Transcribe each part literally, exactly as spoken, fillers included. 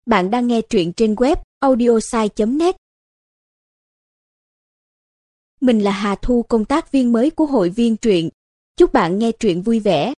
Bạn đang nghe truyện trên web audiosai chấm net. Mình là Hà Thu, công tác viên mới của hội viên truyện. Chúc bạn nghe truyện vui vẻ.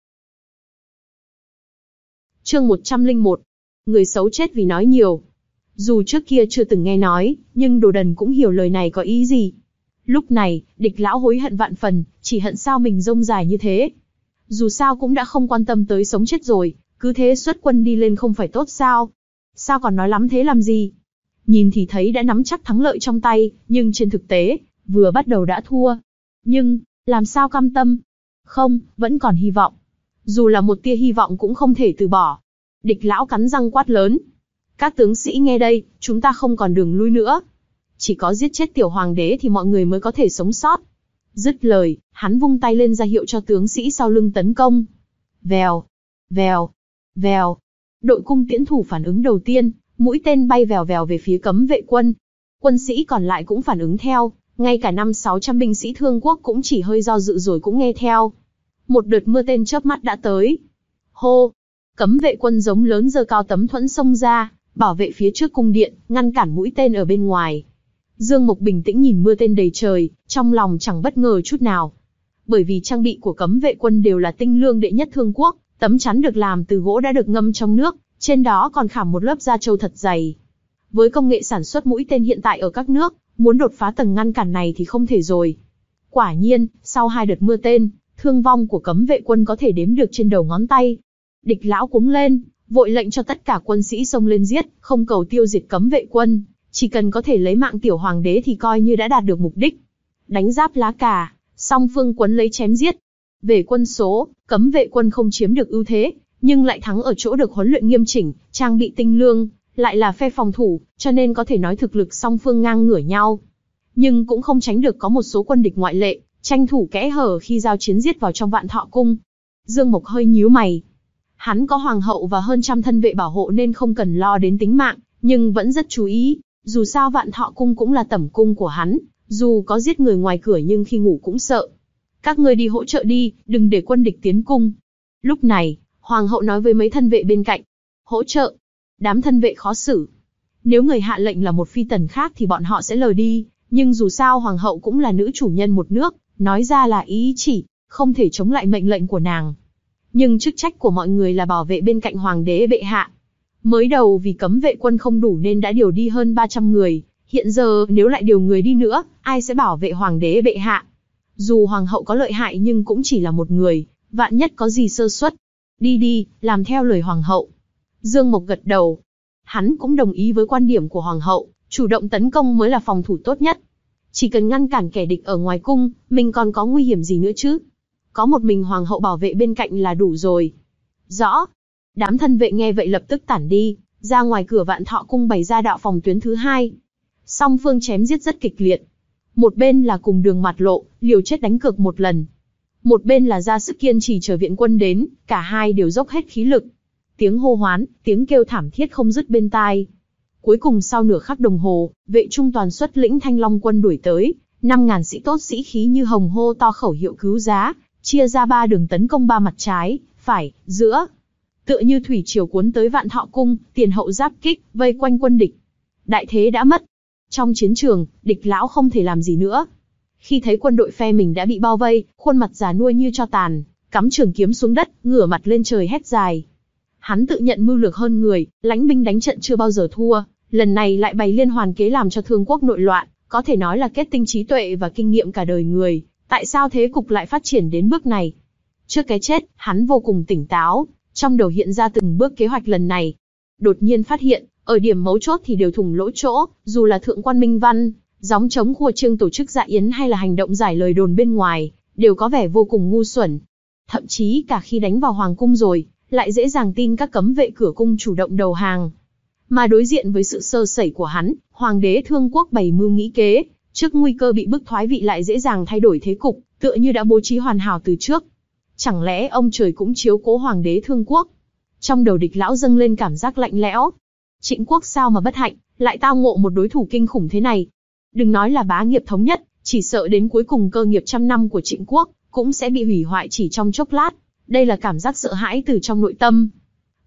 Chương một trăm lẻ một. Người xấu chết vì nói nhiều. Dù trước kia chưa từng nghe nói, nhưng Đồ Đần cũng hiểu lời này có ý gì. Lúc này, Địch lão hối hận vạn phần, chỉ hận sao mình rông dài như thế. Dù sao cũng đã không quan tâm tới sống chết rồi, cứ thế xuất quân đi lên không phải tốt sao? Sao còn nói lắm thế làm gì? Nhìn thì thấy đã nắm chắc thắng lợi trong tay, nhưng trên thực tế, vừa bắt đầu đã thua. Nhưng, làm sao cam tâm? Không, vẫn còn hy vọng. Dù là một tia hy vọng cũng không thể từ bỏ. Địch lão cắn răng quát lớn. Các tướng sĩ nghe đây, chúng ta không còn đường lui nữa. Chỉ có giết chết tiểu hoàng đế thì mọi người mới có thể sống sót. Dứt lời, hắn vung tay lên ra hiệu cho tướng sĩ sau lưng tấn công. Vèo, vèo, vèo. Đội cung tiễn thủ phản ứng đầu tiên, mũi tên bay vèo vèo về phía cấm vệ quân. Quân sĩ còn lại cũng phản ứng theo, ngay cả năm sáu trăm binh sĩ Thương Quốc cũng chỉ hơi do dự rồi cũng nghe theo. Một đợt mưa tên chớp mắt đã tới. Hô! Cấm vệ quân giống lớn giơ cao tấm thuẫn xông ra, bảo vệ phía trước cung điện, ngăn cản mũi tên ở bên ngoài. Dương Mộc bình tĩnh nhìn mưa tên đầy trời, trong lòng chẳng bất ngờ chút nào. Bởi vì trang bị của cấm vệ quân đều là tinh lương đệ nhất Thương Quốc, tấm chắn được làm từ gỗ đã được ngâm trong nước, trên đó còn khảm một lớp da trâu thật dày. Với công nghệ sản xuất mũi tên hiện tại ở các nước, muốn đột phá tầng ngăn cản này thì không thể rồi. Quả nhiên, sau hai đợt mưa tên, thương vong của cấm vệ quân có thể đếm được trên đầu ngón tay. Địch lão cuống lên, vội lệnh cho tất cả quân sĩ xông lên giết, không cầu tiêu diệt cấm vệ quân, chỉ cần có thể lấy mạng tiểu hoàng đế thì coi như đã đạt được mục đích. Đánh giáp lá cà, song phương quấn lấy chém giết. Về quân số, cấm vệ quân không chiếm được ưu thế, nhưng lại thắng ở chỗ được huấn luyện nghiêm chỉnh, trang bị tinh lương, lại là phe phòng thủ, cho nên có thể nói thực lực song phương ngang ngửa nhau. Nhưng cũng không tránh được có một số quân địch ngoại lệ, tranh thủ kẽ hở khi giao chiến giết vào trong Vạn Thọ cung. Dương Mộc hơi nhíu mày. Hắn có hoàng hậu và hơn trăm thân vệ bảo hộ nên không cần lo đến tính mạng, nhưng vẫn rất chú ý, dù sao Vạn Thọ cung cũng là tẩm cung của hắn, dù có giết người ngoài cửa nhưng khi ngủ cũng sợ. Các ngươi đi hỗ trợ đi, đừng để quân địch tiến cung. Lúc này, hoàng hậu nói với mấy thân vệ bên cạnh. Hỗ trợ. Đám thân vệ khó xử. Nếu người hạ lệnh là một phi tần khác thì bọn họ sẽ lờ đi, nhưng dù sao hoàng hậu cũng là nữ chủ nhân một nước, nói ra là ý chỉ, không thể chống lại mệnh lệnh của nàng. Nhưng chức trách của mọi người là bảo vệ bên cạnh hoàng đế bệ hạ. Mới đầu vì cấm vệ quân không đủ nên đã điều đi hơn ba trăm người, hiện giờ nếu lại điều người đi nữa, ai sẽ bảo vệ hoàng đế bệ hạ? Dù hoàng hậu có lợi hại nhưng cũng chỉ là một người, vạn nhất có gì sơ suất. Đi đi, làm theo lời hoàng hậu. Dương Mộc gật đầu. Hắn cũng đồng ý với quan điểm của hoàng hậu, chủ động tấn công mới là phòng thủ tốt nhất. Chỉ cần ngăn cản kẻ địch ở ngoài cung, mình còn có nguy hiểm gì nữa chứ? Có một mình hoàng hậu bảo vệ bên cạnh là đủ rồi. Rõ. Đám thân vệ nghe vậy lập tức tản đi, ra ngoài cửa Vạn Thọ cung bày ra đạo phòng tuyến thứ hai. Song phương chém giết rất kịch liệt. Một bên là cùng đường mặt lộ, liều chết đánh cược một lần. Một bên là ra sức kiên trì chờ viện quân đến, cả hai đều dốc hết khí lực. Tiếng hô hoán, tiếng kêu thảm thiết không dứt bên tai. Cuối cùng sau nửa khắc đồng hồ, vệ trung toàn xuất lĩnh Thanh Long quân đuổi tới, năm ngàn sĩ tốt sĩ khí như hồng hô to khẩu hiệu cứu giá, chia ra ba đường tấn công ba mặt trái, phải, giữa. Tựa như thủy triều cuốn tới Vạn Thọ cung, tiền hậu giáp kích, vây quanh quân địch. Đại thế đã mất. Trong chiến trường, địch lão không thể làm gì nữa. Khi thấy quân đội phe mình đã bị bao vây, khuôn mặt già nua như tro tàn, cắm trường kiếm xuống đất, ngửa mặt lên trời hét dài. Hắn tự nhận mưu lược hơn người, lãnh binh đánh trận chưa bao giờ thua, lần này lại bày liên hoàn kế làm cho Thương Quốc nội loạn, có thể nói là kết tinh trí tuệ và kinh nghiệm cả đời người. Tại sao thế cục lại phát triển đến bước này? Trước cái chết, hắn vô cùng tỉnh táo, trong đầu hiện ra từng bước kế hoạch lần này. Đột nhiên phát hiện, ở điểm mấu chốt thì đều thủng lỗ chỗ, dù là thượng quan Minh Văn, gióng trống khua chiêng tổ chức dạ yến hay là hành động giải lời đồn bên ngoài, đều có vẻ vô cùng ngu xuẩn. Thậm chí cả khi đánh vào hoàng cung rồi, lại dễ dàng tin các cấm vệ cửa cung chủ động đầu hàng. Mà đối diện với sự sơ sẩy của hắn, hoàng đế Thương Quốc bày mưu nghĩ kế, trước nguy cơ bị bức thoái vị lại dễ dàng thay đổi thế cục, tựa như đã bố trí hoàn hảo từ trước. Chẳng lẽ ông trời cũng chiếu cố hoàng đế Thương Quốc? Trong đầu địch lão dâng lên cảm giác lạnh lẽo. Trịnh quốc sao mà bất hạnh, lại tao ngộ một đối thủ kinh khủng thế này. Đừng nói là bá nghiệp thống nhất, chỉ sợ đến cuối cùng cơ nghiệp trăm năm của Trịnh quốc cũng sẽ bị hủy hoại chỉ trong chốc lát. Đây là cảm giác sợ hãi từ trong nội tâm.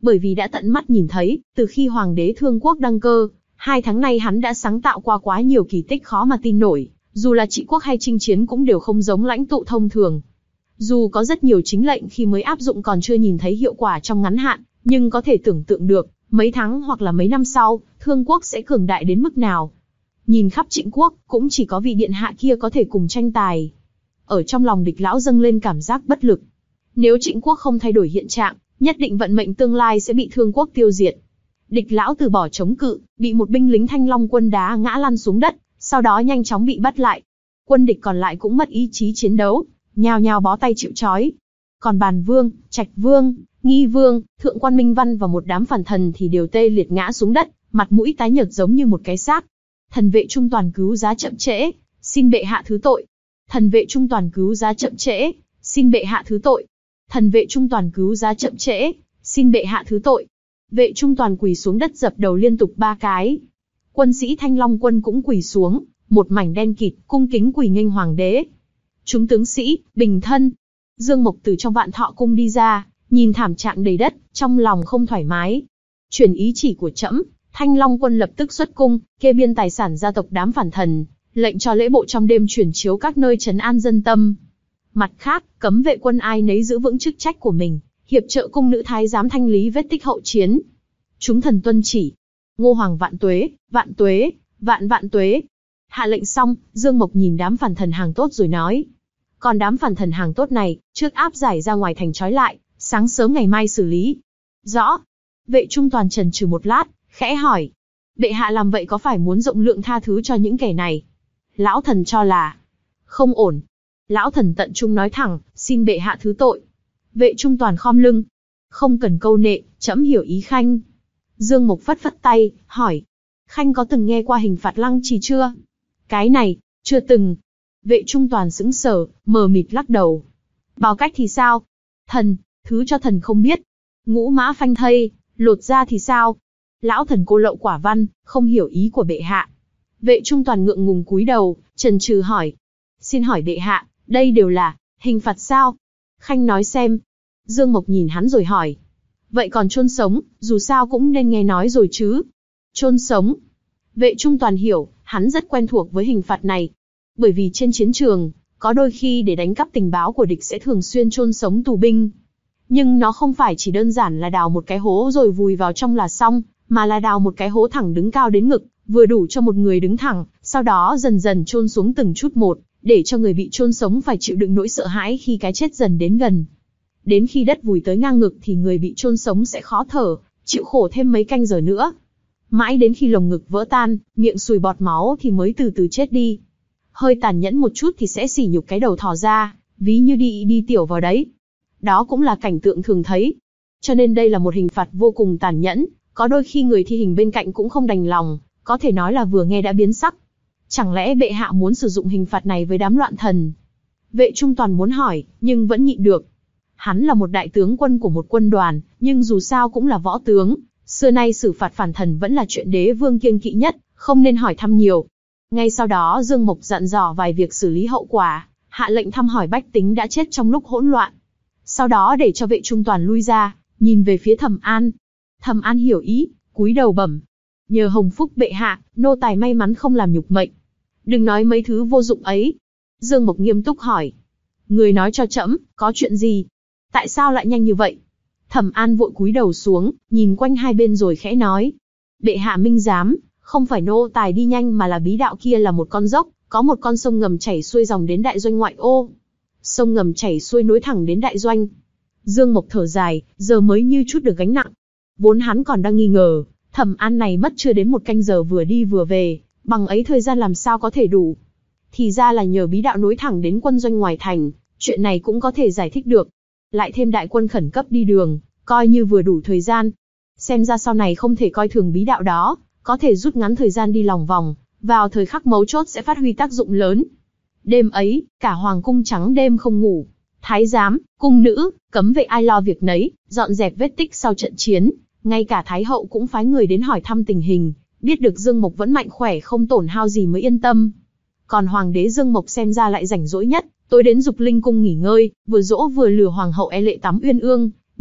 bởi vì đã tận mắt nhìn thấy, từ khi Hoàng đế Thương Quốc đăng cơ, hai tháng nay hắn đã sáng tạo qua quá nhiều kỳ tích khó mà tin nổi, dù là trị quốc hay chinh chiến cũng đều không giống lãnh tụ thông thường. Dù có rất nhiều chính lệnh khi mới áp dụng còn chưa nhìn thấy hiệu quả trong ngắn hạn, nhưng có thể tưởng tượng được, mấy tháng hoặc là mấy năm sau, Thương Quốc sẽ cường đại đến mức nào. Nhìn khắp Trịnh Quốc, cũng chỉ có vị điện hạ kia có thể cùng tranh tài. Ở trong lòng Địch lão dâng lên cảm giác bất lực. Nếu Trịnh Quốc không thay đổi hiện trạng, nhất định vận mệnh tương lai sẽ bị Thương Quốc tiêu diệt. Địch lão từ bỏ chống cự, bị một binh lính Thanh Long quân đá ngã lăn xuống đất, sau đó nhanh chóng bị bắt lại. Quân địch còn lại cũng mất ý chí chiến đấu, nhao nhao bó tay chịu trói. Còn Bàn Vương, Trạch Vương, Nghi Vương, Thượng quan Minh Văn và một đám phản thần thì đều tê liệt ngã xuống đất, mặt mũi tái nhợt giống như một cái xác. Thần vệ trung toàn cứu giá chậm trễ, xin bệ hạ thứ tội. Thần vệ trung toàn cứu giá chậm trễ, xin bệ hạ thứ tội. Thần vệ trung toàn cứu giá chậm trễ, xin bệ hạ thứ tội. Vệ trung toàn quỳ xuống đất dập đầu liên tục ba cái. Quân sĩ Thanh Long quân cũng quỳ xuống, một mảnh đen kịt, cung kính quỳ nghênh hoàng đế. Chúng tướng sĩ, bình thân. Dương Mộc từ trong Vạn Thọ cung đi ra, nhìn thảm trạng đầy đất, trong lòng không thoải mái. Truyền ý chỉ của trẫm, Thanh Long quân lập tức xuất cung, kê biên tài sản gia tộc đám phản thần, lệnh cho lễ bộ trong đêm chuyển chiếu các nơi trấn an dân tâm. Mặt khác, cấm vệ quân ai nấy giữ vững chức trách của mình, hiệp trợ cung nữ thái giám thanh lý vết tích hậu chiến. Chúng thần tuân chỉ. Ngô Hoàng vạn tuế, vạn tuế, vạn vạn tuế. Hạ lệnh xong, Dương Mộc nhìn đám phản thần hàng tốt rồi nói. Còn đám phản thần hàng tốt này, trước áp giải ra ngoài thành trói lại, sáng sớm ngày mai xử lý. Rõ. Vệ trung toàn chần chừ một lát, khẽ hỏi. Bệ hạ làm vậy có phải muốn rộng lượng tha thứ cho những kẻ này? Lão thần cho là không ổn. Lão thần tận trung nói thẳng, xin bệ hạ thứ tội. Vệ trung toàn khom lưng. Không cần câu nệ, trẫm hiểu ý khanh. Dương Mộc phất phất tay, hỏi. Khanh có từng nghe qua hình phạt lăng trì chưa? Cái này, chưa từng. Vệ trung toàn sững sờ, mờ mịt lắc đầu. Bào cách thì sao? Thần, thứ cho thần không biết. Ngũ mã phanh thây, lột ra thì sao? Lão thần cô lậu quả văn, không hiểu ý của bệ hạ. Vệ trung toàn ngượng ngùng cúi đầu, chần chừ hỏi. Xin hỏi bệ hạ, đây đều là hình phạt sao? Khanh nói xem. Dương Mộc nhìn hắn rồi hỏi. Vậy còn chôn sống, dù sao cũng nên nghe nói rồi chứ. Chôn sống. Vệ trung toàn hiểu, hắn rất quen thuộc với hình phạt này. Bởi vì trên chiến trường, có đôi khi để đánh cắp tình báo của địch sẽ thường xuyên chôn sống tù binh. Nhưng nó không phải chỉ đơn giản là đào một cái hố rồi vùi vào trong là xong, mà là đào một cái hố thẳng đứng cao đến ngực, vừa đủ cho một người đứng thẳng, sau đó dần dần chôn xuống từng chút một, để cho người bị chôn sống phải chịu đựng nỗi sợ hãi khi cái chết dần đến gần. Đến khi đất vùi tới ngang ngực thì người bị chôn sống sẽ khó thở, chịu khổ thêm mấy canh giờ nữa. Mãi đến khi lồng ngực vỡ tan, miệng sùi bọt máu thì mới từ từ chết đi. Hơi tàn nhẫn một chút thì sẽ xỉ nhục cái đầu thò ra, ví như đi đi tiểu vào đấy. Đó cũng là cảnh tượng thường thấy. Cho nên đây là một hình phạt vô cùng tàn nhẫn, có đôi khi người thi hình bên cạnh cũng không đành lòng, có thể nói là vừa nghe đã biến sắc. Chẳng lẽ bệ hạ muốn sử dụng hình phạt này với đám loạn thần? Vệ trung toàn muốn hỏi, nhưng vẫn nhịn được. Hắn là một đại tướng quân của một quân đoàn, nhưng dù sao cũng là võ tướng. Xưa nay xử phạt phản thần vẫn là chuyện đế vương kiêng kỵ nhất, không nên hỏi thăm nhiều. Ngay sau đó Dương Mộc dặn dò vài việc xử lý hậu quả, hạ lệnh thăm hỏi bách tính đã chết trong lúc hỗn loạn. Sau đó để cho vệ trung toàn lui ra, nhìn về phía Thẩm An. Thẩm An hiểu ý, cúi đầu bẩm. Nhờ hồng phúc bệ hạ, nô tài may mắn không làm nhục mệnh. Đừng nói mấy thứ vô dụng ấy. Dương Mộc nghiêm túc hỏi. Người nói cho trẫm, có chuyện gì? Tại sao lại nhanh như vậy? Thẩm An vội cúi đầu xuống, nhìn quanh hai bên rồi khẽ nói. Bệ hạ minh giám, không phải nô tài đi nhanh mà là bí đạo kia là một con dốc, có một con sông ngầm chảy xuôi dòng đến đại doanh ngoại ô. Sông ngầm chảy xuôi nối thẳng đến đại doanh. Dương Mộc thở dài, giờ mới như chút được gánh nặng. Vốn hắn còn đang nghi ngờ, Thẩm An này mất chưa đến một canh giờ vừa đi vừa về, bằng ấy thời gian làm sao có thể đủ. Thì ra là nhờ bí đạo nối thẳng đến quân doanh ngoài thành, chuyện này cũng có thể giải thích được. Lại thêm đại quân khẩn cấp đi đường, coi như vừa đủ thời gian. Xem ra sau này không thể coi thường bí đạo đó, có thể rút ngắn thời gian đi lòng vòng, vào thời khắc mấu chốt sẽ phát huy tác dụng lớn. Đêm ấy, cả hoàng cung trắng đêm không ngủ. Thái giám, cung nữ, cấm vệ ai lo việc nấy, dọn dẹp vết tích sau trận chiến. Ngay cả Thái hậu cũng phái người đến hỏi thăm tình hình, biết được Dương Mộc vẫn mạnh khỏe không tổn hao gì mới yên tâm. Còn hoàng đế Dương Mộc xem ra lại rảnh rỗi nhất, tối đến Dục Linh cung nghỉ ngơi, vừa dỗ vừa lừa hoàng hậu E Lệ tắm uyên ương,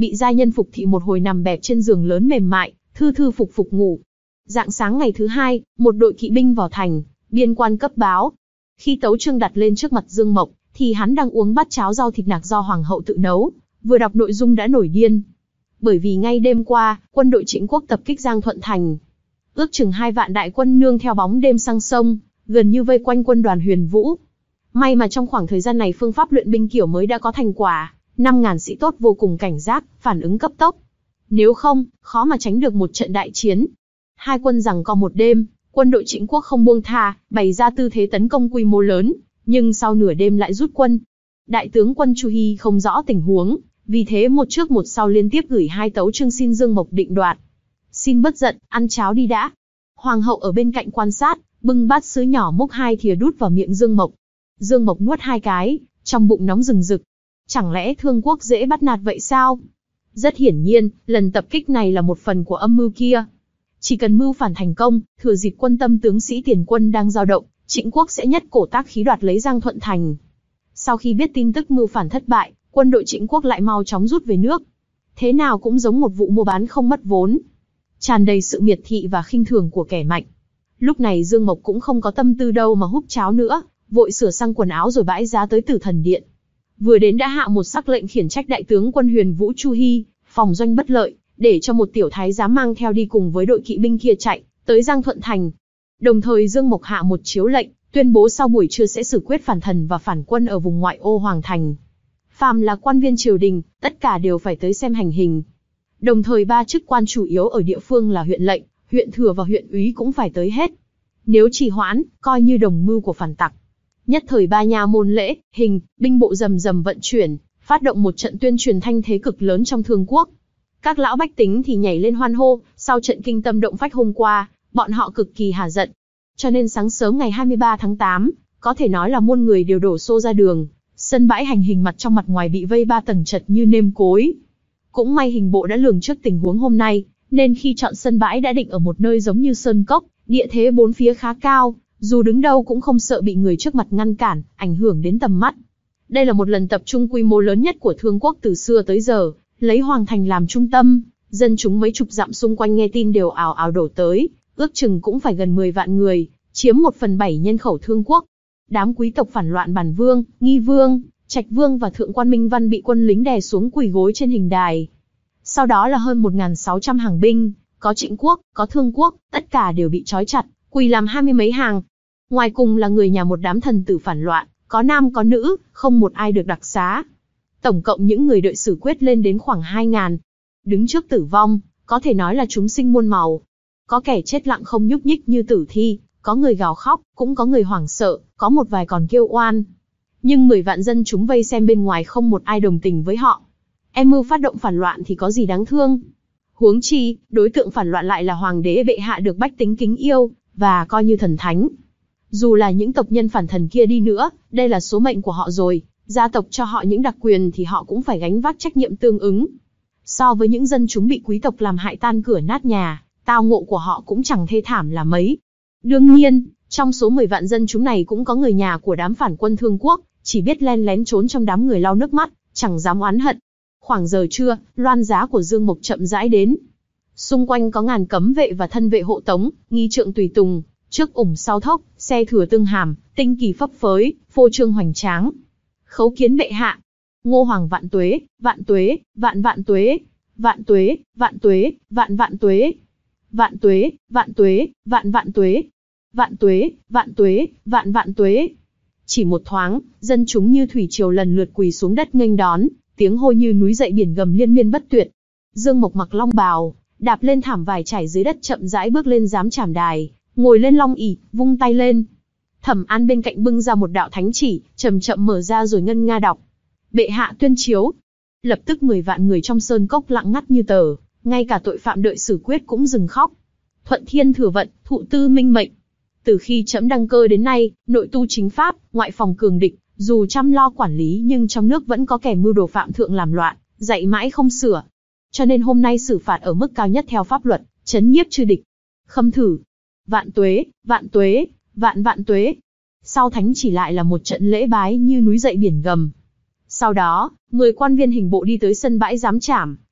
bị gia nhân phục thị một hồi nằm bẹp trên giường lớn mềm mại, thư thư phục phục ngủ. Rạng sáng ngày thứ hai, một đội kỵ binh vào thành, biên quan cấp báo. Khi tấu chương đặt lên trước mặt Dương Mộc, thì hắn đang uống bát cháo rau thịt nạc do hoàng hậu tự nấu, vừa đọc nội dung đã nổi điên. Bởi vì ngay đêm qua, quân đội Trịnh quốc tập kích Giang Thuận Thành. Ước chừng hai vạn đại quân nương theo bóng đêm sang sông, gần như vây quanh quân đoàn Huyền Vũ. May mà trong khoảng thời gian này phương pháp luyện binh kiểu mới đã có thành quả, năm ngàn sĩ tốt vô cùng cảnh giác, phản ứng cấp tốc. Nếu không, khó mà tránh được một trận đại chiến. Hai quân giằng co một đêm, quân đội Trịnh quốc không buông tha, bày ra tư thế tấn công quy mô lớn, nhưng sau nửa đêm lại rút quân. Đại tướng quân Chu Hi không rõ tình huống, vì thế một trước một sau liên tiếp gửi hai tấu chương xin Dương Mộc định đoạt. Xin bất giận, ăn cháo đi đã. Hoàng hậu ở bên cạnh quan sát, bưng bát sứ nhỏ múc hai thìa đút vào miệng Dương Mộc. Dương Mộc nuốt hai cái, trong bụng nóng rừng rực. Chẳng lẽ Thương quốc dễ bắt nạt vậy sao? Rất hiển nhiên, lần tập kích này là một phần của âm mưu kia. Chỉ cần mưu phản thành công, thừa dịp quân tâm tướng sĩ tiền quân đang dao động, Trịnh quốc sẽ nhất cổ tác khí đoạt lấy Giang Thuận Thành. Sau khi biết tin tức mưu phản thất bại, quân đội Trịnh quốc lại mau chóng rút về nước. Thế nào cũng giống một vụ mua bán không mất vốn, tràn đầy sự miệt thị và khinh thường của kẻ mạnh. Lúc này Dương Mộc cũng không có tâm tư đâu mà húp cháo nữa, vội sửa sang quần áo rồi bãi giá tới Tử Thần Điện. Vừa đến đã hạ một sắc lệnh khiển trách đại tướng quân Huyền Vũ Chu Hi, phòng doanh bất lợi, để cho một tiểu thái giám mang theo đi cùng với đội kỵ binh kia chạy tới Giang Thuận Thành. Đồng thời Dương Mộc hạ một chiếu lệnh, tuyên bố sau buổi trưa sẽ xử quyết phản thần và phản quân ở vùng ngoại ô Hoàng Thành. Phàm là quan viên triều đình, tất cả đều phải tới xem hành hình. Đồng thời ba chức quan chủ yếu ở địa phương là huyện lệnh, huyện thừa và huyện úy cũng phải tới hết. Nếu trì hoãn, coi như đồng mưu của phản tặc. Nhất thời ba nha môn lễ, hình, binh bộ rầm rầm vận chuyển, phát động một trận tuyên truyền thanh thế cực lớn trong Thương quốc. Các lão bách tính thì nhảy lên hoan hô, sau trận kinh tâm động phách hôm qua, bọn họ cực kỳ hả giận. Cho nên sáng sớm ngày hai mươi ba tháng tám, có thể nói là muôn người đều đổ xô ra đường, sân bãi hành hình mặt trong mặt ngoài bị vây ba tầng chật như nêm cối. Cũng may hình bộ đã lường trước tình huống hôm nay, nên khi chọn sân bãi đã định ở một nơi giống như sơn cốc, địa thế bốn phía khá cao, dù đứng đâu cũng không sợ bị người trước mặt ngăn cản, ảnh hưởng đến tầm mắt. Đây là một lần tập trung quy mô lớn nhất của Thương quốc từ xưa tới giờ, lấy Hoàng Thành làm trung tâm, dân chúng mấy chục dặm xung quanh nghe tin đều ào ào đổ tới, ước chừng cũng phải gần mười vạn người, chiếm một phần bảy nhân khẩu Thương quốc. Đám quý tộc phản loạn Bản Vương, Nghi Vương, Trạch Vương và Thượng quan Minh Văn bị quân lính đè xuống quỳ gối trên hình đài. Sau đó là hơn một nghìn sáu trăm hàng binh, có Trịnh quốc, có Thương quốc, tất cả đều bị trói chặt, quỳ làm hai mươi mấy hàng. Ngoài cùng là người nhà một đám thần tử phản loạn, có nam có nữ, không một ai được đặc xá. Tổng cộng những người đợi xử quyết lên đến khoảng hai ngàn. Đứng trước tử vong, có thể nói là chúng sinh muôn màu. Có kẻ chết lặng không nhúc nhích như tử thi, có người gào khóc, cũng có người hoảng sợ, có một vài còn kêu oan. Nhưng mười vạn dân chúng vây xem bên ngoài không một ai đồng tình với họ. Em mưu phát động phản loạn thì có gì đáng thương. Huống chi, đối tượng phản loạn lại là hoàng đế bệ hạ được bách tính kính yêu, và coi như thần thánh. Dù là những tộc nhân phản thần kia đi nữa, đây là số mệnh của họ rồi, gia tộc cho họ những đặc quyền thì họ cũng phải gánh vác trách nhiệm tương ứng. So với những dân chúng bị quý tộc làm hại tan cửa nát nhà, tao ngộ của họ cũng chẳng thê thảm là mấy. Đương nhiên, trong số mười vạn dân chúng này cũng có người nhà của đám phản quân Thương quốc, chỉ biết len lén trốn trong đám người lau nước mắt, chẳng dám oán hận. Khoảng giờ trưa, loan giá của Dương Mộc chậm rãi đến. Xung quanh có ngàn cấm vệ và thân vệ hộ tống, nghi trượng tùy tùng, trước ủng sau thốc, xe thừa tương hàm, tinh kỳ phấp phới, phô trương hoành tráng. Khấu kiến bệ hạ. Ngô Hoàng vạn tuế, vạn tuế, vạn vạn tuế, vạn tuế, vạn tuế, vạn vạn tuế, vạn tuế, vạn tuế, vạn vạn tuế, vạn tuế, vạn tuế, vạn vạn tuế. Chỉ một thoáng, dân chúng như thủy triều lần lượt quỳ xuống đất nghênh đón, tiếng hô như núi dậy biển gầm liên miên bất tuyệt. Dương Mộc mặc long bào, đạp lên thảm vải trải dưới đất chậm rãi bước lên giám trảm đài, ngồi lên long ỷ, vung tay lên. Thẩm An bên cạnh bưng ra một đạo thánh chỉ, chậm chậm mở ra rồi ngân nga đọc. Bệ hạ tuyên chiếu. Lập tức mười vạn người trong sơn cốc lặng ngắt như tờ, ngay cả tội phạm đợi xử quyết cũng dừng khóc. Thuận thiên thừa vận, thụ tư minh mệnh. Từ khi trẫm đăng cơ đến nay, nội tu chính pháp, ngoại phòng cường địch, dù chăm lo quản lý nhưng trong nước vẫn có kẻ mưu đồ phạm thượng làm loạn, dạy mãi không sửa. Cho nên hôm nay xử phạt ở mức cao nhất theo pháp luật, trấn nhiếp chư địch. Khâm thử. Vạn tuế, vạn tuế, vạn vạn tuế. Sau thánh chỉ lại là một trận lễ bái như núi dậy biển gầm. Sau đó, mười quan viên hình bộ đi tới sân bãi giám trảm,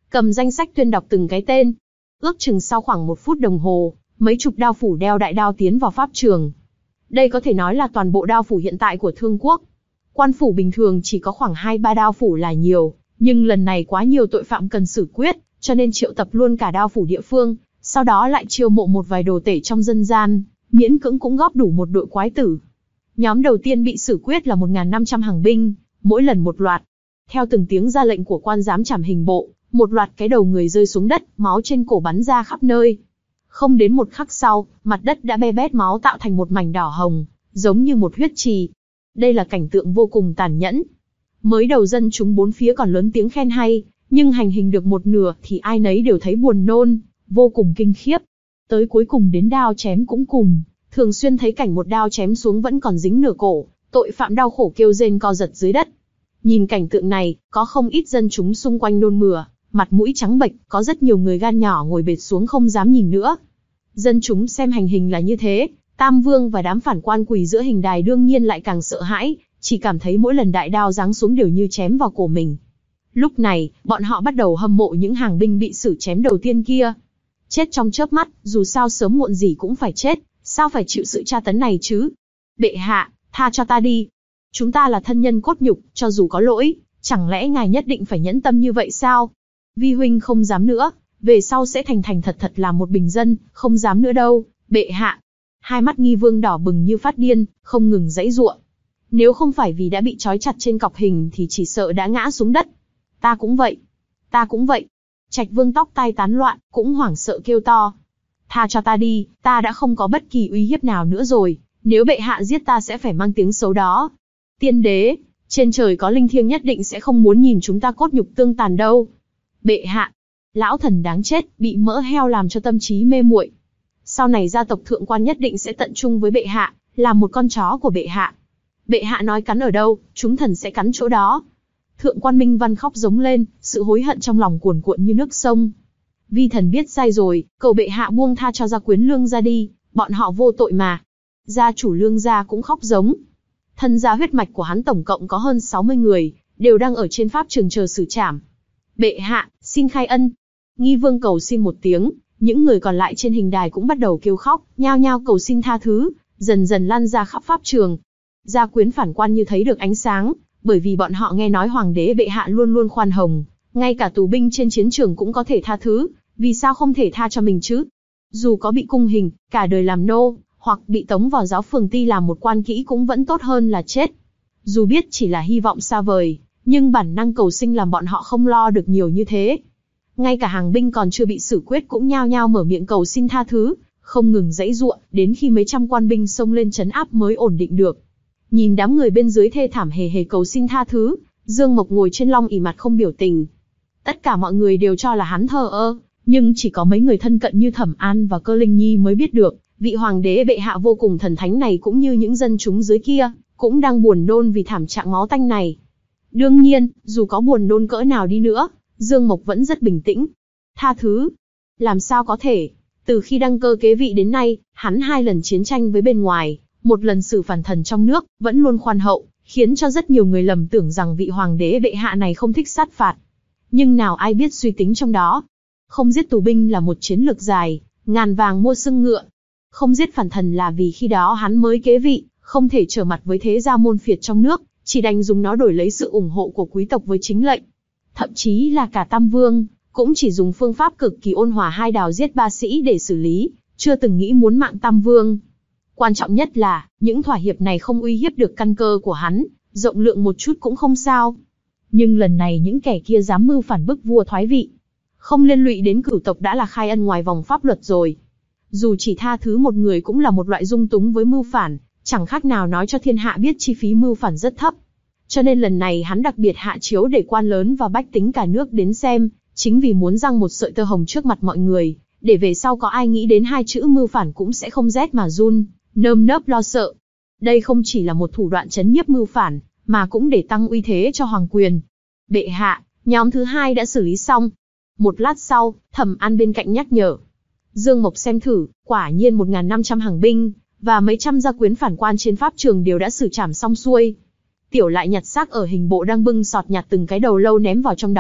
cầm danh sách tuyên đọc từng cái tên. Ước chừng sau khoảng một phút đồng hồ, mấy chục đao phủ đeo đại đao tiến vào pháp trường. Đây có thể nói là toàn bộ đao phủ hiện tại của Thương Quốc. Quan phủ bình thường chỉ có khoảng hai ba đao phủ là nhiều, nhưng lần này quá nhiều tội phạm cần xử quyết, cho nên triệu tập luôn cả đao phủ địa phương, sau đó lại chiêu mộ một vài đồ tể trong dân gian, miễn cưỡng cũng góp đủ một đội quái tử. Nhóm đầu tiên bị xử quyết là một nghìn năm trăm hàng binh, mỗi lần một loạt. Theo từng tiếng ra lệnh của quan giám trảm hình bộ, một loạt cái đầu người rơi xuống đất, máu trên cổ bắn ra khắp nơi. Không đến một khắc sau, mặt đất đã be bét máu tạo thành một mảnh đỏ hồng, giống như một huyết trì. Đây là cảnh tượng vô cùng tàn nhẫn. Mới đầu dân chúng bốn phía còn lớn tiếng khen hay, nhưng hành hình được một nửa thì ai nấy đều thấy buồn nôn, vô cùng kinh khiếp. Tới cuối cùng đến đao chém cũng cùng, thường xuyên thấy cảnh một đao chém xuống vẫn còn dính nửa cổ, tội phạm đau khổ kêu rên co giật dưới đất. Nhìn cảnh tượng này, có không ít dân chúng xung quanh nôn mửa, mặt mũi trắng bệch, có rất nhiều người gan nhỏ ngồi bệt xuống không dám nhìn nữa. Dân chúng xem hành hình là như thế, Tam Vương và đám phản quan quỳ giữa hình đài đương nhiên lại càng sợ hãi, chỉ cảm thấy mỗi lần đại đao giáng xuống đều như chém vào cổ mình. Lúc này, bọn họ bắt đầu hâm mộ những hàng binh bị xử chém đầu tiên kia. Chết trong chớp mắt, dù sao sớm muộn gì cũng phải chết, sao phải chịu sự tra tấn này chứ? Bệ hạ, tha cho ta đi. Chúng ta là thân nhân cốt nhục, cho dù có lỗi, chẳng lẽ ngài nhất định phải nhẫn tâm như vậy sao? Vi huynh không dám nữa, về sau sẽ thành thành thật thật làm một bình dân, không dám nữa đâu, bệ hạ. Hai mắt Nghi Vương đỏ bừng như phát điên, không ngừng giãy giụa. Nếu không phải vì đã bị trói chặt trên cọc hình thì chỉ sợ đã ngã xuống đất. Ta cũng vậy, ta cũng vậy. Trạch Vương tóc tai tán loạn, cũng hoảng sợ kêu to. Tha cho ta đi, ta đã không có bất kỳ uy hiếp nào nữa rồi, nếu bệ hạ giết ta sẽ phải mang tiếng xấu đó. Tiên đế, trên trời có linh thiêng nhất định sẽ không muốn nhìn chúng ta cốt nhục tương tàn đâu. Bệ hạ, lão thần đáng chết, bị mỡ heo làm cho tâm trí mê muội. Sau này gia tộc thượng quan nhất định sẽ tận trung với bệ hạ, làm một con chó của bệ hạ. Bệ hạ nói cắn ở đâu, chúng thần sẽ cắn chỗ đó. Thượng quan Minh Văn khóc giống lên, sự hối hận trong lòng cuồn cuộn như nước sông. Vi thần biết sai rồi, cầu bệ hạ buông tha cho gia quyến Lương gia đi, bọn họ vô tội mà. Gia chủ Lương gia cũng khóc giống. Thân gia huyết mạch của hắn tổng cộng có hơn sáu mươi người, đều đang ở trên pháp trường chờ xử trảm. Bệ hạ, xin khai ân. Nghi Vương cầu xin một tiếng, những người còn lại trên hình đài cũng bắt đầu kêu khóc, nhao nhao cầu xin tha thứ, dần dần lan ra khắp pháp trường. Gia quyến phản quan như thấy được ánh sáng, bởi vì bọn họ nghe nói hoàng đế bệ hạ luôn luôn khoan hồng, ngay cả tù binh trên chiến trường cũng có thể tha thứ, vì sao không thể tha cho mình chứ? Dù có bị cung hình, cả đời làm nô, hoặc bị tống vào giáo phường ti làm một quan kỹ cũng vẫn tốt hơn là chết. Dù biết chỉ là hy vọng xa vời, nhưng bản năng cầu sinh làm bọn họ không lo được nhiều như thế. Ngay cả hàng binh còn chưa bị xử quyết cũng nhao nhao mở miệng cầu xin tha thứ, không ngừng giãy giụa, đến khi mấy trăm quan binh xông lên trấn áp mới ổn định được. Nhìn đám người bên dưới thê thảm hề hề cầu xin tha thứ, Dương Mộc ngồi trên long ỷ mặt không biểu tình. Tất cả mọi người đều cho là hắn thờ ơ, nhưng chỉ có mấy người thân cận như Thẩm An và Cơ Linh Nhi mới biết được, vị hoàng đế bệ hạ vô cùng thần thánh này cũng như những dân chúng dưới kia, cũng đang buồn nôn vì thảm trạng máu tanh này. Đương nhiên, dù có buồn nôn cỡ nào đi nữa, Dương Mộc vẫn rất bình tĩnh. Tha thứ? Làm sao có thể? Từ khi đăng cơ kế vị đến nay, hắn hai lần chiến tranh với bên ngoài, một lần xử phản thần trong nước, vẫn luôn khoan hậu, khiến cho rất nhiều người lầm tưởng rằng vị hoàng đế bệ hạ này không thích sát phạt. Nhưng nào ai biết suy tính trong đó. Không giết tù binh là một chiến lược dài, ngàn vàng mua sưng ngựa. Không giết phản thần là vì khi đó hắn mới kế vị, không thể trở mặt với thế gia môn phiệt trong nước, chỉ đành dùng nó đổi lấy sự ủng hộ của quý tộc với chính lệnh. Thậm chí là cả Tam Vương, cũng chỉ dùng phương pháp cực kỳ ôn hòa hai đào giết ba sĩ để xử lý, chưa từng nghĩ muốn mạng Tam Vương. Quan trọng nhất là, những thỏa hiệp này không uy hiếp được căn cơ của hắn, rộng lượng một chút cũng không sao. Nhưng lần này những kẻ kia dám mưu phản bức vua thoái vị. Không liên lụy đến cửu tộc đã là khai ân ngoài vòng pháp luật rồi. Dù chỉ tha thứ một người cũng là một loại dung túng với mưu phản, chẳng khác nào nói cho thiên hạ biết chi phí mưu phản rất thấp. Cho nên lần này hắn đặc biệt hạ chiếu để quan lớn và bách tính cả nước đến xem, chính vì muốn răng một sợi tơ hồng trước mặt mọi người, để về sau có ai nghĩ đến hai chữ mưu phản cũng sẽ không rét mà run, nơm nớp lo sợ. Đây không chỉ là một thủ đoạn trấn nhiếp mưu phản, mà cũng để tăng uy thế cho hoàng quyền. Bệ hạ, nhóm thứ hai đã xử lý xong. Một lát sau, Thẩm An bên cạnh nhắc nhở. Dương Mộc xem thử, quả nhiên một nghìn năm trăm hàng binh, và mấy trăm gia quyến phản quan trên pháp trường đều đã xử trảm xong xuôi. Tiểu lại nhặt xác ở hình bộ đang bưng sọt nhặt từng cái đầu lâu ném vào trong đó,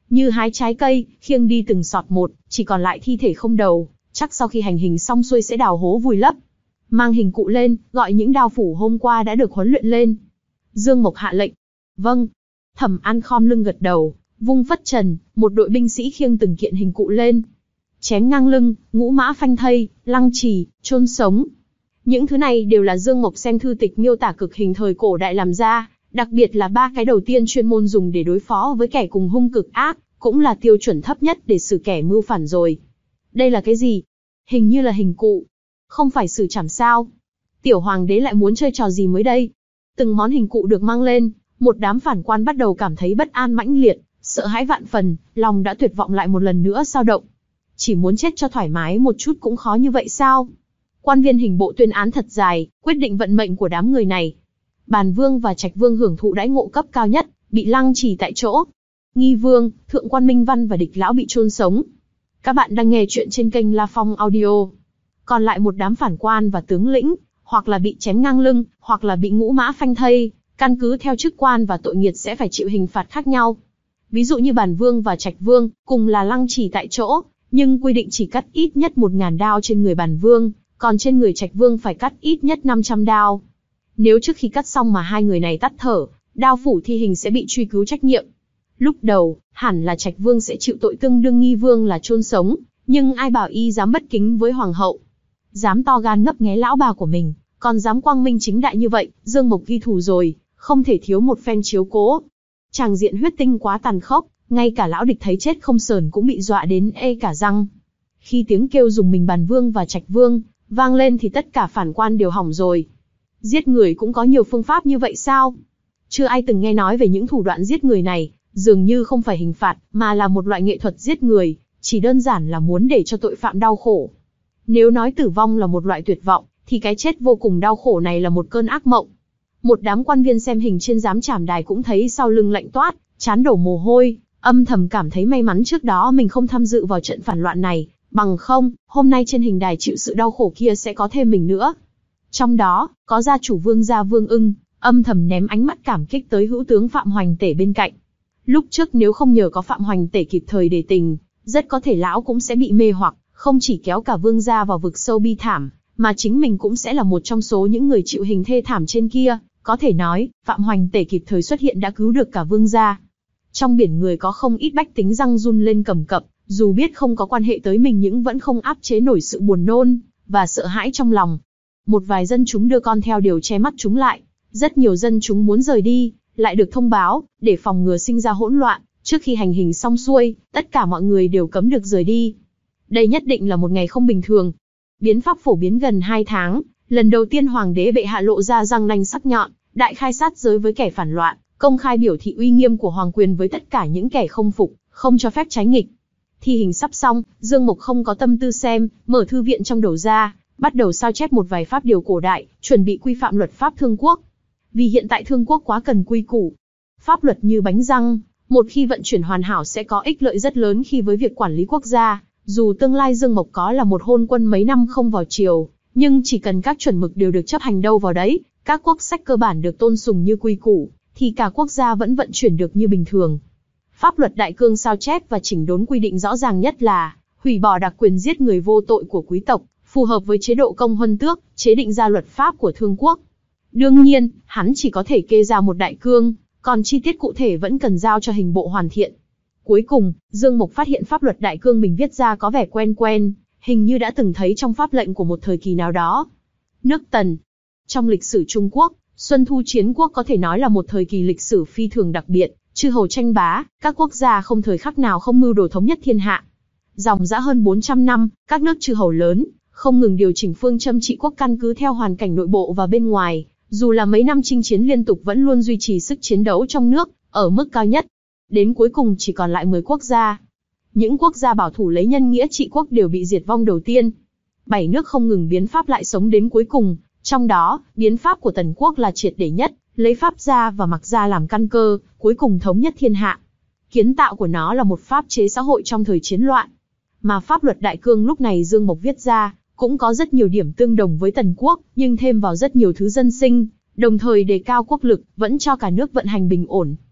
Như hái trái cây, khiêng đi từng sọt một, chỉ còn lại thi thể không đầu, chắc sau khi hành hình xong xuôi sẽ đào hố vùi lấp. Mang hình cụ lên, gọi những đao phủ hôm qua đã được huấn luyện lên. Dương Mộc hạ lệnh. Vâng. Thẩm An khom lưng gật đầu, vung phất trần, một đội binh sĩ khiêng từng kiện hình cụ lên. Chém ngang lưng, ngũ mã phanh thây, lăng trì, chôn sống. Những thứ này đều là Dương Mộc xem thư tịch miêu tả cực hình thời cổ đại làm ra, đặc biệt là ba cái đầu tiên chuyên môn dùng để đối phó với kẻ cùng hung cực ác, cũng là tiêu chuẩn thấp nhất để xử kẻ mưu phản rồi. Đây là cái gì? Hình như là hình cụ. Không phải xử trảm sao? Tiểu hoàng đế lại muốn chơi trò gì mới đây? Từng món hình cụ được mang lên, một đám phản quan bắt đầu cảm thấy bất an mãnh liệt, sợ hãi vạn phần, lòng đã tuyệt vọng lại một lần nữa dao động. Chỉ muốn chết cho thoải mái một chút cũng khó như vậy sao? Quan viên hình bộ tuyên án thật dài, quyết định vận mệnh của đám người này. Bàn Vương và Trạch Vương hưởng thụ đãi ngộ cấp cao nhất, bị lăng trì tại chỗ. Nghi Vương, Thượng quan Minh Văn và Địch Lão bị chôn sống. Các bạn đang nghe chuyện trên kênh La Phong Audio. Còn lại một đám phản quan và tướng lĩnh, hoặc là bị chém ngang lưng, hoặc là bị ngũ mã phanh thây, căn cứ theo chức quan và tội nghiệt sẽ phải chịu hình phạt khác nhau. Ví dụ như Bàn Vương và Trạch Vương, cùng là lăng trì tại chỗ, nhưng quy định chỉ cắt ít nhất một nghìn đao trên người Bàn Vương, còn trên người Trạch Vương phải cắt ít nhất năm trăm đao. Nếu trước khi cắt xong mà hai người này tắt thở, đao phủ thi hình sẽ bị truy cứu trách nhiệm. Lúc đầu, hẳn là Trạch Vương sẽ chịu tội tương đương Nghi Vương là chôn sống, nhưng ai bảo y dám bất kính với hoàng hậu, dám to gan ngấp nghé lão bà của mình, còn dám quang minh chính đại như vậy, Dương Mộc ghi thù rồi, không thể thiếu một phen chiếu cố. Tràng diện huyết tinh quá tàn khốc, ngay cả lão địch thấy chết không sờn cũng bị dọa đến ê cả răng. Khi tiếng kêu dùng mình Bàn Vương và Trạch Vương vang lên thì tất cả phản quan đều hỏng rồi. Giết người cũng có nhiều phương pháp như vậy sao? Chưa ai từng nghe nói về những thủ đoạn giết người này, dường như không phải hình phạt, mà là một loại nghệ thuật giết người, chỉ đơn giản là muốn để cho tội phạm đau khổ. Nếu nói tử vong là một loại tuyệt vọng, thì cái chết vô cùng đau khổ này là một cơn ác mộng. Một đám quan viên xem hình trên giám trảm đài cũng thấy sau lưng lạnh toát, trán đổ mồ hôi, âm thầm cảm thấy may mắn trước đó mình không tham dự vào trận phản loạn này, bằng không, hôm nay trên hình đài chịu sự đau khổ kia sẽ có thêm mình nữa. Trong đó, có gia chủ Vương gia Vương Ưng, âm thầm ném ánh mắt cảm kích tới hữu tướng Phạm Hoành Tể bên cạnh. Lúc trước nếu không nhờ có Phạm Hoành Tể kịp thời đề tình, rất có thể lão cũng sẽ bị mê hoặc, không chỉ kéo cả Vương gia vào vực sâu bi thảm, mà chính mình cũng sẽ là một trong số những người chịu hình thê thảm trên kia. Có thể nói, Phạm Hoành Tể kịp thời xuất hiện đã cứu được cả Vương gia. Trong biển người có không ít bách tính răng run lên cầm cập, dù biết không có quan hệ tới mình nhưng vẫn không áp chế nổi sự buồn nôn và sợ hãi trong lòng. Một vài dân chúng đưa con theo đều che mắt chúng lại. Rất nhiều dân chúng muốn rời đi, lại được thông báo, để phòng ngừa sinh ra hỗn loạn, trước khi hành hình xong xuôi, tất cả mọi người đều cấm được rời đi. Đây nhất định là một ngày không bình thường. Biến pháp phổ biến gần hai tháng, lần đầu tiên hoàng đế bệ hạ lộ ra răng nanh sắc nhọn, đại khai sát giới với kẻ phản loạn, công khai biểu thị uy nghiêm của hoàng quyền với tất cả những kẻ không phục, không cho phép trái nghịch. Thi hình sắp xong, Dương Mộc không có tâm tư xem, mở thư viện trong đầu ra, bắt đầu sao chép một vài pháp điều cổ đại, chuẩn bị quy phạm luật pháp Thương Quốc. Vì hiện tại Thương Quốc quá cần quy củ. Pháp luật như bánh răng, một khi vận chuyển hoàn hảo sẽ có ích lợi rất lớn khi với việc quản lý quốc gia. Dù tương lai Dương Mộc có là một hôn quân mấy năm không vào triều, nhưng chỉ cần các chuẩn mực đều được chấp hành đâu vào đấy, các quốc sách cơ bản được tôn sùng như quy củ, thì cả quốc gia vẫn vận chuyển được như bình thường. Pháp luật đại cương sao chép và chỉnh đốn quy định rõ ràng nhất là hủy bỏ đặc quyền giết người vô tội của quý tộc, phù hợp với chế độ công huân tước, chế định ra luật pháp của Thương Quốc. Đương nhiên, hắn chỉ có thể kê ra một đại cương, còn chi tiết cụ thể vẫn cần giao cho hình bộ hoàn thiện. Cuối cùng, Dương Mộc phát hiện pháp luật đại cương mình viết ra có vẻ quen quen, hình như đã từng thấy trong pháp lệnh của một thời kỳ nào đó. Nước Tần. Trong lịch sử Trung Quốc, Xuân Thu Chiến Quốc có thể nói là một thời kỳ lịch sử phi thường đặc biệt, chư hầu tranh bá, các quốc gia không thời khắc nào không mưu đồ thống nhất thiên hạ. Dòng dã hơn bốn trăm năm, các nước chư hầu lớn không ngừng điều chỉnh phương châm trị quốc căn cứ theo hoàn cảnh nội bộ và bên ngoài, dù là mấy năm chinh chiến liên tục vẫn luôn duy trì sức chiến đấu trong nước ở mức cao nhất. Đến cuối cùng chỉ còn lại mười quốc gia. Những quốc gia bảo thủ lấy nhân nghĩa trị quốc đều bị diệt vong đầu tiên. Bảy nước không ngừng biến pháp lại sống đến cuối cùng, trong đó, biến pháp của Tần Quốc là triệt để nhất, lấy pháp gia và mặc gia làm căn cơ, cuối cùng thống nhất thiên hạ. Kiến tạo của nó là một pháp chế xã hội trong thời chiến loạn. Mà pháp luật đại cương lúc này Dương Mộc viết ra, cũng có rất nhiều điểm tương đồng với Tần Quốc, nhưng thêm vào rất nhiều thứ dân sinh, đồng thời đề cao quốc lực, vẫn cho cả nước vận hành bình ổn.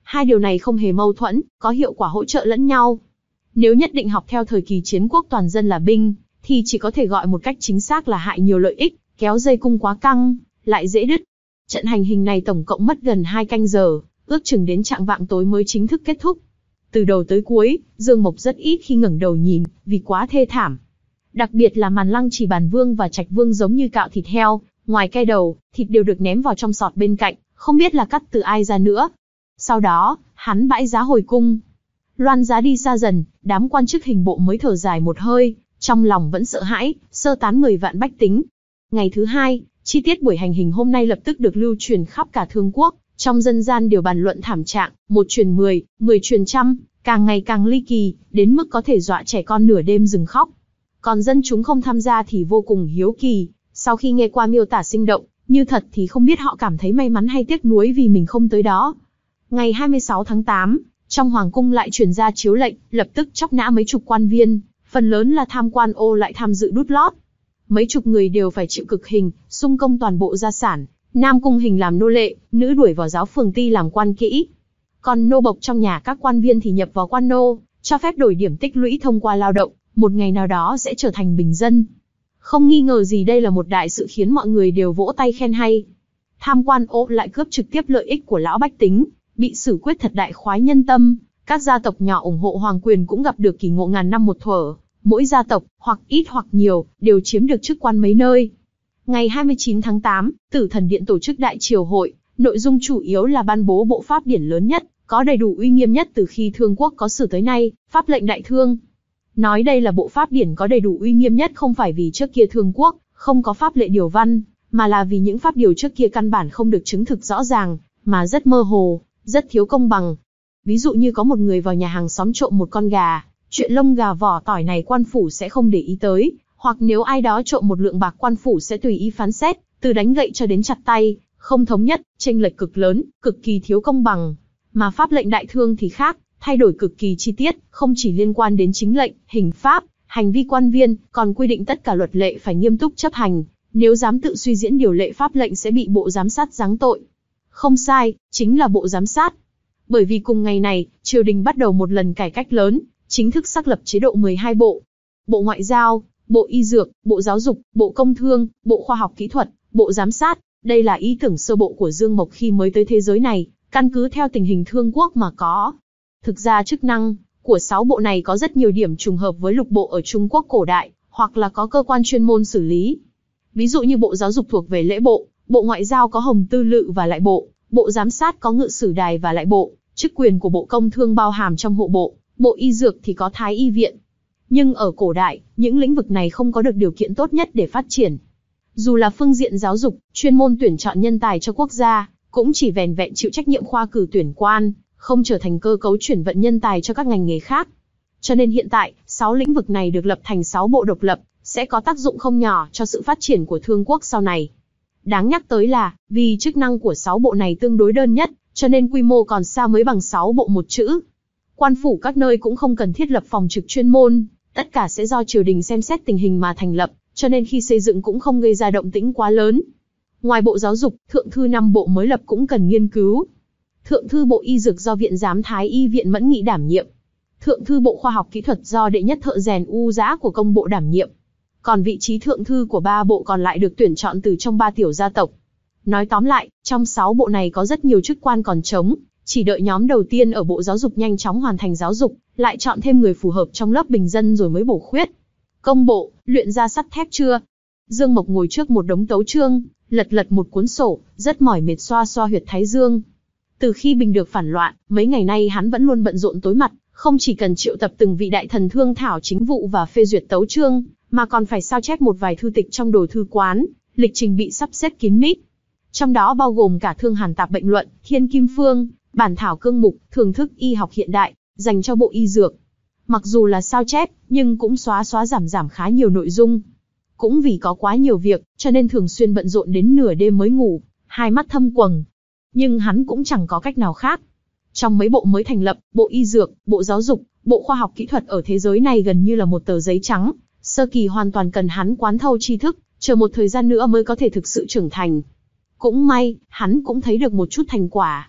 Hai điều này không hề mâu thuẫn, có hiệu quả hỗ trợ lẫn nhau. Nếu nhất định học theo thời kỳ chiến quốc toàn dân là binh, thì chỉ có thể gọi một cách chính xác là hại nhiều lợi ích, kéo dây cung quá căng, lại dễ đứt. Trận hành hình này tổng cộng mất gần hai canh giờ, ước chừng đến chạng vạng tối mới chính thức kết thúc. Từ đầu tới cuối, Dương Mộc rất ít khi ngẩng đầu nhìn, vì quá thê thảm. Đặc biệt là màn Lăng Trì Bản Vương và Trạch Vương giống như cạo thịt heo, ngoài cái đầu, thịt đều được ném vào trong sọt bên cạnh, không biết là cắt từ ai ra nữa. Sau đó, hắn bãi giá hồi cung. Loan giá đi xa dần, đám quan chức hình bộ mới thở dài một hơi, trong lòng vẫn sợ hãi, sơ tán mười vạn bách tính. Ngày thứ hai, chi tiết buổi hành hình hôm nay lập tức được lưu truyền khắp cả Thương Quốc, trong dân gian đều bàn luận thảm trạng, một truyền mười, mười truyền trăm, càng ngày càng ly kỳ, đến mức có thể dọa trẻ con nửa đêm dừng khóc. Còn dân chúng không tham gia thì vô cùng hiếu kỳ, sau khi nghe qua miêu tả sinh động, như thật thì không biết họ cảm thấy may mắn hay tiếc nuối vì mình không tới đó. Ngày hai mươi sáu tháng tám, trong hoàng cung lại truyền ra chiếu lệnh, lập tức chóc nã mấy chục quan viên, phần lớn là tham quan ô lại tham dự đút lót. Mấy chục người đều phải chịu cực hình, xung công toàn bộ gia sản, nam cung hình làm nô lệ, nữ đuổi vào giáo phường ty làm quan kỹ. Còn nô bộc trong nhà các quan viên thì nhập vào quan nô, cho phép đổi điểm tích lũy thông qua lao động, một ngày nào đó sẽ trở thành bình dân. Không nghi ngờ gì đây là một đại sự khiến mọi người đều vỗ tay khen hay. Tham quan ô lại cướp trực tiếp lợi ích của lão bách tính, bị xử quyết thật đại khoái nhân tâm. Các gia tộc nhỏ ủng hộ hoàng quyền cũng gặp được kỳ ngộ ngàn năm một thuở, mỗi gia tộc, hoặc ít hoặc nhiều, đều chiếm được chức quan mấy nơi. Ngày hai mươi chín tháng tám, Tử Thần Điện tổ chức đại triều hội, nội dung chủ yếu là ban bố bộ pháp điển lớn nhất, có đầy đủ uy nghiêm nhất từ khi Thương Quốc có sử tới nay, Pháp lệnh Đại Thương. Nói đây là bộ pháp điển có đầy đủ uy nghiêm nhất không phải vì trước kia Thương Quốc không có pháp lệ điều văn, mà là vì những pháp điều trước kia căn bản không được chứng thực rõ ràng, mà rất mơ hồ, rất thiếu công bằng. Ví dụ như có một người vào nhà hàng xóm trộm một con gà, chuyện lông gà vỏ tỏi này quan phủ sẽ không để ý tới, hoặc nếu ai đó trộm một lượng bạc quan phủ sẽ tùy ý phán xét, từ đánh gậy cho đến chặt tay, không thống nhất, chênh lệch cực lớn, cực kỳ thiếu công bằng. Mà pháp lệnh Đại Thương thì khác, thay đổi cực kỳ chi tiết, không chỉ liên quan đến chính lệnh, hình pháp, hành vi quan viên, còn quy định tất cả luật lệ phải nghiêm túc chấp hành, nếu dám tự suy diễn điều lệ pháp lệnh sẽ bị bộ giám sát giáng tội. Không sai, chính là bộ giám sát. Bởi vì cùng ngày này, triều đình bắt đầu một lần cải cách lớn, chính thức xác lập chế độ mười hai bộ. Bộ Ngoại giao, Bộ Y Dược, Bộ Giáo dục, Bộ Công Thương, Bộ Khoa học Kỹ thuật, Bộ Giám sát. Đây là ý tưởng sơ bộ của Dương Mộc khi mới tới thế giới này, căn cứ theo tình hình Thương Quốc mà có. Thực ra chức năng của sáu bộ này có rất nhiều điểm trùng hợp với lục bộ ở Trung Quốc cổ đại, hoặc là có cơ quan chuyên môn xử lý. Ví dụ như Bộ Giáo dục thuộc về lễ bộ, Bộ Ngoại giao có Hồng Tư Lự và Lại bộ, Bộ Giám sát có Ngự Sử Đài và Lại bộ, chức quyền của Bộ Công Thương bao hàm trong hộ bộ, Bộ Y Dược thì có Thái Y viện. Nhưng ở cổ đại, những lĩnh vực này không có được điều kiện tốt nhất để phát triển. Dù là phương diện giáo dục, chuyên môn tuyển chọn nhân tài cho quốc gia, cũng chỉ vẻn vẹn chịu trách nhiệm khoa cử tuyển quan, không trở thành cơ cấu chuyển vận nhân tài cho các ngành nghề khác. Cho nên hiện tại, sáu lĩnh vực này được lập thành sáu bộ độc lập, sẽ có tác dụng không nhỏ cho sự phát triển của Thương Quốc sau này. Đáng nhắc tới là, vì chức năng của sáu bộ này tương đối đơn nhất, cho nên quy mô còn xa mới bằng sáu bộ một chữ. Quan phủ các nơi cũng không cần thiết lập phòng trực chuyên môn, tất cả sẽ do triều đình xem xét tình hình mà thành lập, cho nên khi xây dựng cũng không gây ra động tĩnh quá lớn. Ngoài Bộ Giáo dục, Thượng thư năm bộ mới lập cũng cần nghiên cứu. Thượng thư Bộ Y Dược do Viện Giám Thái Y viện Mẫn Nghị đảm nhiệm. Thượng thư Bộ Khoa học Kỹ thuật do đệ nhất thợ rèn U Dã của công bộ đảm nhiệm. Còn vị trí thượng thư của ba bộ còn lại được tuyển chọn từ trong ba tiểu gia tộc. Nói tóm lại, trong sáu bộ này có rất nhiều chức quan còn trống, chỉ đợi nhóm đầu tiên ở Bộ Giáo dục nhanh chóng hoàn thành giáo dục, lại chọn thêm người phù hợp trong lớp bình dân rồi mới bổ khuyết. Công bộ, luyện ra sắt thép chưa? Dương Mộc ngồi trước một đống tấu chương, lật lật một cuốn sổ, rất mỏi mệt xoa xoa huyệt thái dương. Từ khi Bình được phản loạn, mấy ngày nay hắn vẫn luôn bận rộn tối mặt, không chỉ cần triệu tập từng vị đại thần thương thảo chính vụ và phê duyệt tấu chương, mà còn phải sao chép một vài thư tịch trong đồ thư quán, lịch trình bị sắp xếp kín mít. Trong đó bao gồm cả Thương Hàn Tạp Bệnh Luận, Thiên Kim Phương, Bản thảo cương mục, thưởng thức y học hiện đại, dành cho Bộ Y Dược. Mặc dù là sao chép, nhưng cũng xóa xóa giảm giảm khá nhiều nội dung. Cũng vì có quá nhiều việc, cho nên thường xuyên bận rộn đến nửa đêm mới ngủ, hai mắt thâm quầng. Nhưng hắn cũng chẳng có cách nào khác. Trong mấy bộ mới thành lập, Bộ Y Dược, Bộ Giáo dục, Bộ Khoa học Kỹ thuật ở thế giới này gần như là một tờ giấy trắng, sơ kỳ hoàn toàn cần hắn quán thâu tri thức, chờ một thời gian nữa mới có thể thực sự trưởng thành. Cũng may, hắn cũng thấy được một chút thành quả.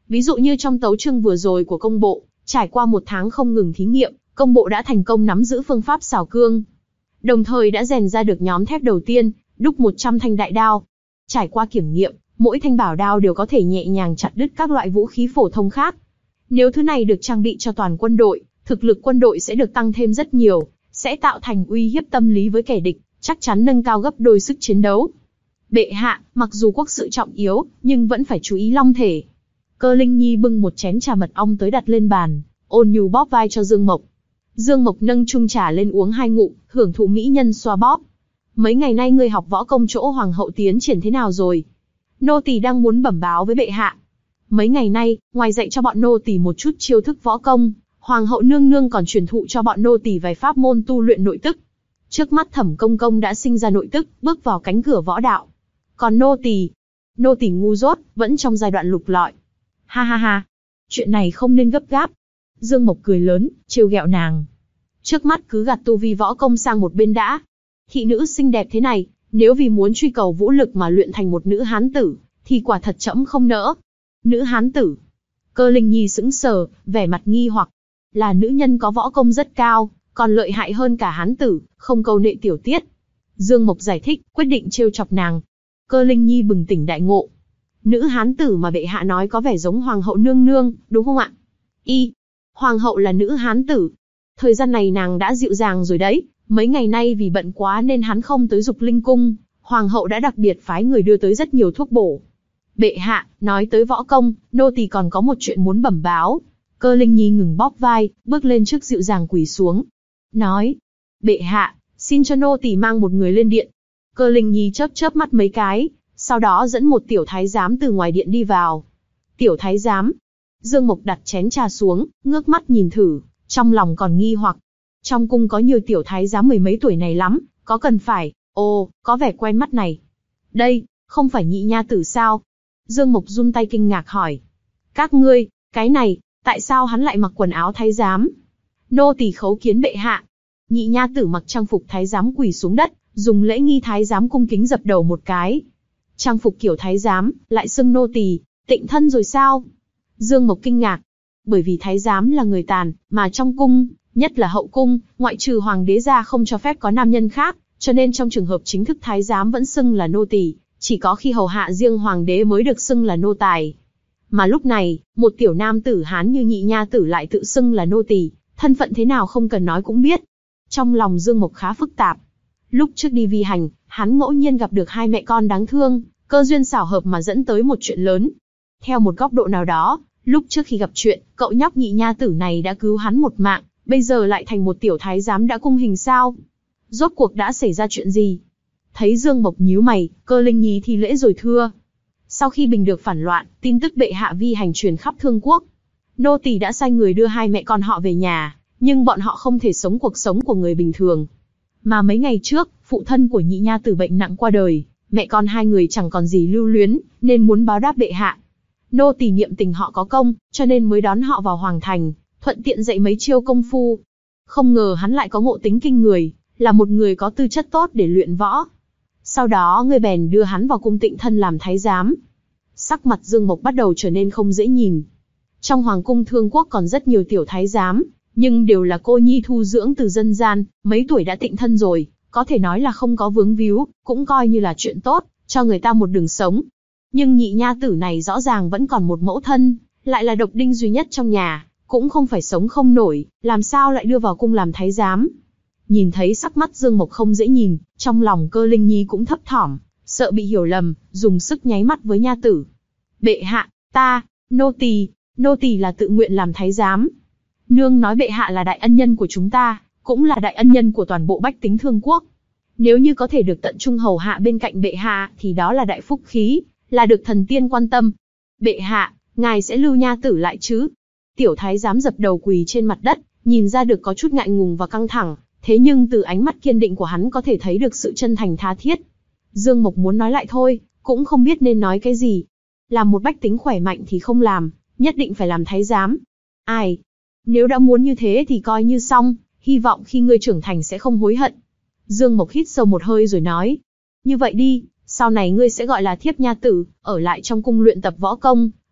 Ví dụ như trong tấu chương vừa rồi của công bộ, trải qua một tháng không ngừng thí nghiệm, công bộ đã thành công nắm giữ phương pháp xào cương. Đồng thời đã rèn ra được nhóm thép đầu tiên, đúc một trăm thanh đại đao. Trải qua kiểm nghiệm, mỗi thanh bảo đao đều có thể nhẹ nhàng chặt đứt các loại vũ khí phổ thông khác. Nếu thứ này được trang bị cho toàn quân đội, thực lực quân đội sẽ được tăng thêm rất nhiều, sẽ tạo thành uy hiếp tâm lý với kẻ địch, chắc chắn nâng cao gấp đôi sức chiến đấu. Bệ hạ, mặc dù quốc sự trọng yếu, nhưng vẫn phải chú ý long thể. Cơ Linh Nhi bưng một chén trà mật ong tới đặt lên bàn, ôn nhu bóp vai cho Dương Mộc. Dương Mộc nâng chung trà lên uống hai ngụm, hưởng thụ mỹ nhân xoa bóp. Mấy ngày nay ngươi học võ công chỗ hoàng hậu tiến triển thế nào rồi? Nô tỳ đang muốn bẩm báo với bệ hạ. Mấy ngày nay, ngoài dạy cho bọn nô tỳ một chút chiêu thức võ công, hoàng hậu nương nương còn truyền thụ cho bọn nô tỳ vài pháp môn tu luyện nội tức. Trước mắt Thẩm công công đã sinh ra nội tức, bước vào cánh cửa võ đạo. Còn nô tỳ, nô tỳ ngu dốt, vẫn trong giai đoạn lục lọi. Ha ha ha, chuyện này không nên gấp gáp. Dương Mộc cười lớn, trêu ghẹo nàng. Trước mắt cứ gạt tu vi võ công sang một bên đã. Thị nữ xinh đẹp thế này, nếu vì muốn truy cầu vũ lực mà luyện thành một nữ hán tử, thì quả thật trẫm không nỡ. Nữ hán tử? Cơ Linh Nhi sững sờ, vẻ mặt nghi hoặc. Là nữ nhân có võ công rất cao, còn lợi hại hơn cả hán tử, không câu nệ tiểu tiết. Dương Mộc giải thích, quyết định trêu chọc nàng. Cơ Linh Nhi bừng tỉnh đại ngộ. Nữ hán tử mà bệ hạ nói có vẻ giống hoàng hậu nương nương, đúng không ạ? Y, hoàng hậu là nữ hán tử. Thời gian này nàng đã dịu dàng rồi đấy, mấy ngày nay vì bận quá nên hắn không tới Dục Linh cung, hoàng hậu đã đặc biệt phái người đưa tới rất nhiều thuốc bổ. Bệ hạ, nói tới võ công, nô tỳ còn có một chuyện muốn bẩm báo. Cơ Linh Nhi ngừng bóp vai, bước lên trước dịu dàng quỳ xuống. Nói, bệ hạ, xin cho nô tỳ mang một người lên điện. Cơ Linh Nhi chớp chớp mắt mấy cái, sau đó dẫn một tiểu thái giám từ ngoài điện đi vào. Tiểu thái giám? Dương Mộc đặt chén trà xuống, ngước mắt nhìn thử, trong lòng còn nghi hoặc. Trong cung có nhiều tiểu thái giám mười mấy tuổi này lắm, có cần phải, ồ, có vẻ quen mắt này. Đây, không phải nhị nha tử sao? Dương Mộc run tay kinh ngạc hỏi. Các ngươi, cái này, tại sao hắn lại mặc quần áo thái giám? Nô tỳ khấu kiến bệ hạ. Nhị nha tử mặc trang phục thái giám quỳ xuống đất, dùng lễ nghi thái giám cung kính dập đầu một cái. Trang phục kiểu thái giám, lại xưng nô tỳ, tịnh thân rồi sao? Dương Mộc kinh ngạc. Bởi vì thái giám là người tàn, mà trong cung, nhất là hậu cung, ngoại trừ hoàng đế ra không cho phép có nam nhân khác, cho nên trong trường hợp chính thức thái giám vẫn xưng là nô tỳ, chỉ có khi hầu hạ riêng hoàng đế mới được xưng là nô tài. Mà lúc này, một tiểu nam tử Hán như nhị nha tử lại tự xưng là nô tỳ, thân phận thế nào không cần nói cũng biết. Trong lòng Dương Mộc khá phức tạp. Lúc trước đi vi hành, hắn ngẫu nhiên gặp được hai mẹ con đáng thương, cơ duyên xảo hợp mà dẫn tới một chuyện lớn. Theo một góc độ nào đó, lúc trước khi gặp chuyện, cậu nhóc nhị nha tử này đã cứu hắn một mạng, bây giờ lại thành một tiểu thái giám đã cung hình sao? Rốt cuộc đã xảy ra chuyện gì? Thấy Dương Mộc nhíu mày, Cơ Linh Nhi thi lễ rồi thưa. Sau khi bình được phản loạn, tin tức bệ hạ vi hành truyền khắp Thương Quốc. Nô tỳ đã sai người đưa hai mẹ con họ về nhà, nhưng bọn họ không thể sống cuộc sống của người bình thường. Mà mấy ngày trước, phụ thân của nhị nha tử bệnh nặng qua đời, mẹ con hai người chẳng còn gì lưu luyến, nên muốn báo đáp bệ hạ. Nô tỳ niệm tình họ có công, cho nên mới đón họ vào hoàng thành, thuận tiện dạy mấy chiêu công phu. Không ngờ hắn lại có ngộ tính kinh người, là một người có tư chất tốt để luyện võ. Sau đó người bèn đưa hắn vào cung tịnh thân làm thái giám. Sắc mặt Dương Mộc bắt đầu trở nên không dễ nhìn. Trong hoàng cung Thương Quốc còn rất nhiều tiểu thái giám, nhưng đều là cô nhi thu dưỡng từ dân gian, mấy tuổi đã tịnh thân rồi, có thể nói là không có vướng víu, cũng coi như là chuyện tốt, cho người ta một đường sống. Nhưng nhị nha tử này rõ ràng vẫn còn một mẫu thân, lại là độc đinh duy nhất trong nhà, cũng không phải sống không nổi, làm sao lại đưa vào cung làm thái giám. Nhìn thấy sắc mắt Dương Mộc không dễ nhìn, trong lòng Cơ Linh Nhi cũng thấp thỏm, sợ bị hiểu lầm, dùng sức nháy mắt với nha tử. Bệ hạ, ta, nô tỳ, nô tỳ là tự nguyện làm thái giám. Nương nói bệ hạ là đại ân nhân của chúng ta, cũng là đại ân nhân của toàn bộ bách tính Thương Quốc. Nếu như có thể được tận trung hầu hạ bên cạnh bệ hạ, thì đó là đại phúc khí, là được thần tiên quan tâm. Bệ hạ, ngài sẽ lưu nha tử lại chứ? Tiểu thái giám dập đầu quỳ trên mặt đất, nhìn ra được có chút ngại ngùng và căng thẳng, thế nhưng từ ánh mắt kiên định của hắn có thể thấy được sự chân thành tha thiết. Dương Mộc muốn nói lại thôi, cũng không biết nên nói cái gì. Làm một bách tính khỏe mạnh thì không làm, nhất định phải làm thái giám. Ai? Nếu đã muốn như thế thì coi như xong, hy vọng khi ngươi trưởng thành sẽ không hối hận. Dương Mộc hít sâu một hơi rồi nói. Như vậy đi, sau này ngươi sẽ gọi là thiếp nha tử, ở lại trong cung luyện tập võ công,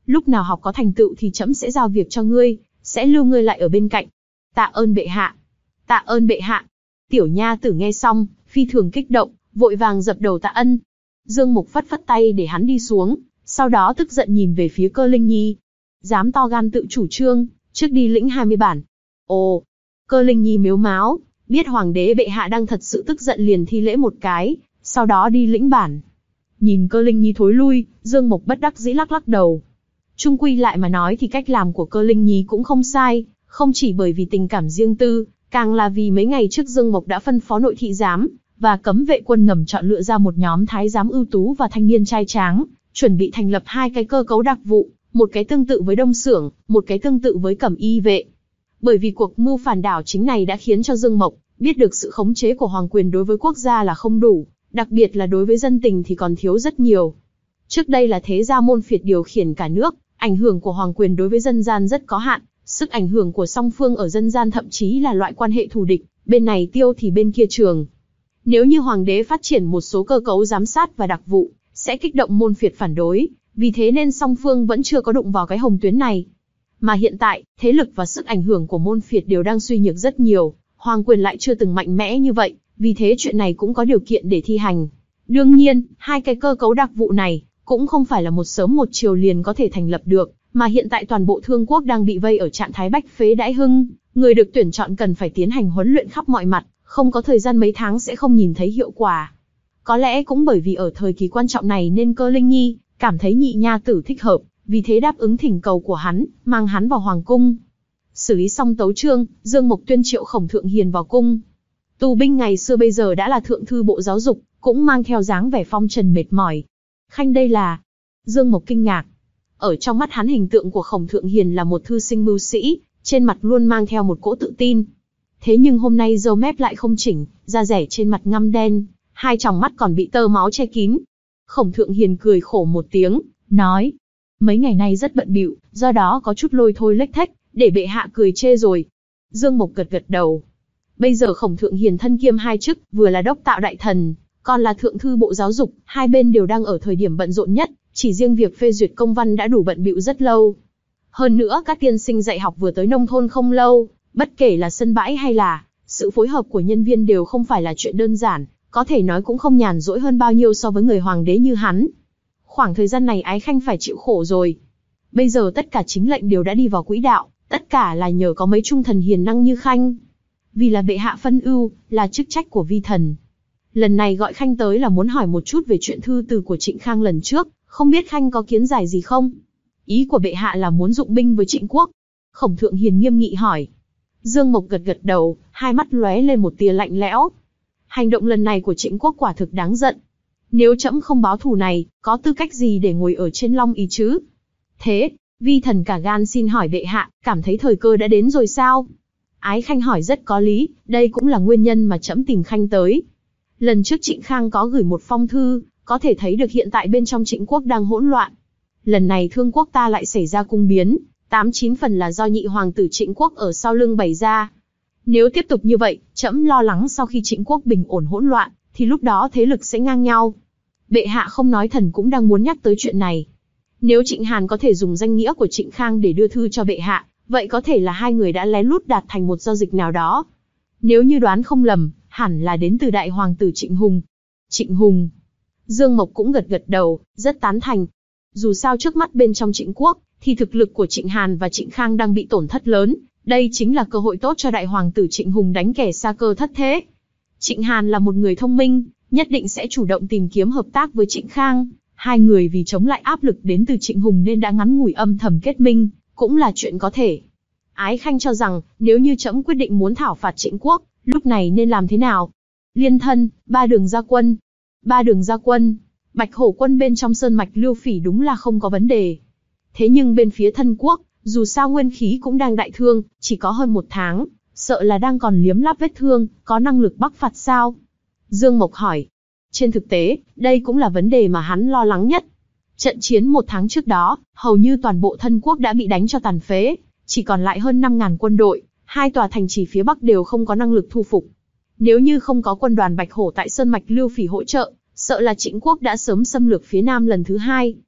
lúc nào học có thành tựu thì trẫm sẽ giao việc cho ngươi, sẽ lưu ngươi lại ở bên cạnh. Tạ ơn bệ hạ. Tạ ơn bệ hạ. Tiểu nha tử nghe xong, phi thường kích động, vội vàng dập đầu tạ ân. Dương Mục phất phất tay để hắn đi xuống, sau đó tức giận nhìn về phía Cơ Linh Nhi. Dám to gan tự chủ trương, trước đi lĩnh hai mươi bản. Ồ, Cơ Linh Nhi mếu máo, biết hoàng đế bệ hạ đang thật sự tức giận liền thi lễ một cái, sau đó đi lĩnh bản. Nhìn Cơ Linh Nhi thối lui, Dương Mục bất đắc dĩ lắc lắc đầu. Chung quy lại mà nói thì cách làm của Cơ Linh Nhi cũng không sai, không chỉ bởi vì tình cảm riêng tư, càng là vì mấy ngày trước Dương Mộc đã phân phó nội thị giám và cấm vệ quân ngầm chọn lựa ra một nhóm thái giám ưu tú và thanh niên trai tráng, chuẩn bị thành lập hai cái cơ cấu đặc vụ, một cái tương tự với Đông Xưởng, một cái tương tự với Cẩm Y vệ. Bởi vì cuộc mưu phản đảo chính này đã khiến cho Dương Mộc biết được sự khống chế của hoàng quyền đối với quốc gia là không đủ, đặc biệt là đối với dân tình thì còn thiếu rất nhiều. Trước đây là thế gia môn phiệt điều khiển cả nước, ảnh hưởng của hoàng quyền đối với dân gian rất có hạn, sức ảnh hưởng của song phương ở dân gian thậm chí là loại quan hệ thù địch, bên này tiêu thì bên kia trường. Nếu như hoàng đế phát triển một số cơ cấu giám sát và đặc vụ, sẽ kích động môn phiệt phản đối, vì thế nên song phương vẫn chưa có đụng vào cái hồng tuyến này. Mà hiện tại, thế lực và sức ảnh hưởng của môn phiệt đều đang suy nhược rất nhiều, hoàng quyền lại chưa từng mạnh mẽ như vậy, vì thế chuyện này cũng có điều kiện để thi hành. Đương nhiên, hai cái cơ cấu đặc vụ này cũng không phải là một sớm một chiều liền có thể thành lập được, mà hiện tại toàn bộ Thương quốc đang bị vây ở trạng thái bách phế đãi hưng, người được tuyển chọn cần phải tiến hành huấn luyện khắp mọi mặt, không có thời gian mấy tháng sẽ không nhìn thấy hiệu quả. Có lẽ cũng bởi vì ở thời kỳ quan trọng này nên Cơ Linh Nhi cảm thấy nhị nha tử thích hợp, vì thế đáp ứng thỉnh cầu của hắn, mang hắn vào hoàng cung. Xử lý xong tấu chương, Dương Mộc tuyên triệu Khổng Thượng Hiền vào cung. Tù binh ngày xưa bây giờ đã là thượng thư bộ giáo dục, cũng mang theo dáng vẻ phong trần mệt mỏi. Khanh đây là... Dương Mộc kinh ngạc. Ở trong mắt hắn hình tượng của Khổng Thượng Hiền là một thư sinh mưu sĩ, trên mặt luôn mang theo một cỗ tự tin. Thế nhưng hôm nay râu mép lại không chỉnh, da rẻ trên mặt ngăm đen, hai tròng mắt còn bị tơ máu che kín. Khổng Thượng Hiền cười khổ một tiếng, nói: mấy ngày nay rất bận bịu, do đó có chút lôi thôi lếch thếch, để bệ hạ cười chê rồi. Dương Mộc gật gật đầu. Bây giờ Khổng Thượng Hiền thân kiêm hai chức, vừa là đốc tạo đại thần, còn là thượng thư bộ giáo dục, hai bên đều đang ở thời điểm bận rộn nhất, chỉ riêng việc phê duyệt công văn đã đủ bận bịu rất lâu. Hơn nữa các tiên sinh dạy học vừa tới nông thôn không lâu, bất kể là sân bãi hay là sự phối hợp của nhân viên đều không phải là chuyện đơn giản, có thể nói cũng không nhàn rỗi hơn bao nhiêu so với người hoàng đế như hắn. Khoảng thời gian này Ái Khanh phải chịu khổ rồi. Bây giờ tất cả chính lệnh đều đã đi vào quỹ đạo, tất cả là nhờ có mấy trung thần hiền năng như Khanh. Vì là bệ hạ phân ưu, là chức trách của vi thần. Lần này gọi Khanh tới là muốn hỏi một chút về chuyện thư từ của Trịnh Khang lần trước, không biết Khanh có kiến giải gì không? Ý của bệ hạ là muốn dụng binh với Trịnh quốc. Khổng Thượng Hiền nghiêm nghị hỏi. Dương Mộc gật gật đầu, hai mắt lóe lên một tia lạnh lẽo. Hành động lần này của Trịnh quốc quả thực đáng giận. Nếu trẫm không báo thù này, có tư cách gì để ngồi ở trên long ỷ chứ? Thế, vi thần cả gan xin hỏi bệ hạ, cảm thấy thời cơ đã đến rồi sao? Ái Khanh hỏi rất có lý, đây cũng là nguyên nhân mà trẫm tìm Khanh tới. Lần trước Trịnh Khang có gửi một phong thư, có thể thấy được hiện tại bên trong Trịnh quốc đang hỗn loạn. Lần này Thương quốc ta lại xảy ra cung biến, tám chín phần là do nhị hoàng tử Trịnh quốc ở sau lưng bày ra. Nếu tiếp tục như vậy, trẫm lo lắng sau khi Trịnh quốc bình ổn hỗn loạn, thì lúc đó thế lực sẽ ngang nhau. Bệ hạ không nói thần cũng đang muốn nhắc tới chuyện này. Nếu Trịnh Hàn có thể dùng danh nghĩa của Trịnh Khang để đưa thư cho bệ hạ, vậy có thể là hai người đã lén lút đạt thành một giao dịch nào đó. Nếu như đoán không lầm, hẳn là đến từ đại hoàng tử Trịnh Hùng. Trịnh Hùng. Dương Mộc cũng gật gật đầu, rất tán thành. Dù sao trước mắt bên trong Trịnh quốc, thì thực lực của Trịnh Hàn và Trịnh Khang đang bị tổn thất lớn. Đây chính là cơ hội tốt cho đại hoàng tử Trịnh Hùng đánh kẻ xa cơ thất thế. Trịnh Hàn là một người thông minh, nhất định sẽ chủ động tìm kiếm hợp tác với Trịnh Khang. Hai người vì chống lại áp lực đến từ Trịnh Hùng nên đã ngắn ngủi âm thầm kết minh, cũng là chuyện có thể. Ái Khanh cho rằng, nếu như trẫm quyết định muốn thảo phạt Trịnh quốc, lúc này nên làm thế nào? Liên thân, ba đường ra quân. Ba đường ra quân, Bạch Hổ quân bên trong sơn mạch Lưu Phỉ đúng là không có vấn đề. Thế nhưng bên phía Thân quốc, dù sao nguyên khí cũng đang đại thương, chỉ có hơn một tháng, sợ là đang còn liếm láp vết thương, có năng lực bắc phạt sao? Dương Mộc hỏi. Trên thực tế, đây cũng là vấn đề mà hắn lo lắng nhất. Trận chiến một tháng trước đó, hầu như toàn bộ Thân quốc đã bị đánh cho tàn phế, chỉ còn lại hơn năm nghìn quân đội, hai tòa thành trì phía Bắc đều không có năng lực thu phục. Nếu như không có quân đoàn Bạch Hổ tại sơn mạch Lưu Phỉ hỗ trợ, sợ là Trịnh quốc đã sớm xâm lược phía Nam lần thứ hai.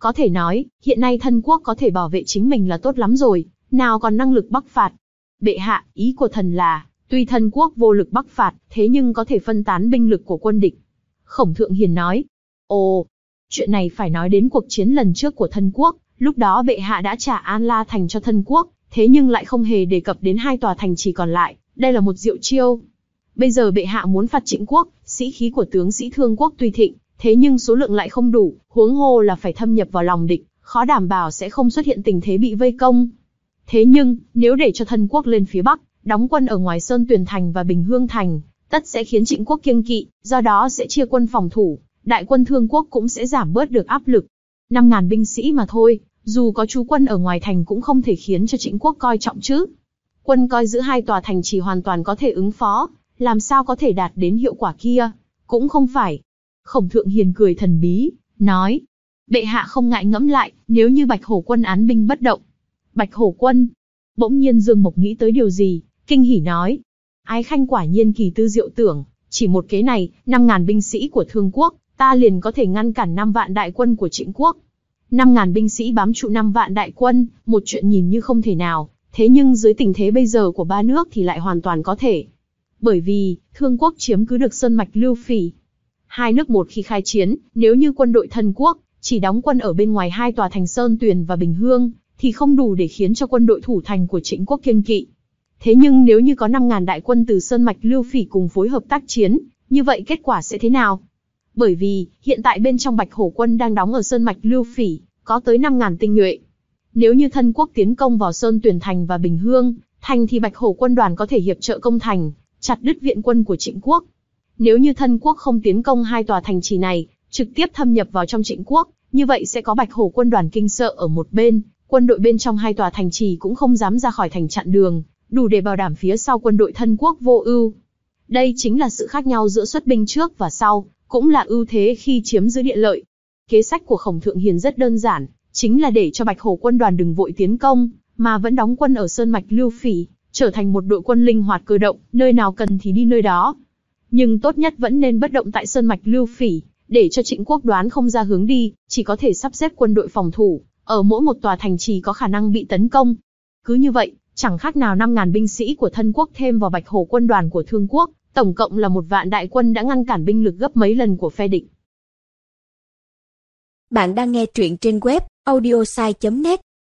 Có thể nói, hiện nay thân quốc có thể bảo vệ chính mình là tốt lắm rồi, nào còn năng lực bắc phạt. Bệ hạ, ý của thần là, tuy thân quốc vô lực bắc phạt, thế nhưng có thể phân tán binh lực của quân địch. Khổng Thượng Hiền nói. Ồ, chuyện này phải nói đến cuộc chiến lần trước của thân quốc, lúc đó bệ hạ đã trả An La Thành cho thân quốc, thế nhưng lại không hề đề cập đến hai tòa thành trì còn lại, đây là một diệu chiêu. Bây giờ bệ hạ muốn phạt Trịnh quốc, sĩ khí của tướng sĩ Thương quốc tuy thịnh, thế nhưng số lượng lại không đủ, huống hồ là phải thâm nhập vào lòng địch, khó đảm bảo sẽ không xuất hiện tình thế bị vây công. Thế nhưng, nếu để cho thân quốc lên phía Bắc, đóng quân ở ngoài Sơn Tuyền Thành và Bình Hương Thành, tất sẽ khiến Trịnh quốc kiêng kỵ, do đó sẽ chia quân phòng thủ, đại quân Thương quốc cũng sẽ giảm bớt được áp lực. Năm ngàn binh sĩ mà thôi, dù có trú quân ở ngoài thành cũng không thể khiến cho Trịnh quốc coi trọng chứ. Quân coi giữ hai tòa thành trì hoàn toàn có thể ứng phó, làm sao có thể đạt đến hiệu quả kia, cũng không phải. Khổng Thượng Hiền cười thần bí, nói, bệ hạ không ngại ngẫm lại, nếu như Bạch Hổ quân án binh bất động. Bạch Hổ quân, bỗng nhiên Dương Mộc nghĩ tới điều gì, kinh hỉ nói, Ái Khanh quả nhiên kỳ tư diệu tưởng, chỉ một kế này, năm ngàn binh sĩ của Thương quốc, ta liền có thể ngăn cản năm vạn đại quân của Trịnh quốc. Năm ngàn binh sĩ bám trụ năm vạn đại quân, một chuyện nhìn như không thể nào, thế nhưng dưới tình thế bây giờ của ba nước thì lại hoàn toàn có thể. Bởi vì, Thương quốc chiếm cứ được sơn mạch Lưu Phỉ. Hai nước một khi khai chiến, nếu như quân đội thân quốc chỉ đóng quân ở bên ngoài hai tòa thành Sơn Tuyền và Bình Hương, thì không đủ để khiến cho quân đội thủ thành của Trịnh quốc kiêng kỵ. Thế nhưng nếu như có năm ngàn đại quân từ sơn mạch Lưu Phỉ cùng phối hợp tác chiến, như vậy kết quả sẽ thế nào? Bởi vì, hiện tại bên trong Bạch Hổ quân đang đóng ở sơn mạch Lưu Phỉ, có tới năm ngàn tinh nhuệ. Nếu như thân quốc tiến công vào Sơn Tuyền Thành và Bình Hương Thành thì Bạch Hổ quân đoàn có thể hiệp trợ công thành, chặt đứt viện quân của Trịnh quốc. Nếu như thân quốc không tiến công hai tòa thành trì này, trực tiếp thâm nhập vào trong Trịnh quốc, như vậy sẽ có Bạch Hổ quân đoàn kinh sợ ở một bên, quân đội bên trong hai tòa thành trì cũng không dám ra khỏi thành chặn đường, đủ để bảo đảm phía sau quân đội thân quốc vô ưu. Đây chính là sự khác nhau giữa xuất binh trước và sau, cũng là ưu thế khi chiếm giữ địa lợi. Kế sách của Khổng Thượng Hiền rất đơn giản, chính là để cho Bạch Hổ quân đoàn đừng vội tiến công, mà vẫn đóng quân ở sơn mạch Lưu Phỉ, trở thành một đội quân linh hoạt cơ động, nơi nào cần thì đi nơi đó. Nhưng tốt nhất vẫn nên bất động tại sơn mạch Lưu Phỉ, để cho Trịnh quốc đoán không ra hướng đi, chỉ có thể sắp xếp quân đội phòng thủ, ở mỗi một tòa thành trì có khả năng bị tấn công. Cứ như vậy, chẳng khác nào năm ngàn binh sĩ của thân quốc thêm vào Bạch Hổ quân đoàn của Thương quốc, tổng cộng là một vạn đại quân đã ngăn cản binh lực gấp mấy lần của phe địch. Bạn đang nghe truyện trên web audiosai chấm net.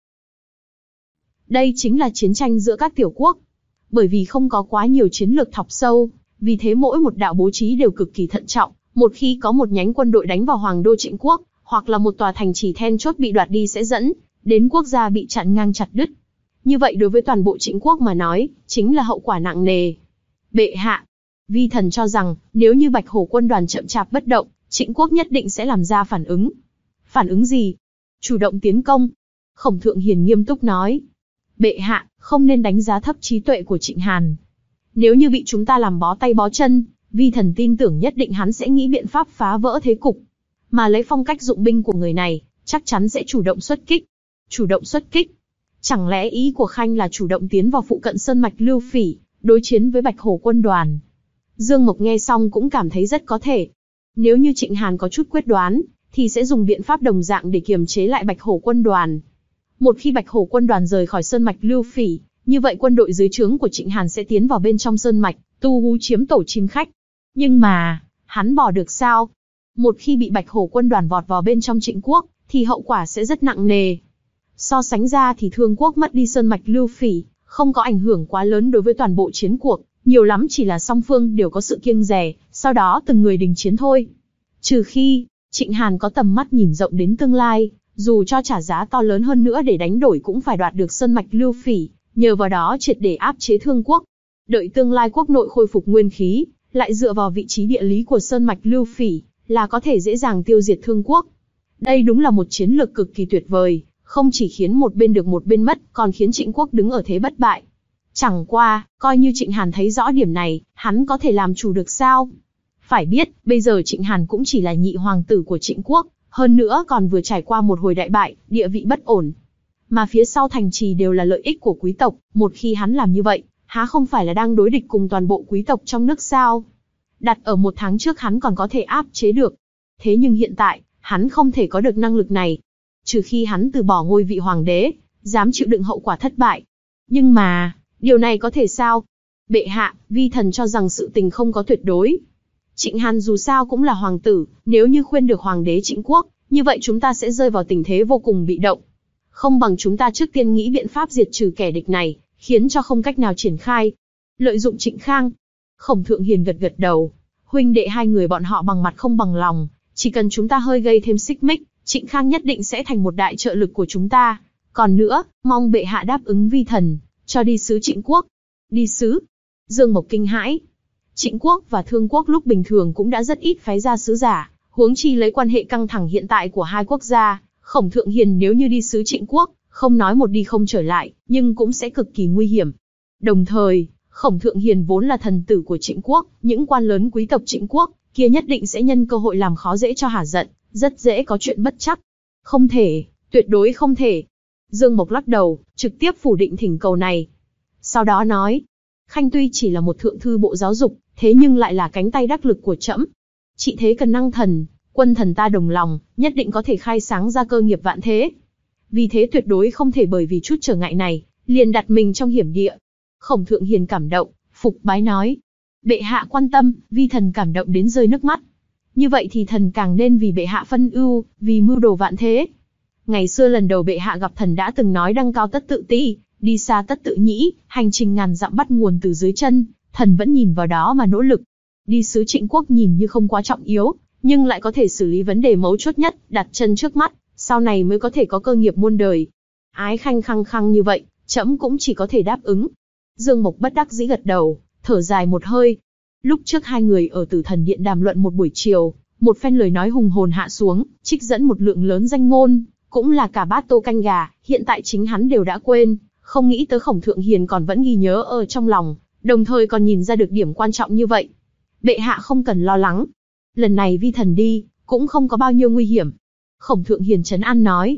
Đây chính là chiến tranh giữa các tiểu quốc. Bởi vì không có quá nhiều chiến lược thọc sâu, vì thế mỗi một đạo bố trí đều cực kỳ thận trọng. Một khi có một nhánh quân đội đánh vào hoàng đô Trịnh quốc, hoặc là một tòa thành trì then chốt bị đoạt đi sẽ dẫn đến quốc gia bị chặn ngang chặt đứt. Như vậy đối với toàn bộ Trịnh quốc mà nói, chính là hậu quả nặng nề. Bệ hạ, vi thần cho rằng, nếu như Bạch Hổ quân đoàn chậm chạp bất động, Trịnh quốc nhất định sẽ làm ra phản ứng. Phản ứng gì? Chủ động tiến công. Khổng Thượng Hiền nghiêm túc nói. Bệ hạ, không nên đánh giá thấp trí tuệ của Trịnh Hàn. Nếu như bị chúng ta làm bó tay bó chân, vi thần tin tưởng nhất định hắn sẽ nghĩ biện pháp phá vỡ thế cục. Mà lấy phong cách dụng binh của người này, chắc chắn sẽ chủ động xuất kích. Chủ động xuất kích. Chẳng lẽ ý của Khanh là chủ động tiến vào phụ cận sơn mạch Lưu Phỉ, đối chiến với Bạch Hổ quân đoàn? Dương Mộc nghe xong cũng cảm thấy rất có thể. Nếu như Trịnh Hàn có chút quyết đoán, thì sẽ dùng biện pháp đồng dạng để kiềm chế lại Bạch Hổ quân đoàn. Một khi Bạch Hổ quân đoàn rời khỏi sơn mạch Lưu Phỉ, như vậy quân đội dưới trướng của Trịnh Hàn sẽ tiến vào bên trong sơn mạch, tu hú chiếm tổ chim khách. Nhưng mà, hắn bỏ được sao? Một khi bị Bạch Hổ quân đoàn vọt vào bên trong Trịnh quốc, thì hậu quả sẽ rất nặng nề. So sánh ra thì Thương quốc mất đi sơn mạch Lưu Phỉ, không có ảnh hưởng quá lớn đối với toàn bộ chiến cuộc, nhiều lắm chỉ là song phương đều có sự kiêng dè, sau đó từng người đình chiến thôi. Trừ khi, Trịnh Hàn có tầm mắt nhìn rộng đến tương lai, dù cho trả giá to lớn hơn nữa để đánh đổi cũng phải đoạt được sơn mạch Lưu Phỉ, nhờ vào đó triệt để áp chế Thương quốc. Đợi tương lai quốc nội khôi phục nguyên khí, lại dựa vào vị trí địa lý của sơn mạch Lưu Phỉ, là có thể dễ dàng tiêu diệt Thương quốc. Đây đúng là một chiến lược cực kỳ tuyệt vời, không chỉ khiến một bên được một bên mất, còn khiến Trịnh quốc đứng ở thế bất bại. Chẳng qua, coi như Trịnh Hàn thấy rõ điểm này, hắn có thể làm chủ được sao? Phải biết, bây giờ Trịnh Hàn cũng chỉ là nhị hoàng tử của Trịnh quốc, hơn nữa còn vừa trải qua một hồi đại bại, địa vị bất ổn. Mà phía sau thành trì đều là lợi ích của quý tộc, một khi hắn làm như vậy, há không phải là đang đối địch cùng toàn bộ quý tộc trong nước sao? Đặt ở một tháng trước hắn còn có thể áp chế được. Thế nhưng hiện tại, hắn không thể có được năng lực này. trừ khi hắn từ bỏ ngôi vị hoàng đế, dám chịu đựng hậu quả thất bại. Nhưng mà, điều này có thể sao? Bệ hạ, vi thần cho rằng sự tình không có tuyệt đối. Trịnh Hàn dù sao cũng là hoàng tử, nếu như khuyên được hoàng đế Trịnh Quốc, như vậy chúng ta sẽ rơi vào tình thế vô cùng bị động. Không bằng chúng ta trước tiên nghĩ biện pháp diệt trừ kẻ địch này, khiến cho không cách nào triển khai. Lợi dụng Trịnh Khang. Khổng Thượng Hiền gật gật đầu. Huynh đệ hai người bọn họ bằng mặt không bằng lòng, chỉ cần chúng ta hơi gây thêm xích mích, Trịnh Khang nhất định sẽ thành một đại trợ lực của chúng ta. Còn nữa, mong bệ hạ đáp ứng vi thần, cho đi sứ Trịnh Quốc. Đi sứ? Dương Mộc kinh hãi. Trịnh Quốc và Thương Quốc lúc bình thường cũng đã rất ít phái ra sứ giả, huống chi lấy quan hệ căng thẳng hiện tại của hai quốc gia, Khổng Thượng Hiền nếu như đi sứ Trịnh Quốc, không nói một đi không trở lại, nhưng cũng sẽ cực kỳ nguy hiểm. Đồng thời, Khổng Thượng Hiền vốn là thần tử của Trịnh Quốc, những quan lớn quý tộc Trịnh Quốc kia nhất định sẽ nhân cơ hội làm khó dễ cho hả giận, rất dễ có chuyện bất trắc. Không thể, tuyệt đối không thể. Dương Mộc lắc đầu, trực tiếp phủ định thỉnh cầu này. Sau đó nói, Khanh tuy chỉ là một thượng thư bộ giáo dục, thế nhưng lại là cánh tay đắc lực của trẫm. Trị thế cần năng thần, quân thần ta đồng lòng, nhất định có thể khai sáng ra cơ nghiệp vạn thế. Vì thế tuyệt đối không thể bởi vì chút trở ngại này, liền đặt mình trong hiểm địa. Khổng Thượng Hiền cảm động, phục bái nói. Bệ hạ quan tâm, vi thần cảm động đến rơi nước mắt. Như vậy thì thần càng nên vì bệ hạ phân ưu, vì mưu đồ vạn thế. Ngày xưa lần đầu bệ hạ gặp thần đã từng nói đăng cao tất tự ti, đi xa tất tự nhĩ, hành trình ngàn dặm bắt nguồn từ dưới chân, thần vẫn nhìn vào đó mà nỗ lực. Đi sứ Trịnh Quốc nhìn như không quá trọng yếu, nhưng lại có thể xử lý vấn đề mấu chốt nhất, đặt chân trước mắt, sau này mới có thể có cơ nghiệp muôn đời. Ái Khanh khăng khăng như vậy, trẫm cũng chỉ có thể đáp ứng. Dương Mộc bất đắc dĩ gật đầu, thở dài một hơi. Lúc trước hai người ở Tử Thần Điện đàm luận một buổi chiều, một phen lời nói hùng hồn hạ xuống, trích dẫn một lượng lớn danh ngôn, cũng là cả bát tô canh gà, hiện tại chính hắn đều đã quên, không nghĩ tới Khổng Thượng Hiền còn vẫn ghi nhớ ở trong lòng, đồng thời còn nhìn ra được điểm quan trọng như vậy. Bệ hạ không cần lo lắng, lần này vi thần đi, cũng không có bao nhiêu nguy hiểm. Khổng Thượng Hiền trấn an nói.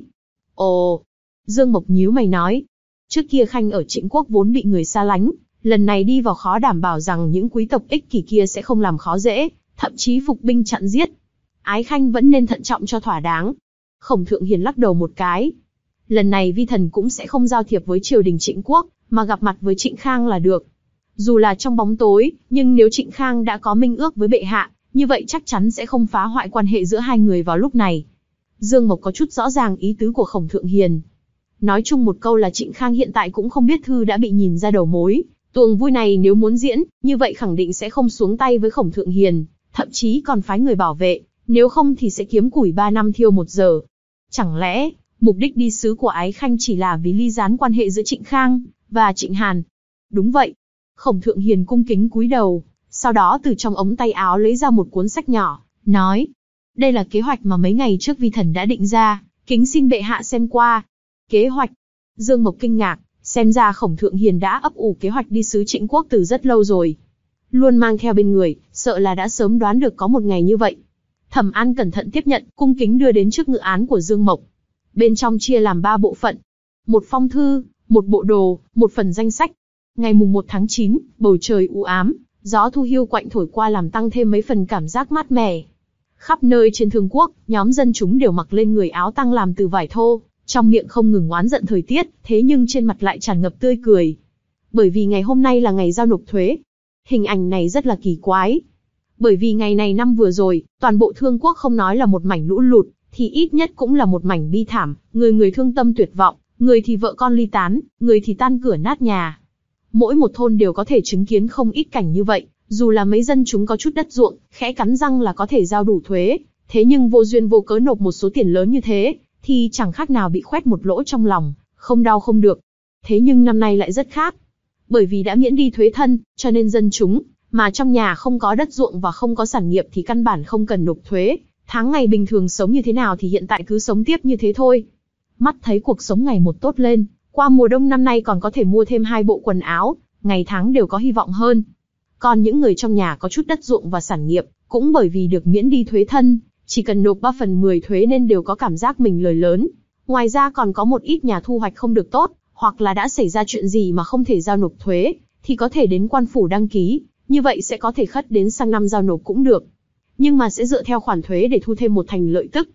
Ồ, Dương Mộc nhíu mày nói, trước kia Khanh ở Trịnh Quốc vốn bị người xa lánh, lần này đi vào khó đảm bảo rằng những quý tộc ích kỷ kia sẽ không làm khó dễ, thậm chí phục binh chặn giết. Ái Khanh vẫn nên thận trọng cho thỏa đáng. Khổng Thượng Hiền lắc đầu một cái. Lần này vi thần cũng sẽ không giao thiệp với triều đình Trịnh Quốc, mà gặp mặt với Trịnh Khang là được. Dù là trong bóng tối, nhưng nếu Trịnh Khang đã có minh ước với bệ hạ, như vậy chắc chắn sẽ không phá hoại quan hệ giữa hai người vào lúc này. Dương Mộc có chút rõ ràng ý tứ của Khổng Thượng Hiền. Nói chung một câu là Trịnh Khang hiện tại cũng không biết thư đã bị nhìn ra đầu mối. Tuồng vui này nếu muốn diễn, như vậy khẳng định sẽ không xuống tay với Khổng Thượng Hiền, thậm chí còn phái người bảo vệ, nếu không thì sẽ kiếm củi ba năm thiêu một giờ. Chẳng lẽ, mục đích đi sứ của Ái Khanh chỉ là vì ly gián quan hệ giữa Trịnh Khang và Trịnh Hàn? Đúng vậy. Khổng Thượng Hiền cung kính cúi đầu, sau đó từ trong ống tay áo lấy ra một cuốn sách nhỏ, nói. Đây là kế hoạch mà mấy ngày trước vi thần đã định ra, kính xin bệ hạ xem qua. Kế hoạch? Dương Mộc kinh ngạc, xem ra Khổng Thượng Hiền đã ấp ủ kế hoạch đi sứ Trịnh Quốc từ rất lâu rồi. Luôn mang theo bên người, sợ là đã sớm đoán được có một ngày như vậy. Thẩm An cẩn thận tiếp nhận, cung kính đưa đến trước ngự án của Dương Mộc. Bên trong chia làm ba bộ phận. Một phong thư, một bộ đồ, một phần danh sách. Ngày mùng một tháng chín, bầu trời u ám, gió thu hiu quạnh thổi qua làm tăng thêm mấy phần cảm giác mát mẻ. Khắp nơi trên Thương Quốc, nhóm dân chúng đều mặc lên người áo tang làm từ vải thô, trong miệng không ngừng oán giận thời tiết, thế nhưng trên mặt lại tràn ngập tươi cười. Bởi vì ngày hôm nay là ngày giao nộp thuế. Hình ảnh này rất là kỳ quái. Bởi vì ngày này năm vừa rồi, toàn bộ Thương Quốc không nói là một mảnh lũ lụt, thì ít nhất cũng là một mảnh bi thảm, người người thương tâm tuyệt vọng, người thì vợ con ly tán, người thì tan cửa nát nhà. Mỗi một thôn đều có thể chứng kiến không ít cảnh như vậy, dù là mấy dân chúng có chút đất ruộng, khẽ cắn răng là có thể giao đủ thuế, thế nhưng vô duyên vô cớ nộp một số tiền lớn như thế, thì chẳng khác nào bị khoét một lỗ trong lòng, không đau không được. Thế nhưng năm nay lại rất khác. Bởi vì đã miễn đi thuế thân, cho nên dân chúng, mà trong nhà không có đất ruộng và không có sản nghiệp thì căn bản không cần nộp thuế. Tháng ngày bình thường sống như thế nào thì hiện tại cứ sống tiếp như thế thôi. Mắt thấy cuộc sống ngày một tốt lên, qua mùa đông năm nay còn có thể mua thêm hai bộ quần áo, ngày tháng đều có hy vọng hơn. Còn những người trong nhà có chút đất ruộng và sản nghiệp, cũng bởi vì được miễn đi thuế thân, chỉ cần nộp ba phần mười thuế nên đều có cảm giác mình lời lớn. Ngoài ra còn có một ít nhà thu hoạch không được tốt, hoặc là đã xảy ra chuyện gì mà không thể giao nộp thuế, thì có thể đến quan phủ đăng ký, như vậy sẽ có thể khất đến sang năm giao nộp cũng được. Nhưng mà sẽ dựa theo khoản thuế để thu thêm một thành lợi tức.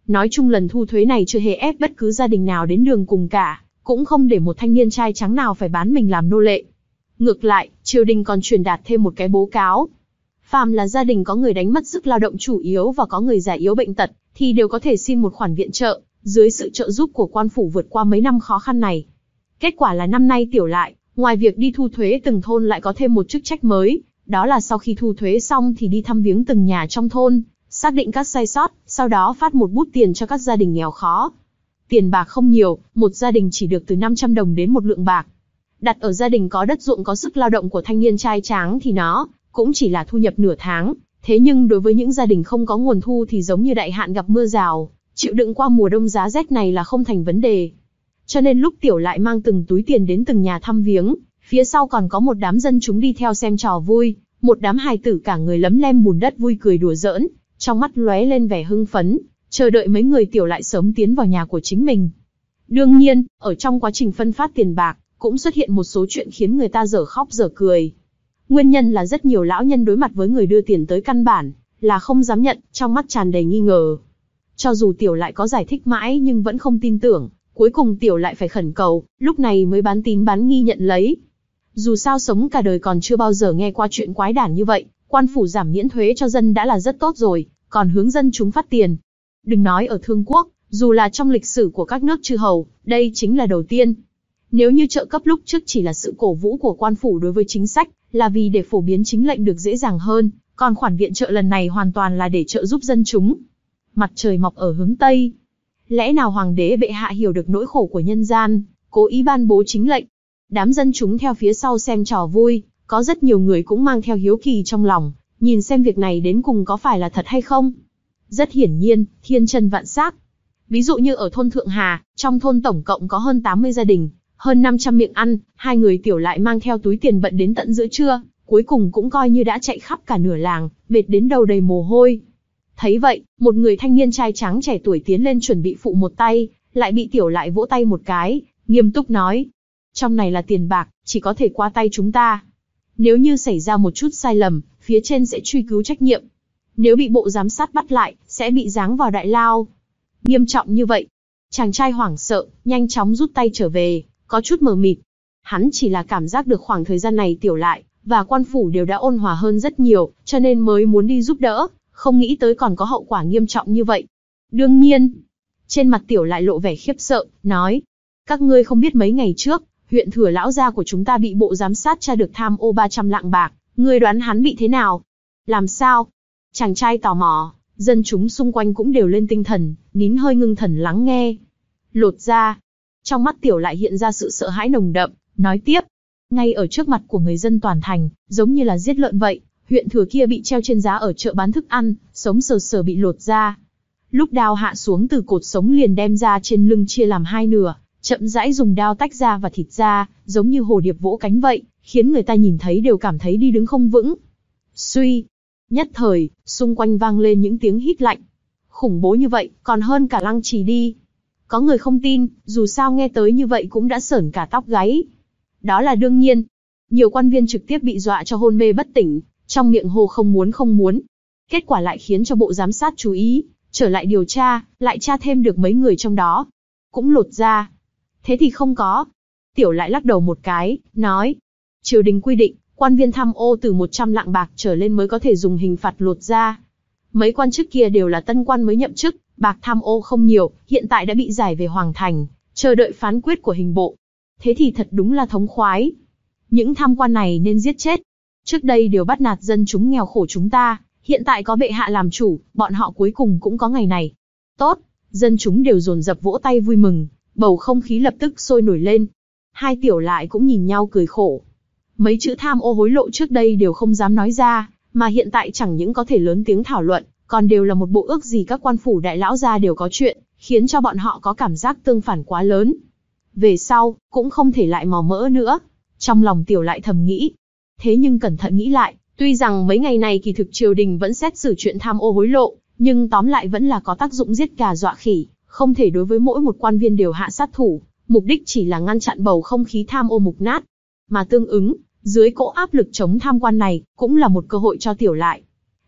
Nói chung lần thu thuế này chưa hề ép bất cứ gia đình nào đến đường cùng cả, cũng không để một thanh niên trai trắng nào phải bán mình làm nô lệ. Ngược lại, triều đình còn truyền đạt thêm một cái bố cáo. Phàm là gia đình có người đánh mất sức lao động chủ yếu và có người già yếu bệnh tật, thì đều có thể xin một khoản viện trợ, dưới sự trợ giúp của quan phủ vượt qua mấy năm khó khăn này. Kết quả là năm nay Tiểu Lại, ngoài việc đi thu thuế từng thôn lại có thêm một chức trách mới, đó là sau khi thu thuế xong thì đi thăm viếng từng nhà trong thôn, xác định các sai sót, sau đó phát một bút tiền cho các gia đình nghèo khó. Tiền bạc không nhiều, một gia đình chỉ được từ năm trăm đồng đến một lượng bạc. Đặt ở gia đình có đất ruộng có sức lao động của thanh niên trai tráng thì nó cũng chỉ là thu nhập nửa tháng, thế nhưng đối với những gia đình không có nguồn thu thì giống như đại hạn gặp mưa rào, chịu đựng qua mùa đông giá rét này là không thành vấn đề. Cho nên lúc Tiểu Lại mang từng túi tiền đến từng nhà thăm viếng, phía sau còn có một đám dân chúng đi theo xem trò vui, một đám hài tử cả người lấm lem bùn đất vui cười đùa giỡn, trong mắt lóe lên vẻ hưng phấn, chờ đợi mấy người Tiểu Lại sớm tiến vào nhà của chính mình. Đương nhiên, ở trong quá trình phân phát tiền bạc, cũng xuất hiện một số chuyện khiến người ta dở khóc dở cười. Nguyên nhân là rất nhiều lão nhân đối mặt với người đưa tiền tới căn bản là không dám nhận, trong mắt tràn đầy nghi ngờ. Cho dù Tiểu Lại có giải thích mãi nhưng vẫn không tin tưởng, cuối cùng Tiểu Lại phải khẩn cầu, lúc này mới bán tín bán nghi nhận lấy. Dù sao sống cả đời còn chưa bao giờ nghe qua chuyện quái đản như vậy, quan phủ giảm miễn thuế cho dân đã là rất tốt rồi, còn hướng dân chúng phát tiền. Đừng nói ở Thương Quốc, dù là trong lịch sử của các nước chư hầu, đây chính là đầu tiên. Nếu như trợ cấp lúc trước chỉ là sự cổ vũ của quan phủ đối với chính sách, là vì để phổ biến chính lệnh được dễ dàng hơn, còn khoản viện trợ lần này hoàn toàn là để trợ giúp dân chúng. Mặt trời mọc ở hướng Tây. Lẽ nào hoàng đế bệ hạ hiểu được nỗi khổ của nhân gian, cố ý ban bố chính lệnh? Đám dân chúng theo phía sau xem trò vui, có rất nhiều người cũng mang theo hiếu kỳ trong lòng, nhìn xem việc này đến cùng có phải là thật hay không. Rất hiển nhiên, thiên chân vạn sắc. Ví dụ như ở thôn Thượng Hà, trong thôn tổng cộng có hơn tám mươi gia đình, hơn năm trăm miệng ăn, hai người Tiểu Lại mang theo túi tiền bận đến tận giữa trưa, cuối cùng cũng coi như đã chạy khắp cả nửa làng, mệt đến đầu đầy mồ hôi. Thấy vậy, một người thanh niên trai trắng trẻ tuổi tiến lên chuẩn bị phụ một tay, lại bị Tiểu Lại vỗ tay một cái, nghiêm túc nói: trong này là tiền bạc, chỉ có thể qua tay chúng ta. Nếu như xảy ra một chút sai lầm, phía trên sẽ truy cứu trách nhiệm. Nếu bị bộ giám sát bắt lại, sẽ bị giáng vào đại lao. Nghiêm trọng như vậy. Chàng trai hoảng sợ, nhanh chóng rút tay trở về, có chút mờ mịt. Hắn chỉ là cảm giác được khoảng thời gian này Tiểu Lại và quan phủ đều đã ôn hòa hơn rất nhiều, cho nên mới muốn đi giúp đỡ, không nghĩ tới còn có hậu quả nghiêm trọng như vậy. Đương nhiên, trên mặt Tiểu Lại lộ vẻ khiếp sợ, nói: các ngươi không biết mấy ngày trước, huyện Thừa lão gia của chúng ta bị bộ giám sát tra được tham ô ba trăm lạng bạc, ngươi đoán hắn bị thế nào? Làm sao? Chàng trai tò mò, dân chúng xung quanh cũng đều lên tinh thần, nín hơi ngưng thần lắng nghe. Lột da. Trong mắt Tiểu Lại hiện ra sự sợ hãi nồng đậm, nói tiếp: ngay ở trước mặt của người dân toàn thành, giống như là giết lợn vậy, huyện Thừa kia bị treo trên giá ở chợ bán thức ăn, sống sờ sờ bị lột da. Lúc đao hạ xuống từ cột sống liền đem da trên lưng chia làm hai nửa, chậm rãi dùng đao tách da và thịt ra, giống như hồ điệp vỗ cánh vậy, khiến người ta nhìn thấy đều cảm thấy đi đứng không vững. Suy. Nhất thời, xung quanh vang lên những tiếng hít lạnh. Khủng bố như vậy, còn hơn cả Lăng Trì đi. Có người không tin, dù sao nghe tới như vậy cũng đã sởn cả tóc gáy. Đó là đương nhiên. Nhiều quan viên trực tiếp bị dọa cho hôn mê bất tỉnh, trong miệng hô không muốn không muốn. Kết quả lại khiến cho bộ giám sát chú ý, trở lại điều tra, lại tra thêm được mấy người trong đó. Cũng lột da. Thế thì không có. Tiểu Lại lắc đầu một cái, nói: triều đình quy định, quan viên tham ô từ một trăm lạng bạc trở lên mới có thể dùng hình phạt lột da. Mấy quan chức kia đều là tân quan mới nhậm chức, bạc tham ô không nhiều, hiện tại đã bị giải về Hoàng Thành, chờ đợi phán quyết của hình bộ. Thế thì thật đúng là thống khoái. Những tham quan này nên giết chết. Trước đây đều bắt nạt dân chúng nghèo khổ chúng ta, hiện tại có bệ hạ làm chủ, bọn họ cuối cùng cũng có ngày này. Tốt, dân chúng đều dồn dập vỗ tay vui mừng, bầu không khí lập tức sôi nổi lên. Hai Tiểu Lại cũng nhìn nhau cười khổ. Mấy chữ tham ô hối lộ trước đây đều không dám nói ra, mà hiện tại chẳng những có thể lớn tiếng thảo luận, còn đều là một bộ ước gì các quan phủ đại lão gia đều có chuyện, khiến cho bọn họ có cảm giác tương phản quá lớn. Về sau, cũng không thể lại mò mỡ nữa. Trong lòng Tiểu Lại thầm nghĩ. Thế nhưng cẩn thận nghĩ lại, tuy rằng mấy ngày này kỳ thực triều đình vẫn xét xử chuyện tham ô hối lộ, nhưng tóm lại vẫn là có tác dụng giết gà dọa khỉ, không thể đối với mỗi một quan viên đều hạ sát thủ, mục đích chỉ là ngăn chặn bầu không khí tham ô mục nát. Mà tương ứng, dưới cỗ áp lực chống tham quan này, cũng là một cơ hội cho Tiểu Lại.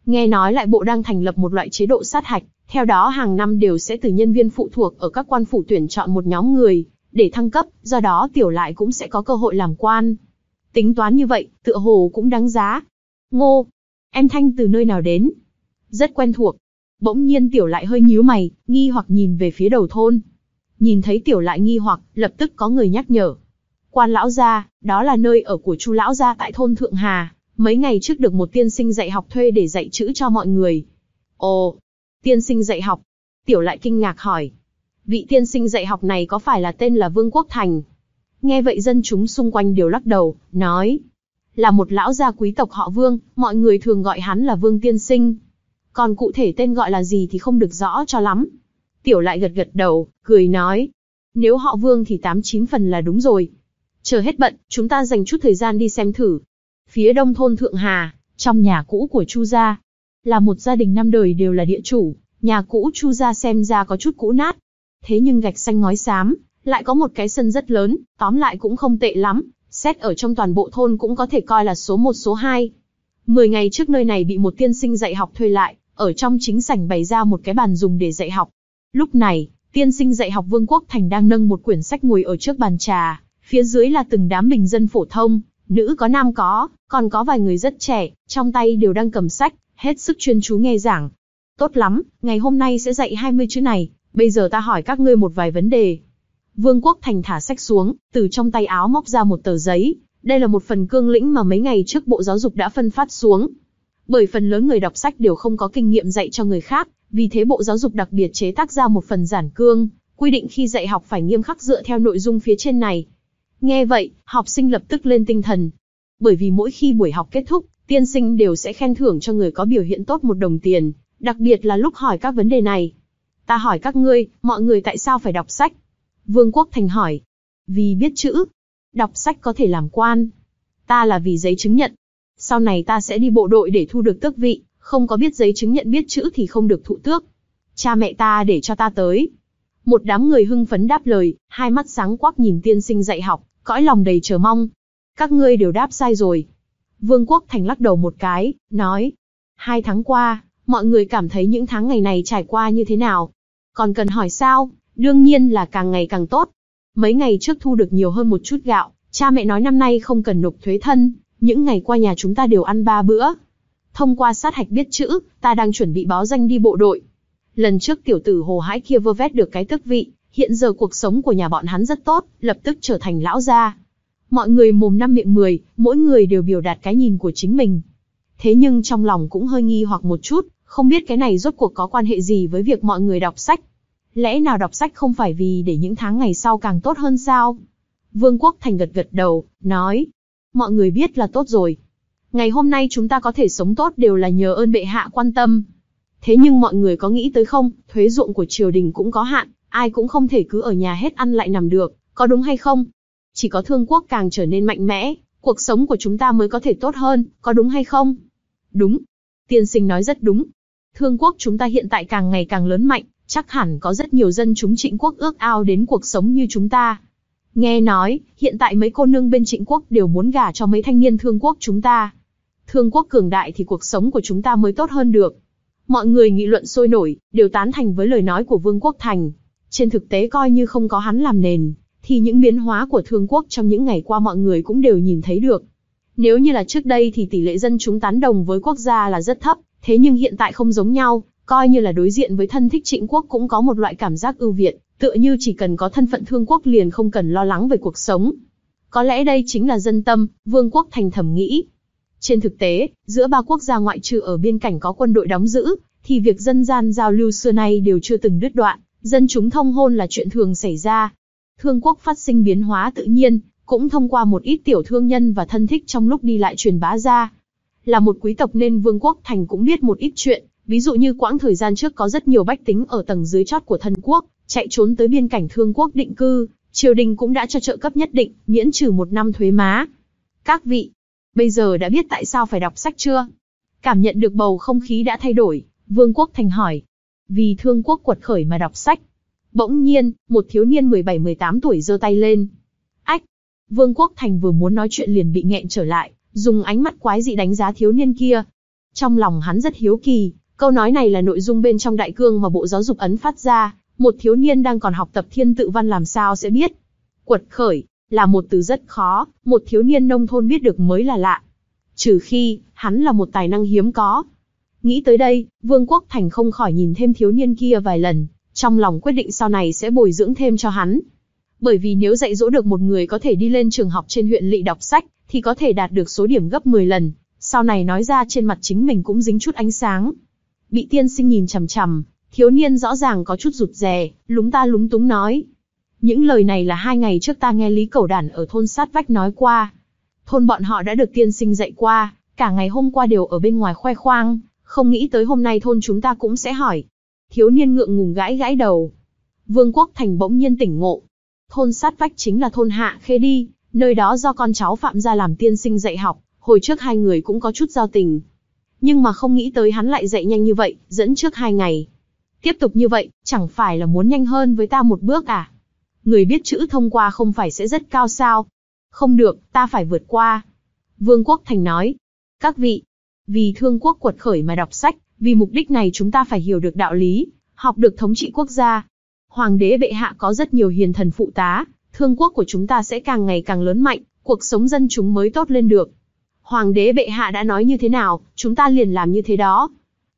Nghe nói lại bộ đang thành lập một loại chế độ sát hạch, theo đó hàng năm đều sẽ từ nhân viên phụ thuộc ở các quan phủ tuyển chọn một nhóm người, để thăng cấp, do đó Tiểu Lại cũng sẽ có cơ hội làm quan. Tính toán như vậy, tựa hồ cũng đáng giá. Ngô, em Thanh từ nơi nào đến? Rất quen thuộc. Bỗng nhiên Tiểu Lại hơi nhíu mày, nghi hoặc nhìn về phía đầu thôn. Nhìn thấy Tiểu Lại nghi hoặc, lập tức có người nhắc nhở. Quan lão gia, đó là nơi ở của Chu lão gia tại thôn Thượng Hà, mấy ngày trước được một tiên sinh dạy học thuê để dạy chữ cho mọi người. Ồ, tiên sinh dạy học? Tiểu Lại kinh ngạc hỏi. Vị tiên sinh dạy học này có phải là tên là Vương Quốc Thành? Nghe vậy dân chúng xung quanh đều lắc đầu, nói. Là một lão gia quý tộc họ Vương, mọi người thường gọi hắn là Vương tiên sinh. Còn cụ thể tên gọi là gì thì không được rõ cho lắm. Tiểu Lại gật gật đầu, cười nói. Nếu họ Vương thì tám chín phần là đúng rồi. Chờ hết bận, chúng ta dành chút thời gian đi xem thử. Phía đông thôn Thượng Hà, trong nhà cũ của Chu gia, là một gia đình năm đời đều là địa chủ. Nhà cũ Chu gia xem ra có chút cũ nát, thế nhưng gạch xanh ngói xám, lại có một cái sân rất lớn, tóm lại cũng không tệ lắm, xét ở trong toàn bộ thôn cũng có thể coi là số một số hai. Mười ngày trước nơi này bị một tiên sinh dạy học thuê lại, ở trong chính sảnh bày ra một cái bàn dùng để dạy học. Lúc này, tiên sinh dạy học Vương Quốc Thành đang nâng một quyển sách ngồi ở trước bàn trà, phía dưới là từng đám bình dân phổ thông, nữ có nam có, còn có vài người rất trẻ, trong tay đều đang cầm sách, hết sức chuyên chú nghe giảng. Tốt lắm, ngày hôm nay sẽ dạy hai mươi chữ này, bây giờ ta hỏi các ngươi một vài vấn đề. Vương Quốc Thành thả sách xuống, từ trong tay áo móc ra một tờ giấy, đây là một phần cương lĩnh mà mấy ngày trước Bộ Giáo dục đã phân phát xuống. Bởi phần lớn người đọc sách đều không có kinh nghiệm dạy cho người khác, vì thế Bộ Giáo dục đặc biệt chế tác ra một phần giản cương, quy định khi dạy học phải nghiêm khắc dựa theo nội dung phía trên này. Nghe vậy, học sinh lập tức lên tinh thần. Bởi vì mỗi khi buổi học kết thúc, tiên sinh đều sẽ khen thưởng cho người có biểu hiện tốt một đồng tiền, đặc biệt là lúc hỏi các vấn đề này. Ta hỏi các ngươi, mọi người tại sao phải đọc sách? Vương Quốc Thành hỏi. Vì biết chữ. Đọc sách có thể làm quan. Ta là vì giấy chứng nhận. Sau này ta sẽ đi bộ đội để thu được tước vị, không có biết giấy chứng nhận biết chữ thì không được thụ tước. Cha mẹ ta để cho ta tới. Một đám người hưng phấn đáp lời, hai mắt sáng quắc nhìn tiên sinh dạy học, cõi lòng đầy chờ mong. Các ngươi đều đáp sai rồi. Vương Quốc Thành lắc đầu một cái, nói. Hai tháng qua, mọi người cảm thấy những tháng ngày này trải qua như thế nào? Còn cần hỏi sao? Đương nhiên là càng ngày càng tốt. Mấy ngày trước thu được nhiều hơn một chút gạo, cha mẹ nói năm nay không cần nộp thuế thân, những ngày qua nhà chúng ta đều ăn ba bữa. Thông qua sát hạch biết chữ, ta đang chuẩn bị báo danh đi bộ đội. Lần trước tiểu tử hồ hãi kia vơ vét được cái tước vị, hiện giờ cuộc sống của nhà bọn hắn rất tốt, lập tức trở thành lão gia. Mọi người mồm năm miệng mười, mỗi người đều biểu đạt cái nhìn của chính mình. Thế nhưng trong lòng cũng hơi nghi hoặc một chút, không biết cái này rốt cuộc có quan hệ gì với việc mọi người đọc sách. Lẽ nào đọc sách không phải vì để những tháng ngày sau càng tốt hơn sao? Vương Quốc Thành gật gật đầu, nói. Mọi người biết là tốt rồi. Ngày hôm nay chúng ta có thể sống tốt đều là nhờ ơn bệ hạ quan tâm. Thế nhưng mọi người có nghĩ tới không, thuế ruộng của triều đình cũng có hạn, ai cũng không thể cứ ở nhà hết ăn lại nằm được, có đúng hay không? Chỉ có Thương Quốc càng trở nên mạnh mẽ, cuộc sống của chúng ta mới có thể tốt hơn, có đúng hay không? Đúng. Tiên sinh nói rất đúng. Thương Quốc chúng ta hiện tại càng ngày càng lớn mạnh, chắc hẳn có rất nhiều dân chúng Trịnh Quốc ước ao đến cuộc sống như chúng ta. Nghe nói, hiện tại mấy cô nương bên Trịnh Quốc đều muốn gả cho mấy thanh niên Thương Quốc chúng ta. Thương Quốc cường đại thì cuộc sống của chúng ta mới tốt hơn được. Mọi người nghị luận sôi nổi, đều tán thành với lời nói của Vương Quốc Thành. Trên thực tế coi như không có hắn làm nền, thì những biến hóa của Thương Quốc trong những ngày qua mọi người cũng đều nhìn thấy được. Nếu như là trước đây thì tỷ lệ dân chúng tán đồng với quốc gia là rất thấp, thế nhưng hiện tại không giống nhau, coi như là đối diện với thân thích Trịnh Quốc cũng có một loại cảm giác ưu việt, tựa như chỉ cần có thân phận Thương Quốc liền không cần lo lắng về cuộc sống. Có lẽ đây chính là dân tâm, Vương Quốc Thành thầm nghĩ. Trên thực tế, giữa ba quốc gia ngoại trừ ở biên cảnh có quân đội đóng giữ, thì việc dân gian giao lưu xưa nay đều chưa từng đứt đoạn, dân chúng thông hôn là chuyện thường xảy ra. Thương Quốc phát sinh biến hóa tự nhiên, cũng thông qua một ít tiểu thương nhân và thân thích trong lúc đi lại truyền bá ra. Là một quý tộc nên Vương Quốc Thành cũng biết một ít chuyện, ví dụ như quãng thời gian trước có rất nhiều bách tính ở tầng dưới chót của thân quốc, chạy trốn tới biên cảnh Thương Quốc định cư, triều đình cũng đã cho trợ cấp nhất định, miễn trừ một năm thuế má. Các vị, bây giờ đã biết tại sao phải đọc sách chưa? Cảm nhận được bầu không khí đã thay đổi, Vương Quốc Thành hỏi. Vì Thương Quốc quật khởi mà đọc sách. Bỗng nhiên, một thiếu niên mười bảy mười tám tuổi giơ tay lên. Ách! Vương Quốc Thành vừa muốn nói chuyện liền bị nghẹn trở lại, dùng ánh mắt quái dị đánh giá thiếu niên kia. Trong lòng hắn rất hiếu kỳ, câu nói này là nội dung bên trong đại cương mà Bộ Giáo dục ấn phát ra, một thiếu niên đang còn học tập thiên tự văn làm sao sẽ biết. Quật khởi, là một từ rất khó, một thiếu niên nông thôn biết được mới là lạ. Trừ khi, hắn là một tài năng hiếm có. Nghĩ tới đây, Vương Quốc Thành không khỏi nhìn thêm thiếu niên kia vài lần, trong lòng quyết định sau này sẽ bồi dưỡng thêm cho hắn. Bởi vì nếu dạy dỗ được một người có thể đi lên trường học trên huyện lỵ đọc sách, thì có thể đạt được số điểm gấp mười lần, sau này nói ra trên mặt chính mình cũng dính chút ánh sáng. Bị tiên sinh nhìn chằm chằm, thiếu niên rõ ràng có chút rụt rè, lúng ta lúng túng nói. Những lời này là hai ngày trước ta nghe Lý Cẩu Đản ở thôn sát vách nói qua. Thôn bọn họ đã được tiên sinh dạy qua, cả ngày hôm qua đều ở bên ngoài khoe khoang, không nghĩ tới hôm nay thôn chúng ta cũng sẽ hỏi. Thiếu niên ngượng ngùng gãi gãi đầu. Vương Quốc Thành bỗng nhiên tỉnh ngộ. Thôn sát vách chính là thôn Hạ Khê đi, nơi đó do con cháu Phạm gia làm tiên sinh dạy học, hồi trước hai người cũng có chút giao tình. Nhưng mà không nghĩ tới hắn lại dạy nhanh như vậy, dẫn trước hai ngày. Tiếp tục như vậy, chẳng phải là muốn nhanh hơn với ta một bước à? Người biết chữ thông qua không phải sẽ rất cao sao? Không được, ta phải vượt qua. Vương Quốc Thành nói. Các vị, vì thương quốc quật khởi mà đọc sách, vì mục đích này chúng ta phải hiểu được đạo lý, học được thống trị quốc gia. Hoàng đế bệ hạ có rất nhiều hiền thần phụ tá, thương quốc của chúng ta sẽ càng ngày càng lớn mạnh, cuộc sống dân chúng mới tốt lên được. Hoàng đế bệ hạ đã nói như thế nào, chúng ta liền làm như thế đó.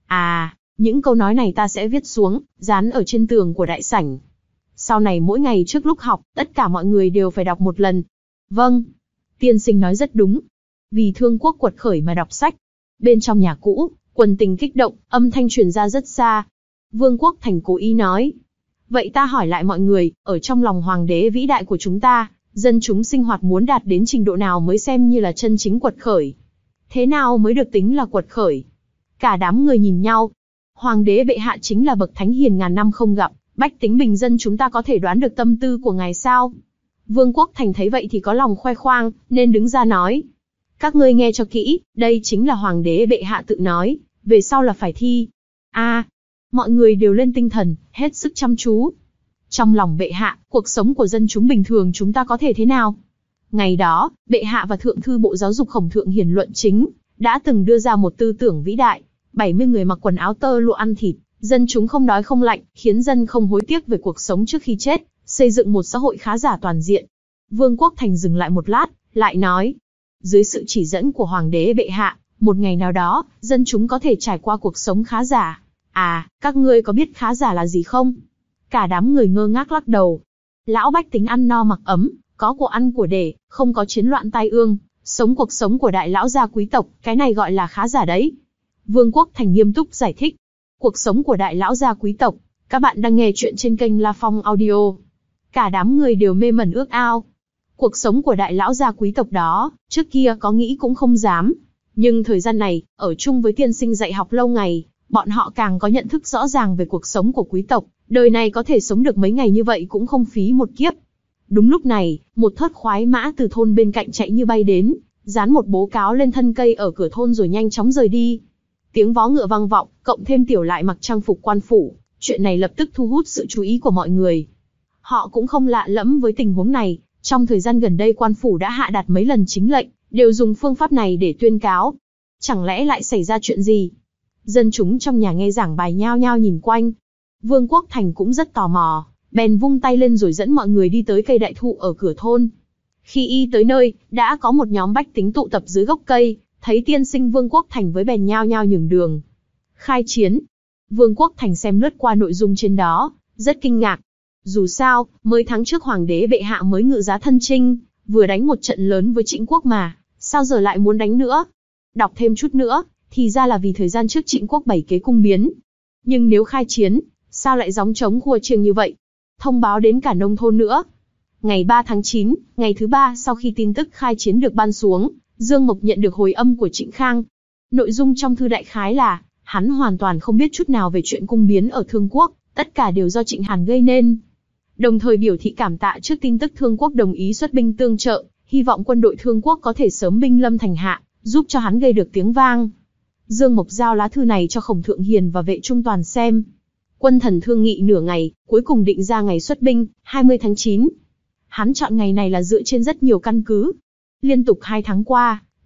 À, những câu nói này ta sẽ viết xuống, dán ở trên tường của đại sảnh. Sau này mỗi ngày trước lúc học, tất cả mọi người đều phải đọc một lần. Vâng, tiên sinh nói rất đúng. Vì thương quốc quật khởi mà đọc sách. Bên trong nhà cũ, quần tình kích động, âm thanh truyền ra rất xa. Vương Quốc Thành cố ý nói. Vậy ta hỏi lại mọi người, ở trong lòng hoàng đế vĩ đại của chúng ta, dân chúng sinh hoạt muốn đạt đến trình độ nào mới xem như là chân chính quật khởi? Thế nào mới được tính là quật khởi? Cả đám người nhìn nhau. Hoàng đế bệ hạ chính là bậc thánh hiền ngàn năm không gặp, bách tính bình dân chúng ta có thể đoán được tâm tư của ngài sao? Vương Quốc Thành thấy vậy thì có lòng khoe khoang, nên đứng ra nói. Các ngươi nghe cho kỹ, đây chính là hoàng đế bệ hạ tự nói, về sau là phải thi. A, à, mọi người đều lên tinh thần, hết sức chăm chú. Trong lòng bệ hạ, cuộc sống của dân chúng bình thường chúng ta có thể thế nào? Ngày đó, bệ hạ và thượng thư Bộ Giáo dục Khổng Thượng Hiền luận chính, đã từng đưa ra một tư tưởng vĩ đại. bảy mươi người mặc quần áo tơ lụa ăn thịt, dân chúng không đói không lạnh, khiến dân không hối tiếc về cuộc sống trước khi chết, xây dựng một xã hội khá giả toàn diện. Vương Quốc Thành dừng lại một lát, lại nói. Dưới sự chỉ dẫn của hoàng đế bệ hạ, một ngày nào đó, dân chúng có thể trải qua cuộc sống khá giả. À, các ngươi có biết khá giả là gì không? Cả đám người ngơ ngác lắc đầu. Lão bách tính ăn no mặc ấm, có của ăn của để, không có chiến loạn tai ương, sống cuộc sống của đại lão gia quý tộc, cái này gọi là khá giả đấy. Vương Quốc Thành nghiêm túc giải thích. Cuộc sống của đại lão gia quý tộc, các bạn đang nghe chuyện trên kênh La Phong Audio. Cả đám người đều mê mẩn ước ao. Cuộc sống của đại lão gia quý tộc đó, trước kia có nghĩ cũng không dám. Nhưng thời gian này, ở chung với tiên sinh dạy học lâu ngày, bọn họ càng có nhận thức rõ ràng về cuộc sống của quý tộc, đời này có thể sống được mấy ngày như vậy cũng không phí một kiếp. Đúng lúc này, một thớt khoái mã từ thôn bên cạnh chạy như bay đến, dán một bố cáo lên thân cây ở cửa thôn rồi nhanh chóng rời đi. Tiếng vó ngựa vang vọng, cộng thêm tiểu lại mặc trang phục quan phủ, chuyện này lập tức thu hút sự chú ý của mọi người. Họ cũng không lạ lẫm với tình huống này, trong thời gian gần đây quan phủ đã hạ đạt mấy lần chính lệnh, đều dùng phương pháp này để tuyên cáo. Chẳng lẽ lại xảy ra chuyện gì? Dân chúng trong nhà nghe giảng bài nhao nhao nhìn quanh. Vương Quốc Thành cũng rất tò mò, bèn vung tay lên rồi dẫn mọi người đi tới cây đại thụ ở cửa thôn. Khi y tới nơi, đã có một nhóm bách tính tụ tập dưới gốc cây, thấy tiên sinh Vương Quốc Thành với bèn nhao nhao nhường đường. Khai chiến. Vương Quốc Thành xem lướt qua nội dung trên đó, rất kinh ngạc. Dù sao, mới tháng trước hoàng đế bệ hạ mới ngự giá thân chinh, vừa đánh một trận lớn với Trịnh quốc mà, sao giờ lại muốn đánh nữa? Đọc thêm chút nữa, thì ra là vì thời gian trước Trịnh quốc bảy kế cung biến. Nhưng nếu khai chiến, sao lại gióng trống khua chiêng như vậy? Thông báo đến cả nông thôn nữa. Ngày ba tháng chín, ngày thứ ba sau khi tin tức khai chiến được ban xuống, Dương Mộc nhận được hồi âm của Trịnh Khang. Nội dung trong thư đại khái là, hắn hoàn toàn không biết chút nào về chuyện cung biến ở Thương Quốc, tất cả đều do Trịnh Hàn gây nên. Đồng thời biểu thị cảm tạ trước tin tức Thương Quốc đồng ý xuất binh tương trợ, hy vọng quân đội Thương Quốc có thể sớm binh lâm thành hạ, giúp cho hắn gây được tiếng vang. Dương Mộc giao lá thư này cho Khổng Thượng Hiền và Vệ Trung Toàn xem. Quân thần thương nghị nửa ngày, cuối cùng định ra ngày xuất binh, hai mươi tháng chín. Hắn chọn ngày này là dựa trên rất nhiều căn cứ. Liên tục hai tháng qua,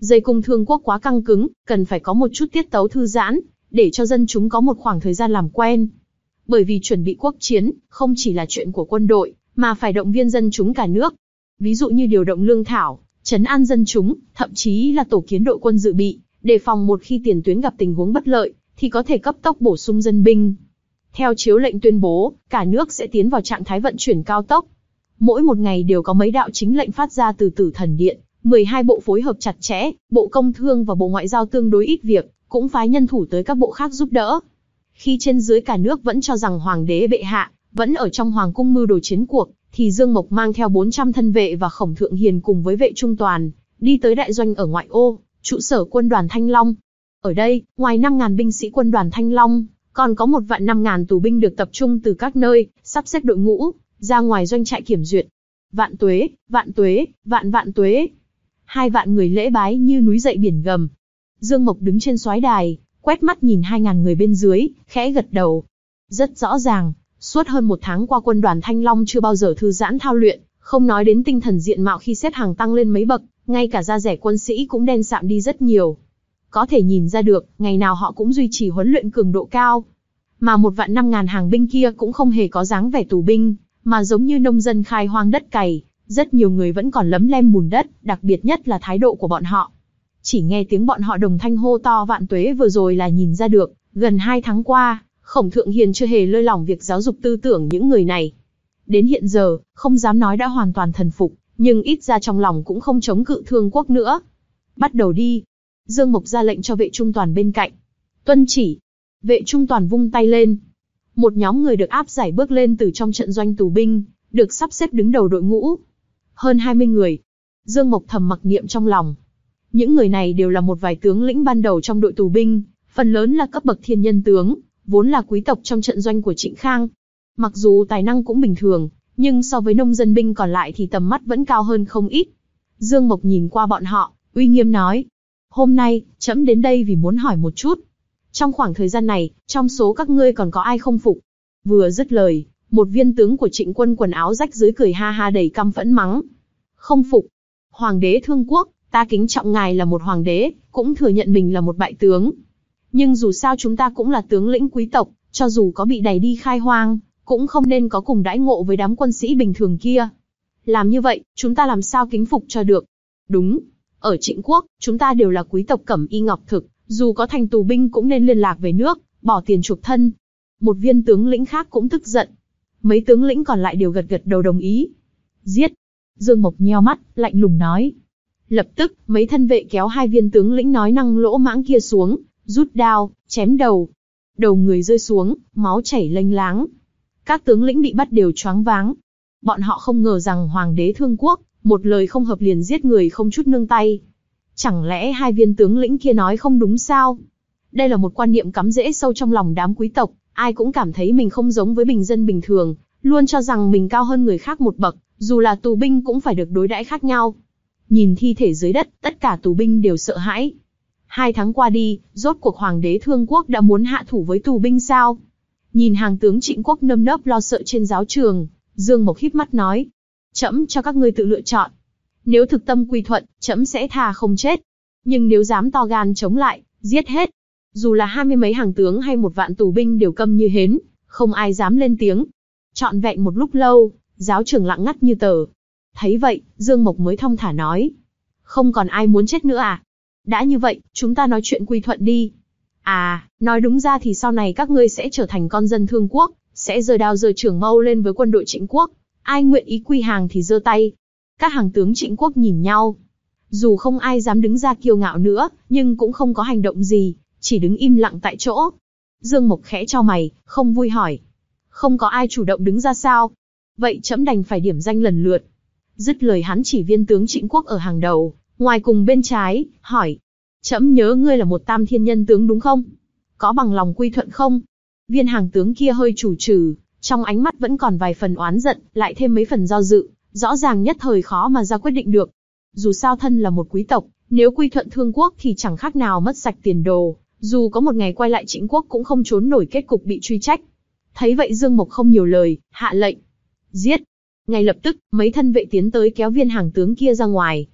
Dây cung Thương Quốc quá căng cứng, cần phải có một chút tiết tấu thư giãn, để cho dân chúng có một khoảng thời gian làm quen. Bởi vì chuẩn bị quốc chiến, không chỉ là chuyện của quân đội, mà phải động viên dân chúng cả nước. Ví dụ như điều động lương thảo, trấn an dân chúng, thậm chí là tổ kiến đội quân dự bị, đề phòng một khi tiền tuyến gặp tình huống bất lợi, thì có thể cấp tốc bổ sung dân binh. Theo chiếu lệnh tuyên bố, cả nước sẽ tiến vào trạng thái vận chuyển cao tốc. Mỗi một ngày đều có mấy đạo chính lệnh phát ra từ Tử Thần Điện, mười hai bộ phối hợp chặt chẽ, Bộ Công Thương và Bộ Ngoại giao tương đối ít việc, cũng phái nhân thủ tới các bộ khác giúp đỡ. Khi trên dưới cả nước vẫn cho rằng Hoàng đế bệ hạ vẫn ở trong Hoàng cung mưu đồ chiến cuộc, thì Dương Mộc mang theo bốn trăm thân vệ và Khổng Thượng Hiền cùng với vệ trung toàn, đi tới đại doanh ở ngoại ô, trụ sở quân đoàn Thanh Long. Ở đây, ngoài năm nghìn binh sĩ quân đoàn Thanh Long, còn có một vạn năm nghìn tù binh được tập trung từ các nơi, sắp xếp đội ngũ, ra ngoài doanh trại kiểm duyệt. Vạn tuế, vạn tuế, vạn vạn tuế. Hai vạn người lễ bái như núi dậy biển gầm. Dương Mộc đứng trên soái đài, quét mắt nhìn hai nghìn người bên dưới, khẽ gật đầu. Rất rõ ràng, suốt hơn một tháng qua quân đoàn Thanh Long chưa bao giờ thư giãn thao luyện, không nói đến tinh thần diện mạo khi xếp hàng tăng lên mấy bậc, ngay cả da rẻ quân sĩ cũng đen sạm đi rất nhiều. Có thể nhìn ra được, ngày nào họ cũng duy trì huấn luyện cường độ cao. Mà một vạn năm ngàn hàng binh kia cũng không hề có dáng vẻ tù binh, mà giống như nông dân khai hoang đất cày, rất nhiều người vẫn còn lấm lem bùn đất, đặc biệt nhất là thái độ của bọn họ. Chỉ nghe tiếng bọn họ đồng thanh hô to vạn tuế vừa rồi là nhìn ra được, gần hai tháng qua, Khổng Thượng Hiền chưa hề lơi lỏng việc giáo dục tư tưởng những người này. Đến hiện giờ, không dám nói đã hoàn toàn thần phục, nhưng ít ra trong lòng cũng không chống cự Thương Quốc nữa. Bắt đầu đi. Dương Mộc ra lệnh cho vệ trung toàn bên cạnh. Tuân chỉ. Vệ trung toàn vung tay lên. Một nhóm người được áp giải bước lên từ trong trận doanh tù binh, được sắp xếp đứng đầu đội ngũ. Hơn hai mươi người. Dương Mộc thầm mặc niệm trong lòng. Những người này đều là một vài tướng lĩnh ban đầu trong đội tù binh, phần lớn là cấp bậc thiên nhân tướng, vốn là quý tộc trong trận doanh của Trịnh Khang. Mặc dù tài năng cũng bình thường, nhưng so với nông dân binh còn lại thì tầm mắt vẫn cao hơn không ít. Dương Mộc nhìn qua bọn họ, uy nghiêm nói. Hôm nay, trẫm đến đây vì muốn hỏi một chút. Trong khoảng thời gian này, trong số các ngươi còn có ai không phục? Vừa dứt lời, một viên tướng của Trịnh quân quần áo rách rưới cười ha ha đầy căm phẫn mắng. Không phục. Hoàng đế Thương Quốc, ta kính trọng ngài là một hoàng đế, cũng thừa nhận mình là một bại tướng. Nhưng dù sao chúng ta cũng là tướng lĩnh quý tộc, cho dù có bị đày đi khai hoang, cũng không nên có cùng đãi ngộ với đám quân sĩ bình thường kia. Làm như vậy, chúng ta làm sao kính phục cho được? Đúng, ở Trịnh Quốc, chúng ta đều là quý tộc cẩm y ngọc thực, dù có thành tù binh cũng nên liên lạc về nước, bỏ tiền chuộc thân. Một viên tướng lĩnh khác cũng tức giận. Mấy tướng lĩnh còn lại đều gật gật đầu đồng ý. Giết! Dương Mộc nheo mắt, lạnh lùng nói. Lập tức, mấy thân vệ kéo hai viên tướng lĩnh nói năng lỗ mãng kia xuống, rút đao, chém đầu. Đầu người rơi xuống, máu chảy lênh láng. Các tướng lĩnh bị bắt đều choáng váng. Bọn họ không ngờ rằng Hoàng đế Thương Quốc, một lời không hợp liền giết người không chút nương tay. Chẳng lẽ hai viên tướng lĩnh kia nói không đúng sao? Đây là một quan niệm cắm rễ sâu trong lòng đám quý tộc, ai cũng cảm thấy mình không giống với bình dân bình thường, luôn cho rằng mình cao hơn người khác một bậc, dù là tù binh cũng phải được đối đãi khác nhau. Nhìn thi thể dưới đất, tất cả tù binh đều sợ hãi. Hai tháng qua đi, rốt cuộc Hoàng đế Thương Quốc đã muốn hạ thủ với tù binh sao? Nhìn hàng tướng Trịnh Quốc nơm nớp lo sợ trên giáo trường, Dương Mộc híp mắt nói. Trẫm cho các ngươi tự lựa chọn. Nếu thực tâm quy thuận, trẫm sẽ tha không chết. Nhưng nếu dám to gan chống lại, giết hết. Dù là hai mươi mấy hàng tướng hay một vạn tù binh đều câm như hến, không ai dám lên tiếng. Trọn vẹn một lúc lâu, giáo trường lặng ngắt như tờ. Thấy vậy, Dương Mộc mới thong thả nói. Không còn ai muốn chết nữa à? Đã như vậy, chúng ta nói chuyện quy thuận đi. À, nói đúng ra thì sau này các ngươi sẽ trở thành con dân Thương Quốc, sẽ giơ đao giơ trường mâu lên với quân đội Trịnh Quốc. Ai nguyện ý quy hàng thì giơ tay. Các hàng tướng Trịnh Quốc nhìn nhau. Dù không ai dám đứng ra kiêu ngạo nữa, nhưng cũng không có hành động gì, chỉ đứng im lặng tại chỗ. Dương Mộc khẽ chau mày, không vui hỏi. Không có ai chủ động đứng ra sao? Vậy trẫm đành phải điểm danh lần lượt. Dứt lời hắn chỉ viên tướng Trịnh Quốc ở hàng đầu, ngoài cùng bên trái, hỏi. Trẫm nhớ ngươi là một tam thiên nhân tướng đúng không? Có bằng lòng quy thuận không? Viên hàng tướng kia hơi chù chừ, trong ánh mắt vẫn còn vài phần oán giận, lại thêm mấy phần do dự, rõ ràng nhất thời khó mà ra quyết định được. Dù sao thân là một quý tộc, nếu quy thuận Thương Quốc thì chẳng khác nào mất sạch tiền đồ, dù có một ngày quay lại Trịnh Quốc cũng không trốn nổi kết cục bị truy trách. Thấy vậy Dương Mộc không nhiều lời, hạ lệnh. Giết! Ngay lập tức, mấy thân vệ tiến tới kéo viên hàng tướng kia ra ngoài.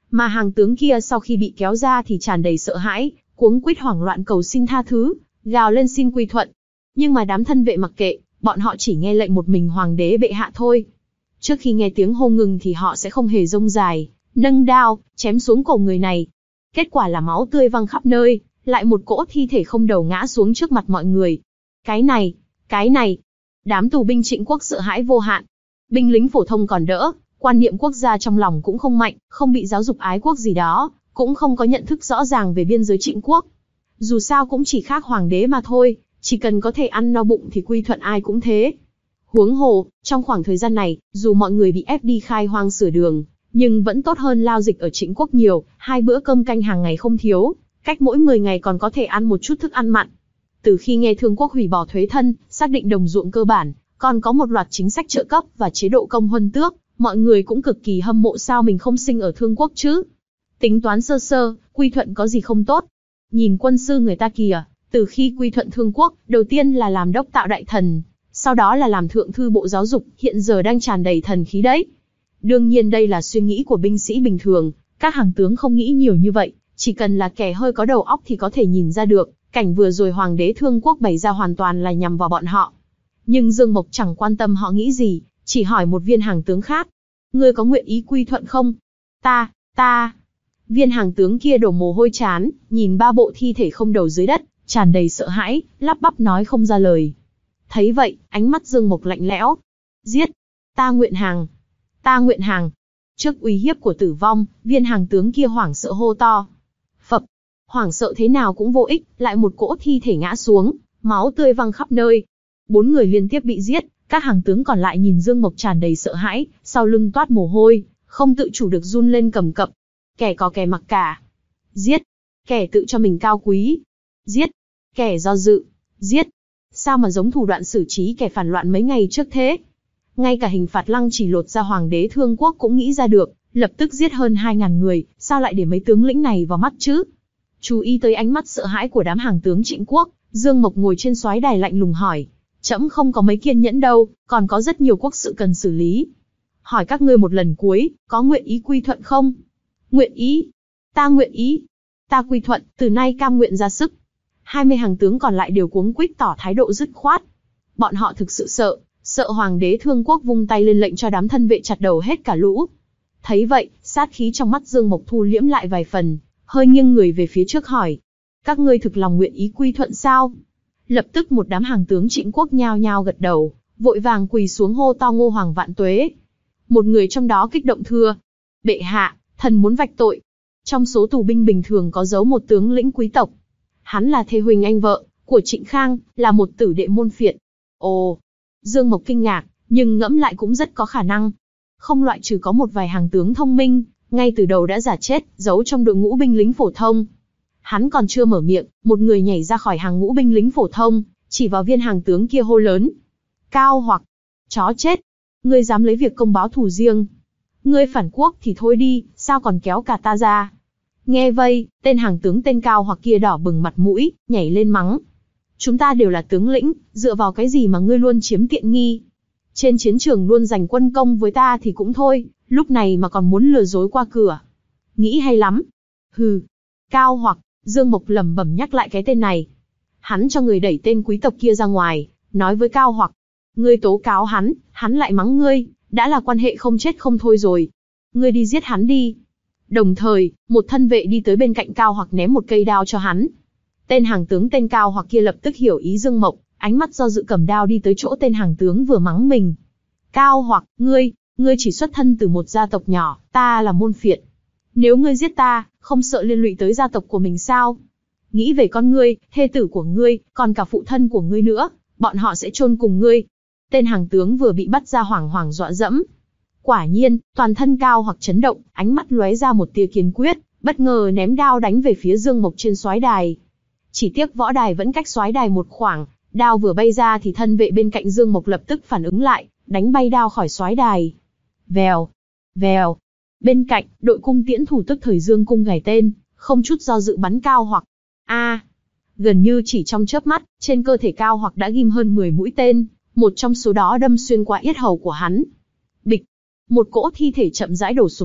Mà hàng tướng kia sau khi bị kéo ra thì tràn đầy sợ hãi, cuống quýt hoảng loạn cầu xin tha thứ, gào lên xin quy thuận. Nhưng mà đám thân vệ mặc kệ, bọn họ chỉ nghe lệnh một mình hoàng đế bệ hạ thôi. Trước khi nghe tiếng hô ngừng thì họ sẽ không hề rông dài, nâng đao, chém xuống cổ người này. Kết quả là máu tươi văng khắp nơi, lại một cỗ thi thể không đầu ngã xuống trước mặt mọi người. Cái này, cái này, đám tù binh Trịnh quốc sợ hãi vô hạn. Binh lính phổ thông còn đỡ, quan niệm quốc gia trong lòng cũng không mạnh, không bị giáo dục ái quốc gì đó, cũng không có nhận thức rõ ràng về biên giới Trịnh quốc. Dù sao cũng chỉ khác hoàng đế mà thôi, chỉ cần có thể ăn no bụng thì quy thuận ai cũng thế. Huống hồ, trong khoảng thời gian này, dù mọi người bị ép đi khai hoang sửa đường, nhưng vẫn tốt hơn lao dịch ở Trịnh quốc nhiều, hai bữa cơm canh hàng ngày không thiếu, cách mỗi mười ngày còn có thể ăn một chút thức ăn mặn. Từ khi nghe Thương quốc hủy bỏ thuế thân, xác định đồng ruộng cơ bản, còn có một loạt chính sách trợ cấp và chế độ công huân tước, mọi người cũng cực kỳ hâm mộ sao mình không sinh ở Thương quốc chứ. Tính toán sơ sơ, quy thuận có gì không tốt. Nhìn quân sư người ta kìa, từ khi quy thuận Thương quốc, đầu tiên là làm đốc tạo đại thần, sau đó là làm thượng thư bộ giáo dục, hiện giờ đang tràn đầy thần khí đấy. Đương nhiên đây là suy nghĩ của binh sĩ bình thường, các hàng tướng không nghĩ nhiều như vậy, chỉ cần là kẻ hơi có đầu óc thì có thể nhìn ra được, cảnh vừa rồi hoàng đế Thương quốc bày ra hoàn toàn là nhằm vào bọn họ. Nhưng Dương Mộc chẳng quan tâm họ nghĩ gì, chỉ hỏi một viên hàng tướng khác. Ngươi có nguyện ý quy thuận không? Ta, ta. Viên hàng tướng kia đổ mồ hôi trán, nhìn ba bộ thi thể không đầu dưới đất, tràn đầy sợ hãi, lắp bắp nói không ra lời. Thấy vậy, ánh mắt Dương Mộc lạnh lẽo. Giết! Ta nguyện hàng! Ta nguyện hàng! Trước uy hiếp của tử vong, viên hàng tướng kia hoảng sợ hô to. Phập! Hoảng sợ thế nào cũng vô ích, lại một cỗ thi thể ngã xuống, máu tươi văng khắp nơi. Bốn người liên tiếp bị giết, các hàng tướng còn lại nhìn Dương Mộc tràn đầy sợ hãi, sau lưng toát mồ hôi, không tự chủ được run lên cầm cập. Kẻ có kẻ mặc cả. Giết! Kẻ tự cho mình cao quý. Giết! Kẻ do dự. Giết! Sao mà giống thủ đoạn xử trí kẻ phản loạn mấy ngày trước thế? Ngay cả hình phạt lăng chỉ lột ra hoàng đế Thương quốc cũng nghĩ ra được, lập tức giết hơn hai ngàn người, sao lại để mấy tướng lĩnh này vào mắt chứ? Chú ý tới ánh mắt sợ hãi của đám hàng tướng Trịnh quốc, Dương Mộc ngồi trên soái đài lạnh lùng hỏi. Trẫm không có mấy kiên nhẫn đâu, còn có rất nhiều quốc sự cần xử lý. Hỏi các ngươi một lần cuối, có nguyện ý quy thuận không? Nguyện ý. Ta nguyện ý. Ta quy thuận, từ nay cam nguyện ra sức. Hai mươi hàng tướng còn lại đều cuống quýt tỏ thái độ dứt khoát. Bọn họ thực sự sợ, sợ hoàng đế Thương quốc vung tay lên lệnh cho đám thân vệ chặt đầu hết cả lũ. Thấy vậy, sát khí trong mắt Dương Mộc thu liễm lại vài phần, hơi nghiêng người về phía trước hỏi. Các ngươi thực lòng nguyện ý quy thuận sao? Lập tức một đám hàng tướng Trịnh quốc nhao nhao gật đầu, vội vàng quỳ xuống hô to Ngô Hoàng vạn tuế. Một người trong đó kích động thưa. Bệ hạ, thần muốn vạch tội. Trong số tù binh bình thường có giấu một tướng lĩnh quý tộc. Hắn là thê huynh anh vợ của Trịnh Khang, là một tử đệ môn phiệt. Ồ, Dương Mộc kinh ngạc, nhưng ngẫm lại cũng rất có khả năng. Không loại trừ có một vài hàng tướng thông minh, ngay từ đầu đã giả chết, giấu trong đội ngũ binh lính phổ thông. Hắn còn chưa mở miệng, một người nhảy ra khỏi hàng ngũ binh lính phổ thông, chỉ vào viên hàng tướng kia hô lớn. Cao Hoặc, chó chết, ngươi dám lấy việc công báo thù riêng. Ngươi phản quốc thì thôi đi, sao còn kéo cả ta ra? Nghe vây, tên hàng tướng tên Cao Hoặc kia đỏ bừng mặt mũi, nhảy lên mắng. Chúng ta đều là tướng lĩnh, dựa vào cái gì mà ngươi luôn chiếm tiện nghi? Trên chiến trường luôn giành quân công với ta thì cũng thôi, lúc này mà còn muốn lừa dối qua cửa. Nghĩ hay lắm. Hừ. Cao Hoặc, Dương Mộc lẩm bẩm nhắc lại cái tên này. Hắn cho người đẩy tên quý tộc kia ra ngoài, nói với Cao Hoặc. Ngươi tố cáo hắn, hắn lại mắng ngươi, đã là quan hệ không chết không thôi rồi. Ngươi đi giết hắn đi. Đồng thời, một thân vệ đi tới bên cạnh Cao Hoặc ném một cây đao cho hắn. Tên hàng tướng tên Cao Hoặc kia lập tức hiểu ý Dương Mộc, ánh mắt do dự cầm đao đi tới chỗ tên hàng tướng vừa mắng mình. Cao Hoặc, ngươi, ngươi chỉ xuất thân từ một gia tộc nhỏ, ta là môn phiệt. Nếu ngươi giết ta, không sợ liên lụy tới gia tộc của mình sao? Nghĩ về con ngươi, thê tử của ngươi, còn cả phụ thân của ngươi nữa, bọn họ sẽ chôn cùng ngươi. Tên hàng tướng vừa bị bắt ra hoảng hoảng dọa dẫm. Quả nhiên, toàn thân Cao Hoặc chấn động, ánh mắt lóe ra một tia kiên quyết, bất ngờ ném đao đánh về phía Dương Mộc trên soái đài. Chỉ tiếc võ đài vẫn cách soái đài một khoảng, đao vừa bay ra thì thân vệ bên cạnh Dương Mộc lập tức phản ứng lại, đánh bay đao khỏi soái đài. Vèo, vèo. Bên cạnh, đội cung tiễn thủ tức thời Dương cung gảy tên, không chút do dự bắn Cao Hoặc. A! À, gần như chỉ trong chớp mắt, trên cơ thể Cao Hoặc đã ghim hơn mười mũi tên, một trong số đó đâm xuyên qua yết hầu của hắn. Bịch! Một cỗ thi thể chậm rãi đổ xuống đất,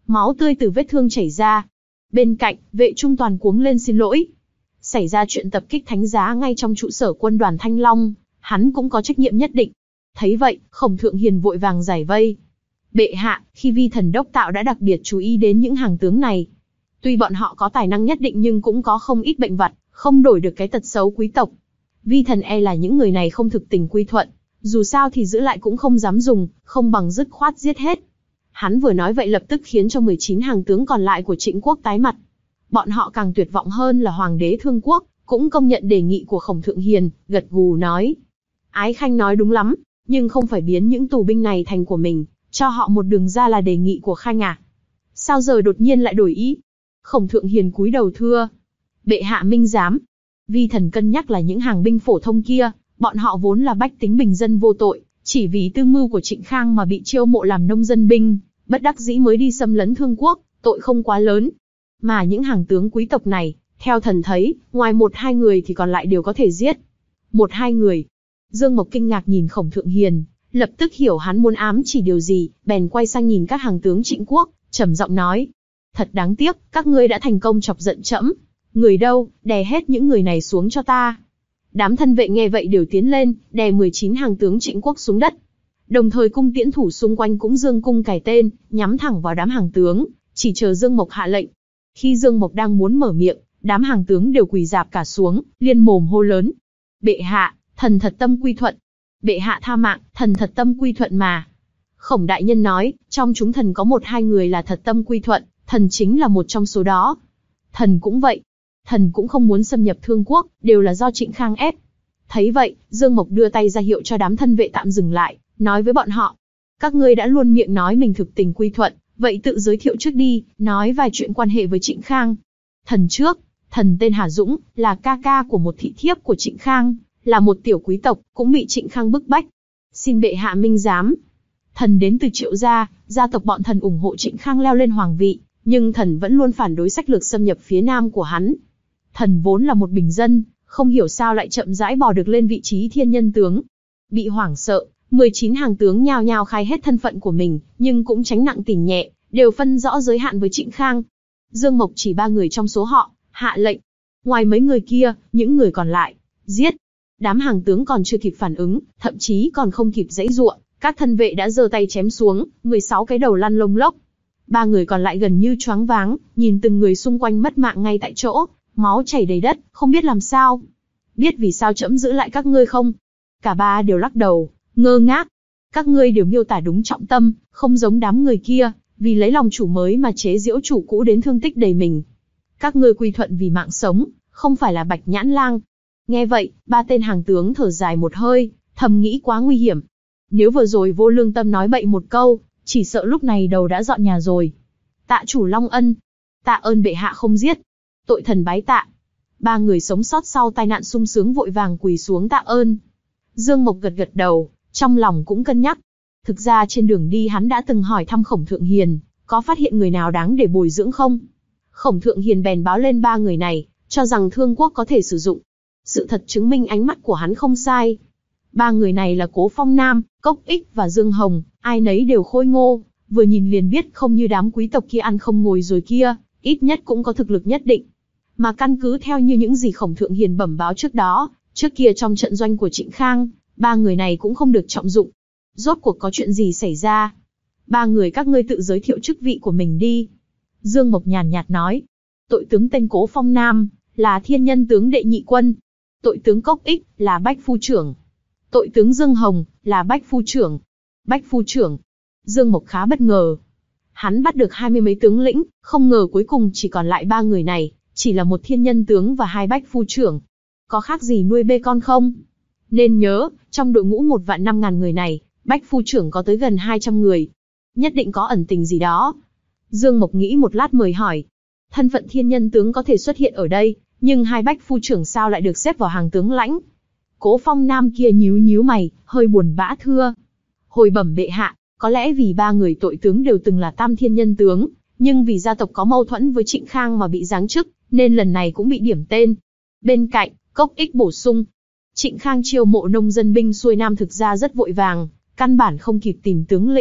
máu tươi từ vết thương chảy ra. Bên cạnh, vệ trung toàn cuống lên xin lỗi. Xảy ra chuyện tập kích thánh giá ngay trong trụ sở quân đoàn Thanh Long, hắn cũng có trách nhiệm nhất định. Thấy vậy, Khổng Thượng Hiền vội vàng giải vây. Bệ hạ, khi Vi Thần đốc tạo đã đặc biệt chú ý đến những hàng tướng này. Tuy bọn họ có tài năng nhất định nhưng cũng có không ít bệnh vặt, không đổi được cái tật xấu quý tộc. Vi Thần e là những người này không thực tình quy thuận, dù sao thì giữ lại cũng không dám dùng, không bằng dứt khoát giết hết. Hắn vừa nói vậy lập tức khiến cho mười chín hàng tướng còn lại của Trịnh quốc tái mặt. Bọn họ càng tuyệt vọng hơn là Hoàng đế Thương Quốc, cũng công nhận đề nghị của Khổng Thượng Hiền, gật gù nói. Ái Khanh nói đúng lắm, nhưng không phải biến những tù binh này thành của mình, cho họ một đường ra là đề nghị của Khanh à? Sao giờ đột nhiên lại đổi ý? Khổng Thượng Hiền cúi đầu thưa. Bệ hạ minh giám. Vi Thần cân nhắc là những hàng binh phổ thông kia, bọn họ vốn là bách tính bình dân vô tội, chỉ vì tư mưu của Trịnh Khang mà bị chiêu mộ làm nông dân binh, bất đắc dĩ mới đi xâm lấn Thương Quốc, tội không quá lớn. Mà những hàng tướng quý tộc này, theo thần thấy, ngoài một hai người thì còn lại đều có thể giết. Một hai người. Dương Mộc kinh ngạc nhìn Khổng Thượng Hiền, lập tức hiểu hắn muốn ám chỉ điều gì, bèn quay sang nhìn các hàng tướng Trịnh quốc, trầm giọng nói. Thật đáng tiếc, các ngươi đã thành công chọc giận trẫm. Người đâu, đè hết những người này xuống cho ta. Đám thân vệ nghe vậy đều tiến lên, đè mười chín hàng tướng Trịnh quốc xuống đất. Đồng thời cung tiễn thủ xung quanh cũng dương cung cài tên, nhắm thẳng vào đám hàng tướng, chỉ chờ Dương Mộc hạ lệnh. Khi Dương Mộc đang muốn mở miệng, đám hàng tướng đều quỳ rạp cả xuống, liên mồm hô lớn. Bệ hạ, thần thật tâm quy thuận. Bệ hạ tha mạng, thần thật tâm quy thuận mà. Khổng đại nhân nói, trong chúng thần có một hai người là thật tâm quy thuận, thần chính là một trong số đó. Thần cũng vậy. Thần cũng không muốn xâm nhập Thương Quốc, đều là do Trịnh Khang ép. Thấy vậy, Dương Mộc đưa tay ra hiệu cho đám thân vệ tạm dừng lại, nói với bọn họ. Các ngươi đã luôn miệng nói mình thực tình quy thuận, vậy tự giới thiệu trước đi, nói vài chuyện quan hệ với Trịnh Khang. Thần trước, thần tên Hà Dũng, là ca ca của một thị thiếp của Trịnh Khang, là một tiểu quý tộc, cũng bị Trịnh Khang bức bách. Xin bệ hạ minh giám. Thần đến từ Triệu gia, gia tộc bọn thần ủng hộ Trịnh Khang leo lên hoàng vị, nhưng thần vẫn luôn phản đối sách lược xâm nhập phía nam của hắn. Thần vốn là một bình dân, không hiểu sao lại chậm rãi bò được lên vị trí thiên nhân tướng. Bị hoảng sợ, mười chín hàng tướng nhao nhao khai hết thân phận của mình, nhưng cũng tránh nặng tình nhẹ, đều phân rõ giới hạn với Trịnh Khang. Dương Mộc chỉ ba người trong số họ, hạ lệnh. Ngoài mấy người kia, những người còn lại, giết. Đám hàng tướng còn chưa kịp phản ứng, thậm chí còn không kịp giãy giụa, các thân vệ đã giơ tay chém xuống, mười sáu cái đầu lăn lông lốc. Ba người còn lại gần như choáng váng, nhìn từng người xung quanh mất mạng ngay tại chỗ, máu chảy đầy đất, không biết làm sao. Biết vì sao trẫm giữ lại các ngươi không? Cả ba đều lắc đầu, ngơ ngác. Các ngươi đều miêu tả đúng trọng tâm, không giống đám người kia, vì lấy lòng chủ mới mà chế giễu chủ cũ đến thương tích đầy mình. Các ngươi quy thuận vì mạng sống, không phải là Bạch Nhãn Lang. Nghe vậy, ba tên hàng tướng thở dài một hơi, thầm nghĩ quá nguy hiểm. Nếu vừa rồi vô lương tâm nói bậy một câu, chỉ sợ lúc này đầu đã dọn nhà rồi. Tạ chủ Long Ân, tạ ơn bệ hạ không giết. Tội thần bái tạ. Ba người sống sót sau tai nạn sung sướng vội vàng quỳ xuống tạ ơn. Dương Mộc gật gật đầu, trong lòng cũng cân nhắc. Thực ra trên đường đi hắn đã từng hỏi thăm Khổng Thượng Hiền, có phát hiện người nào đáng để bồi dưỡng không? Khổng Thượng Hiền bèn báo lên ba người này, cho rằng Thương Quốc có thể sử dụng. Sự thật chứng minh ánh mắt của hắn không sai. Ba người này là Cố Phong Nam, Cốc Ích và Dương Hồng, ai nấy đều khôi ngô, vừa nhìn liền biết không như đám quý tộc kia ăn không ngồi rồi kia, ít nhất cũng có thực lực nhất định. Mà căn cứ theo như những gì Khổng Thượng Hiền bẩm báo trước đó, trước kia trong trận doanh của Trịnh Khang, ba người này cũng không được trọng dụng. Rốt cuộc có chuyện gì xảy ra? Ba người các ngươi tự giới thiệu chức vị của mình đi. Dương Mộc nhàn nhạt nói. Tội tướng tên Cố Phong Nam, là thiên nhân tướng đệ nhị quân. Tội tướng Cốc Ích, là bách phu trưởng. Tội tướng Dương Hồng, là bách phu trưởng. Bách phu trưởng. Dương Mộc khá bất ngờ. Hắn bắt được hai mươi mấy tướng lĩnh, không ngờ cuối cùng chỉ còn lại ba người này, chỉ là một thiên nhân tướng và hai bách phu trưởng. Có khác gì nuôi bê con không? Nên nhớ, trong đội ngũ một vạn năm ngàn người này, bách phu trưởng có tới gần hai trăm người. Nhất định có ẩn tình gì đó. Dương Mộc nghĩ một lát mời hỏi. Thân phận thiên nhân tướng có thể xuất hiện ở đây, nhưng hai bách phu trưởng sao lại được xếp vào hàng tướng lãnh? Cố Phong Nam kia nhíu nhíu mày, hơi buồn bã thưa. Hồi bẩm bệ hạ, có lẽ vì ba người tội tướng đều từng là tam thiên nhân tướng, nhưng vì gia tộc có mâu thuẫn với Trịnh Khang mà bị giáng chức, nên lần này cũng bị điểm tên. Bên cạnh, Cốc Ích bổ sung. Trịnh Khang chiêu mộ nông dân binh xuôi nam thực ra rất vội vàng, căn bản không kịp tìm tướng lĩnh,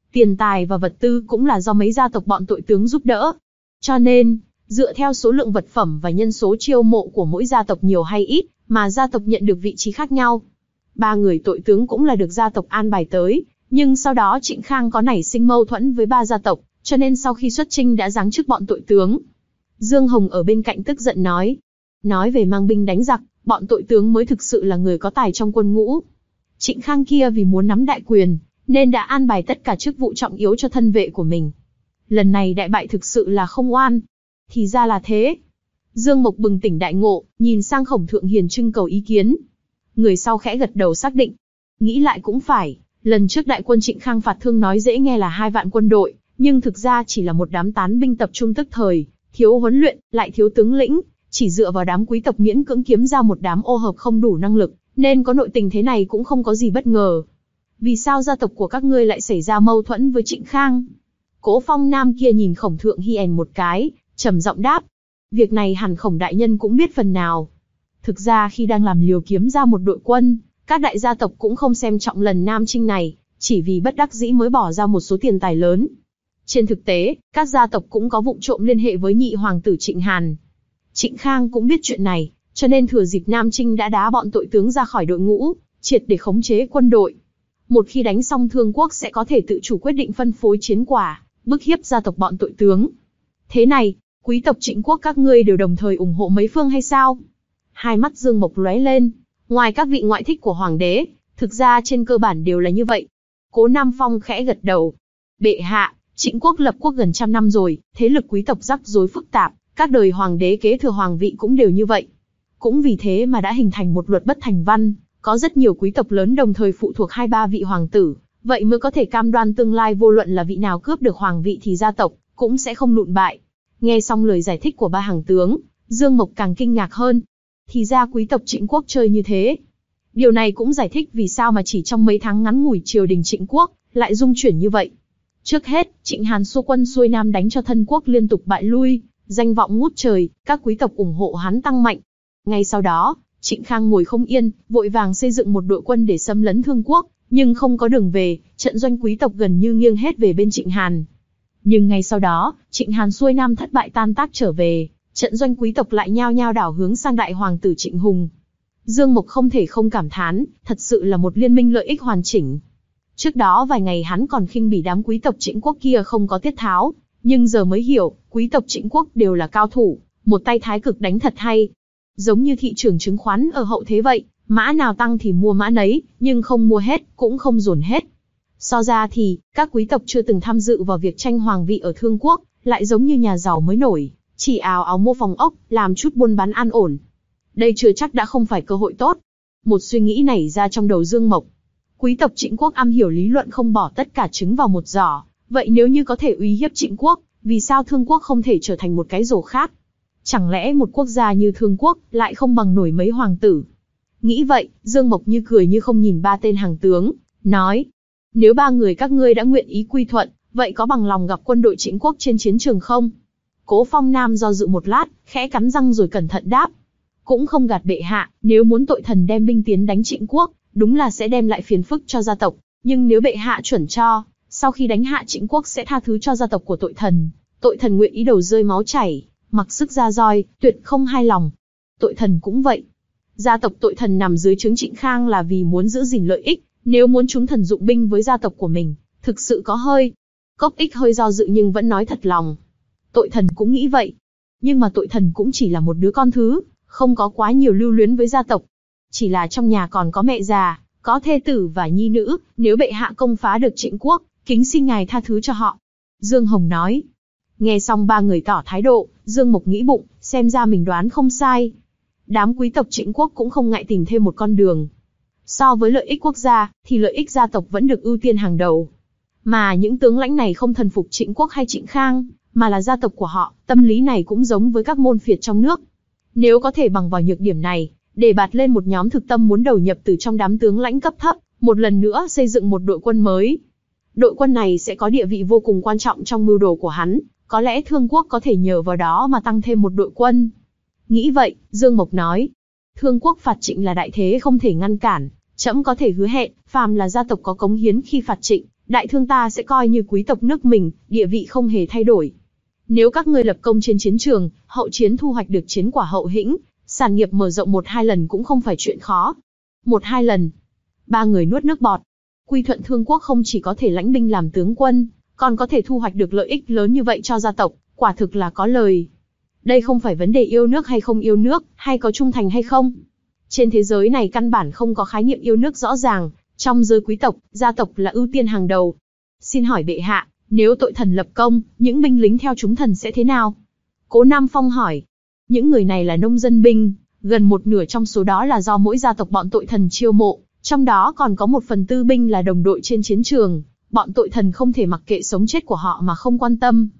tiền tài và vật tư cũng là do mấy gia tộc bọn tội tướng giúp đỡ. Cho nên, dựa theo số lượng vật phẩm và nhân số chiêu mộ của mỗi gia tộc nhiều hay ít, mà gia tộc nhận được vị trí khác nhau. Ba người tội tướng cũng là được gia tộc an bài tới, nhưng sau đó Trịnh Khang có nảy sinh mâu thuẫn với ba gia tộc, cho nên sau khi xuất chinh đã giáng chức bọn tội tướng. Dương Hồng ở bên cạnh tức giận nói. Nói về mang binh đánh giặc, bọn tội tướng mới thực sự là người có tài trong quân ngũ. Trịnh Khang kia vì muốn nắm đại quyền, nên đã an bài tất cả chức vụ trọng yếu cho thân vệ của mình. Lần này đại bại thực sự là không oan. Thì ra là thế. Dương Mộc bừng tỉnh đại ngộ, nhìn sang Khổng Thượng Hiền trưng cầu ý kiến. Người sau khẽ gật đầu xác định. Nghĩ lại cũng phải, lần trước đại quân Trịnh Khang phạt Thương nói dễ nghe là hai vạn quân đội, nhưng thực ra chỉ là một đám tán binh tập trung tức thời, thiếu huấn luyện, lại thiếu tướng lĩnh, chỉ dựa vào đám quý tộc miễn cưỡng kiếm ra một đám ô hợp không đủ năng lực, nên có nội tình thế này cũng không có gì bất ngờ. Vì sao gia tộc của các ngươi lại xảy ra mâu thuẫn với Trịnh Khang? Cố Phong Nam kia nhìn Khổng Thượng Hiền một cái, trầm giọng đáp. Việc này hẳn Khổng đại nhân cũng biết phần nào. Thực ra khi đang làm liều kiếm ra một đội quân, các đại gia tộc cũng không xem trọng lần Nam Chinh này, chỉ vì bất đắc dĩ mới bỏ ra một số tiền tài lớn. Trên thực tế, các gia tộc cũng có vụng trộm liên hệ với nhị hoàng tử Trịnh Hàn. Trịnh Khang cũng biết chuyện này, cho nên thừa dịp Nam Chinh đã đá bọn tội tướng ra khỏi đội ngũ, triệt để khống chế quân đội. Một khi đánh xong Thương Quốc sẽ có thể tự chủ quyết định phân phối chiến quả, bức hiếp gia tộc bọn tội tướng. Thế này, quý tộc Trịnh Quốc các ngươi đều đồng thời ủng hộ mấy phương hay sao? Hai mắt Dương Mộc lóe lên. Ngoài các vị ngoại thích của hoàng đế, thực ra trên cơ bản đều là như vậy. Cố Nam Phong khẽ gật đầu. Bệ hạ, Trịnh Quốc lập quốc gần trăm năm rồi, thế lực quý tộc rắc rối phức tạp, các đời hoàng đế kế thừa hoàng vị cũng đều như vậy. Cũng vì thế mà đã hình thành một luật bất thành văn, có rất nhiều quý tộc lớn đồng thời phụ thuộc hai ba vị hoàng tử, vậy mới có thể cam đoan tương lai vô luận là vị nào cướp được hoàng vị thì gia tộc cũng sẽ không lụn bại. Nghe xong lời giải thích của ba hàng tướng, Dương Mộc càng kinh ngạc hơn. Thì ra quý tộc Trịnh Quốc chơi như thế. Điều này cũng giải thích vì sao mà chỉ trong mấy tháng ngắn ngủi triều đình Trịnh Quốc lại dung chuyển như vậy. Trước hết, Trịnh Hàn xua quân xuôi nam đánh cho thân quốc liên tục bại lui, danh vọng ngút trời, các quý tộc ủng hộ hắn tăng mạnh. Ngay sau đó, Trịnh Khang ngồi không yên, vội vàng xây dựng một đội quân để xâm lấn Thương Quốc, nhưng không có đường về, trận doanh quý tộc gần như nghiêng hết về bên Trịnh Hàn. Nhưng ngay sau đó, Trịnh Hàn xuôi nam thất bại tan tác trở về, trận doanh quý tộc lại nhao nhao đảo hướng sang đại hoàng tử Trịnh Hùng. Dương Mộc không thể không cảm thán, thật sự là một liên minh lợi ích hoàn chỉnh. Trước đó vài ngày hắn còn khinh bỉ đám quý tộc Trịnh Quốc kia không có tiết tháo, nhưng giờ mới hiểu, quý tộc Trịnh Quốc đều là cao thủ, một tay thái cực đánh thật hay. Giống như thị trường chứng khoán ở hậu thế vậy, mã nào tăng thì mua mã nấy, nhưng không mua hết, cũng không dồn hết. So ra thì, các quý tộc chưa từng tham dự vào việc tranh hoàng vị ở Thương Quốc, lại giống như nhà giàu mới nổi, chỉ ào ào mua phòng ốc, làm chút buôn bán an ổn. Đây chưa chắc đã không phải cơ hội tốt. Một suy nghĩ nảy ra trong đầu Dương Mộc. Quý tộc Trịnh Quốc am hiểu lý luận không bỏ tất cả trứng vào một giỏ, vậy nếu như có thể uy hiếp Trịnh Quốc, vì sao Thương Quốc không thể trở thành một cái rổ khác? Chẳng lẽ một quốc gia như Thương Quốc lại không bằng nổi mấy hoàng tử? Nghĩ vậy, Dương Mộc như cười như không nhìn ba tên hàng tướng, nói: nếu ba người các ngươi đã nguyện ý quy thuận, vậy có bằng lòng gặp quân đội Trịnh Quốc trên chiến trường không? Cố Phong Nam do dự một lát, khẽ cắn răng rồi cẩn thận đáp: cũng không gạt bệ hạ, nếu muốn tội thần đem binh tiến đánh Trịnh Quốc, đúng là sẽ đem lại phiền phức cho gia tộc, nhưng nếu bệ hạ chuẩn cho, sau khi đánh hạ Trịnh Quốc sẽ tha thứ cho gia tộc của tội thần, tội thần nguyện ý đầu rơi máu chảy, mặc sức ra roi, tuyệt không hai lòng. Tội thần cũng vậy. Gia tộc tội thần nằm dưới trướng Trịnh Khang là vì muốn giữ gìn lợi ích, nếu muốn chúng thần dụng binh với gia tộc của mình, thực sự có hơi. Cốc Ích hơi do dự nhưng vẫn nói thật lòng. Tội thần cũng nghĩ vậy. Nhưng mà tội thần cũng chỉ là một đứa con thứ, không có quá nhiều lưu luyến với gia tộc. Chỉ là trong nhà còn có mẹ già, có thê tử và nhi nữ, nếu bệ hạ công phá được Trịnh Quốc, kính xin ngài tha thứ cho họ. Dương Hồng nói. Nghe xong ba người tỏ thái độ, Dương Mộc nghĩ bụng, xem ra mình đoán không sai. Đám quý tộc Trịnh Quốc cũng không ngại tìm thêm một con đường. So với lợi ích quốc gia, thì lợi ích gia tộc vẫn được ưu tiên hàng đầu. Mà những tướng lãnh này không thần phục Trịnh Quốc hay Trịnh Khang, mà là gia tộc của họ, tâm lý này cũng giống với các môn phiệt trong nước. Nếu có thể bằng vào nhược điểm này, để bạt lên một nhóm thực tâm muốn đầu nhập từ trong đám tướng lãnh cấp thấp, một lần nữa xây dựng một đội quân mới. Đội quân này sẽ có địa vị vô cùng quan trọng trong mưu đồ của hắn, có lẽ Thương Quốc có thể nhờ vào đó mà tăng thêm một đội quân. Nghĩ vậy, Dương Mộc nói, Thương Quốc phạt Trịnh là đại thế không thể ngăn cản, trẫm có thể hứa hẹn, phàm là gia tộc có cống hiến khi phạt Trịnh, Đại thương ta sẽ coi như quý tộc nước mình, địa vị không hề thay đổi. Nếu các ngươi lập công trên chiến trường, hậu chiến thu hoạch được chiến quả hậu hĩnh, sản nghiệp mở rộng một hai lần cũng không phải chuyện khó. Một hai lần. Ba người nuốt nước bọt. Quy thuận Thương Quốc không chỉ có thể lãnh binh làm tướng quân, còn có thể thu hoạch được lợi ích lớn như vậy cho gia tộc, quả thực là có lời. Đây không phải vấn đề yêu nước hay không yêu nước, hay có trung thành hay không. Trên thế giới này căn bản không có khái niệm yêu nước rõ ràng, trong giới quý tộc, gia tộc là ưu tiên hàng đầu. Xin hỏi bệ hạ, nếu tội thần lập công, những binh lính theo chúng thần sẽ thế nào? Cố Nam Phong hỏi. Những người này là nông dân binh, gần một nửa trong số đó là do mỗi gia tộc bọn tội thần chiêu mộ, trong đó còn có một phần tư binh là đồng đội trên chiến trường, bọn tội thần không thể mặc kệ sống chết của họ mà không quan tâm.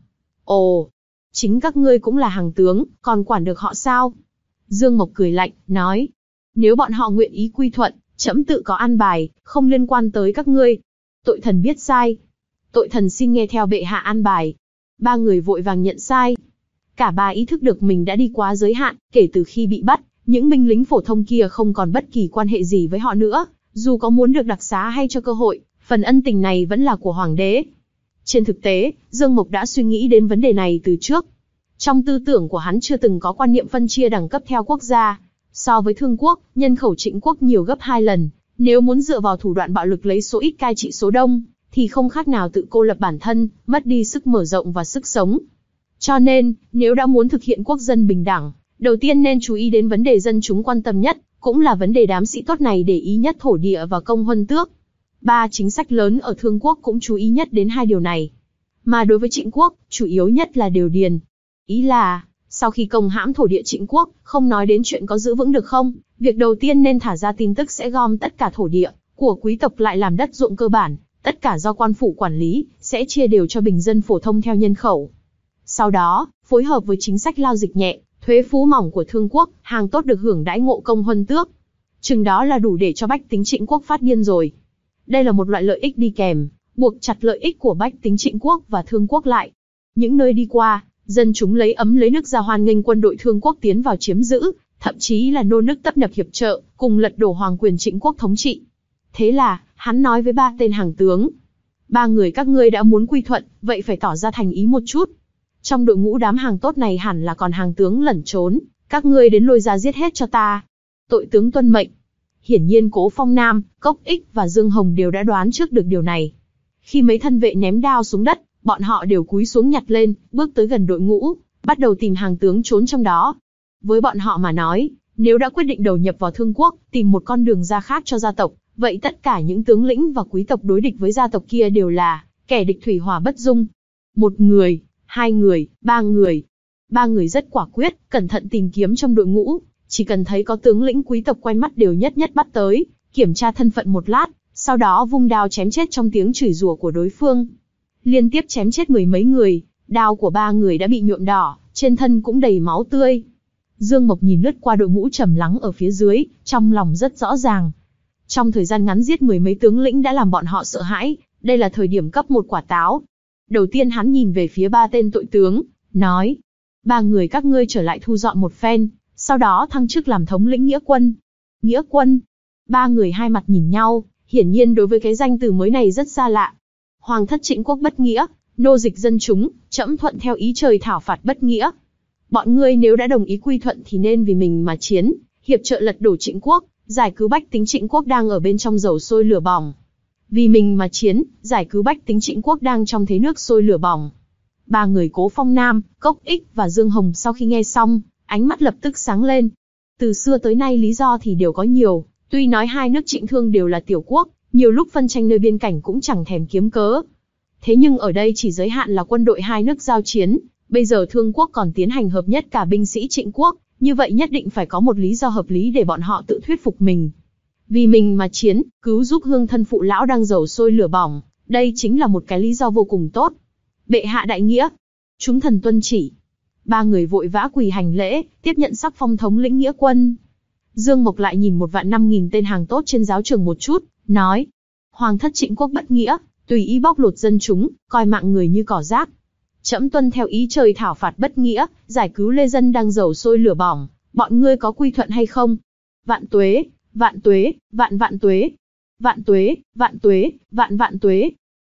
Ồ, chính các ngươi cũng là hàng tướng, còn quản được họ sao? Dương Mộc cười lạnh, nói, nếu bọn họ nguyện ý quy thuận, trẫm tự có an bài, không liên quan tới các ngươi. Tội thần biết sai. Tội thần xin nghe theo bệ hạ an bài. Ba người vội vàng nhận sai. Cả ba ý thức được mình đã đi quá giới hạn, kể từ khi bị bắt, những binh lính phổ thông kia không còn bất kỳ quan hệ gì với họ nữa, dù có muốn được đặc xá hay cho cơ hội, phần ân tình này vẫn là của hoàng đế. Trên thực tế, Dương Mộc đã suy nghĩ đến vấn đề này từ trước. Trong tư tưởng của hắn chưa từng có quan niệm phân chia đẳng cấp theo quốc gia. So với Thương Quốc, nhân khẩu Trịnh Quốc nhiều gấp hai lần, nếu muốn dựa vào thủ đoạn bạo lực lấy số ít cai trị số đông, thì không khác nào tự cô lập bản thân, mất đi sức mở rộng và sức sống. Cho nên, nếu đã muốn thực hiện quốc dân bình đẳng, đầu tiên nên chú ý đến vấn đề dân chúng quan tâm nhất, cũng là vấn đề đám sĩ tốt này để ý nhất thổ địa và công huân tước. Ba chính sách lớn ở Thương Quốc cũng chú ý nhất đến hai điều này. Mà đối với Trịnh Quốc, chủ yếu nhất là điều điền. Ý là, sau khi công hãm thổ địa Trịnh Quốc, không nói đến chuyện có giữ vững được không, việc đầu tiên nên thả ra tin tức sẽ gom tất cả thổ địa của quý tộc lại làm đất ruộng cơ bản, tất cả do quan phủ quản lý, sẽ chia đều cho bình dân phổ thông theo nhân khẩu. Sau đó, phối hợp với chính sách lao dịch nhẹ, thuế phú mỏng của Thương Quốc, hàng tốt được hưởng đãi ngộ công huân tước. Chừng đó là đủ để cho bách tính Trịnh Quốc phát điên rồi. Đây là một loại lợi ích đi kèm, buộc chặt lợi ích của bách tính Trịnh Quốc và Thương Quốc lại. Những nơi đi qua, dân chúng lấy ấm lấy nước ra hoan nghênh quân đội Thương Quốc tiến vào chiếm giữ, thậm chí là nô nức tấp nập hiệp trợ, cùng lật đổ hoàng quyền Trịnh Quốc thống trị. Thế là, hắn nói với ba tên hàng tướng, ba người các ngươi đã muốn quy thuận, vậy phải tỏ ra thành ý một chút. Trong đội ngũ đám hàng tốt này hẳn là còn hàng tướng lẩn trốn, các ngươi đến lôi ra giết hết cho ta. Tội tướng tuân mệnh. Hiển nhiên Cố Phong Nam, Cốc Ích và Dương Hồng đều đã đoán trước được điều này. Khi mấy thân vệ ném đao xuống đất, bọn họ đều cúi xuống nhặt lên, bước tới gần đội ngũ, bắt đầu tìm hàng tướng trốn trong đó. Với bọn họ mà nói, nếu đã quyết định đầu nhập vào Thương Quốc, tìm một con đường ra khác cho gia tộc, vậy tất cả những tướng lĩnh và quý tộc đối địch với gia tộc kia đều là kẻ địch thủy hỏa bất dung. Một người, hai người, ba người. Ba người rất quả quyết, cẩn thận tìm kiếm trong đội ngũ, chỉ cần thấy có tướng lĩnh quý tộc quen mắt đều nhất nhất bắt tới, kiểm tra thân phận một lát, sau đó vung đao chém chết trong tiếng chửi rủa của đối phương. Liên tiếp chém chết mười mấy người, đao của ba người đã bị nhuộm đỏ, trên thân cũng đầy máu tươi. Dương Mộc nhìn lướt qua đội ngũ trầm lắng ở phía dưới, trong lòng rất rõ ràng. Trong thời gian ngắn giết mười mấy tướng lĩnh đã làm bọn họ sợ hãi, đây là thời điểm cấp một quả táo. Đầu tiên hắn nhìn về phía ba tên tội tướng, nói, ba người các ngươi trở lại thu dọn một phen, sau đó thăng chức làm thống lĩnh nghĩa quân. Nghĩa quân? Ba người hai mặt nhìn nhau, hiển nhiên đối với cái danh từ mới này rất xa lạ. Hoàng thất Trịnh Quốc bất nghĩa, nô dịch dân chúng, trẫm thuận theo ý trời thảo phạt bất nghĩa. Bọn ngươi nếu đã đồng ý quy thuận thì nên vì mình mà chiến, hiệp trợ lật đổ Trịnh Quốc, giải cứu bách tính Trịnh Quốc đang ở bên trong dầu sôi lửa bỏng. Vì mình mà chiến, giải cứu bách tính Trịnh Quốc đang trong thế nước sôi lửa bỏng. Ba người Cố Phong Nam, Cốc Ích và Dương Hồng sau khi nghe xong, ánh mắt lập tức sáng lên. Từ xưa tới nay lý do thì đều có nhiều, tuy nói hai nước Trịnh Thương đều là tiểu quốc, nhiều lúc phân tranh nơi biên cảnh cũng chẳng thèm kiếm cớ. Thế nhưng ở đây chỉ giới hạn là quân đội hai nước giao chiến, bây giờ Thương Quốc còn tiến hành hợp nhất cả binh sĩ Trịnh Quốc, như vậy nhất định phải có một lý do hợp lý để bọn họ tự thuyết phục mình. Vì mình mà chiến, cứu giúp hương thân phụ lão đang dầu sôi lửa bỏng, đây chính là một cái lý do vô cùng tốt. Bệ hạ đại nghĩa, chúng thần tuân chỉ. Ba người vội vã quỳ hành lễ, tiếp nhận sắc phong thống lĩnh nghĩa quân. Dương Mộc lại nhìn một vạn năm nghìn tên hàng tốt trên giáo trường một chút, nói, Hoàng thất Trịnh Quốc bất nghĩa, tùy ý bóc lột dân chúng, coi mạng người như cỏ rác. Trẫm tuân theo ý trời thảo phạt bất nghĩa, giải cứu lê dân đang dầu sôi lửa bỏng, bọn ngươi có quy thuận hay không? Vạn tuế, vạn tuế, vạn vạn tuế, vạn tuế, vạn tuế, vạn vạn tuế.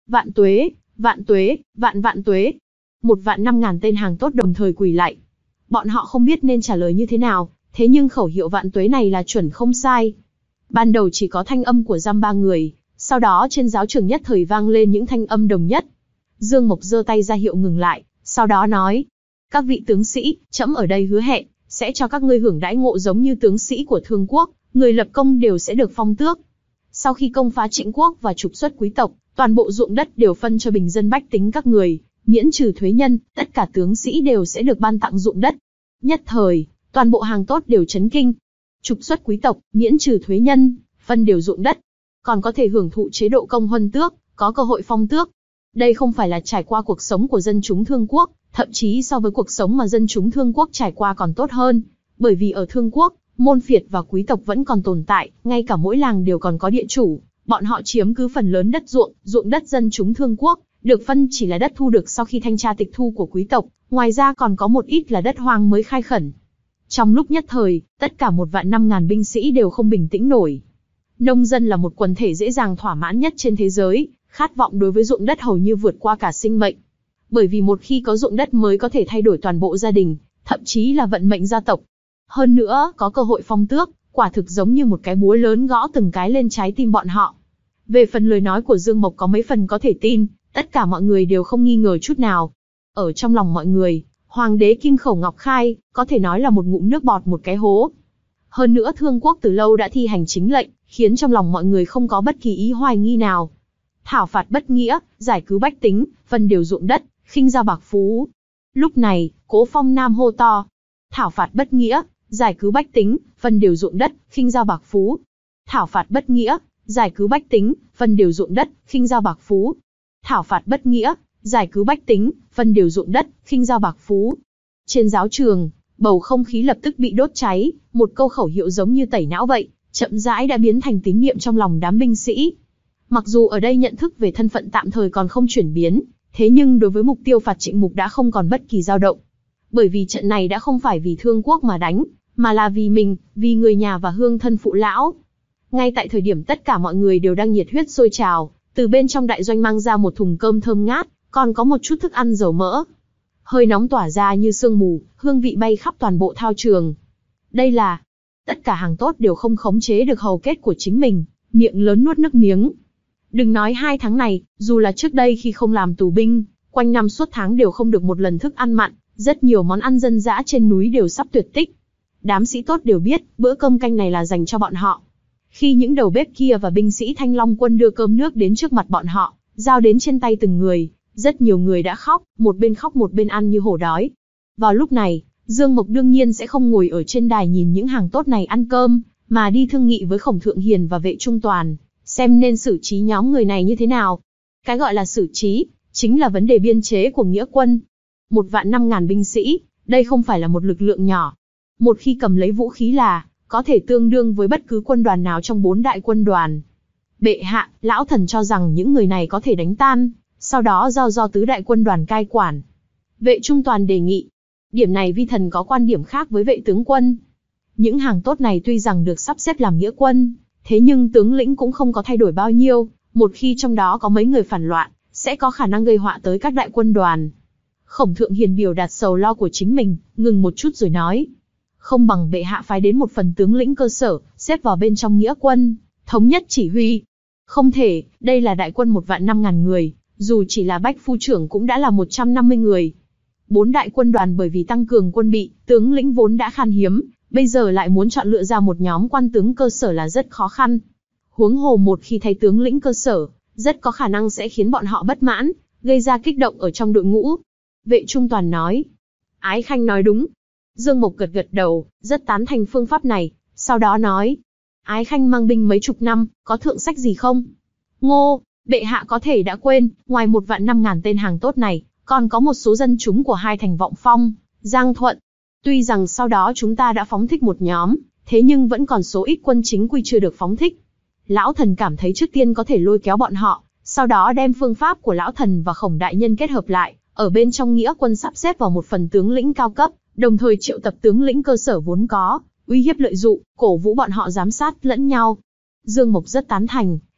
Vạn tuế, vạn tuế, vạn vạn tuế. Một vạn năm ngàn tên hàng tốt đồng thời quỳ lạy. Bọn họ không biết nên trả lời như thế nào, thế nhưng khẩu hiệu vạn tuế này là chuẩn không sai. Ban đầu chỉ có thanh âm của dăm ba người, sau đó trên giáo trường nhất thời vang lên những thanh âm đồng nhất. Dương Mộc giơ tay ra hiệu ngừng lại, sau đó nói: các vị tướng sĩ, trẫm ở đây hứa hẹn, sẽ cho các ngươi hưởng đãi ngộ giống như tướng sĩ của Thương Quốc, người lập công đều sẽ được phong tước. Sau khi công phá Trịnh Quốc và trục xuất quý tộc, toàn bộ ruộng đất đều phân cho bình dân bách tính các người, miễn trừ thuế nhân, tất cả tướng sĩ đều sẽ được ban tặng ruộng đất. Nhất thời, toàn bộ hàng tốt đều chấn kinh. Trục xuất quý tộc, miễn trừ thuế nhân, phân đều ruộng đất, còn có thể hưởng thụ chế độ công huân tước, có cơ hội phong tước. Đây không phải là trải qua cuộc sống của dân chúng Thương Quốc, thậm chí so với cuộc sống mà dân chúng Thương Quốc trải qua còn tốt hơn, bởi vì ở Thương Quốc, môn phiệt và quý tộc vẫn còn tồn tại, ngay cả mỗi làng đều còn có địa chủ, bọn họ chiếm cứ phần lớn đất ruộng, ruộng đất dân chúng Thương Quốc, được phân chỉ là đất thu được sau khi thanh tra tịch thu của quý tộc, ngoài ra còn có một ít là đất hoang mới khai khẩn. Trong lúc nhất thời, tất cả một vạn năm ngàn binh sĩ đều không bình tĩnh nổi. Nông dân là một quần thể dễ dàng thỏa mãn nhất trên thế giới, khát vọng đối với ruộng đất hầu như vượt qua cả sinh mệnh. Bởi vì một khi có ruộng đất mới có thể thay đổi toàn bộ gia đình, thậm chí là vận mệnh gia tộc. Hơn nữa, có cơ hội phong tước, quả thực giống như một cái búa lớn gõ từng cái lên trái tim bọn họ. Về phần lời nói của Dương Mộc có mấy phần có thể tin, tất cả mọi người đều không nghi ngờ chút nào. Ở trong lòng mọi người, Hoàng đế Kim Khẩu Ngọc Khai, có thể nói là một ngụm nước bọt một cái hố. Hơn nữa Thương Quốc từ lâu đã thi hành chính lệnh, khiến trong lòng mọi người không có bất kỳ ý hoài nghi nào. Thảo phạt bất nghĩa, giải cứu bách tính, phân đều ruộng đất, khinh giao bạc phú. Lúc này, Cố Phong Nam hô to: thảo phạt bất nghĩa, giải cứu bách tính, phân đều ruộng đất, khinh giao bạc phú. Thảo phạt bất nghĩa, giải cứu bách tính, phân đều ruộng đất, khinh giao bạc phú. Thảo phạt bất nghĩa, giải cứu bách tính, phân đều ruộng đất, khinh giao bạc phú. Trên giáo trường, bầu không khí lập tức bị đốt cháy, một câu khẩu hiệu giống như tẩy não vậy, chậm rãi đã biến thành tín niệm trong lòng đám binh sĩ. Mặc dù ở đây nhận thức về thân phận tạm thời còn không chuyển biến, thế nhưng đối với mục tiêu phạt Trịnh Mục đã không còn bất kỳ dao động. Bởi vì trận này đã không phải vì Thương Quốc mà đánh, mà là vì mình, vì người nhà và hương thân phụ lão. Ngay tại thời điểm tất cả mọi người đều đang nhiệt huyết sôi trào, từ bên trong đại doanh mang ra một thùng cơm thơm ngát, còn có một chút thức ăn dầu mỡ. Hơi nóng tỏa ra như sương mù, hương vị bay khắp toàn bộ thao trường. Đây là... Tất cả hàng tốt đều không khống chế được hầu kết của chính mình, miệng lớn nuốt nước miếng. Đừng nói hai tháng này, dù là trước đây khi không làm tù binh, quanh năm suốt tháng đều không được một lần thức ăn mặn, rất nhiều món ăn dân dã trên núi đều sắp tuyệt tích. Đám sĩ tốt đều biết, bữa cơm canh này là dành cho bọn họ. Khi những đầu bếp kia và binh sĩ Thanh Long quân đưa cơm nước đến trước mặt bọn họ, giao đến trên tay từng người, rất nhiều người đã khóc, một bên khóc một bên ăn như hổ đói. Vào lúc này, Dương Mộc đương nhiên sẽ không ngồi ở trên đài nhìn những hàng tốt này ăn cơm, mà đi thương nghị với Khổng Thượng Hiền và Vệ Trung Toàn, xem nên xử trí nhóm người này như thế nào. Cái gọi là xử trí, chính là vấn đề biên chế của nghĩa quân. Một vạn năm ngàn binh sĩ, đây không phải là một lực lượng nhỏ. Một khi cầm lấy vũ khí là, có thể tương đương với bất cứ quân đoàn nào trong bốn đại quân đoàn. Bệ hạ, lão thần cho rằng những người này có thể đánh tan, sau đó giao do tứ đại quân đoàn cai quản. Vệ Trung Toàn đề nghị. Điểm này vi thần có quan điểm khác với vệ tướng quân. Những hàng tốt này tuy rằng được sắp xếp làm nghĩa quân, thế nhưng tướng lĩnh cũng không có thay đổi bao nhiêu, một khi trong đó có mấy người phản loạn, sẽ có khả năng gây họa tới các đại quân đoàn. Khổng Thượng Hiền biểu đạt sầu lo của chính mình, ngừng một chút rồi nói. Không bằng bệ hạ phái đến một phần tướng lĩnh cơ sở, xếp vào bên trong nghĩa quân, thống nhất chỉ huy. Không thể, đây là đại quân một vạn năm ngàn người, dù chỉ là bách phu trưởng cũng đã là một trăm năm mươi người. Bốn đại quân đoàn bởi vì tăng cường quân bị, tướng lĩnh vốn đã khan hiếm, bây giờ lại muốn chọn lựa ra một nhóm quan tướng cơ sở là rất khó khăn. Huống hồ một khi thay tướng lĩnh cơ sở, rất có khả năng sẽ khiến bọn họ bất mãn, gây ra kích động ở trong đội ngũ. Vệ Trung Toàn nói. Ái Khanh nói đúng. Dương Mộc gật gật đầu, rất tán thành phương pháp này, sau đó nói. Ái Khanh mang binh mấy chục năm, có thượng sách gì không? Ngô, bệ hạ có thể đã quên, ngoài một vạn năm ngàn tên hàng tốt này, còn có một số dân chúng của hai thành Vọng Phong, Giang Thuận. Tuy rằng sau đó chúng ta đã phóng thích một nhóm, thế nhưng vẫn còn số ít quân chính quy chưa được phóng thích. Lão thần cảm thấy trước tiên có thể lôi kéo bọn họ, sau đó đem phương pháp của lão thần và Khổng đại nhân kết hợp lại, ở bên trong nghĩa quân sắp xếp vào một phần tướng lĩnh cao cấp, đồng thời triệu tập tướng lĩnh cơ sở vốn có, uy hiếp lợi dụng, cổ vũ bọn họ giám sát lẫn nhau. Dương Mộc rất tán thành,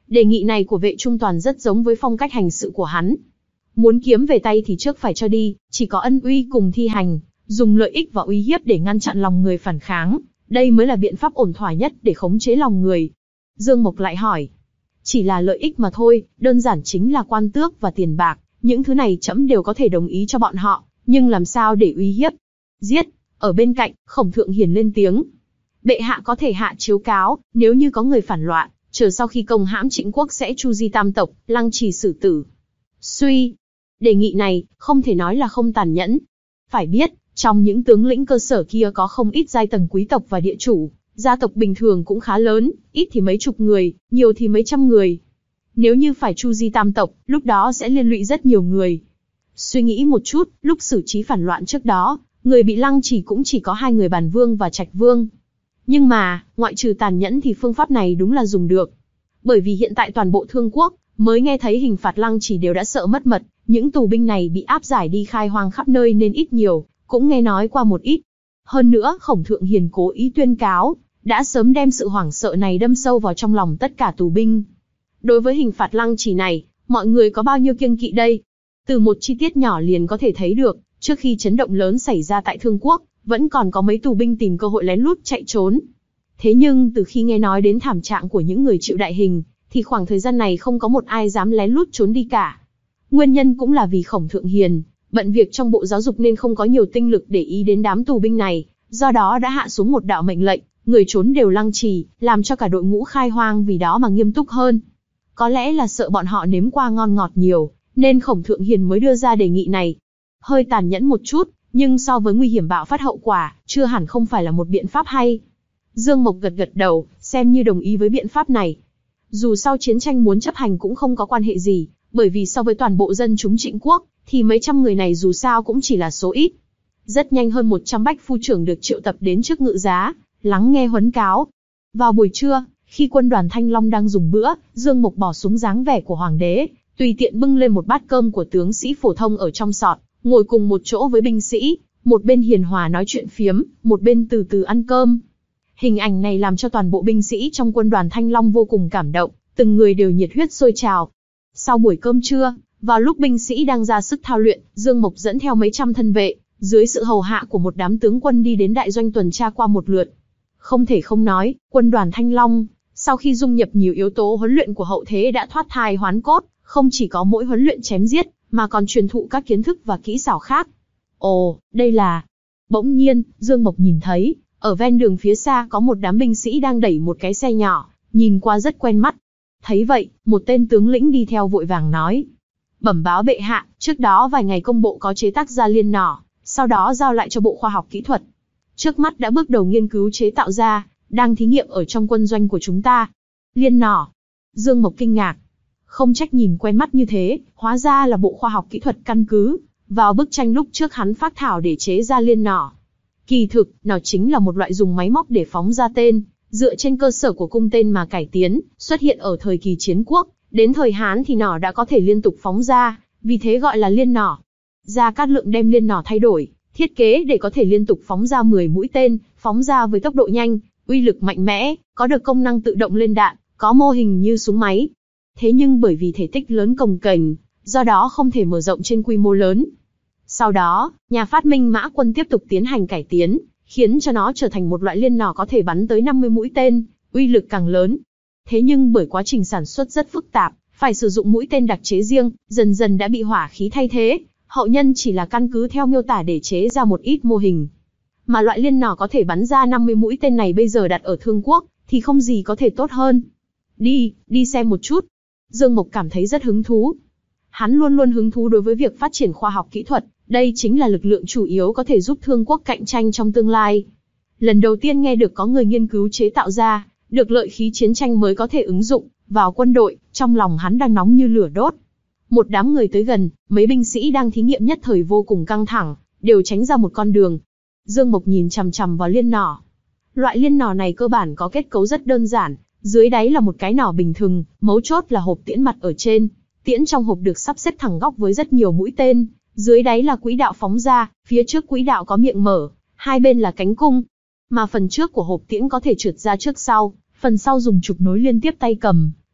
Đề nghị này của Vệ Trung Toàn rất giống với phong cách hành sự của hắn. Muốn kiếm về tay thì trước phải cho đi, chỉ có ân uy cùng thi hành, dùng lợi ích và uy hiếp để ngăn chặn lòng người phản kháng, đây mới là biện pháp ổn thỏa nhất để khống chế lòng người. Dương Mộc lại hỏi, chỉ là lợi ích mà thôi, đơn giản chính là quan tước và tiền bạc, những thứ này trẫm đều có thể đồng ý cho bọn họ, nhưng làm sao để uy hiếp? Giết! Ở bên cạnh, Khổng Thượng Hiền lên tiếng. Bệ hạ có thể hạ chiếu cáo, nếu như có người phản loạn, chờ sau khi công hãm Trịnh quốc sẽ chu di tam tộc, lăng trì xử tử. Suy! Đề nghị này, không thể nói là không tàn nhẫn. Phải biết, trong những tướng lĩnh cơ sở kia có không ít giai tầng quý tộc và địa chủ, gia tộc bình thường cũng khá lớn, ít thì mấy chục người, nhiều thì mấy trăm người. Nếu như phải chu di tam tộc, lúc đó sẽ liên lụy rất nhiều người. Suy nghĩ một chút, lúc xử trí phản loạn trước đó, người bị lăng trì cũng chỉ có hai người Bàn Vương và Trạch Vương. Nhưng mà, ngoại trừ tàn nhẫn thì phương pháp này đúng là dùng được. Bởi vì hiện tại toàn bộ Thương quốc, mới nghe thấy hình phạt lăng trì đều đã sợ mất mật, những tù binh này bị áp giải đi khai hoang khắp nơi nên ít nhiều, cũng nghe nói qua một ít. Hơn nữa, Khổng Thượng Hiền cố ý tuyên cáo, đã sớm đem sự hoảng sợ này đâm sâu vào trong lòng tất cả tù binh. Đối với hình phạt lăng trì này, mọi người có bao nhiêu kiêng kỵ đây? Từ một chi tiết nhỏ liền có thể thấy được, trước khi chấn động lớn xảy ra tại Thương quốc, vẫn còn có mấy tù binh tìm cơ hội lén lút chạy trốn. Thế nhưng từ khi nghe nói đến thảm trạng của những người chịu đại hình, thì khoảng thời gian này không có một ai dám lén lút trốn đi cả. Nguyên nhân cũng là vì Khổng Thượng Hiền bận việc trong bộ giáo dục nên không có nhiều tinh lực để ý đến đám tù binh này, do đó đã hạ xuống một đạo mệnh lệnh, người trốn đều lăng trì, làm cho cả đội ngũ khai hoang vì đó mà nghiêm túc hơn. Có lẽ là sợ bọn họ nếm qua ngon ngọt nhiều, nên Khổng Thượng Hiền mới đưa ra đề nghị này. Hơi tàn nhẫn một chút, nhưng so với nguy hiểm bạo phát hậu quả, chưa hẳn không phải là một biện pháp hay. Dương Mộc gật gật đầu, xem như đồng ý với biện pháp này. Dù sau chiến tranh muốn chấp hành cũng không có quan hệ gì, bởi vì so với toàn bộ dân chúng Trịnh quốc, thì mấy trăm người này dù sao cũng chỉ là số ít. Rất nhanh hơn một trăm bách phu trưởng được triệu tập đến trước ngự giá, lắng nghe huấn cáo. Vào buổi trưa, khi quân đoàn Thanh Long đang dùng bữa, Dương Mộc bỏ xuống dáng vẻ của hoàng đế, tùy tiện bưng lên một bát cơm của tướng sĩ phổ thông ở trong sọt, ngồi cùng một chỗ với binh sĩ, một bên hiền hòa nói chuyện phiếm, một bên từ từ ăn cơm. Hình ảnh này làm cho toàn bộ binh sĩ trong quân đoàn Thanh Long vô cùng cảm động, từng người đều nhiệt huyết sôi trào. Sau buổi cơm trưa, vào lúc binh sĩ đang ra sức thao luyện, Dương Mộc dẫn theo mấy trăm thân vệ, dưới sự hầu hạ của một đám tướng quân đi đến đại doanh tuần tra qua một lượt. Không thể không nói, quân đoàn Thanh Long, sau khi dung nhập nhiều yếu tố huấn luyện của hậu thế đã thoát thai hoán cốt, không chỉ có mỗi huấn luyện chém giết, mà còn truyền thụ các kiến thức và kỹ xảo khác. Ồ, đây là... Bỗng nhiên, Dương Mộc nhìn thấy, ở ven đường phía xa có một đám binh sĩ đang đẩy một cái xe nhỏ, nhìn qua rất quen mắt. Thấy vậy, một tên tướng lĩnh đi theo vội vàng nói. Bẩm báo bệ hạ, trước đó vài ngày công bộ có chế tác ra liên nỏ, sau đó giao lại cho Bộ Khoa học Kỹ thuật. Trước mắt đã bước đầu nghiên cứu chế tạo ra, đang thí nghiệm ở trong quân doanh của chúng ta. Liên nỏ. Dương Mộc kinh ngạc. Không trách nhìn quen mắt như thế, hóa ra là Bộ Khoa học Kỹ thuật căn cứ vào bức tranh lúc trước hắn phác thảo để chế ra liên nỏ. Kỳ thực, nó chính là một loại dùng máy móc để phóng ra tên, dựa trên cơ sở của cung tên mà cải tiến, xuất hiện ở thời kỳ chiến quốc, đến thời Hán thì nỏ đã có thể liên tục phóng ra, vì thế gọi là liên nỏ. Gia Cát Lượng đem liên nỏ thay đổi, thiết kế để có thể liên tục phóng ra mười mũi tên, phóng ra với tốc độ nhanh, uy lực mạnh mẽ, có được công năng tự động lên đạn, có mô hình như súng máy. Thế nhưng bởi vì thể tích lớn cồng kềnh, do đó không thể mở rộng trên quy mô lớn. Sau đó, nhà phát minh Mã Quân tiếp tục tiến hành cải tiến, khiến cho nó trở thành một loại liên nỏ có thể bắn tới năm mươi mũi tên, uy lực càng lớn. Thế nhưng bởi quá trình sản xuất rất phức tạp, phải sử dụng mũi tên đặc chế riêng, dần dần đã bị hỏa khí thay thế, hậu nhân chỉ là căn cứ theo miêu tả để chế ra một ít mô hình. Mà loại liên nỏ có thể bắn ra năm mươi mũi tên này bây giờ đặt ở Thương quốc, thì không gì có thể tốt hơn. Đi, đi xem một chút. Dương Mộc cảm thấy rất hứng thú. Hắn luôn luôn hứng thú đối với việc phát triển khoa học kỹ thuật, đây chính là lực lượng chủ yếu có thể giúp Thương quốc cạnh tranh trong tương lai. Lần đầu tiên nghe được có người nghiên cứu chế tạo ra, được lợi khí chiến tranh mới có thể ứng dụng vào quân đội, trong lòng hắn đang nóng như lửa đốt. Một đám người tới gần, mấy binh sĩ đang thí nghiệm nhất thời vô cùng căng thẳng, đều tránh ra một con đường. Dương Mộc nhìn chằm chằm vào liên nỏ. Loại liên nỏ này cơ bản có kết cấu rất đơn giản, dưới đáy là một cái nỏ bình thường, mấu chốt là hộp tiễn mặt ở trên. Tiễn trong hộp được sắp xếp thẳng góc với rất nhiều mũi tên, dưới đáy là quỹ đạo phóng ra, phía trước quỹ đạo có miệng mở, hai bên là cánh cung. Mà phần trước của hộp tiễn có thể trượt ra trước sau, phần sau dùng trục nối liên tiếp tay cầm,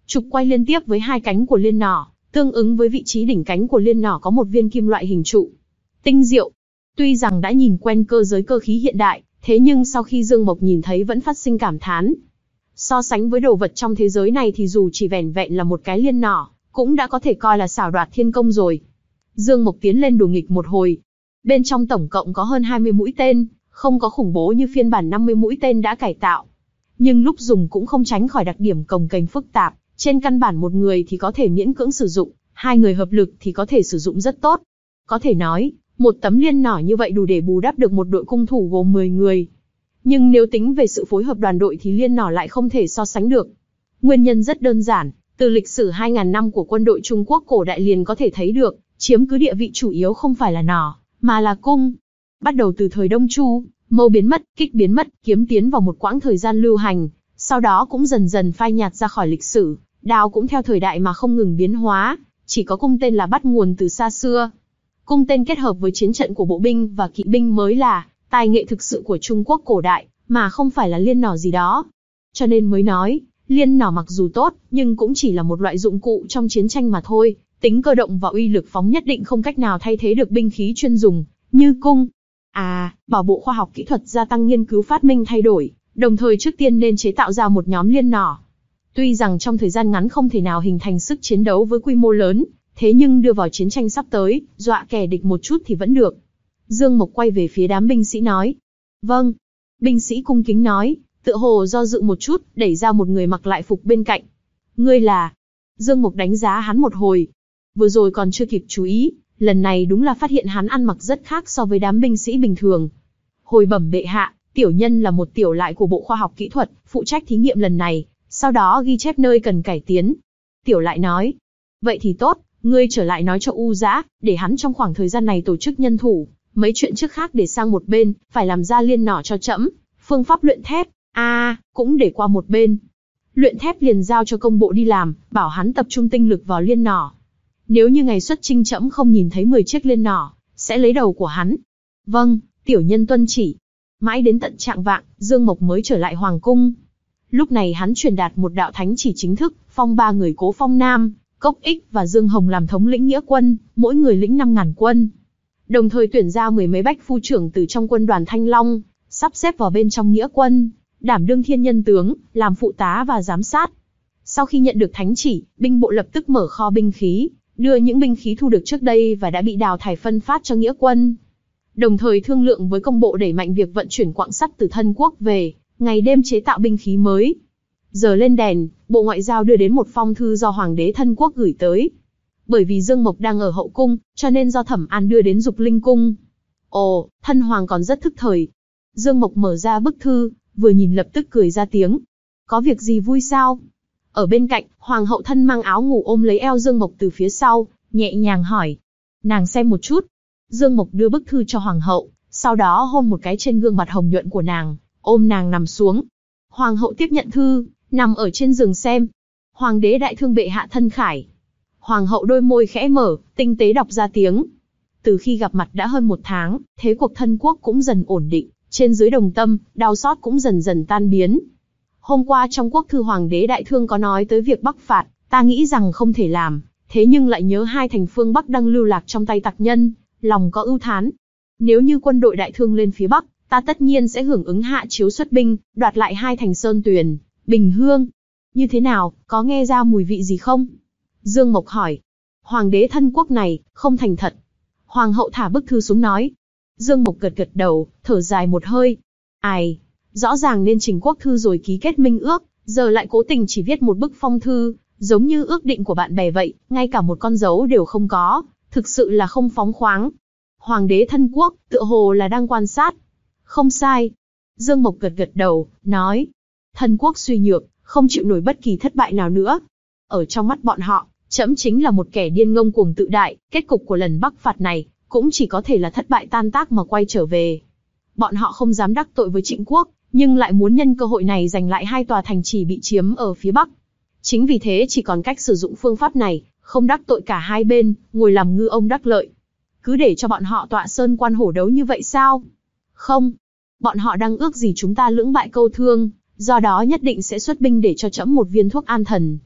Trục quay liên tiếp với hai cánh của liên nỏ, tương ứng với vị trí đỉnh cánh của liên nỏ có một viên kim loại hình trụ. Tinh diệu. Tuy rằng đã nhìn quen cơ giới cơ khí hiện đại, thế nhưng sau khi Dương Mộc nhìn thấy vẫn phát sinh cảm thán. So sánh với đồ vật trong thế giới này thì dù chỉ vẻn vẹn là một cái liên nỏ, cũng đã có thể coi là xảo đoạt thiên công rồi. Dương Mộc tiến lên đùa nghịch một hồi. Bên trong tổng cộng có hơn hai mươi mũi tên, không có khủng bố như phiên bản năm mươi mũi tên đã cải tạo. Nhưng lúc dùng cũng không tránh khỏi đặc điểm cồng kềnh phức tạp, trên căn bản một người thì có thể miễn cưỡng sử dụng, hai người hợp lực thì có thể sử dụng rất tốt. Có thể nói, một tấm liên nỏ như vậy đủ để bù đắp được một đội cung thủ gồm mười người. Nhưng nếu tính về sự phối hợp đoàn đội thì liên nỏ lại không thể so sánh được. Nguyên nhân rất đơn giản, từ lịch sử hai nghìn năm của quân đội Trung Quốc cổ đại liền có thể thấy được, chiếm cứ địa vị chủ yếu không phải là nỏ, mà là cung. Bắt đầu từ thời Đông Chu, mâu biến mất, kích biến mất, kiếm tiến vào một quãng thời gian lưu hành, sau đó cũng dần dần phai nhạt ra khỏi lịch sử, đao cũng theo thời đại mà không ngừng biến hóa, chỉ có cung tên là bắt nguồn từ xa xưa. Cung tên kết hợp với chiến trận của bộ binh và kỵ binh mới là tài nghệ thực sự của Trung Quốc cổ đại, mà không phải là liên nỏ gì đó. Cho nên mới nói, liên nỏ mặc dù tốt, nhưng cũng chỉ là một loại dụng cụ trong chiến tranh mà thôi, tính cơ động và uy lực phóng nhất định không cách nào thay thế được binh khí chuyên dùng, như cung. À, bảo Bộ Khoa học Kỹ thuật gia tăng nghiên cứu phát minh thay đổi, đồng thời trước tiên nên chế tạo ra một nhóm liên nỏ. Tuy rằng trong thời gian ngắn không thể nào hình thành sức chiến đấu với quy mô lớn, thế nhưng đưa vào chiến tranh sắp tới, dọa kẻ địch một chút thì vẫn được. Dương Mộc quay về phía đám binh sĩ nói. Vâng. Binh sĩ cung kính nói, tựa hồ do dự một chút, đẩy ra một người mặc lại phục bên cạnh. Ngươi là? Dương Mộc đánh giá hắn một hồi. Vừa rồi còn chưa kịp chú ý, lần này đúng là phát hiện hắn ăn mặc rất khác so với đám binh sĩ bình thường. Hồi bẩm bệ hạ, tiểu nhân là một tiểu lại của Bộ Khoa học Kỹ thuật, phụ trách thí nghiệm lần này, sau đó ghi chép nơi cần cải tiến. Tiểu lại nói. Vậy thì tốt, ngươi trở lại nói cho U Dã, để hắn trong khoảng thời gian này tổ chức nhân thủ, mấy chuyện trước khác để sang một bên, phải làm ra liên nỏ cho trẫm, phương pháp luyện thép, a à, cũng để qua một bên. Luyện thép liền giao cho công bộ đi làm, bảo hắn tập trung tinh lực vào liên nỏ. Nếu như ngày xuất chinh trẫm không nhìn thấy mười chiếc liên nỏ, sẽ lấy đầu của hắn. Vâng, tiểu nhân tuân chỉ. Mãi đến tận trạng vạng, Dương Mộc mới trở lại hoàng cung. Lúc này hắn truyền đạt một đạo thánh chỉ chính thức, phong ba người Cố Phong Nam, Cốc Ích và Dương Hồng làm thống lĩnh nghĩa quân, mỗi người lĩnh năm ngàn quân. Đồng thời tuyển ra mười mấy bách phu trưởng từ trong quân đoàn Thanh Long, sắp xếp vào bên trong nghĩa quân, đảm đương thiên nhân tướng, làm phụ tá và giám sát. Sau khi nhận được thánh chỉ, binh bộ lập tức mở kho binh khí, đưa những binh khí thu được trước đây và đã bị đào thải phân phát cho nghĩa quân. Đồng thời thương lượng với công bộ đẩy mạnh việc vận chuyển quặng sắt từ Thân Quốc về, ngày đêm chế tạo binh khí mới. Giờ lên đèn, Bộ Ngoại giao đưa đến một phong thư do Hoàng đế Thân Quốc gửi tới. Bởi vì Dương Mộc đang ở hậu cung, cho nên do Thẩm An đưa đến Dục Linh cung. Ồ, Thân Hoàng còn rất thức thời. Dương Mộc mở ra bức thư, vừa nhìn lập tức cười ra tiếng. Có việc gì vui sao? Ở bên cạnh, Hoàng hậu thân mang áo ngủ ôm lấy eo Dương Mộc từ phía sau, nhẹ nhàng hỏi. Nàng xem một chút. Dương Mộc đưa bức thư cho Hoàng hậu, sau đó hôn một cái trên gương mặt hồng nhuận của nàng, ôm nàng nằm xuống. Hoàng hậu tiếp nhận thư, nằm ở trên giường xem. Hoàng đế đại thương bệ hạ thân khải. Hoàng hậu đôi môi khẽ mở, tinh tế đọc ra tiếng. Từ khi gặp mặt đã hơn một tháng, thế cuộc Thân Quốc cũng dần ổn định, trên dưới đồng tâm, đau xót cũng dần dần tan biến. Hôm qua trong quốc thư Hoàng đế đại thương có nói tới việc Bắc phạt, ta nghĩ rằng không thể làm, thế nhưng lại nhớ hai thành phương Bắc đang lưu lạc trong tay tặc nhân, lòng có ưu thán. Nếu như quân đội đại thương lên phía Bắc, ta tất nhiên sẽ hưởng ứng hạ chiếu xuất binh, đoạt lại hai thành Sơn Tuyền, Bình Hương. Như thế nào, có nghe ra mùi vị gì không? Dương Mộc hỏi. Hoàng đế Thân Quốc này, không thành thật. Hoàng hậu thả bức thư xuống nói. Dương Mộc gật gật đầu, thở dài một hơi. Ai, rõ ràng nên trình quốc thư rồi ký kết minh ước, giờ lại cố tình chỉ viết một bức phong thư, giống như ước định của bạn bè vậy, ngay cả một con dấu đều không có, thực sự là không phóng khoáng. Hoàng đế Thân Quốc, tựa hồ là đang quan sát. Không sai. Dương Mộc gật gật đầu, nói. Thân Quốc suy nhược, không chịu nổi bất kỳ thất bại nào nữa. Ở trong mắt bọn họ, trẫm chính là một kẻ điên ngông cuồng tự đại, kết cục của lần Bắc phạt này, cũng chỉ có thể là thất bại tan tác mà quay trở về. Bọn họ không dám đắc tội với Trịnh quốc, nhưng lại muốn nhân cơ hội này giành lại hai tòa thành trì bị chiếm ở phía Bắc. Chính vì thế chỉ còn cách sử dụng phương pháp này, không đắc tội cả hai bên, ngồi làm ngư ông đắc lợi. Cứ để cho bọn họ tọa sơn quan hổ đấu như vậy sao? Không. Bọn họ đang ước gì chúng ta lưỡng bại câu thương, do đó nhất định sẽ xuất binh để cho trẫm một viên thuốc an thần.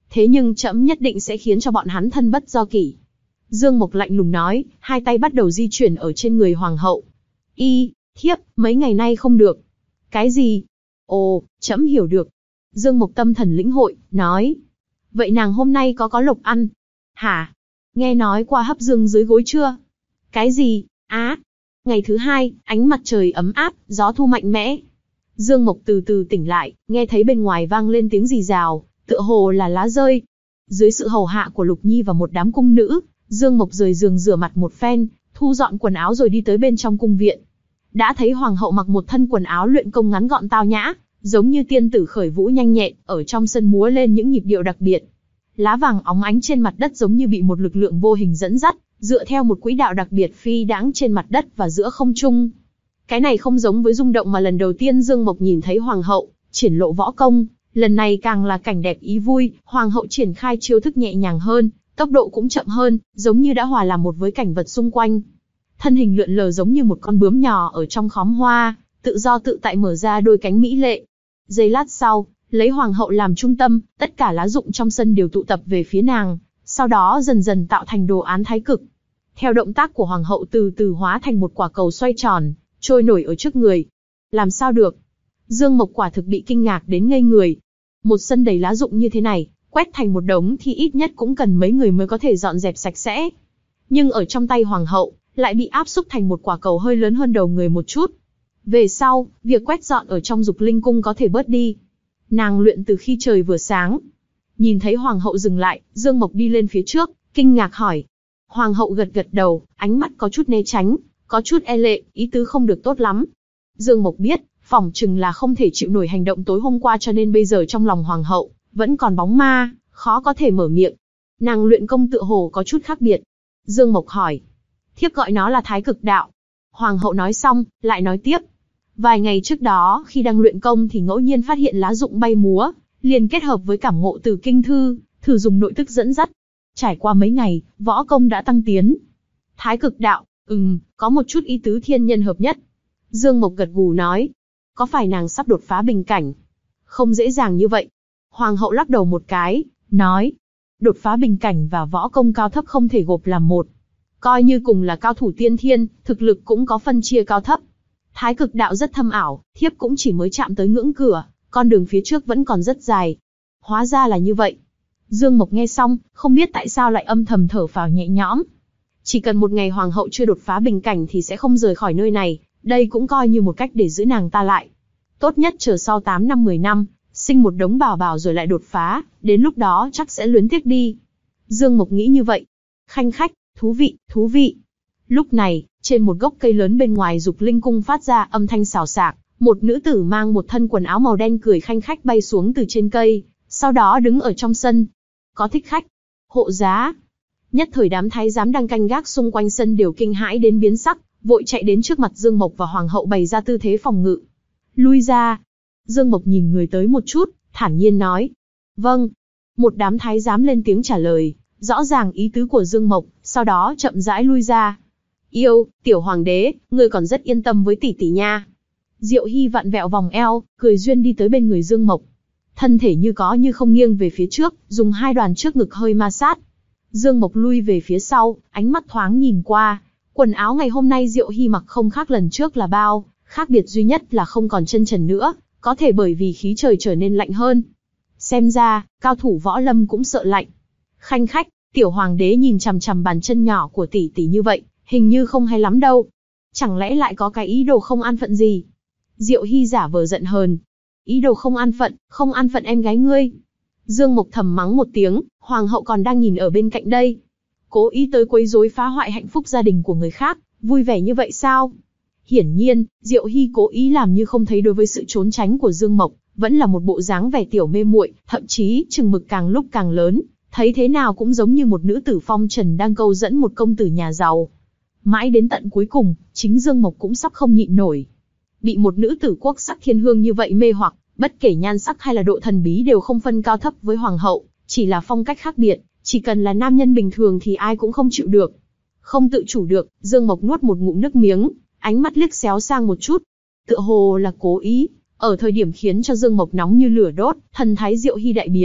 thế nhưng trẫm nhất định sẽ khiến cho bọn hắn thân bất do kỷ. Dương Mộc lạnh lùng nói, hai tay bắt đầu di chuyển ở trên người hoàng hậu. Y, thiếp, mấy ngày nay không được. Cái gì? Ồ, trẫm hiểu được. Dương Mộc tâm thần lĩnh hội, nói. Vậy nàng hôm nay có có lộc ăn? Hả? Nghe nói qua hấp dương dưới gối chưa? Cái gì? Á! Ngày thứ hai, ánh mặt trời ấm áp, gió thu mạnh mẽ. Dương Mộc từ từ tỉnh lại, nghe thấy bên ngoài vang lên tiếng rì rào, tựa hồ là lá rơi. Dưới sự hầu hạ của Lục Nhi và một đám cung nữ, Dương Mộc rời giường rửa mặt một phen, thu dọn quần áo rồi đi tới bên trong cung viện. Đã thấy hoàng hậu mặc một thân quần áo luyện công ngắn gọn tao nhã, giống như tiên tử khởi vũ nhanh nhẹn, ở trong sân múa lên những nhịp điệu đặc biệt. Lá vàng óng ánh trên mặt đất giống như bị một lực lượng vô hình dẫn dắt, dựa theo một quỹ đạo đặc biệt phi đãng trên mặt đất và giữa không trung. Cái này không giống với rung động mà lần đầu tiên Dương Mộc nhìn thấy hoàng hậu triển lộ võ công, lần này càng là cảnh đẹp ý vui, hoàng hậu triển khai chiêu thức nhẹ nhàng hơn, tốc độ cũng chậm hơn, giống như đã hòa làm một với cảnh vật xung quanh. Thân hình lượn lờ giống như một con bướm nhỏ ở trong khóm hoa, tự do tự tại mở ra đôi cánh mỹ lệ. Giây lát sau, lấy hoàng hậu làm trung tâm, tất cả lá rụng trong sân đều tụ tập về phía nàng, sau đó dần dần tạo thành đồ án thái cực. Theo động tác của hoàng hậu từ từ hóa thành một quả cầu xoay tròn, trôi nổi ở trước người. Làm sao được? Dương Mộc quả thực bị kinh ngạc đến ngây người. Một sân đầy lá rụng như thế này, quét thành một đống thì ít nhất cũng cần mấy người mới có thể dọn dẹp sạch sẽ. Nhưng ở trong tay hoàng hậu, lại bị áp xúc thành một quả cầu hơi lớn hơn đầu người một chút. Về sau, việc quét dọn ở trong Dục Linh Cung có thể bớt đi. Nàng luyện từ khi trời vừa sáng. Nhìn thấy hoàng hậu dừng lại, Dương Mộc đi lên phía trước, kinh ngạc hỏi. Hoàng hậu gật gật đầu, ánh mắt có chút né tránh, có chút e lệ, ý tứ không được tốt lắm. Dương Mộc biết, phỏng chừng là không thể chịu nổi hành động tối hôm qua cho nên bây giờ trong lòng hoàng hậu vẫn còn bóng ma, khó có thể mở miệng. Nàng luyện công tựa hồ có chút khác biệt. Dương Mộc hỏi. Thiếp gọi nó là Thái Cực Đạo. Hoàng hậu nói xong, lại nói tiếp. Vài ngày trước đó, khi đang luyện công thì ngẫu nhiên phát hiện lá rụng bay múa, liền kết hợp với cảm ngộ từ kinh thư, thử dùng nội tức dẫn dắt. Trải qua mấy ngày, võ công đã tăng tiến. Thái Cực Đạo, ừm, có một chút ý tứ thiên nhân hợp nhất. Dương Mộc gật gù nói. Có phải nàng sắp đột phá bình cảnh? Không dễ dàng như vậy. Hoàng hậu lắc đầu một cái, nói. Đột phá bình cảnh và võ công cao thấp không thể gộp làm một. Coi như cùng là cao thủ tiên thiên, thực lực cũng có phân chia cao thấp. Thái Cực Đạo rất thâm ảo, thiếp cũng chỉ mới chạm tới ngưỡng cửa, con đường phía trước vẫn còn rất dài. Hóa ra là như vậy. Dương Mộc nghe xong, không biết tại sao lại âm thầm thở phào nhẹ nhõm. Chỉ cần một ngày hoàng hậu chưa đột phá bình cảnh thì sẽ không rời khỏi nơi này, đây cũng coi như một cách để giữ nàng ta lại. Tốt nhất chờ sau tám năm mười năm, sinh một đống bảo bảo rồi lại đột phá, đến lúc đó chắc sẽ luyến tiếc đi. Dương Mộc nghĩ như vậy. Khanh khách, thú vị, thú vị. Lúc này, trên một gốc cây lớn bên ngoài Dục Linh Cung phát ra âm thanh xào xạc, một nữ tử mang một thân quần áo màu đen cười khanh khách bay xuống từ trên cây, sau đó đứng ở trong sân. Có thích khách, hộ giá. Nhất thời đám thái giám đang canh gác xung quanh sân đều kinh hãi đến biến sắc, vội chạy đến trước mặt Dương Mộc và hoàng hậu bày ra tư thế phòng ngự. Lui ra. Dương Mộc nhìn người tới một chút, thản nhiên nói. Vâng. Một đám thái giám lên tiếng trả lời, rõ ràng ý tứ của Dương Mộc, sau đó chậm rãi lui ra. Yêu, tiểu hoàng đế, ngươi còn rất yên tâm với tỷ tỷ nha. Diệu Hy vặn vẹo vòng eo, cười duyên đi tới bên người Dương Mộc. Thân thể như có như không nghiêng về phía trước, dùng hai đoàn trước ngực hơi ma sát. Dương Mộc lui về phía sau, ánh mắt thoáng nhìn qua. Quần áo ngày hôm nay Diệu Hy mặc không khác lần trước là bao, khác biệt duy nhất là không còn chân trần nữa, có thể bởi vì khí trời trở nên lạnh hơn. Xem ra, cao thủ võ lâm cũng sợ lạnh. Khanh khách, tiểu hoàng đế nhìn chằm chằm bàn chân nhỏ của tỷ tỷ như vậy, hình như không hay lắm đâu. Chẳng lẽ lại có cái ý đồ không an phận gì? Diệu Hy giả vờ giận hờn. Ý đồ không an phận, không an phận em gái ngươi. Dương Mộc thầm mắng một tiếng, hoàng hậu còn đang nhìn ở bên cạnh đây. Cố ý tới quấy rối phá hoại hạnh phúc gia đình của người khác, vui vẻ như vậy sao? Hiển nhiên, Diệu Hy cố ý làm như không thấy đối với sự trốn tránh của Dương Mộc, vẫn là một bộ dáng vẻ tiểu mê muội, thậm chí chừng mực càng lúc càng lớn, thấy thế nào cũng giống như một nữ tử phong trần đang câu dẫn một công tử nhà giàu. Mãi đến tận cuối cùng, chính Dương Mộc cũng sắp không nhịn nổi. Bị một nữ tử quốc sắc thiên hương như vậy mê hoặc, bất kể nhan sắc hay là độ thần bí đều không phân cao thấp với hoàng hậu, chỉ là phong cách khác biệt, chỉ cần là nam nhân bình thường thì ai cũng không chịu được. Không tự chủ được, Dương Mộc nuốt một ngụm nước miếng, ánh mắt liếc xéo sang một chút. Tựa hồ là cố ý, ở thời điểm khiến cho Dương Mộc nóng như lửa đốt, thần thái Diệu Hy đại biến,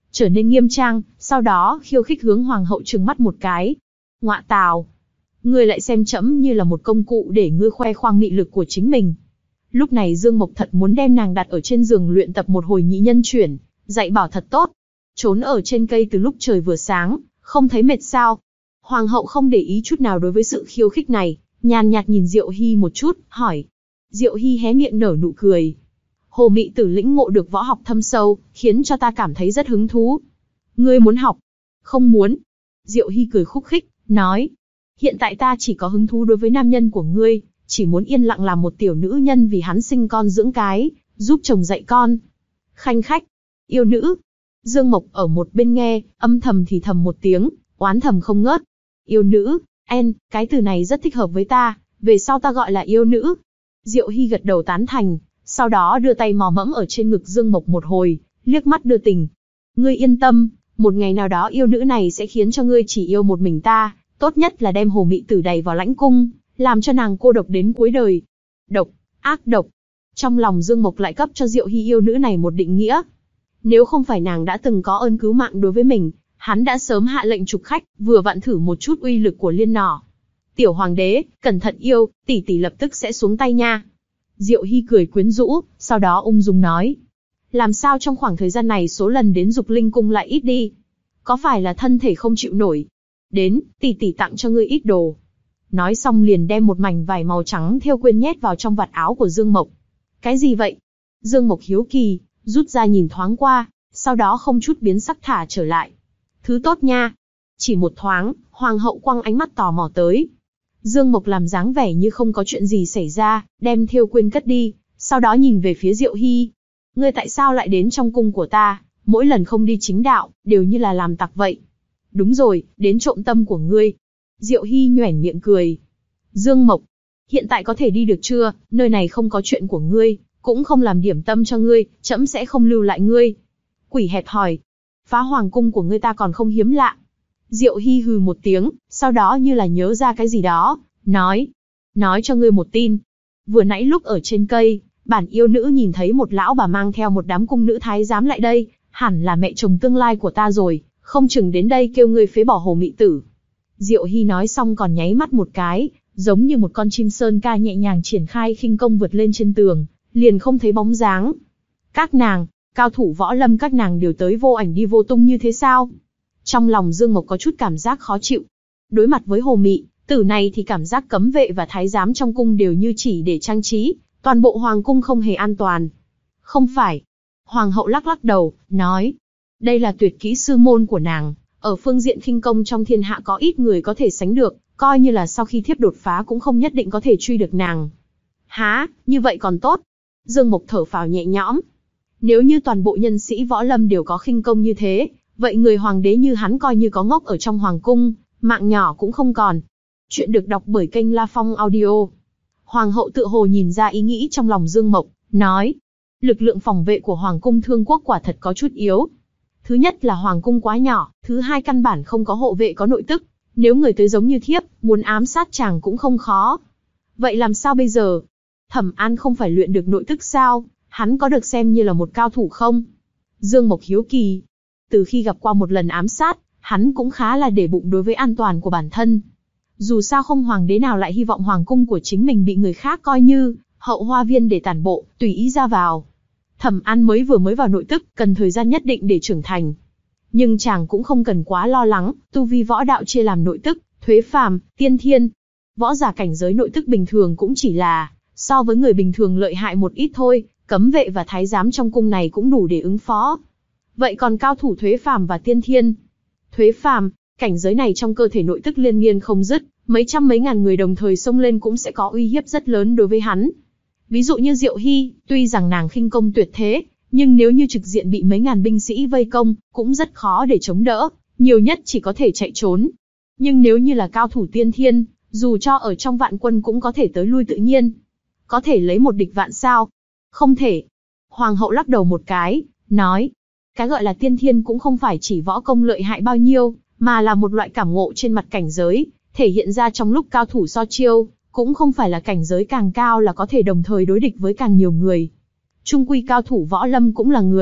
trở nên nghiêm trang, sau đó khiêu khích hướng hoàng hậu trừng mắt một cái. Ngọa tào, ngươi lại xem trẫm như là một công cụ để ngươi khoe khoang mị lực của chính mình. Lúc này Dương Mộc thật muốn đem nàng đặt ở trên giường luyện tập một hồi nhị nhân chuyển, dạy bảo thật tốt. Trốn ở trên cây từ lúc trời vừa sáng, không thấy mệt sao? Hoàng hậu không để ý chút nào đối với sự khiêu khích này, nhàn nhạt nhìn Diệu Hy một chút, hỏi. Diệu Hy hé miệng nở nụ cười. Hồ Mị Tử lĩnh ngộ được võ học thâm sâu, khiến cho ta cảm thấy rất hứng thú. Ngươi muốn học? Không muốn. Diệu Hy cười khúc khích, nói. Hiện tại ta chỉ có hứng thú đối với nam nhân của ngươi, chỉ muốn yên lặng làm một tiểu nữ nhân vì hắn sinh con dưỡng cái, giúp chồng dạy con. Khanh khách, yêu nữ. Dương Mộc ở một bên nghe, âm thầm thì thầm một tiếng, oán thầm không ngớt. Yêu nữ, en, cái từ này rất thích hợp với ta, về sau ta gọi là yêu nữ. Diệu Hy gật đầu tán thành, sau đó đưa tay mò mẫm ở trên ngực Dương Mộc một hồi, liếc mắt đưa tình. Ngươi yên tâm, một ngày nào đó yêu nữ này sẽ khiến cho ngươi chỉ yêu một mình ta, tốt nhất là đem Hồ Mị Tử đày vào lãnh cung, làm cho nàng cô độc đến cuối đời. Độc, ác độc. Trong lòng Dương Mộc lại cấp cho Diệu Hy yêu nữ này một định nghĩa. Nếu không phải nàng đã từng có ơn cứu mạng đối với mình, hắn đã sớm hạ lệnh trục khách, vừa vặn thử một chút uy lực của liên nỏ. Tiểu hoàng đế, cẩn thận yêu, tỷ tỷ lập tức sẽ xuống tay nha. Diệu Hy cười quyến rũ, sau đó ung dung nói. Làm sao trong khoảng thời gian này số lần đến Dục Linh Cung lại ít đi? Có phải là thân thể không chịu nổi? Đến, tỷ tỷ tặng cho ngươi ít đồ. Nói xong liền đem một mảnh vải màu trắng thêu quyên nhét vào trong vạt áo của Dương Mộc. Cái gì vậy? Dương Mộc hiếu kỳ, rút ra nhìn thoáng qua, sau đó không chút biến sắc thả trở lại. Thứ tốt nha. Chỉ một thoáng, hoàng hậu quăng ánh mắt tò mò tới. Dương Mộc làm dáng vẻ như không có chuyện gì xảy ra, đem thêu quyên cất đi, sau đó nhìn về phía Diệu Hy. Ngươi tại sao lại đến trong cung của ta, mỗi lần không đi chính đạo, đều như là làm tặc vậy. Đúng rồi, đến trộm tâm của ngươi. Diệu Hy nhoẻn miệng cười. Dương Mộc, hiện tại có thể đi được chưa, nơi này không có chuyện của ngươi, cũng không làm điểm tâm cho ngươi, trẫm sẽ không lưu lại ngươi. Quỷ hẹp hỏi. Phá hoàng cung của ngươi ta còn không hiếm lạ. Diệu Hy hừ một tiếng, sau đó như là nhớ ra cái gì đó, nói. Nói cho ngươi một tin. Vừa nãy lúc ở trên cây, bản yêu nữ nhìn thấy một lão bà mang theo một đám cung nữ thái giám lại đây, hẳn là mẹ chồng tương lai của ta rồi, không chừng đến đây kêu ngươi phế bỏ Hồ Mị Tử. Diệu Hy nói xong còn nháy mắt một cái, giống như một con chim sơn ca nhẹ nhàng triển khai khinh công vượt lên trên tường, liền không thấy bóng dáng. Các nàng, cao thủ võ lâm các nàng đều tới vô ảnh đi vô tung như thế sao? Trong lòng Dương Mộc có chút cảm giác khó chịu. Đối mặt với Hồ Mị Tử này thì cảm giác cấm vệ và thái giám trong cung đều như chỉ để trang trí, toàn bộ hoàng cung không hề an toàn. Không phải. Hoàng hậu lắc lắc đầu, nói. Đây là tuyệt kỹ sư môn của nàng, ở phương diện khinh công trong thiên hạ có ít người có thể sánh được, coi như là sau khi thiếp đột phá cũng không nhất định có thể truy được nàng. Há, như vậy còn tốt. Dương Mộc thở phào nhẹ nhõm. Nếu như toàn bộ nhân sĩ võ lâm đều có khinh công như thế, vậy người hoàng đế như hắn coi như có ngốc ở trong hoàng cung, mạng nhỏ cũng không còn. Chuyện được đọc bởi kênh La Phong Audio. Hoàng hậu tựa hồ nhìn ra ý nghĩ trong lòng Dương Mộc, nói. Lực lượng phòng vệ của hoàng cung Thương Quốc quả thật có chút yếu. Thứ nhất là hoàng cung quá nhỏ, thứ hai căn bản không có hộ vệ có nội tức. Nếu người tới giống như thiếp, muốn ám sát chàng cũng không khó. Vậy làm sao bây giờ? Thẩm An không phải luyện được nội tức sao? Hắn có được xem như là một cao thủ không? Dương Mộc hiếu kỳ. Từ khi gặp qua một lần ám sát, hắn cũng khá là để bụng đối với an toàn của bản thân. Dù sao không hoàng đế nào lại hy vọng hoàng cung của chính mình bị người khác coi như hậu hoa viên để tản bộ, tùy ý ra vào. Thẩm An mới vừa mới vào nội tức, cần thời gian nhất định để trưởng thành. Nhưng chàng cũng không cần quá lo lắng, tu vi võ đạo chia làm nội tức, thuế phàm, tiên thiên. Võ giả cảnh giới nội tức bình thường cũng chỉ là so với người bình thường lợi hại một ít thôi, cấm vệ và thái giám trong cung này cũng đủ để ứng phó. Vậy còn cao thủ thuế phàm và tiên thiên? Thuế phàm, cảnh giới này trong cơ thể nội tức liên miên không dứt, mấy trăm mấy ngàn người đồng thời xông lên cũng sẽ có uy hiếp rất lớn đối với hắn. Ví dụ như Diệu Hy, tuy rằng nàng khinh công tuyệt thế, nhưng nếu như trực diện bị mấy ngàn binh sĩ vây công, cũng rất khó để chống đỡ, nhiều nhất chỉ có thể chạy trốn. Nhưng nếu như là cao thủ tiên thiên, dù cho ở trong vạn quân cũng có thể tới lui tự nhiên. Có thể lấy một địch vạn sao? Không thể. Hoàng hậu lắc đầu một cái, nói. Cái gọi là tiên thiên cũng không phải chỉ võ công lợi hại bao nhiêu, mà là một loại cảm ngộ trên mặt cảnh giới, thể hiện ra trong lúc cao thủ so chiêu, cũng không phải là cảnh giới càng cao là có thể đồng thời đối địch với càng nhiều người. Trung quy cao thủ võ lâm cũng là người,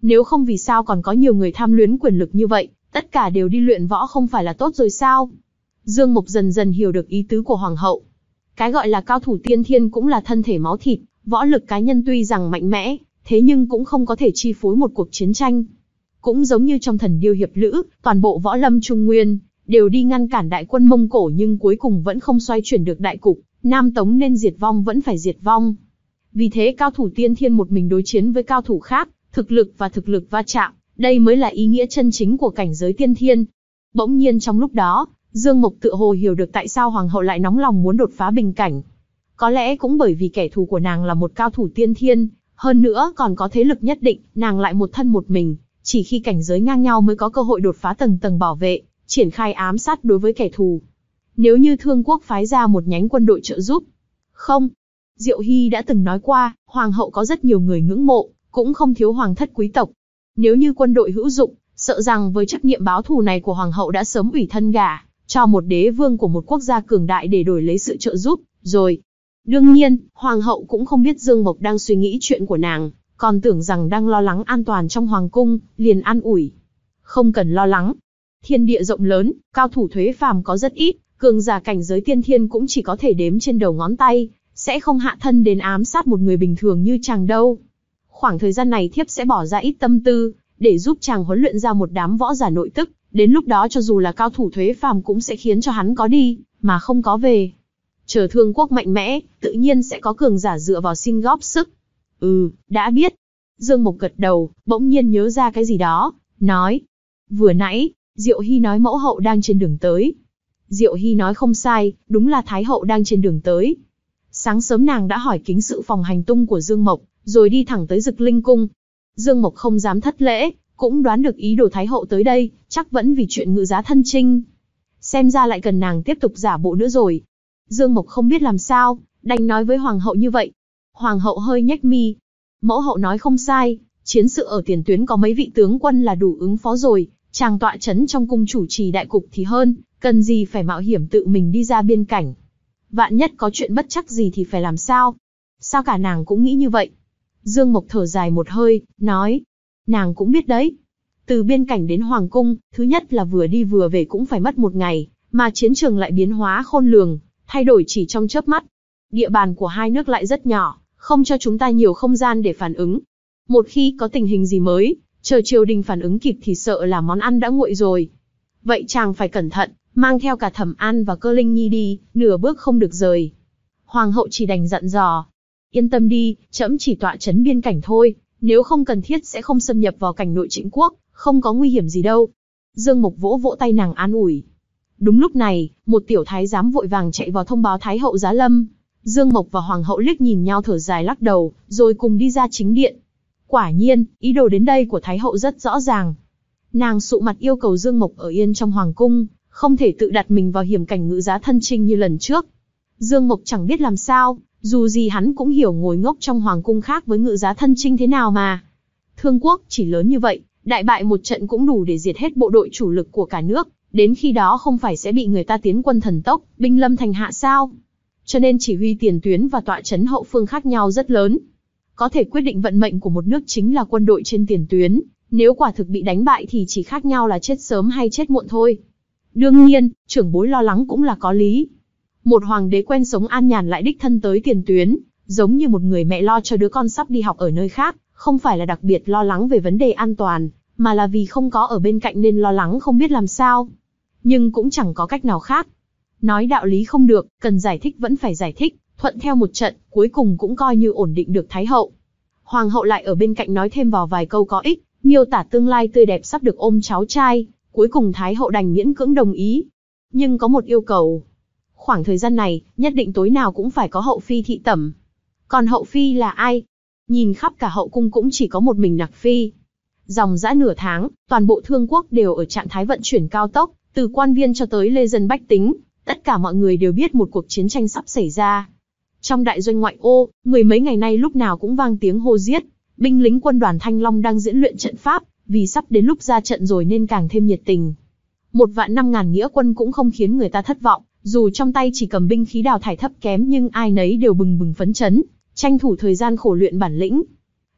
Nếu không vì sao còn có nhiều người tham luyến quyền lực như vậy, tất cả đều đi luyện võ không phải là tốt rồi sao? Dương Mộc dần dần hiểu được ý tứ của hoàng hậu. Cái gọi là cao thủ tiên thiên cũng là thân thể máu thịt, võ lực cá nhân tuy rằng mạnh mẽ, thế nhưng cũng không có thể chi phối một cuộc chiến tranh. Cũng giống như trong Thần Điêu hiệp lữ, toàn bộ võ lâm Trung Nguyên đều đi ngăn cản đại quân Mông Cổ nhưng cuối cùng vẫn không xoay chuyển được đại cục, Nam Tống nên diệt vong vẫn phải diệt vong. Vì thế cao thủ tiên thiên một mình đối chiến với cao thủ khác, thực lực và thực lực va chạm, đây mới là ý nghĩa chân chính của cảnh giới tiên thiên. Bỗng nhiên trong lúc đó, Dương Mộc tựa hồ hiểu được tại sao hoàng hậu lại nóng lòng muốn đột phá bình cảnh. Có lẽ cũng bởi vì kẻ thù của nàng là một cao thủ tiên thiên, hơn nữa còn có thế lực nhất định, nàng lại một thân một mình, chỉ khi cảnh giới ngang nhau mới có cơ hội đột phá tầng tầng bảo vệ, triển khai ám sát đối với kẻ thù. Nếu như Thương Quốc phái ra một nhánh quân đội trợ giúp, không, Diệu Hy đã từng nói qua, hoàng hậu có rất nhiều người ngưỡng mộ, cũng không thiếu hoàng thất quý tộc. Nếu như quân đội hữu dụng, sợ rằng với trách nhiệm báo thù này của hoàng hậu đã sớm ủy thân gả cho một đế vương của một quốc gia cường đại để đổi lấy sự trợ giúp, rồi. Đương nhiên, hoàng hậu cũng không biết Dương Mộc đang suy nghĩ chuyện của nàng, còn tưởng rằng đang lo lắng an toàn trong hoàng cung, liền an ủi. Không cần lo lắng. Thiên địa rộng lớn, cao thủ thuế phàm có rất ít, cường giả cảnh giới tiên thiên cũng chỉ có thể đếm trên đầu ngón tay, sẽ không hạ thân đến ám sát một người bình thường như chàng đâu. Khoảng thời gian này thiếp sẽ bỏ ra ít tâm tư, để giúp chàng huấn luyện ra một đám võ giả nội tức, đến lúc đó cho dù là cao thủ thuế phàm cũng sẽ khiến cho hắn có đi, mà không có về. Chờ Thương Quốc mạnh mẽ, tự nhiên sẽ có cường giả dựa vào xin góp sức. Ừ, đã biết. Dương Mộc gật đầu, bỗng nhiên nhớ ra cái gì đó, nói. Vừa nãy, Diệu Hy nói mẫu hậu đang trên đường tới. Diệu Hy nói không sai, đúng là Thái hậu đang trên đường tới. Sáng sớm nàng đã hỏi kính sự phòng hành tung của Dương Mộc, rồi đi thẳng tới Dực Linh Cung. Dương Mộc không dám thất lễ, cũng đoán được ý đồ Thái hậu tới đây, chắc vẫn vì chuyện ngự giá thân chinh. Xem ra lại cần nàng tiếp tục giả bộ nữa rồi. Dương Mộc không biết làm sao, đành nói với hoàng hậu như vậy. Hoàng hậu hơi nhếch mi. Mẫu hậu nói không sai, chiến sự ở tiền tuyến có mấy vị tướng quân là đủ ứng phó rồi, chàng tọa chấn trong cung chủ trì đại cục thì hơn, cần gì phải mạo hiểm tự mình đi ra biên cảnh. Vạn nhất có chuyện bất trắc gì thì phải làm sao? Sao cả nàng cũng nghĩ như vậy? Dương Mộc thở dài một hơi, nói. Nàng cũng biết đấy. Từ biên cảnh đến hoàng cung, thứ nhất là vừa đi vừa về cũng phải mất một ngày, mà chiến trường lại biến hóa khôn lường, thay đổi chỉ trong chớp mắt. Địa bàn của hai nước lại rất nhỏ, không cho chúng ta nhiều không gian để phản ứng. Một khi có tình hình gì mới, chờ triều đình phản ứng kịp thì sợ là món ăn đã nguội rồi. Vậy chàng phải cẩn thận, mang theo cả Thẩm An và Cơ Linh Nhi đi, nửa bước không được rời. Hoàng hậu chỉ đành dặn dò. Yên tâm đi, trẫm chỉ tọa chấn biên cảnh thôi, nếu không cần thiết sẽ không xâm nhập vào cảnh nội Trịnh quốc, không có nguy hiểm gì đâu. Dương Mộc vỗ vỗ tay nàng an ủi. Đúng lúc này, một tiểu thái giám vội vàng chạy vào thông báo Thái hậu giá lâm. Dương Mộc và Hoàng hậu liếc nhìn nhau thở dài lắc đầu, rồi cùng đi ra chính điện. Quả nhiên, ý đồ đến đây của Thái hậu rất rõ ràng. Nàng sụ mặt yêu cầu Dương Mộc ở yên trong hoàng cung, không thể tự đặt mình vào hiểm cảnh ngự giá thân chinh như lần trước. Dương Mộc chẳng biết làm sao, dù gì hắn cũng hiểu ngồi ngốc trong hoàng cung khác với ngự giá thân chinh thế nào mà. Thương Quốc chỉ lớn như vậy, đại bại một trận cũng đủ để diệt hết bộ đội chủ lực của cả nước, đến khi đó không phải sẽ bị người ta tiến quân thần tốc, binh lâm thành hạ sao? Cho nên chỉ huy tiền tuyến và tọa chấn hậu phương khác nhau rất lớn. Có thể quyết định vận mệnh của một nước chính là quân đội trên tiền tuyến, nếu quả thực bị đánh bại thì chỉ khác nhau là chết sớm hay chết muộn thôi. Đương nhiên, trưởng bối lo lắng cũng là có lý. Một hoàng đế quen sống an nhàn lại đích thân tới tiền tuyến, giống như một người mẹ lo cho đứa con sắp đi học ở nơi khác, không phải là đặc biệt lo lắng về vấn đề an toàn, mà là vì không có ở bên cạnh nên lo lắng không biết làm sao. Nhưng cũng chẳng có cách nào khác. Nói đạo lý không được, cần giải thích vẫn phải giải thích, thuận theo một trận, cuối cùng cũng coi như ổn định được Thái hậu. Hoàng hậu lại ở bên cạnh nói thêm vào vài câu có ích, miêu tả tương lai tươi đẹp sắp được ôm cháu trai, cuối cùng Thái hậu đành miễn cưỡng đồng ý. Nhưng có một yêu cầu. Khoảng thời gian này, nhất định tối nào cũng phải có hậu phi thị tẩm. Còn hậu phi là ai? Nhìn khắp cả hậu cung cũng chỉ có một mình Nặc phi. Dòng dã nửa tháng, toàn bộ Thương Quốc đều ở trạng thái vận chuyển cao tốc, từ quan viên cho tới lê dân bách tính, tất cả mọi người đều biết một cuộc chiến tranh sắp xảy ra. Trong đại doanh ngoại ô, mười mấy ngày nay lúc nào cũng vang tiếng hô giết, binh lính quân đoàn Thanh Long đang diễn luyện trận pháp, vì sắp đến lúc ra trận rồi nên càng thêm nhiệt tình. Một vạn năm ngàn nghĩa quân cũng không khiến người ta thất vọng, dù trong tay chỉ cầm binh khí đào thải thấp kém nhưng ai nấy đều bừng bừng phấn chấn, tranh thủ thời gian khổ luyện bản lĩnh.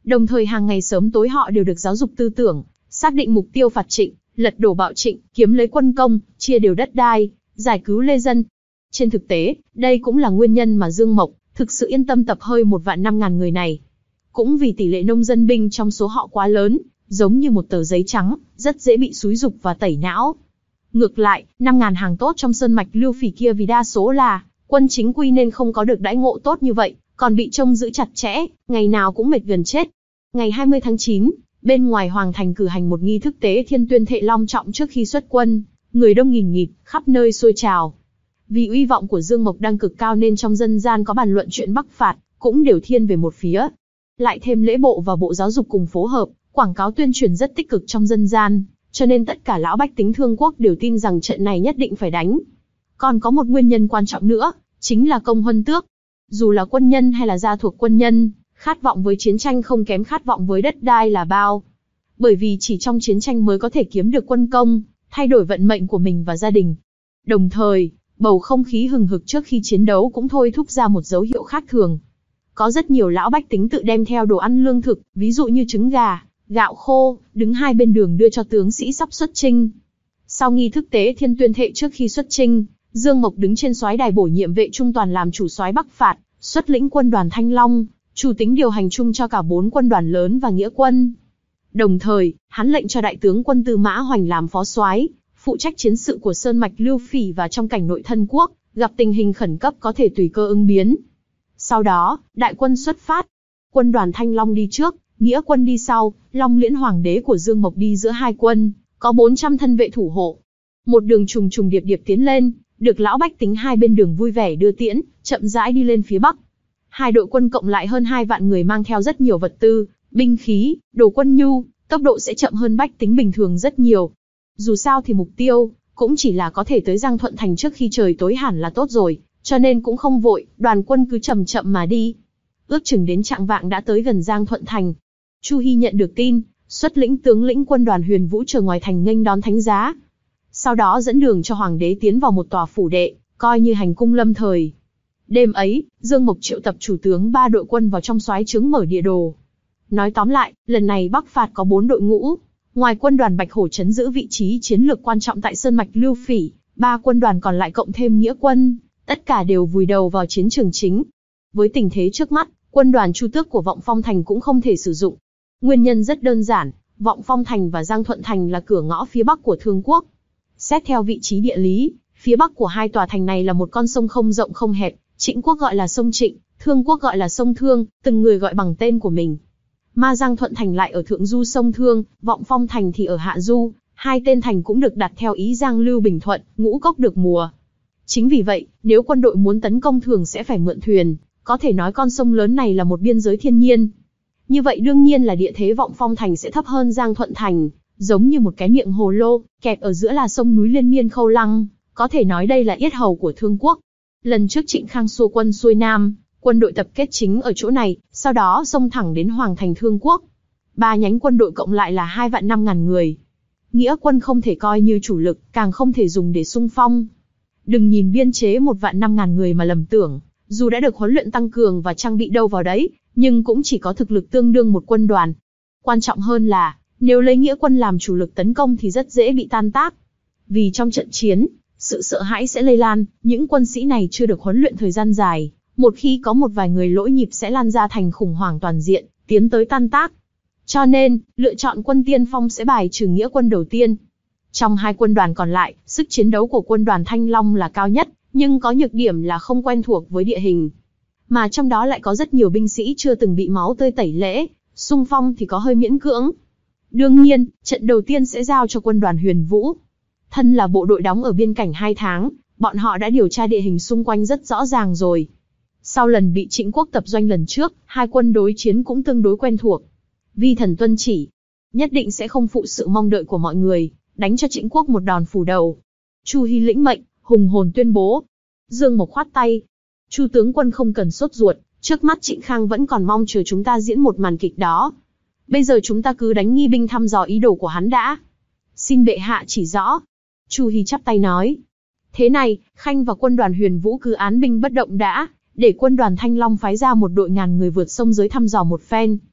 Đồng thời hàng ngày sớm tối họ đều được giáo dục tư tưởng, xác định mục tiêu phạt Trịnh, lật đổ bạo Trịnh, kiếm lấy quân công, chia đều đất đai, giải cứu lê dân. Trên thực tế, đây cũng là nguyên nhân mà Dương Mộc thực sự yên tâm tập hơi một vạn năm ngàn người này. Cũng vì tỷ lệ nông dân binh trong số họ quá lớn, giống như một tờ giấy trắng, rất dễ bị xúi dục và tẩy não. Ngược lại, năm ngàn hàng tốt trong sơn mạch Lưu Phỉ kia vì đa số là quân chính quy nên không có được đãi ngộ tốt như vậy, còn bị trông giữ chặt chẽ, ngày nào cũng mệt gần chết. Ngày hai mươi tháng chín, bên ngoài Hoàng Thành cử hành một nghi thức tế thiên tuyên thệ long trọng trước khi xuất quân, người đông nghìn nghịt, khắp nơi sôi trào. Vì uy vọng của Dương Mộc đang cực cao nên trong dân gian có bàn luận chuyện Bắc phạt, cũng đều thiên về một phía. Lại thêm lễ bộ và bộ giáo dục cùng phối hợp, quảng cáo tuyên truyền rất tích cực trong dân gian, cho nên tất cả lão bách tính Thương Quốc đều tin rằng trận này nhất định phải đánh. Còn có một nguyên nhân quan trọng nữa, chính là công huân tước. Dù là quân nhân hay là gia thuộc quân nhân, khát vọng với chiến tranh không kém khát vọng với đất đai là bao. Bởi vì chỉ trong chiến tranh mới có thể kiếm được quân công, thay đổi vận mệnh của mình và gia đình. Đồng thời, bầu không khí hừng hực trước khi chiến đấu cũng thôi thúc ra một dấu hiệu khác thường. Có rất nhiều lão bách tính tự đem theo đồ ăn lương thực, ví dụ như trứng gà, gạo khô, đứng hai bên đường đưa cho tướng sĩ sắp xuất chinh. Sau nghi thức tế thiên tuyên thệ trước khi xuất chinh, Dương Mộc đứng trên soái đài bổ nhiệm vệ trung toàn làm chủ soái Bắc phạt, xuất lĩnh quân đoàn Thanh Long, chủ tính điều hành chung cho cả bốn quân đoàn lớn và nghĩa quân. Đồng thời, hắn lệnh cho đại tướng quân Tư Mã Hoành làm phó soái, phụ trách chiến sự của sơn mạch Lưu Phỉ và trong cảnh nội thân quốc, gặp tình hình khẩn cấp có thể tùy cơ ứng biến. Sau đó, đại quân xuất phát. Quân đoàn Thanh Long đi trước, nghĩa quân đi sau, Long Liễn Hoàng đế của Dương Mộc đi giữa hai quân, có bốn trăm thân vệ thủ hộ. Một đường trùng trùng điệp điệp tiến lên, được lão bách tính hai bên đường vui vẻ đưa tiễn, chậm rãi đi lên phía bắc. Hai đội quân cộng lại hơn hai vạn người mang theo rất nhiều vật tư, binh khí, đồ quân nhu, tốc độ sẽ chậm hơn bách tính bình thường rất nhiều. Dù sao thì mục tiêu cũng chỉ là có thể tới Giang Thuận Thành trước khi trời tối hẳn là tốt rồi, cho nên cũng không vội, đoàn quân cứ chậm chậm mà đi. Ước chừng đến chạng vạng đã tới gần Giang Thuận Thành. Chu Hi nhận được tin, xuất lĩnh tướng lĩnh quân đoàn Huyền Vũ chờ ngoài thành nghênh đón thánh giá. Sau đó dẫn đường cho hoàng đế tiến vào một tòa phủ đệ, coi như hành cung lâm thời. Đêm ấy, Dương Mộc triệu tập chủ tướng ba đội quân vào trong soái trướng mở địa đồ. Nói tóm lại, lần này Bắc phạt có bốn đội ngũ. Ngoài quân đoàn Bạch Hổ trấn giữ vị trí chiến lược quan trọng tại sơn mạch Lưu Phỉ, ba quân đoàn còn lại cộng thêm nghĩa quân, tất cả đều vùi đầu vào chiến trường chính. Với tình thế trước mắt, quân đoàn Chu Tước của Vọng Phong Thành cũng không thể sử dụng. Nguyên nhân rất đơn giản, Vọng Phong Thành và Giang Thuận Thành là cửa ngõ phía bắc của Thương Quốc. Xét theo vị trí địa lý, phía bắc của hai tòa thành này là một con sông không rộng không hẹp, Trịnh Quốc gọi là sông Trịnh, Thương Quốc gọi là sông Thương, từng người gọi bằng tên của mình. Mà Giang Thuận Thành lại ở thượng du sông Thương, Vọng Phong Thành thì ở hạ du, hai tên thành cũng được đặt theo ý Giang Lưu Bình Thuận, ngũ cốc được mùa. Chính vì vậy, nếu quân đội muốn tấn công thường sẽ phải mượn thuyền, có thể nói con sông lớn này là một biên giới thiên nhiên. Như vậy đương nhiên là địa thế Vọng Phong Thành sẽ thấp hơn Giang Thuận Thành, giống như một cái miệng hồ lô, kẹp ở giữa là sông núi liên miên Khâu Lăng, có thể nói đây là yết hầu của Thương Quốc. Lần trước Trịnh Khang xua quân xuôi Nam, quân đội tập kết chính ở chỗ này, sau đó xông thẳng đến Hoàng Thành Thương Quốc. Ba nhánh quân đội cộng lại là hai vạn năm ngàn người. Nghĩa quân không thể coi như chủ lực, càng không thể dùng để xung phong. Đừng nhìn biên chế một vạn năm ngàn người mà lầm tưởng, dù đã được huấn luyện tăng cường và trang bị đâu vào đấy, nhưng cũng chỉ có thực lực tương đương một quân đoàn. Quan trọng hơn là, nếu lấy nghĩa quân làm chủ lực tấn công thì rất dễ bị tan tác. Vì trong trận chiến, sự sợ hãi sẽ lây lan, những quân sĩ này chưa được huấn luyện thời gian dài, một khi có một vài người lỗi nhịp sẽ lan ra thành khủng hoảng toàn diện, tiến tới tan tác. Cho nên, lựa chọn quân tiên phong sẽ bài trừ nghĩa quân đầu tiên. Trong hai quân đoàn còn lại, sức chiến đấu của quân đoàn Thanh Long là cao nhất, nhưng có nhược điểm là không quen thuộc với địa hình. Mà trong đó lại có rất nhiều binh sĩ chưa từng bị máu tươi tẩy lễ, xung phong thì có hơi miễn cưỡng. Đương nhiên, trận đầu tiên sẽ giao cho quân đoàn Huyền Vũ. Thân là bộ đội đóng ở biên cảnh hai tháng, bọn họ đã điều tra địa hình xung quanh rất rõ ràng rồi. Sau lần bị Trịnh Quốc tập doanh lần trước, hai quân đối chiến cũng tương đối quen thuộc. Vi thần tuân chỉ, nhất định sẽ không phụ sự mong đợi của mọi người, đánh cho Trịnh Quốc một đòn phủ đầu. Chu Hi lĩnh mệnh, hùng hồn tuyên bố. Dương Mộc khoát tay. Chu tướng quân không cần sốt ruột, trước mắt Trịnh Khang vẫn còn mong chờ chúng ta diễn một màn kịch đó. Bây giờ chúng ta cứ đánh nghi binh thăm dò ý đồ của hắn đã. Xin bệ hạ chỉ rõ. Chu Hi chắp tay nói. Thế này, Khanh và quân đoàn Huyền Vũ cứ án binh bất động đã, để quân đoàn Thanh Long phái ra một đội ngàn người vượt sông giới thăm dò một phen.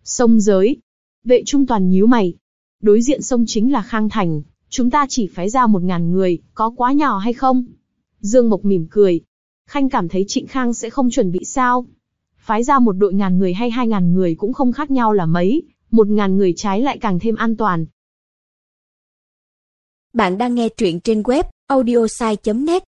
Sông giới. Vệ Trung Toàn nhíu mày. Đối diện sông chính là Khang Thành, chúng ta chỉ phái ra một ngàn người, có quá nhỏ hay không? Dương Mộc mỉm cười. Khanh cảm thấy Trịnh Khang sẽ không chuẩn bị sao? Phái ra một đội ngàn người hay hai ngàn người cũng không khác nhau là mấy, một ngàn người trái lại càng thêm an toàn. Bạn đang nghe truyện trên web audiosai chấm net.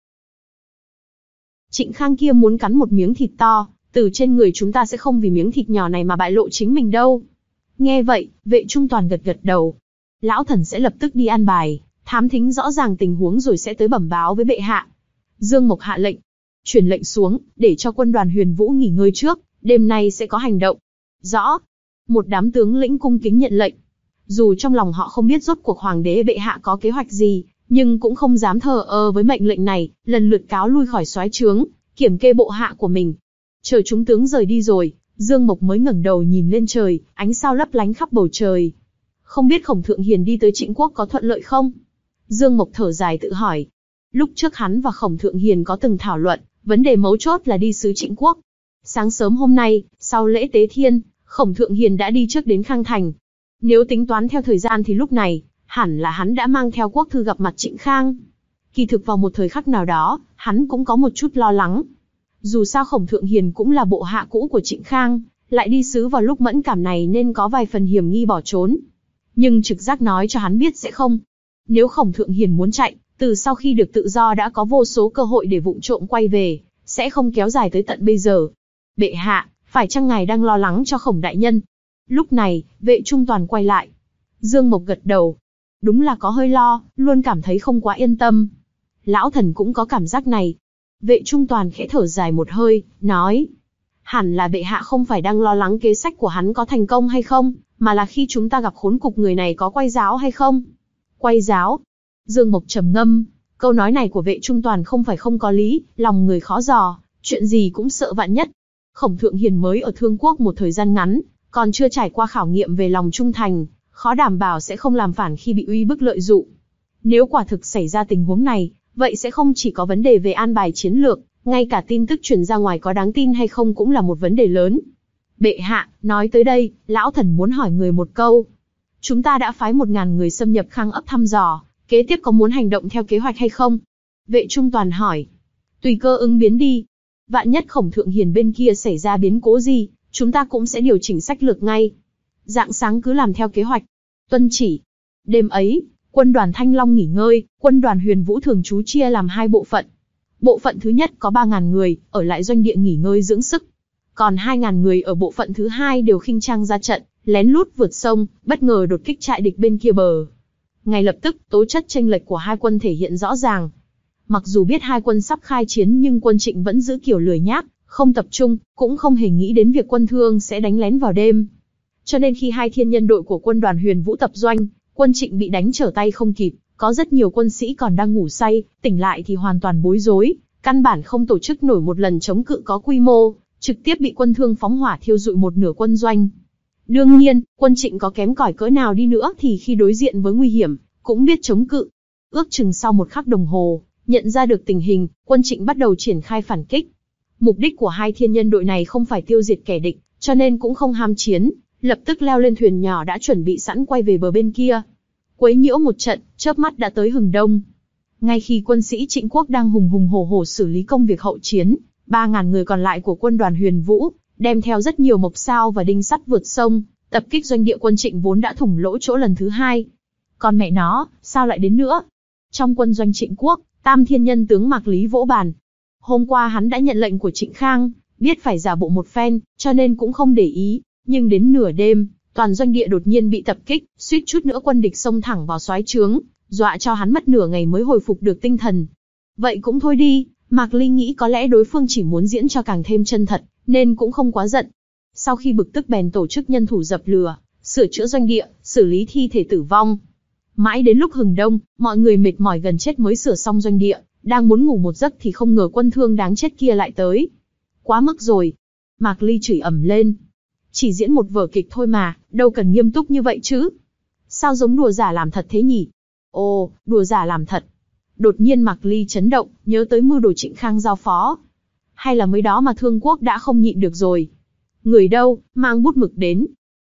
Trịnh Khang kia muốn cắn một miếng thịt to, từ trên người chúng ta sẽ không vì miếng thịt nhỏ này mà bại lộ chính mình đâu. Nghe vậy, Vệ Trung Toàn gật gật đầu. Lão thần sẽ lập tức đi an bài, thám thính rõ ràng tình huống rồi sẽ tới bẩm báo với bệ hạ. Dương Mộc hạ lệnh. Truyền lệnh xuống, để cho quân đoàn Huyền Vũ nghỉ ngơi trước, đêm nay sẽ có hành động. Rõ. Một đám tướng lĩnh cung kính nhận lệnh. Dù trong lòng họ không biết rốt cuộc hoàng đế bệ hạ có kế hoạch gì, nhưng cũng không dám thờ ơ với mệnh lệnh này, lần lượt cáo lui khỏi soái trướng, kiểm kê bộ hạ của mình. Chờ chúng tướng rời đi rồi, Dương Mộc mới ngẩng đầu nhìn lên trời, ánh sao lấp lánh khắp bầu trời. Không biết Khổng Thượng Hiền đi tới Trịnh Quốc có thuận lợi không? Dương Mộc thở dài tự hỏi. Lúc trước hắn và Khổng Thượng Hiền có từng thảo luận, vấn đề mấu chốt là đi sứ Trịnh Quốc. Sáng sớm hôm nay, sau lễ tế thiên, Khổng Thượng Hiền đã đi trước đến Khang Thành. Nếu tính toán theo thời gian thì lúc này, hẳn là hắn đã mang theo quốc thư gặp mặt Trịnh Khang. Kỳ thực vào một thời khắc nào đó, hắn cũng có một chút lo lắng. Dù sao Khổng Thượng Hiền cũng là bộ hạ cũ của Trịnh Khang, lại đi sứ vào lúc mẫn cảm này nên có vài phần hiểm nghi bỏ trốn. Nhưng trực giác nói cho hắn biết sẽ không. Nếu Khổng Thượng Hiền muốn chạy, từ sau khi được tự do đã có vô số cơ hội để vụng trộm quay về, sẽ không kéo dài tới tận bây giờ. Bệ hạ, phải chăng ngài đang lo lắng cho Khổng đại nhân? Lúc này, Vệ Trung Toàn quay lại. Dương Mộc gật đầu. Đúng là có hơi lo, luôn cảm thấy không quá yên tâm. Lão thần cũng có cảm giác này. Vệ Trung Toàn khẽ thở dài một hơi, nói. Hẳn là bệ hạ không phải đang lo lắng kế sách của hắn có thành công hay không, mà là khi chúng ta gặp khốn cục người này có quay giáo hay không. Quay giáo. Dương Mộc trầm ngâm. Câu nói này của Vệ Trung Toàn không phải không có lý, lòng người khó dò, chuyện gì cũng sợ vạn nhất. Khổng Thượng Hiền mới ở Thương Quốc một thời gian ngắn, còn chưa trải qua khảo nghiệm về lòng trung thành, khó đảm bảo sẽ không làm phản khi bị uy bức lợi dụng. Nếu quả thực xảy ra tình huống này, vậy sẽ không chỉ có vấn đề về an bài chiến lược, ngay cả tin tức truyền ra ngoài có đáng tin hay không cũng là một vấn đề lớn. Bệ hạ, nói tới đây, lão thần muốn hỏi người một câu. Chúng ta đã phái một ngàn người xâm nhập Khang ấp thăm dò, kế tiếp có muốn hành động theo kế hoạch hay không? Vệ Trung Toàn hỏi. Tùy cơ ứng biến đi. Vạn nhất Khổng Thượng Hiền bên kia xảy ra biến cố gì, chúng ta cũng sẽ điều chỉnh sách lược ngay. Rạng sáng cứ làm theo kế hoạch. Tuân chỉ. Đêm ấy, quân đoàn Thanh Long nghỉ ngơi, quân đoàn Huyền Vũ thường trú chia làm hai bộ phận. Bộ phận thứ nhất có ba ngàn người, ở lại doanh địa nghỉ ngơi dưỡng sức. Còn hai ngàn người ở bộ phận thứ hai đều khinh trang ra trận, lén lút vượt sông, bất ngờ đột kích trại địch bên kia bờ. Ngay lập tức, tố chất chênh lệch của hai quân thể hiện rõ ràng. Mặc dù biết hai quân sắp khai chiến nhưng quân Trịnh vẫn giữ kiểu lười nhác, không tập trung, cũng không hề nghĩ đến việc quân Thương sẽ đánh lén vào đêm. Cho nên khi hai thiên nhân đội của quân đoàn Huyền Vũ tập doanh, quân Trịnh bị đánh trở tay không kịp, có rất nhiều quân sĩ còn đang ngủ say, tỉnh lại thì hoàn toàn bối rối, căn bản không tổ chức nổi một lần chống cự có quy mô, trực tiếp bị quân Thương phóng hỏa thiêu rụi một nửa quân doanh. Đương nhiên, quân Trịnh có kém cỏi cỡ nào đi nữa thì khi đối diện với nguy hiểm, cũng biết chống cự. Ước chừng sau một khắc đồng hồ, nhận ra được tình hình, quân Trịnh bắt đầu triển khai phản kích. Mục đích của hai thiên nhân đội này không phải tiêu diệt kẻ địch, cho nên cũng không ham chiến, lập tức leo lên thuyền nhỏ đã chuẩn bị sẵn quay về bờ bên kia. Quấy nhiễu một trận, chớp mắt đã tới hừng đông. Ngay khi quân sĩ Trịnh Quốc đang hùng hùng hổ hổ xử lý công việc hậu chiến, ba ngàn người còn lại của quân đoàn Huyền Vũ, đem theo rất nhiều mộc sao và đinh sắt vượt sông, tập kích doanh địa quân Trịnh vốn đã thủng lỗ chỗ lần thứ hai. Còn mẹ nó, sao lại đến nữa? Trong quân doanh Trịnh Quốc, Tam Thiên Nhân tướng Mạc Lý vỗ bàn. Hôm qua hắn đã nhận lệnh của Trịnh Khang, biết phải giả bộ một phen, cho nên cũng không để ý. Nhưng đến nửa đêm, toàn doanh địa đột nhiên bị tập kích, suýt chút nữa quân địch xông thẳng vào soái trướng, dọa cho hắn mất nửa ngày mới hồi phục được tinh thần. Vậy cũng thôi đi, Mạc Ly nghĩ có lẽ đối phương chỉ muốn diễn cho càng thêm chân thật, nên cũng không quá giận. Sau khi bực tức bèn tổ chức nhân thủ dập lửa, sửa chữa doanh địa, xử lý thi thể tử vong. Mãi đến lúc hừng đông, mọi người mệt mỏi gần chết mới sửa xong doanh địa, đang muốn ngủ một giấc thì không ngờ quân Thương đáng chết kia lại tới. Quá mức rồi. Mạc Ly chửi ầm lên. Chỉ diễn một vở kịch thôi mà, đâu cần nghiêm túc như vậy chứ. Sao giống đùa giả làm thật thế nhỉ? Ồ, đùa giả làm thật. Đột nhiên Mạc Ly chấn động, nhớ tới mưu đồ Trịnh Khang giao phó. Hay là mới đó mà Thương Quốc đã không nhịn được rồi. Người đâu, mang bút mực đến.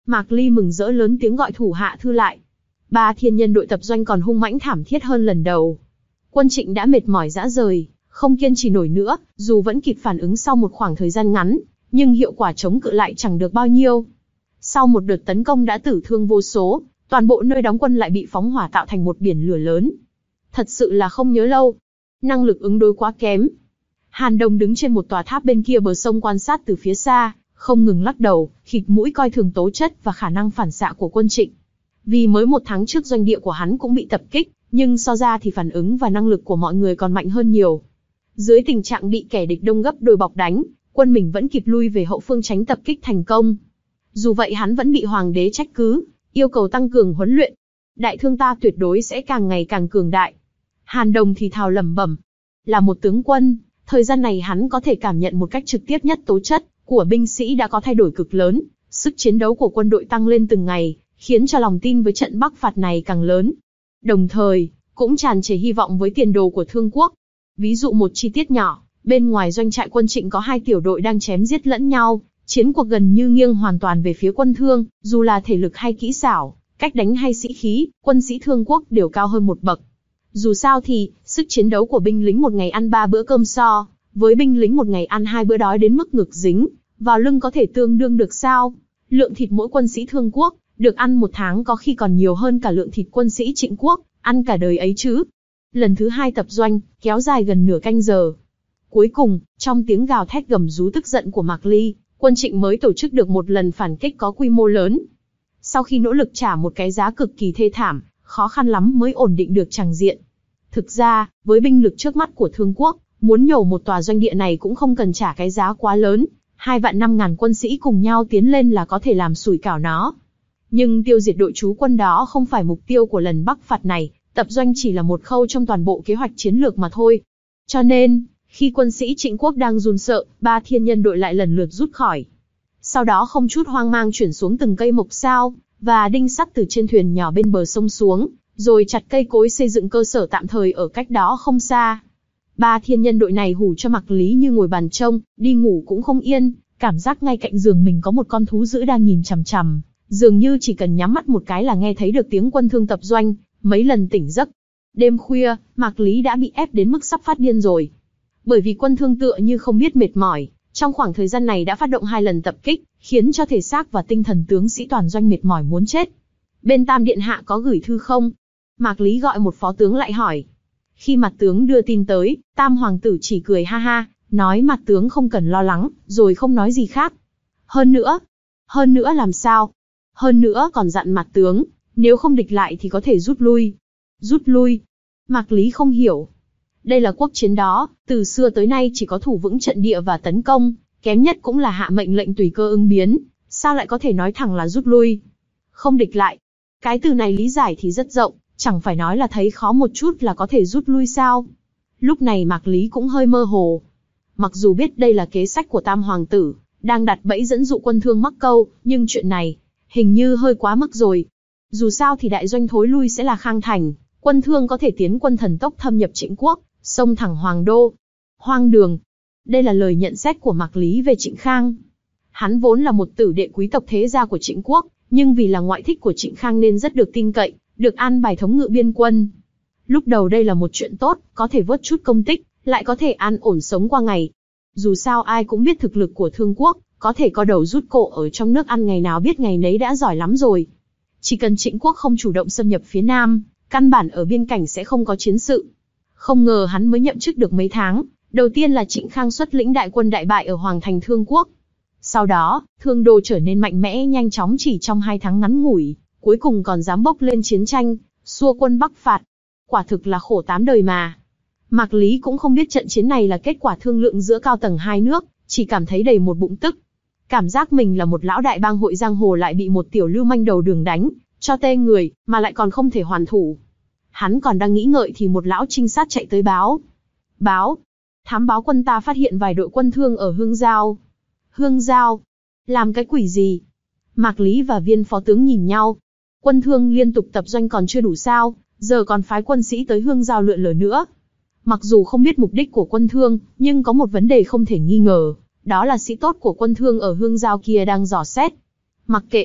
Mạc Ly mừng rỡ lớn tiếng gọi thủ hạ thư lại. Ba thiên nhân đội tập doanh còn hung mãnh thảm thiết hơn lần đầu. Quân Trịnh đã mệt mỏi rã rời, không kiên trì nổi nữa, dù vẫn kịp phản ứng sau một khoảng thời gian ngắn, nhưng hiệu quả chống cự lại chẳng được bao nhiêu. Sau một đợt tấn công đã tử thương vô số, toàn bộ nơi đóng quân lại bị phóng hỏa tạo thành một biển lửa lớn. Thật sự là không nhớ lâu. Năng lực ứng đối quá kém. Hàn Đông đứng trên một tòa tháp bên kia bờ sông quan sát từ phía xa, không ngừng lắc đầu, khịt mũi coi thường tố chất và khả năng phản xạ của quân Trịnh. Vì mới một tháng trước doanh địa của hắn cũng bị tập kích, nhưng so ra thì phản ứng và năng lực của mọi người còn mạnh hơn nhiều. Dưới tình trạng bị kẻ địch đông gấp đôi bọc đánh, quân mình vẫn kịp lui về hậu phương tránh tập kích thành công. Dù vậy hắn vẫn bị hoàng đế trách cứ, yêu cầu tăng cường huấn luyện. Đại thương ta tuyệt đối sẽ càng ngày càng cường đại. Hàn Đồng thì thào lẩm bẩm. Là một tướng quân, thời gian này hắn có thể cảm nhận một cách trực tiếp nhất tố chất của binh sĩ đã có thay đổi cực lớn, sức chiến đấu của quân đội tăng lên từng ngày, khiến cho lòng tin với trận Bắc phạt này càng lớn. Đồng thời, cũng tràn trề hy vọng với tiền đồ của Thương quốc. Ví dụ một chi tiết nhỏ, bên ngoài doanh trại quân Trịnh có hai tiểu đội đang chém giết lẫn nhau, chiến cuộc gần như nghiêng hoàn toàn về phía quân Thương, dù là thể lực hay kỹ xảo, cách đánh hay sĩ khí, quân sĩ Thương quốc đều cao hơn một bậc. Dù sao thì, sức chiến đấu của binh lính một ngày ăn ba bữa cơm so, với binh lính một ngày ăn hai bữa đói đến mức ngực dính, vào lưng có thể tương đương được sao? Lượng thịt mỗi quân sĩ Thương quốc, được ăn một tháng có khi còn nhiều hơn cả lượng thịt quân sĩ Trịnh quốc, ăn cả đời ấy chứ. Lần thứ hai tập doanh, kéo dài gần nửa canh giờ. Cuối cùng, trong tiếng gào thét gầm rú tức giận của Mạc Ly, quân Trịnh mới tổ chức được một lần phản kích có quy mô lớn. Sau khi nỗ lực trả một cái giá cực kỳ thê thảm, khó khăn lắm mới ổn định được tràng diện. Thực ra, với binh lực trước mắt của Thương quốc, muốn nhổ một tòa doanh địa này cũng không cần trả cái giá quá lớn, hai vạn năm ngàn quân sĩ cùng nhau tiến lên là có thể làm sủi cảo nó. Nhưng tiêu diệt đội trú quân đó không phải mục tiêu của lần Bắc phạt này, tập doanh chỉ là một khâu trong toàn bộ kế hoạch chiến lược mà thôi. Cho nên, khi quân sĩ Trịnh quốc đang run sợ, ba thiên nhân đội lại lần lượt rút khỏi. Sau đó không chút hoang mang chuyển xuống từng cây mộc sao, và đinh sắt từ trên thuyền nhỏ bên bờ sông xuống, rồi chặt cây cối xây dựng cơ sở tạm thời ở cách đó không xa. Ba thiên nhân đội này hù cho Mạc Lý như ngồi bàn trông, đi ngủ cũng không yên, cảm giác ngay cạnh giường mình có một con thú dữ đang nhìn chằm chằm, dường như chỉ cần nhắm mắt một cái là nghe thấy được tiếng quân Thương tập doanh, mấy lần tỉnh giấc. Đêm khuya, Mạc Lý đã bị ép đến mức sắp phát điên rồi. Bởi vì quân Thương tựa như không biết mệt mỏi, trong khoảng thời gian này đã phát động hai lần tập kích, khiến cho thể xác và tinh thần tướng sĩ toàn doanh mệt mỏi muốn chết. Bên Tam Điện Hạ có gửi thư không? Mạc Lý gọi một phó tướng lại hỏi. Khi mặt tướng đưa tin tới, Tam Hoàng tử chỉ cười ha ha, nói mặt tướng không cần lo lắng, rồi không nói gì khác. Hơn nữa, hơn nữa làm sao? Hơn nữa còn dặn mặt tướng, nếu không địch lại thì có thể rút lui. Rút lui? Mạc Lý không hiểu. Đây là quốc chiến đó, từ xưa tới nay chỉ có thủ vững trận địa và tấn công, kém nhất cũng là hạ mệnh lệnh tùy cơ ứng biến, sao lại có thể nói thẳng là rút lui? Không địch lại. Cái từ này lý giải thì rất rộng, chẳng phải nói là thấy khó một chút là có thể rút lui sao? Lúc này Mạc Lý cũng hơi mơ hồ. Mặc dù biết đây là kế sách của Tam Hoàng tử, đang đặt bẫy dẫn dụ quân Thương mắc câu, nhưng chuyện này, hình như hơi quá mức rồi. Dù sao thì đại doanh thối lui sẽ là Khang Thành, quân Thương có thể tiến quân thần tốc thâm nhập Trịnh quốc, xông thẳng Hoàng đô. Hoang đường. Đây là lời nhận xét của Mạc Lý về Trịnh Khang. Hắn vốn là một tử đệ quý tộc thế gia của Trịnh quốc, nhưng vì là ngoại thích của Trịnh Khang nên rất được tin cậy, được an bài thống ngự biên quân. Lúc đầu đây là một chuyện tốt, có thể vớt chút công tích, lại có thể an ổn sống qua ngày. Dù sao ai cũng biết thực lực của Thương quốc, có thể co đầu rút cổ ở trong nước ăn ngày nào biết ngày nấy đã giỏi lắm rồi. Chỉ cần Trịnh quốc không chủ động xâm nhập phía Nam, căn bản ở biên cảnh sẽ không có chiến sự. Không ngờ hắn mới nhậm chức được mấy tháng, đầu tiên là Trịnh Khang xuất lĩnh đại quân đại bại ở Hoàng thành Thương quốc. Sau đó, Thương đô trở nên mạnh mẽ nhanh chóng chỉ trong hai tháng ngắn ngủi, cuối cùng còn dám bốc lên chiến tranh, xua quân Bắc phạt. Quả thực là khổ tám đời mà. Mạc Lý cũng không biết trận chiến này là kết quả thương lượng giữa cao tầng hai nước, chỉ cảm thấy đầy một bụng tức. Cảm giác mình là một lão đại bang hội giang hồ lại bị một tiểu lưu manh đầu đường đánh, cho tê người, mà lại còn không thể hoàn thủ. Hắn còn đang nghĩ ngợi thì một lão trinh sát chạy tới báo. Báo. Thám báo quân ta phát hiện vài đội quân Thương ở Hương Giao. Hương Giao? Làm cái quỷ gì? Mạc Lý và viên phó tướng nhìn nhau. Quân Thương liên tục tập doanh còn chưa đủ sao, giờ còn phái quân sĩ tới Hương Giao lượn lờ nữa. Mặc dù không biết mục đích của quân Thương, nhưng có một vấn đề không thể nghi ngờ, đó là sĩ tốt của quân Thương ở Hương Giao kia đang dò xét. Mặc kệ.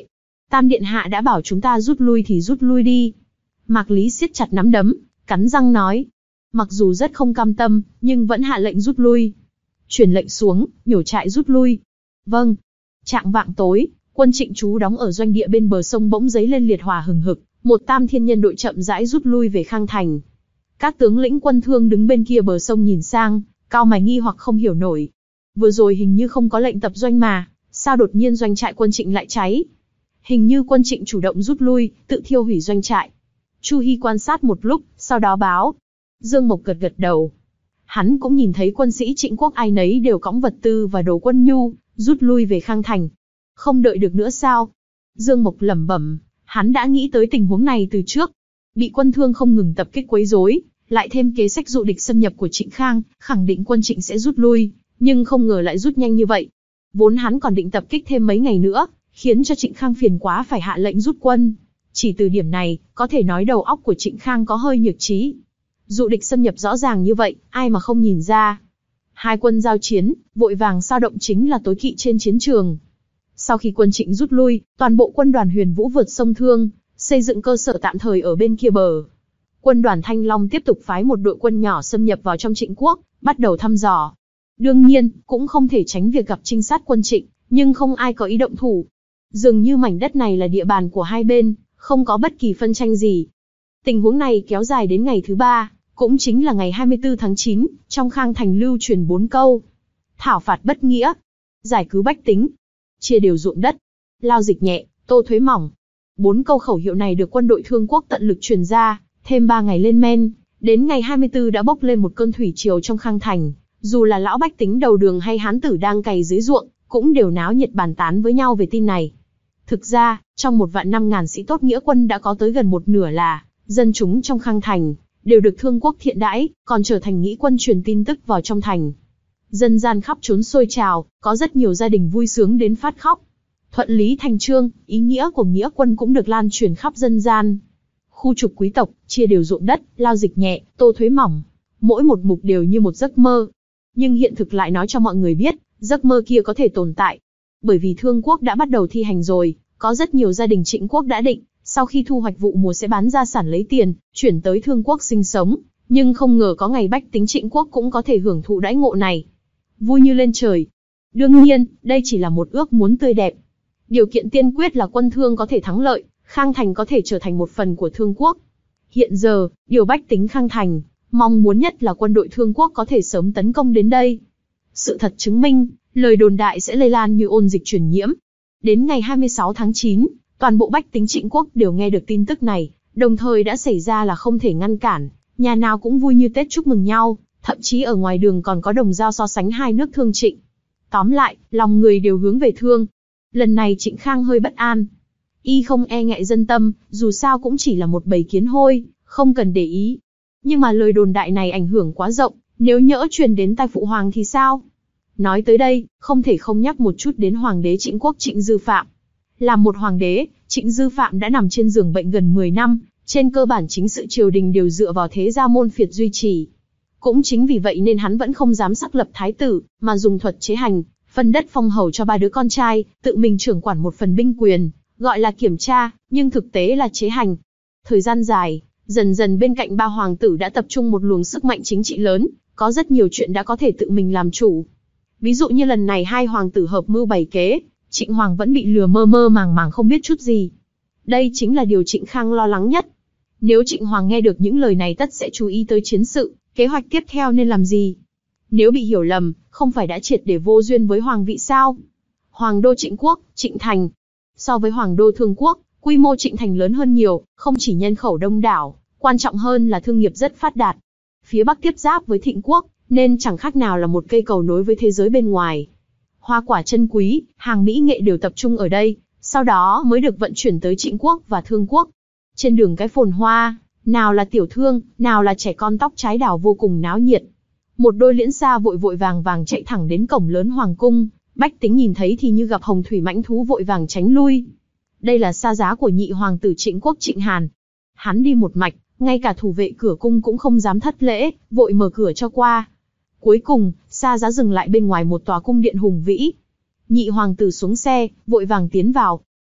Tam điện hạ đã bảo chúng ta rút lui thì rút lui đi. Mạc Lý siết chặt nắm đấm, cắn răng nói. Mặc dù rất không cam tâm, nhưng vẫn hạ lệnh rút lui. Truyền lệnh xuống, nhổ trại rút lui. Vâng. Trạng vạng tối, quân Trịnh trú đóng ở doanh địa bên bờ sông bỗng dấy lên liệt hỏa hừng hực, một tam thiên nhân đội chậm rãi rút lui về Khang Thành. Các tướng lĩnh quân Thương đứng bên kia bờ sông nhìn sang, cau mày nghi hoặc không hiểu nổi. Vừa rồi hình như không có lệnh tập doanh mà, sao đột nhiên doanh trại quân Trịnh lại cháy? Hình như quân Trịnh chủ động rút lui, tự thiêu hủy doanh trại. Chu Hi quan sát một lúc, sau đó báo. Dương Mộc gật gật đầu. Hắn cũng nhìn thấy quân sĩ Trịnh quốc ai nấy đều cõng vật tư và đồ quân nhu, rút lui về Khang Thành. Không đợi được nữa sao? Dương Mộc lẩm bẩm, hắn đã nghĩ tới tình huống này từ trước. Bị quân Thương không ngừng tập kích quấy rối, lại thêm kế sách dụ địch xâm nhập của Trịnh Khang, khẳng định quân Trịnh sẽ rút lui, nhưng không ngờ lại rút nhanh như vậy. Vốn hắn còn định tập kích thêm mấy ngày nữa, khiến cho Trịnh Khang phiền quá phải hạ lệnh rút quân. Chỉ từ điểm này, có thể nói đầu óc của Trịnh Khang có hơi nhược trí. Dụ địch xâm nhập rõ ràng như vậy, ai mà không nhìn ra. Hai quân giao chiến, vội vàng sao động chính là tối kỵ trên chiến trường. Sau khi quân Trịnh rút lui, toàn bộ quân đoàn Huyền Vũ vượt sông Thương, xây dựng cơ sở tạm thời ở bên kia bờ. Quân đoàn Thanh Long tiếp tục phái một đội quân nhỏ xâm nhập vào trong Trịnh quốc, bắt đầu thăm dò. Đương nhiên, cũng không thể tránh việc gặp trinh sát quân Trịnh, nhưng không ai có ý động thủ. Dường như mảnh đất này là địa bàn của hai bên, không có bất kỳ phân tranh gì. Tình huống này kéo dài đến ngày thứ ba, cũng chính là ngày hai mươi tư tháng chín, trong Khang Thành lưu truyền bốn câu. Thảo phạt bất nghĩa, giải cứu bách tính, chia đều ruộng đất, lao dịch nhẹ, tô thuế mỏng. Bốn câu khẩu hiệu này được quân đội Thương quốc tận lực truyền ra, thêm ba ngày lên men, đến ngày hai mươi tư đã bốc lên một cơn thủy triều trong Khang Thành. Dù là lão bách tính đầu đường hay hán tử đang cày dưới ruộng, cũng đều náo nhiệt bàn tán với nhau về tin này. Thực ra, trong một vạn năm ngàn sĩ tốt nghĩa quân đã có tới gần một nửa là dân chúng trong Khang Thành, đều được Thương quốc thiện đãi, còn trở thành nghĩa quân truyền tin tức vào trong thành. Dân gian khắp trốn sôi trào, có rất nhiều gia đình vui sướng đến phát khóc. Thuận lý thành chương, ý nghĩa của nghĩa quân cũng được lan truyền khắp dân gian. Khu trục quý tộc, chia đều ruộng đất, lao dịch nhẹ, tô thuế mỏng. Mỗi một mục đều như một giấc mơ. Nhưng hiện thực lại nói cho mọi người biết, giấc mơ kia có thể tồn tại. Bởi vì Thương quốc đã bắt đầu thi hành rồi, có rất nhiều gia đình Trịnh quốc đã định, sau khi thu hoạch vụ mùa sẽ bán gia sản lấy tiền, chuyển tới Thương quốc sinh sống. Nhưng không ngờ có ngày bách tính Trịnh quốc cũng có thể hưởng thụ đãi ngộ này. Vui như lên trời. Đương nhiên, đây chỉ là một ước muốn tươi đẹp. Điều kiện tiên quyết là quân Thương có thể thắng lợi, Khang Thành có thể trở thành một phần của Thương quốc. Hiện giờ, điều bách tính Khang Thành mong muốn nhất là quân đội Thương quốc có thể sớm tấn công đến đây. Sự thật chứng minh, lời đồn đại sẽ lây lan như ôn dịch truyền nhiễm. Đến ngày hai mươi sáu tháng chín, toàn bộ bách tính Trịnh quốc đều nghe được tin tức này, đồng thời đã xảy ra là không thể ngăn cản, nhà nào cũng vui như Tết chúc mừng nhau, thậm chí ở ngoài đường còn có đồng dao so sánh hai nước Thương Trịnh. Tóm lại, lòng người đều hướng về Thương. Lần này Trịnh Khang hơi bất an. Y không e ngại dân tâm, dù sao cũng chỉ là một bầy kiến hôi, không cần để ý. Nhưng mà lời đồn đại này ảnh hưởng quá rộng, nếu nhỡ truyền đến tai phụ hoàng thì sao? Nói tới đây, không thể không nhắc một chút đến hoàng đế Trịnh quốc Trịnh Dư Phạm. Làm một hoàng đế, Trịnh Dư Phạm đã nằm trên giường bệnh gần mười năm, trên cơ bản chính sự triều đình đều dựa vào thế gia môn phiệt duy trì. Cũng chính vì vậy nên hắn vẫn không dám xác lập thái tử, mà dùng thuật chế hành, phân đất phong hầu cho ba đứa con trai, tự mình trưởng quản một phần binh quyền, gọi là kiểm tra, nhưng thực tế là chế hành. Thời gian dài, dần dần bên cạnh ba hoàng tử đã tập trung một luồng sức mạnh chính trị lớn, có rất nhiều chuyện đã có thể tự mình làm chủ. Ví dụ như lần này hai hoàng tử hợp mưu bày kế, Trịnh Hoàng vẫn bị lừa mơ mơ màng màng không biết chút gì. Đây chính là điều Trịnh Khang lo lắng nhất. Nếu Trịnh Hoàng nghe được những lời này tất sẽ chú ý tới chiến sự, kế hoạch tiếp theo nên làm gì. Nếu bị hiểu lầm, không phải đã triệt để vô duyên với hoàng vị sao? Hoàng đô Trịnh quốc, Trịnh Thành. So với hoàng đô Thương quốc, quy mô Trịnh Thành lớn hơn nhiều, không chỉ nhân khẩu đông đảo, quan trọng hơn là thương nghiệp rất phát đạt. Phía bắc tiếp giáp với Thịnh quốc, nên chẳng khác nào là một cây cầu nối với thế giới bên ngoài. Hoa quả chân quý, hàng mỹ nghệ đều tập trung ở đây, sau đó mới được vận chuyển tới Trịnh quốc và Thương quốc. Trên đường cái phồn hoa, nào là tiểu thương, nào là trẻ con tóc trái đào vô cùng náo nhiệt. Một đôi liễn xa vội vội vàng vàng chạy thẳng đến cổng lớn hoàng cung, bách tính nhìn thấy thì như gặp hồng thủy mãnh thú vội vàng tránh lui. Đây là xa giá của nhị hoàng tử Trịnh quốc Trịnh Hàn. Hắn đi một mạch, ngay cả thủ vệ cửa cung cũng không dám thất lễ, vội mở cửa cho qua. Cuối cùng, xa giá dừng lại bên ngoài một tòa cung điện hùng vĩ. Nhị hoàng tử xuống xe, vội vàng tiến vào.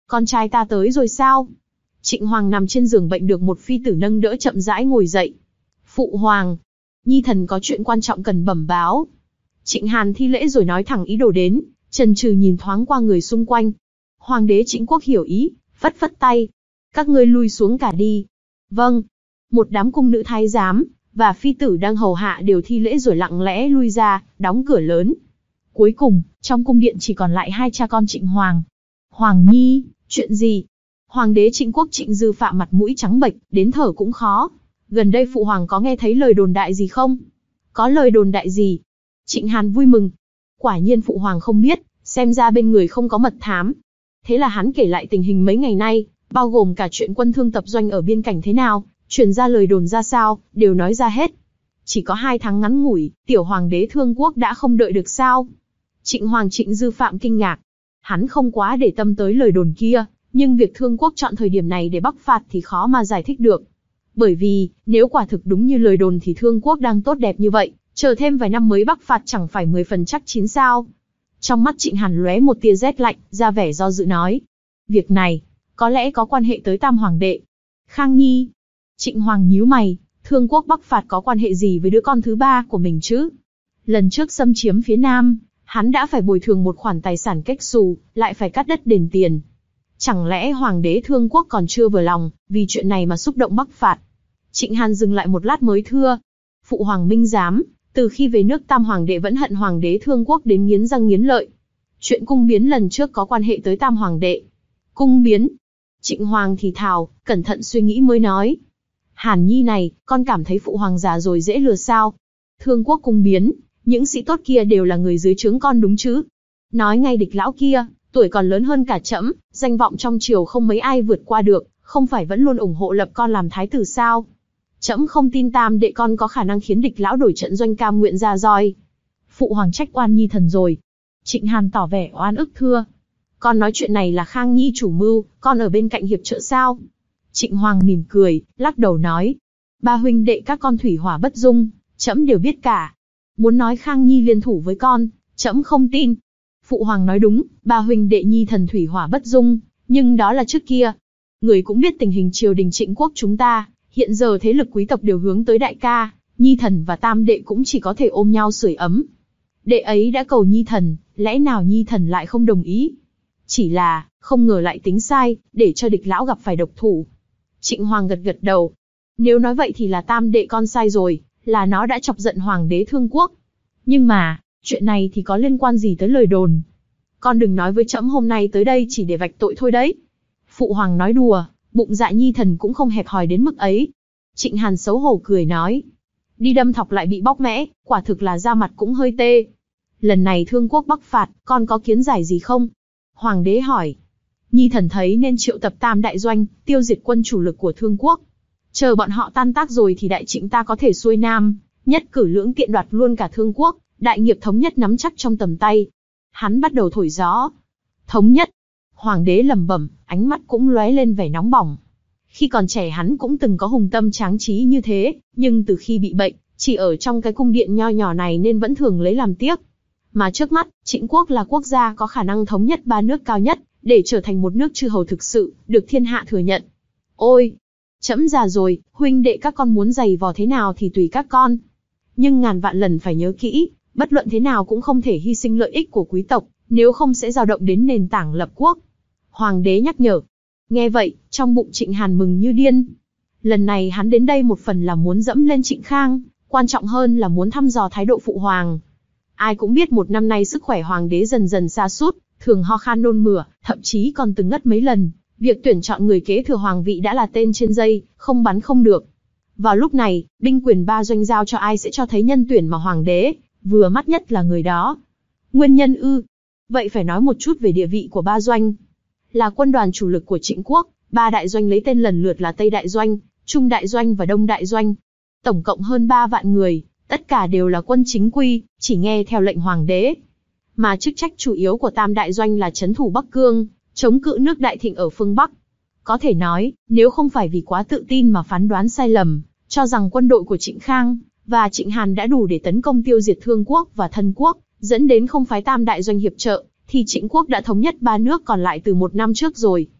Con trai ta tới rồi sao? Trịnh Hoàng nằm trên giường bệnh được một phi tử nâng đỡ chậm rãi ngồi dậy. Phụ hoàng, nhi thần có chuyện quan trọng cần bẩm báo. Trịnh Hàn thi lễ rồi nói thẳng ý đồ đến, chần chừ nhìn thoáng qua người xung quanh. Hoàng đế Trịnh Quốc hiểu ý, phất phất tay. Các ngươi lui xuống cả đi. Vâng. Một đám cung nữ thái giám và phi tử đang hầu hạ đều thi lễ rồi lặng lẽ lui ra, đóng cửa lớn. Cuối cùng, trong cung điện chỉ còn lại hai cha con Trịnh Hoàng. Hoàng nhi, chuyện gì? Hoàng đế Trịnh Quốc Trịnh Dư Phạm mặt mũi trắng bệch, đến thở cũng khó. Gần đây phụ hoàng có nghe thấy lời đồn đại gì không? Có lời đồn đại gì? Trịnh Hàn vui mừng. Quả nhiên phụ hoàng không biết, xem ra bên người không có mật thám. Thế là hắn kể lại tình hình mấy ngày nay, bao gồm cả chuyện quân thương tập doanh ở biên cảnh thế nào, truyền ra lời đồn ra sao, đều nói ra hết. Chỉ có hai tháng ngắn ngủi, tiểu hoàng đế Thương Quốc đã không đợi được sao? Trịnh Hoàng Trịnh Dư Phạm kinh ngạc. Hắn không quá để tâm tới lời đồn kia, nhưng việc Thương Quốc chọn thời điểm này để bắc phạt thì khó mà giải thích được. Bởi vì, nếu quả thực đúng như lời đồn thì Thương Quốc đang tốt đẹp như vậy, chờ thêm vài năm mới bắc phạt chẳng phải mười phần chắc chín sao. Trong mắt Trịnh Hàn lóe một tia rét lạnh, ra vẻ do dự nói. Việc này, có lẽ có quan hệ tới Tam Hoàng đệ. Khang Nhi. Trịnh Hoàng nhíu mày, Thương Quốc bắc phạt có quan hệ gì với đứa con thứ ba của mình chứ? Lần trước xâm chiếm phía Nam, hắn đã phải bồi thường một khoản tài sản cách xù, lại phải cắt đất đền tiền. Chẳng lẽ Hoàng đế Thương Quốc còn chưa vừa lòng, vì chuyện này mà xúc động bắc phạt? Trịnh Hàn dừng lại một lát mới thưa. Phụ hoàng minh giám, từ khi về nước Tam Hoàng đệ vẫn hận Hoàng đế Thương Quốc đến nghiến răng nghiến lợi. Chuyện cung biến lần trước có quan hệ tới Tam Hoàng đệ. Cung biến? Trịnh Hoàng thì thào, cẩn thận suy nghĩ mới nói. Hàn Nhi này, con cảm thấy phụ hoàng già rồi dễ lừa sao? Thương Quốc cung biến, những sĩ tốt kia đều là người dưới trướng con đúng chứ? Nói ngay địch lão kia, tuổi còn lớn hơn cả trẫm, danh vọng trong triều không mấy ai vượt qua được, không phải vẫn luôn ủng hộ lập con làm thái tử sao? Trẫm không tin Tam đệ con có khả năng khiến địch lão đổi trận doanh, cam nguyện ra roi. Phụ hoàng trách oan nhi thần rồi. Trịnh Hàn tỏ vẻ oan ức thưa. Con nói chuyện này là Khang Nhi chủ mưu, con ở bên cạnh hiệp trợ sao? Trịnh Hoàng mỉm cười, lắc đầu nói. Ba huynh đệ các con thủy hỏa bất dung, trẫm đều biết cả. Muốn nói Khang Nhi liên thủ với con, trẫm không tin. Phụ hoàng nói đúng, ba huynh đệ nhi thần thủy hỏa bất dung, nhưng đó là trước kia. Người cũng biết tình hình triều đình Trịnh Quốc chúng ta, hiện giờ thế lực quý tộc đều hướng tới đại ca, nhi thần và tam đệ cũng chỉ có thể ôm nhau sưởi ấm. Đệ ấy đã cầu nhi thần, lẽ nào nhi thần lại không đồng ý? Chỉ là, không ngờ lại tính sai, để cho địch lão gặp phải độc thủ. Trịnh Hoàng gật gật đầu. Nếu nói vậy thì là tam đệ con sai rồi, là nó đã chọc giận Hoàng đế Thương Quốc. Nhưng mà, chuyện này thì có liên quan gì tới lời đồn? Con đừng nói với trẫm hôm nay tới đây chỉ để vạch tội thôi đấy. Phụ hoàng nói đùa, bụng dạ nhi thần cũng không hẹp hòi đến mức ấy. Trịnh Hàn xấu hổ cười nói. Đi đâm thọc lại bị bóc mẽ, quả thực là da mặt cũng hơi tê. Lần này Thương Quốc bắc phạt, con có kiến giải gì không? Hoàng đế hỏi. Nhi thần thấy nên triệu tập tam đại doanh, tiêu diệt quân chủ lực của Thương Quốc. Chờ bọn họ tan tác rồi thì đại Trịnh ta có thể xuôi Nam, nhất cử lưỡng tiện đoạt luôn cả Thương Quốc, đại nghiệp thống nhất nắm chắc trong tầm tay. Hắn bắt đầu thổi gió. Thống nhất. Hoàng đế lẩm bẩm, ánh mắt cũng lóe lên vẻ nóng bỏng. Khi còn trẻ hắn cũng từng có hùng tâm tráng trí như thế, nhưng từ khi bị bệnh, chỉ ở trong cái cung điện nho nhỏ này nên vẫn thường lấy làm tiếc. Mà trước mắt, Trịnh Quốc là quốc gia có khả năng thống nhất ba nước cao nhất, để trở thành một nước chư hầu thực sự, được thiên hạ thừa nhận. Ôi! Trẫm già rồi, huynh đệ các con muốn giày vò thế nào thì tùy các con. Nhưng ngàn vạn lần phải nhớ kỹ, bất luận thế nào cũng không thể hy sinh lợi ích của quý tộc, nếu không sẽ dao động đến nền tảng lập quốc. Hoàng đế nhắc nhở. Nghe vậy, trong bụng Trịnh Hàn mừng như điên. Lần này hắn đến đây một phần là muốn dẫm lên Trịnh Khang, quan trọng hơn là muốn thăm dò thái độ phụ hoàng. Ai cũng biết một năm nay sức khỏe hoàng đế dần dần sa sút, thường ho khan nôn mửa, thậm chí còn từng ngất mấy lần. Việc tuyển chọn người kế thừa hoàng vị đã là tên trên dây, không bắn không được. Vào lúc này, binh quyền ba doanh giao cho ai sẽ cho thấy nhân tuyển mà hoàng đế vừa mắt nhất là người đó. Nguyên nhân ư? Vậy phải nói một chút về địa vị của ba doanh. Là quân đoàn chủ lực của Trịnh Quốc, ba đại doanh lấy tên lần lượt là Tây Đại Doanh, Trung Đại Doanh và Đông Đại Doanh. Tổng cộng hơn ba vạn người, tất cả đều là quân chính quy, chỉ nghe theo lệnh hoàng đế. Mà chức trách chủ yếu của Tam Đại Doanh là trấn thủ Bắc Cương, chống cự nước Đại Thịnh ở phương Bắc. Có thể nói, nếu không phải vì quá tự tin mà phán đoán sai lầm, cho rằng quân đội của Trịnh Khang và Trịnh Hàn đã đủ để tấn công tiêu diệt Thương Quốc và Thân Quốc, dẫn đến không phái Tam Đại Doanh hiệp trợ, thì Trịnh Quốc đã thống nhất ba nước còn lại từ một năm trước rồi.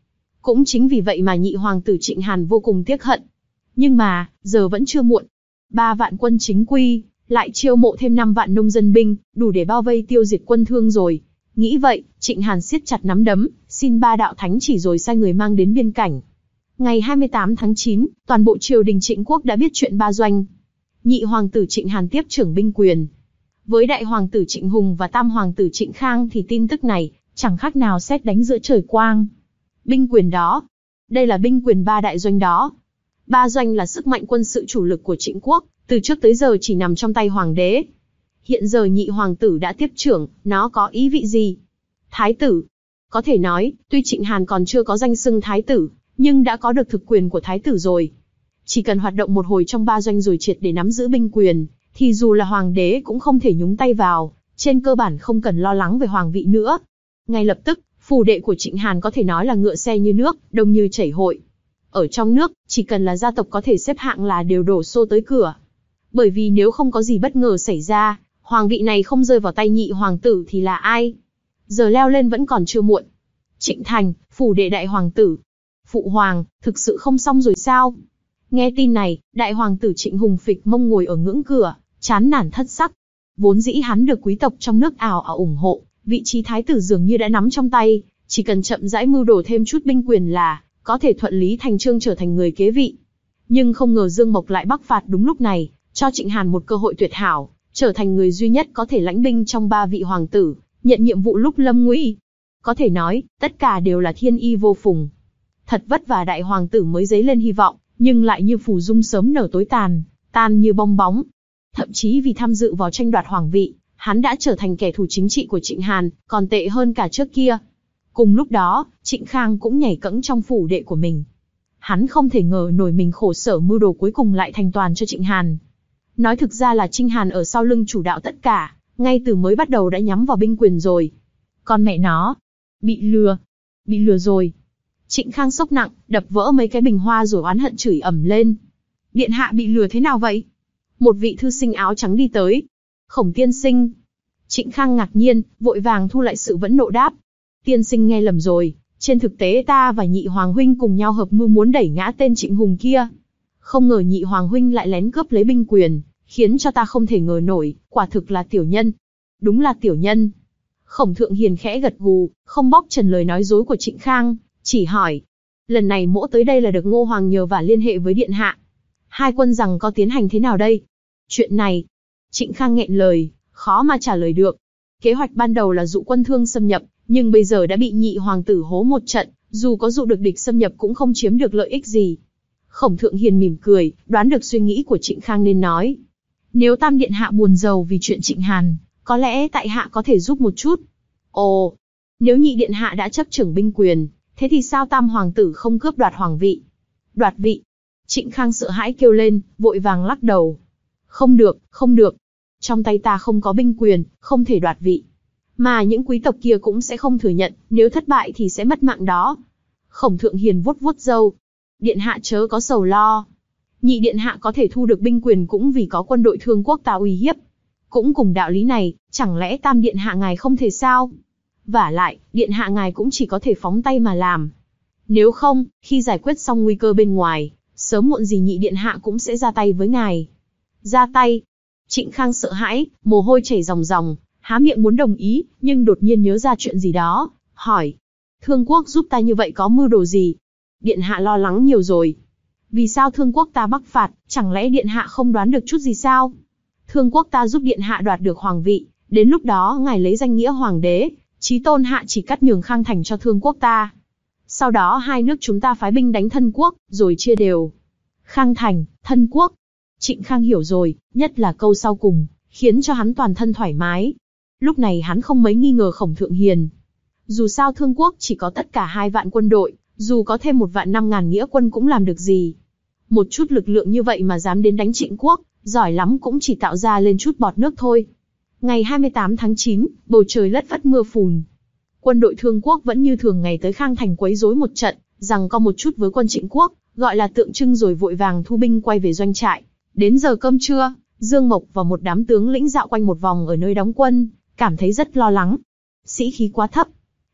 Cũng chính vì vậy mà nhị hoàng tử Trịnh Hàn vô cùng tiếc hận. Nhưng mà, giờ vẫn chưa muộn. Ba vạn quân chính quy, lại chiêu mộ thêm năm vạn nông dân binh, đủ để bao vây tiêu diệt quân Thương rồi. Nghĩ vậy, Trịnh Hàn siết chặt nắm đấm, xin ba đạo thánh chỉ rồi sai người mang đến biên cảnh. Ngày hai mươi tám tháng chín, toàn bộ triều đình Trịnh quốc đã biết chuyện ba doanh. Nhị hoàng tử Trịnh Hàn tiếp trưởng binh quyền. Với đại hoàng tử Trịnh Hùng và tam hoàng tử Trịnh Khang thì tin tức này chẳng khác nào sét đánh giữa trời quang. Binh quyền đó, đây là binh quyền ba đại doanh đó. Ba doanh là sức mạnh quân sự chủ lực của Trịnh quốc, từ trước tới giờ chỉ nằm trong tay hoàng đế. Hiện giờ nhị hoàng tử đã tiếp trưởng, nó có ý vị gì? Thái tử. Có thể nói, tuy Trịnh Hàn còn chưa có danh xưng thái tử, nhưng đã có được thực quyền của thái tử rồi. Chỉ cần hoạt động một hồi trong ba doanh rồi triệt để nắm giữ binh quyền, thì dù là hoàng đế cũng không thể nhúng tay vào, trên cơ bản không cần lo lắng về hoàng vị nữa. Ngay lập tức, phủ đệ của Trịnh Hàn có thể nói là ngựa xe như nước, đông như chảy hội. Ở trong nước, chỉ cần là gia tộc có thể xếp hạng là đều đổ xô tới cửa. Bởi vì nếu không có gì bất ngờ xảy ra, hoàng vị này không rơi vào tay nhị hoàng tử thì là ai? Giờ leo lên vẫn còn chưa muộn. Trịnh Thành, phủ đệ đại hoàng tử. Phụ hoàng, thực sự không xong rồi sao? Nghe tin này, đại hoàng tử Trịnh Hùng phịch mông ngồi ở ngưỡng cửa, chán nản thất sắc. Vốn dĩ hắn được quý tộc trong nước ào ào ủng hộ, vị trí thái tử dường như đã nắm trong tay, chỉ cần chậm rãi mưu đồ thêm chút binh quyền là có thể thuận lý thành chương trở thành người kế vị. Nhưng không ngờ Dương Mộc lại bắc phạt đúng lúc này, cho Trịnh Hàn một cơ hội tuyệt hảo, trở thành người duy nhất có thể lãnh binh trong ba vị hoàng tử, nhận nhiệm vụ lúc lâm nguy. Có thể nói, tất cả đều là thiên y vô phùng. Thật vất vả đại hoàng tử mới dấy lên hy vọng, nhưng lại như phù dung sớm nở tối tàn, tan như bong bóng. Thậm chí vì tham dự vào tranh đoạt hoàng vị, hắn đã trở thành kẻ thù chính trị của Trịnh Hàn, còn tệ hơn cả trước kia. Cùng lúc đó, Trịnh Khang cũng nhảy cẫng trong phủ đệ của mình. Hắn không thể ngờ nổi mình khổ sở mưu đồ cuối cùng lại thành toàn cho Trịnh Hàn. Nói thực ra là Trịnh Hàn ở sau lưng chủ đạo tất cả, ngay từ mới bắt đầu đã nhắm vào binh quyền rồi. Con mẹ nó, bị lừa, bị lừa rồi. Trịnh Khang sốc nặng, đập vỡ mấy cái bình hoa rồi oán hận chửi ầm lên. Điện hạ bị lừa thế nào vậy? Một vị thư sinh áo trắng đi tới. Khổng tiên sinh. Trịnh Khang ngạc nhiên, vội vàng thu lại sự vẫn nộ đáp. Tiên sinh nghe lầm rồi, trên thực tế ta và nhị hoàng huynh cùng nhau hợp mưu muốn đẩy ngã tên Trịnh Hùng kia. Không ngờ nhị hoàng huynh lại lén cướp lấy binh quyền, khiến cho ta không thể ngờ nổi, quả thực là tiểu nhân. Đúng là tiểu nhân. Khổng Thượng Hiền khẽ gật gù, không bóc trần lời nói dối của Trịnh Khang, chỉ hỏi. Lần này mỗ tới đây là được Ngô Hoàng nhờ và liên hệ với điện hạ. Hai quân rằng có tiến hành thế nào đây? Chuyện này, Trịnh Khang nghẹn lời, khó mà trả lời được. Kế hoạch ban đầu là dụ quân Thương xâm nhập, nhưng bây giờ đã bị nhị hoàng tử hố một trận, dù có dụ được địch xâm nhập cũng không chiếm được lợi ích gì. Khổng Thượng Hiền mỉm cười, đoán được suy nghĩ của Trịnh Khang nên nói. Nếu Tam Điện hạ buồn rầu vì chuyện Trịnh Hàn, có lẽ tại hạ có thể giúp một chút. Ồ, nếu nhị điện hạ đã chấp trưởng binh quyền, thế thì sao Tam hoàng tử không cướp đoạt hoàng vị? Đoạt vị? Trịnh Khang sợ hãi kêu lên, vội vàng lắc đầu. Không được, không được. Trong tay ta không có binh quyền, không thể đoạt vị. Mà những quý tộc kia cũng sẽ không thừa nhận, nếu thất bại thì sẽ mất mạng đó. Khổng Thượng Hiền vuốt vuốt râu. Điện hạ chớ có sầu lo. Nhị điện hạ có thể thu được binh quyền cũng vì có quân đội Thương quốc ta uy hiếp. Cũng cùng đạo lý này, chẳng lẽ Tam điện hạ ngài không thể sao? Vả lại, điện hạ ngài cũng chỉ có thể phóng tay mà làm. Nếu không, khi giải quyết xong nguy cơ bên ngoài, sớm muộn gì nhị điện hạ cũng sẽ ra tay với ngài. Ra tay? Trịnh Khang sợ hãi, mồ hôi chảy ròng ròng, há miệng muốn đồng ý, nhưng đột nhiên nhớ ra chuyện gì đó, hỏi. Thương quốc giúp ta như vậy có mưu đồ gì? Điện hạ lo lắng nhiều rồi. Vì sao Thương quốc ta bắc phạt, chẳng lẽ điện hạ không đoán được chút gì sao? Thương quốc ta giúp điện hạ đoạt được hoàng vị, đến lúc đó ngài lấy danh nghĩa hoàng đế, chí tôn hạ chỉ cắt nhường Khang Thành cho Thương quốc ta. Sau đó hai nước chúng ta phái binh đánh Thân quốc, rồi chia đều. Khang Thành, Thân quốc. Trịnh Khang hiểu rồi, nhất là câu sau cùng, khiến cho hắn toàn thân thoải mái. Lúc này hắn không mấy nghi ngờ Khổng Thượng Hiền. Dù sao Thương quốc chỉ có tất cả hai vạn quân đội, dù có thêm một vạn năm ngàn nghĩa quân cũng làm được gì. Một chút lực lượng như vậy mà dám đến đánh Trịnh quốc, giỏi lắm cũng chỉ tạo ra lên chút bọt nước thôi. Ngày hai mươi tám tháng chín, bầu trời lất phất mưa phùn. Quân đội Thương quốc vẫn như thường ngày tới Khang Thành quấy rối một trận, rằng có một chút với quân Trịnh quốc, gọi là tượng trưng rồi vội vàng thu binh quay về doanh trại. Đến giờ cơm trưa, Dương Mộc và một đám tướng lĩnh dạo quanh một vòng ở nơi đóng quân, cảm thấy rất lo lắng. Sĩ khí quá thấp.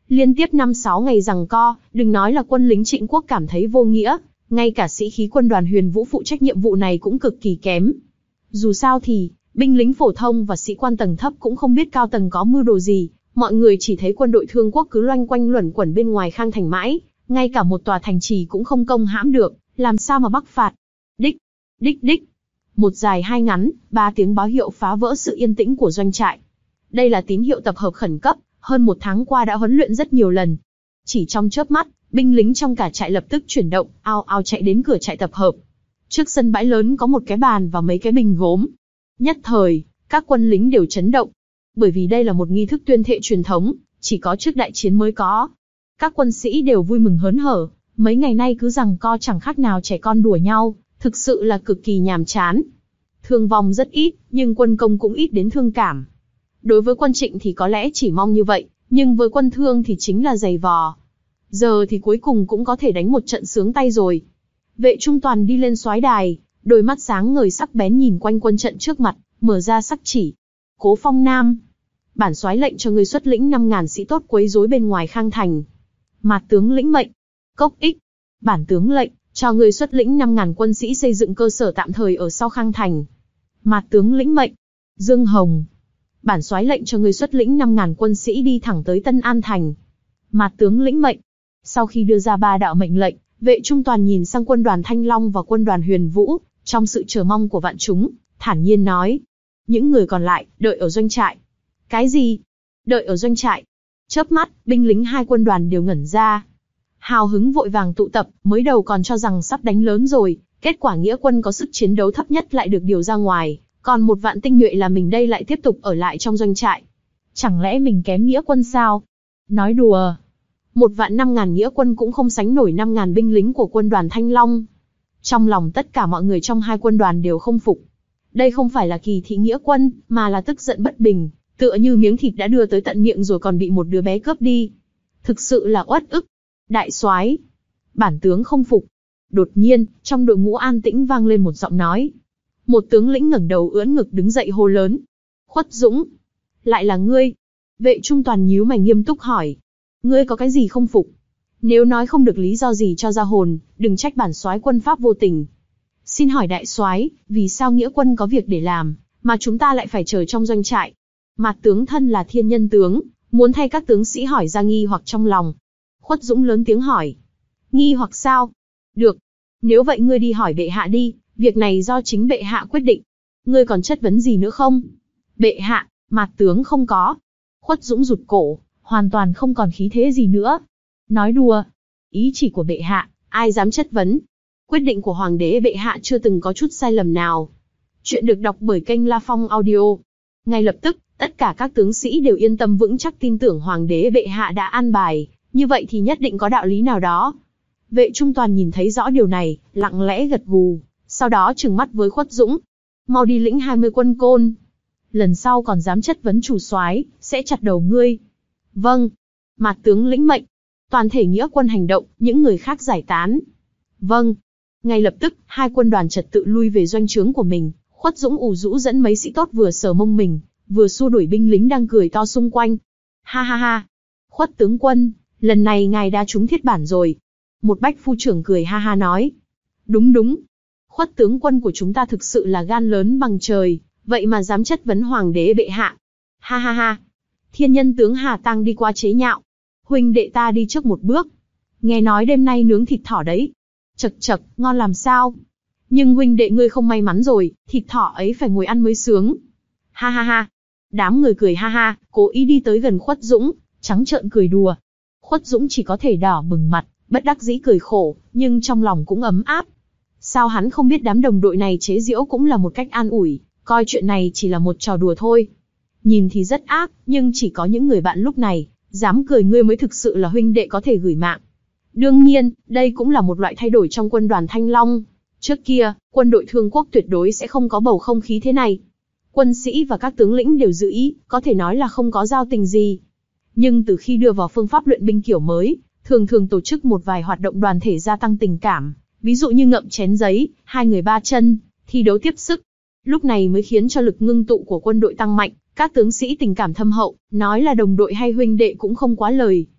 Liên tiếp năm sáu ngày giằng co, đừng nói là quân lính Trịnh quốc cảm thấy vô nghĩa, ngay cả sĩ khí quân đoàn Huyền Vũ phụ trách nhiệm vụ này cũng cực kỳ kém. Dù sao thì, binh lính phổ thông và sĩ quan tầng thấp cũng không biết cao tầng có mưu đồ gì, mọi người chỉ thấy quân đội Thương quốc cứ loanh quanh luẩn quẩn bên ngoài Khang Thành mãi, ngay cả một tòa thành trì cũng không công hãm được, làm sao mà bắc phạt. Đích, đích đích. Một dài hai ngắn, ba tiếng báo hiệu phá vỡ sự yên tĩnh của doanh trại. Đây là tín hiệu tập hợp khẩn cấp, hơn một tháng qua đã huấn luyện rất nhiều lần. Chỉ trong chớp mắt, binh lính trong cả trại lập tức chuyển động, ao ao chạy đến cửa trại tập hợp. Trước sân bãi lớn có một cái bàn và mấy cái bình gốm. Nhất thời, các quân lính đều chấn động. Bởi vì đây là một nghi thức tuyên thệ truyền thống, chỉ có trước đại chiến mới có. Các quân sĩ đều vui mừng hớn hở, mấy ngày nay cứ giằng co chẳng khác nào trẻ con đùa nhau, thực sự là cực kỳ nhàm chán. Thương vong rất ít, nhưng quân công cũng ít đến thương cảm. Đối với quân Trịnh thì có lẽ chỉ mong như vậy, nhưng với quân Thương thì chính là giày vò. Giờ thì cuối cùng cũng có thể đánh một trận sướng tay rồi. Vệ Trung Toàn đi lên soái đài, đôi mắt sáng ngời sắc bén nhìn quanh quân trận trước mặt, mở ra sắc chỉ. Cố Phong Nam, bản soái lệnh cho ngươi xuất lĩnh năm ngàn sĩ tốt quấy rối bên ngoài Khang Thành. Mạt tướng lĩnh mệnh. Cốc Ích, bản tướng lệnh cho ngươi xuất lĩnh năm ngàn quân sĩ xây dựng cơ sở tạm thời ở sau Khang Thành. Mạt tướng lĩnh mệnh. Dương Hồng, bản soái lệnh cho ngươi xuất lĩnh năm ngàn quân sĩ đi thẳng tới Tân An Thành. Mạt tướng lĩnh mệnh. Sau khi đưa ra ba đạo mệnh lệnh, Vệ Trung Toàn nhìn sang quân đoàn Thanh Long và quân đoàn Huyền Vũ, trong sự chờ mong của vạn chúng, thản nhiên nói: những người còn lại, đợi ở doanh trại. Cái gì? Đợi ở doanh trại? Chớp mắt, binh lính hai quân đoàn đều ngẩn ra. Hào hứng vội vàng tụ tập, mới đầu còn cho rằng sắp đánh lớn rồi, kết quả nghĩa quân có sức chiến đấu thấp nhất lại được điều ra ngoài, còn một vạn tinh nhuệ là mình đây lại tiếp tục ở lại trong doanh trại. Chẳng lẽ mình kém nghĩa quân sao? Nói đùa. Một vạn năm ngàn nghĩa quân cũng không sánh nổi năm ngàn binh lính của quân đoàn Thanh Long. Trong lòng tất cả mọi người trong hai quân đoàn đều không phục. Đây không phải là kỳ thị nghĩa quân, mà là tức giận bất bình, tựa như miếng thịt đã đưa tới tận miệng rồi còn bị một đứa bé cướp đi. Thực sự là uất ức. Đại soái, bản tướng không phục. Đột nhiên, trong đội ngũ an tĩnh vang lên một giọng nói. Một tướng lĩnh ngẩng đầu ưỡn ngực đứng dậy hô lớn: Khuất Dũng, lại là ngươi? Vệ Trung Toàn nhíu mày nghiêm túc hỏi: ngươi có cái gì không phục? Nếu nói không được lý do gì cho ra hồn, đừng trách bản soái quân pháp vô tình. Xin hỏi đại soái, vì sao nghĩa quân có việc để làm, mà chúng ta lại phải chờ trong doanh trại? Mạt tướng thân là thiên nhân tướng, muốn thay các tướng sĩ hỏi ra nghi hoặc trong lòng. Khuất Dũng lớn tiếng hỏi: nghi hoặc sao? Được, nếu vậy ngươi đi hỏi bệ hạ đi, việc này do chính bệ hạ quyết định. Ngươi còn chất vấn gì nữa không? Bệ hạ, mạt tướng không có. Khuất Dũng rụt cổ, hoàn toàn không còn khí thế gì nữa. Nói đùa, ý chỉ của bệ hạ, ai dám chất vấn? Quyết định của hoàng đế bệ hạ chưa từng có chút sai lầm nào. Chuyện được đọc bởi kênh La Phong Audio. Ngay lập tức, tất cả các tướng sĩ đều yên tâm vững chắc tin tưởng hoàng đế bệ hạ đã an bài, như vậy thì nhất định có đạo lý nào đó. Vệ Trung Toàn nhìn thấy rõ điều này, lặng lẽ gật gù, sau đó trừng mắt với Khuất Dũng: mau đi lĩnh hai mươi quân côn. Lần sau còn dám chất vấn chủ soái, sẽ chặt đầu ngươi. Vâng. Mạt tướng lĩnh mệnh. Toàn thể nghĩa quân hành động, những người khác giải tán. Vâng. Ngay lập tức, hai quân đoàn trật tự lui về doanh trướng của mình. Khuất Dũng ủ rũ dẫn mấy sĩ tốt vừa sờ mông mình, vừa xua đuổi binh lính đang cười to xung quanh. Ha ha ha. Khuất tướng quân, lần này ngài đã trúng thiết bản rồi. Một bách phu trưởng cười ha ha nói. Đúng đúng. Khuất tướng quân của chúng ta thực sự là gan lớn bằng trời, vậy mà dám chất vấn hoàng đế bệ hạ. Ha ha ha. Thiên nhân tướng Hà Tăng đi qua chế nhạo. Huynh đệ ta đi trước một bước. Nghe nói đêm nay nướng thịt thỏ đấy. Chậc chậc, ngon làm sao? Nhưng huynh đệ ngươi không may mắn rồi, thịt thỏ ấy phải ngồi ăn mới sướng. Ha ha ha. Đám người cười ha ha, cố ý đi tới gần Khuất Dũng, trắng trợn cười đùa. Khuất Dũng chỉ có thể đỏ bừng mặt, bất đắc dĩ cười khổ, nhưng trong lòng cũng ấm áp. Sao hắn không biết đám đồng đội này chế giễu cũng là một cách an ủi, coi chuyện này chỉ là một trò đùa thôi. Nhìn thì rất ác, nhưng chỉ có những người bạn lúc này, dám cười ngươi mới thực sự là huynh đệ có thể gửi mạng. Đương nhiên, đây cũng là một loại thay đổi trong quân đoàn Thanh Long. Trước kia, quân đội Thương quốc tuyệt đối sẽ không có bầu không khí thế này. Quân sĩ và các tướng lĩnh đều giữ ý, có thể nói là không có giao tình gì. Nhưng từ khi đưa vào phương pháp luyện binh kiểu mới, thường thường tổ chức một vài hoạt động đoàn thể gia tăng tình cảm, ví dụ như ngậm chén giấy, hai người ba chân, thi đấu tiếp sức. Lúc này mới khiến cho lực ngưng tụ của quân đội tăng mạnh, các tướng sĩ tình cảm thâm hậu, nói là đồng đội hay huynh đệ cũng không quá lời.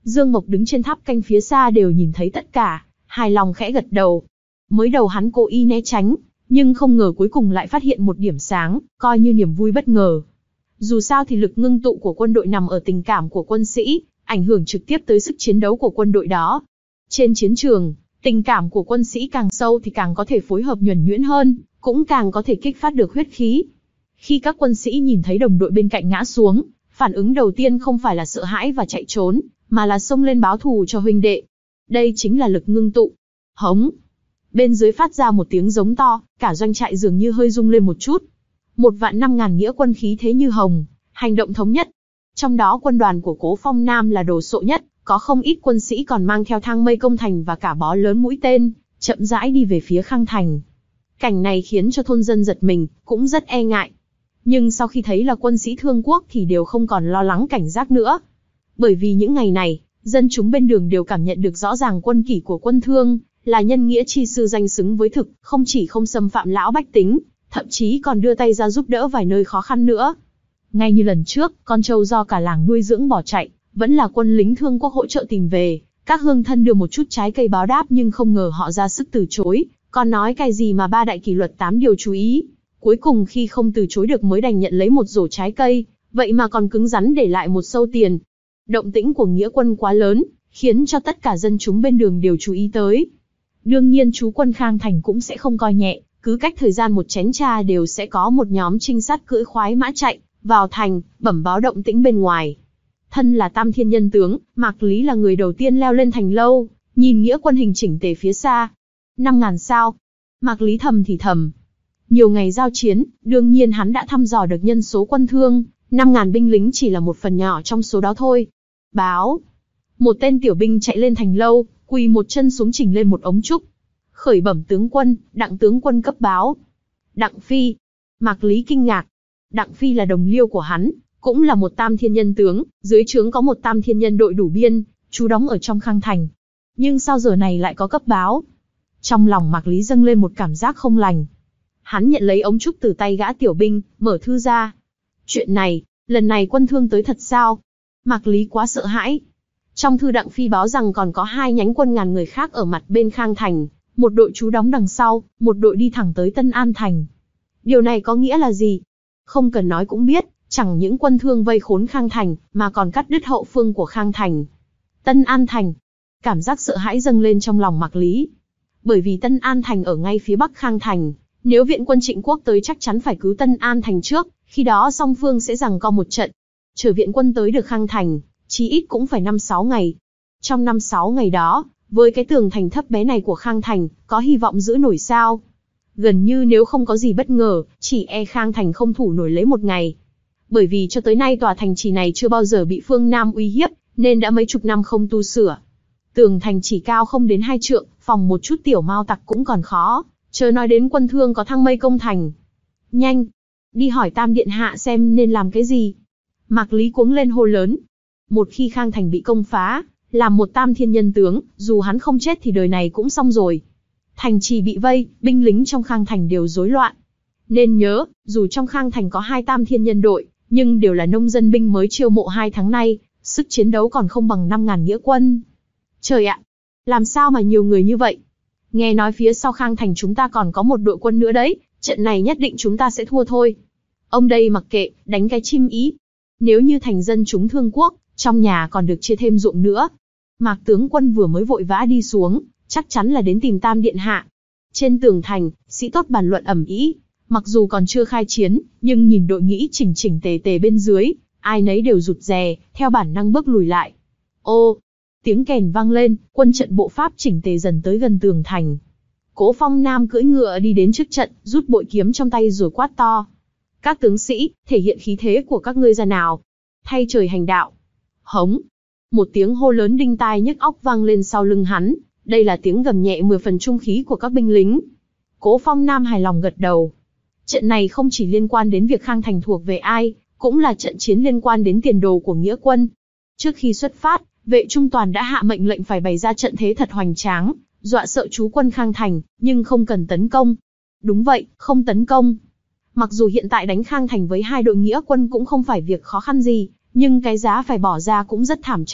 Dương Mộc đứng trên tháp canh phía xa đều nhìn thấy tất cả, hài lòng khẽ gật đầu. Mới đầu hắn cố ý né tránh, nhưng không ngờ cuối cùng lại phát hiện một điểm sáng, coi như niềm vui bất ngờ. Dù sao thì lực ngưng tụ của quân đội nằm ở tình cảm của quân sĩ, ảnh hưởng trực tiếp tới sức chiến đấu của quân đội đó. Trên chiến trường, tình cảm của quân sĩ càng sâu thì càng có thể phối hợp nhuần nhuyễn hơn, cũng càng có thể kích phát được huyết khí. Khi các quân sĩ nhìn thấy đồng đội bên cạnh ngã xuống, phản ứng đầu tiên không phải là sợ hãi và chạy trốn, mà là xông lên báo thù cho huynh đệ. Đây chính là lực ngưng tụ. Hống! Bên dưới phát ra một tiếng giống to, cả doanh trại dường như hơi rung lên một chút. Một vạn năm ngàn nghĩa quân khí thế như hồng, hành động thống nhất. Trong đó quân đoàn của Cố Phong Nam là đồ sộ nhất, có không ít quân sĩ còn mang theo thang mây công thành và cả bó lớn mũi tên, chậm rãi đi về phía Khang Thành. Cảnh này khiến cho thôn dân giật mình, cũng rất e ngại. Nhưng sau khi thấy là quân sĩ Thương Quốc thì đều không còn lo lắng cảnh giác nữa. Bởi vì những ngày này, dân chúng bên đường đều cảm nhận được rõ ràng quân kỷ của quân Thương, là nhân nghĩa chi sư danh xứng với thực, không chỉ không xâm phạm lão bách tính, thậm chí còn đưa tay ra giúp đỡ vài nơi khó khăn nữa. Ngay như lần trước, con trâu do cả làng nuôi dưỡng bỏ chạy, vẫn là quân lính Thương Quốc hỗ trợ tìm về, các hương thân đưa một chút trái cây báo đáp nhưng không ngờ họ ra sức từ chối, còn nói cái gì mà ba đại kỷ luật tám điều chú ý. Cuối cùng khi không từ chối được mới đành nhận lấy một rổ trái cây, vậy mà còn cứng rắn để lại một sâu tiền. Động tĩnh của nghĩa quân quá lớn, khiến cho tất cả dân chúng bên đường đều chú ý tới. Đương nhiên chú quân Khang Thành cũng sẽ không coi nhẹ, cứ cách thời gian một chén trà đều sẽ có một nhóm trinh sát cưỡi khoái mã chạy vào thành, bẩm báo động tĩnh bên ngoài. Thân là Tam Thiên Nhân tướng, Mạc Lý là người đầu tiên leo lên thành lâu, nhìn nghĩa quân hình chỉnh tề phía xa. Năm ngàn sao? Mạc Lý thầm thì thầm. Nhiều ngày giao chiến, đương nhiên hắn đã thăm dò được nhân số quân Thương, năm ngàn binh lính chỉ là một phần nhỏ trong số đó thôi. Báo. Một tên tiểu binh chạy lên thành lâu, quỳ một chân xuống chỉnh lên một ống trúc. Khởi bẩm tướng quân, Đặng tướng quân cấp báo. Đặng Phi. Mạc Lý kinh ngạc. Đặng Phi là đồng liêu của hắn, cũng là một Tam Thiên Nhân tướng, dưới trướng có một Tam Thiên Nhân đội đủ biên, trú đóng ở trong Khang Thành. Nhưng sao giờ này lại có cấp báo? Trong lòng Mạc Lý dâng lên một cảm giác không lành. Hắn nhận lấy ống trúc từ tay gã tiểu binh, mở thư ra. Chuyện này, lần này quân Thương tới thật sao? Mạc Lý quá sợ hãi. Trong thư Đặng Phi báo rằng còn có hai nhánh quân ngàn người khác ở mặt bên Khang Thành, một đội trú đóng đằng sau, một đội đi thẳng tới Tân An Thành. Điều này có nghĩa là gì? Không cần nói cũng biết, chẳng những quân Thương vây khốn Khang Thành, mà còn cắt đứt hậu phương của Khang Thành. Tân An Thành. Cảm giác sợ hãi dâng lên trong lòng Mạc Lý. Bởi vì Tân An Thành ở ngay phía bắc Khang Thành, nếu viện quân Trịnh Quốc tới chắc chắn phải cứu Tân An Thành trước, khi đó song phương sẽ giằng co một trận. Chờ viện quân tới được Khang Thành, chí ít cũng phải năm sáu ngày. Trong năm sáu ngày đó, với cái tường thành thấp bé này của Khang Thành, có hy vọng giữ nổi sao? Gần như nếu không có gì bất ngờ, chỉ e Khang Thành không thủ nổi lấy một ngày. Bởi vì cho tới nay tòa thành trì này chưa bao giờ bị phương Nam uy hiếp, nên đã mấy chục năm không tu sửa. Tường thành chỉ cao không đến hai trượng, phòng một chút tiểu mao tặc cũng còn khó, chớ nói đến quân Thương có thang mây công thành. Nhanh! Đi hỏi Tam Điện Hạ xem nên làm cái gì. Mạc Lý cuống lên hô lớn. Một khi Khang Thành bị công phá, làm một Tam Thiên Nhân tướng, dù hắn không chết thì đời này cũng xong rồi. Thành trì bị vây, binh lính trong Khang Thành đều rối loạn. Nên nhớ, dù trong Khang Thành có hai Tam Thiên Nhân đội, nhưng đều là nông dân binh mới chiêu mộ hai tháng nay, sức chiến đấu còn không bằng năm ngàn nghĩa quân. Trời ạ! Làm sao mà nhiều người như vậy? Nghe nói phía sau Khang Thành chúng ta còn có một đội quân nữa đấy, trận này nhất định chúng ta sẽ thua thôi. Ông đây mặc kệ, đánh cái chim ý. Nếu như thành dân chúng Thương Quốc, trong nhà còn được chia thêm ruộng nữa. Mạc tướng quân vừa mới vội vã đi xuống, chắc chắn là đến tìm Tam Điện Hạ. Trên tường thành, sĩ tốt bàn luận ầm ĩ. Mặc dù còn chưa khai chiến, nhưng nhìn đội nghĩ chỉnh chỉnh tề tề bên dưới, ai nấy đều rụt rè, theo bản năng bước lùi lại. Ô! Tiếng kèn vang lên, quân trận bộ Pháp chỉnh tề dần tới gần tường thành. Cố Phong Nam cưỡi ngựa đi đến trước trận, rút bội kiếm trong tay rồi quát to. Các tướng sĩ, thể hiện khí thế của các ngươi ra nào. Thay trời hành đạo. Hống! Một tiếng hô lớn đinh tai nhức óc vang lên sau lưng hắn, đây là tiếng gầm nhẹ mười phần trung khí của các binh lính. Cố Phong Nam hài lòng gật đầu. Trận này không chỉ liên quan đến việc Khang Thành thuộc về ai, cũng là trận chiến liên quan đến tiền đồ của nghĩa quân. Trước khi xuất phát, Vệ Trung Toàn đã hạ mệnh lệnh phải bày ra trận thế thật hoành tráng, dọa sợ chú quân Khang Thành, nhưng không cần tấn công. Đúng vậy, không tấn công. Mặc dù hiện tại đánh Khang Thành với hai đội nghĩa quân cũng không phải việc khó khăn gì, nhưng cái giá phải bỏ ra cũng rất thảm trọng,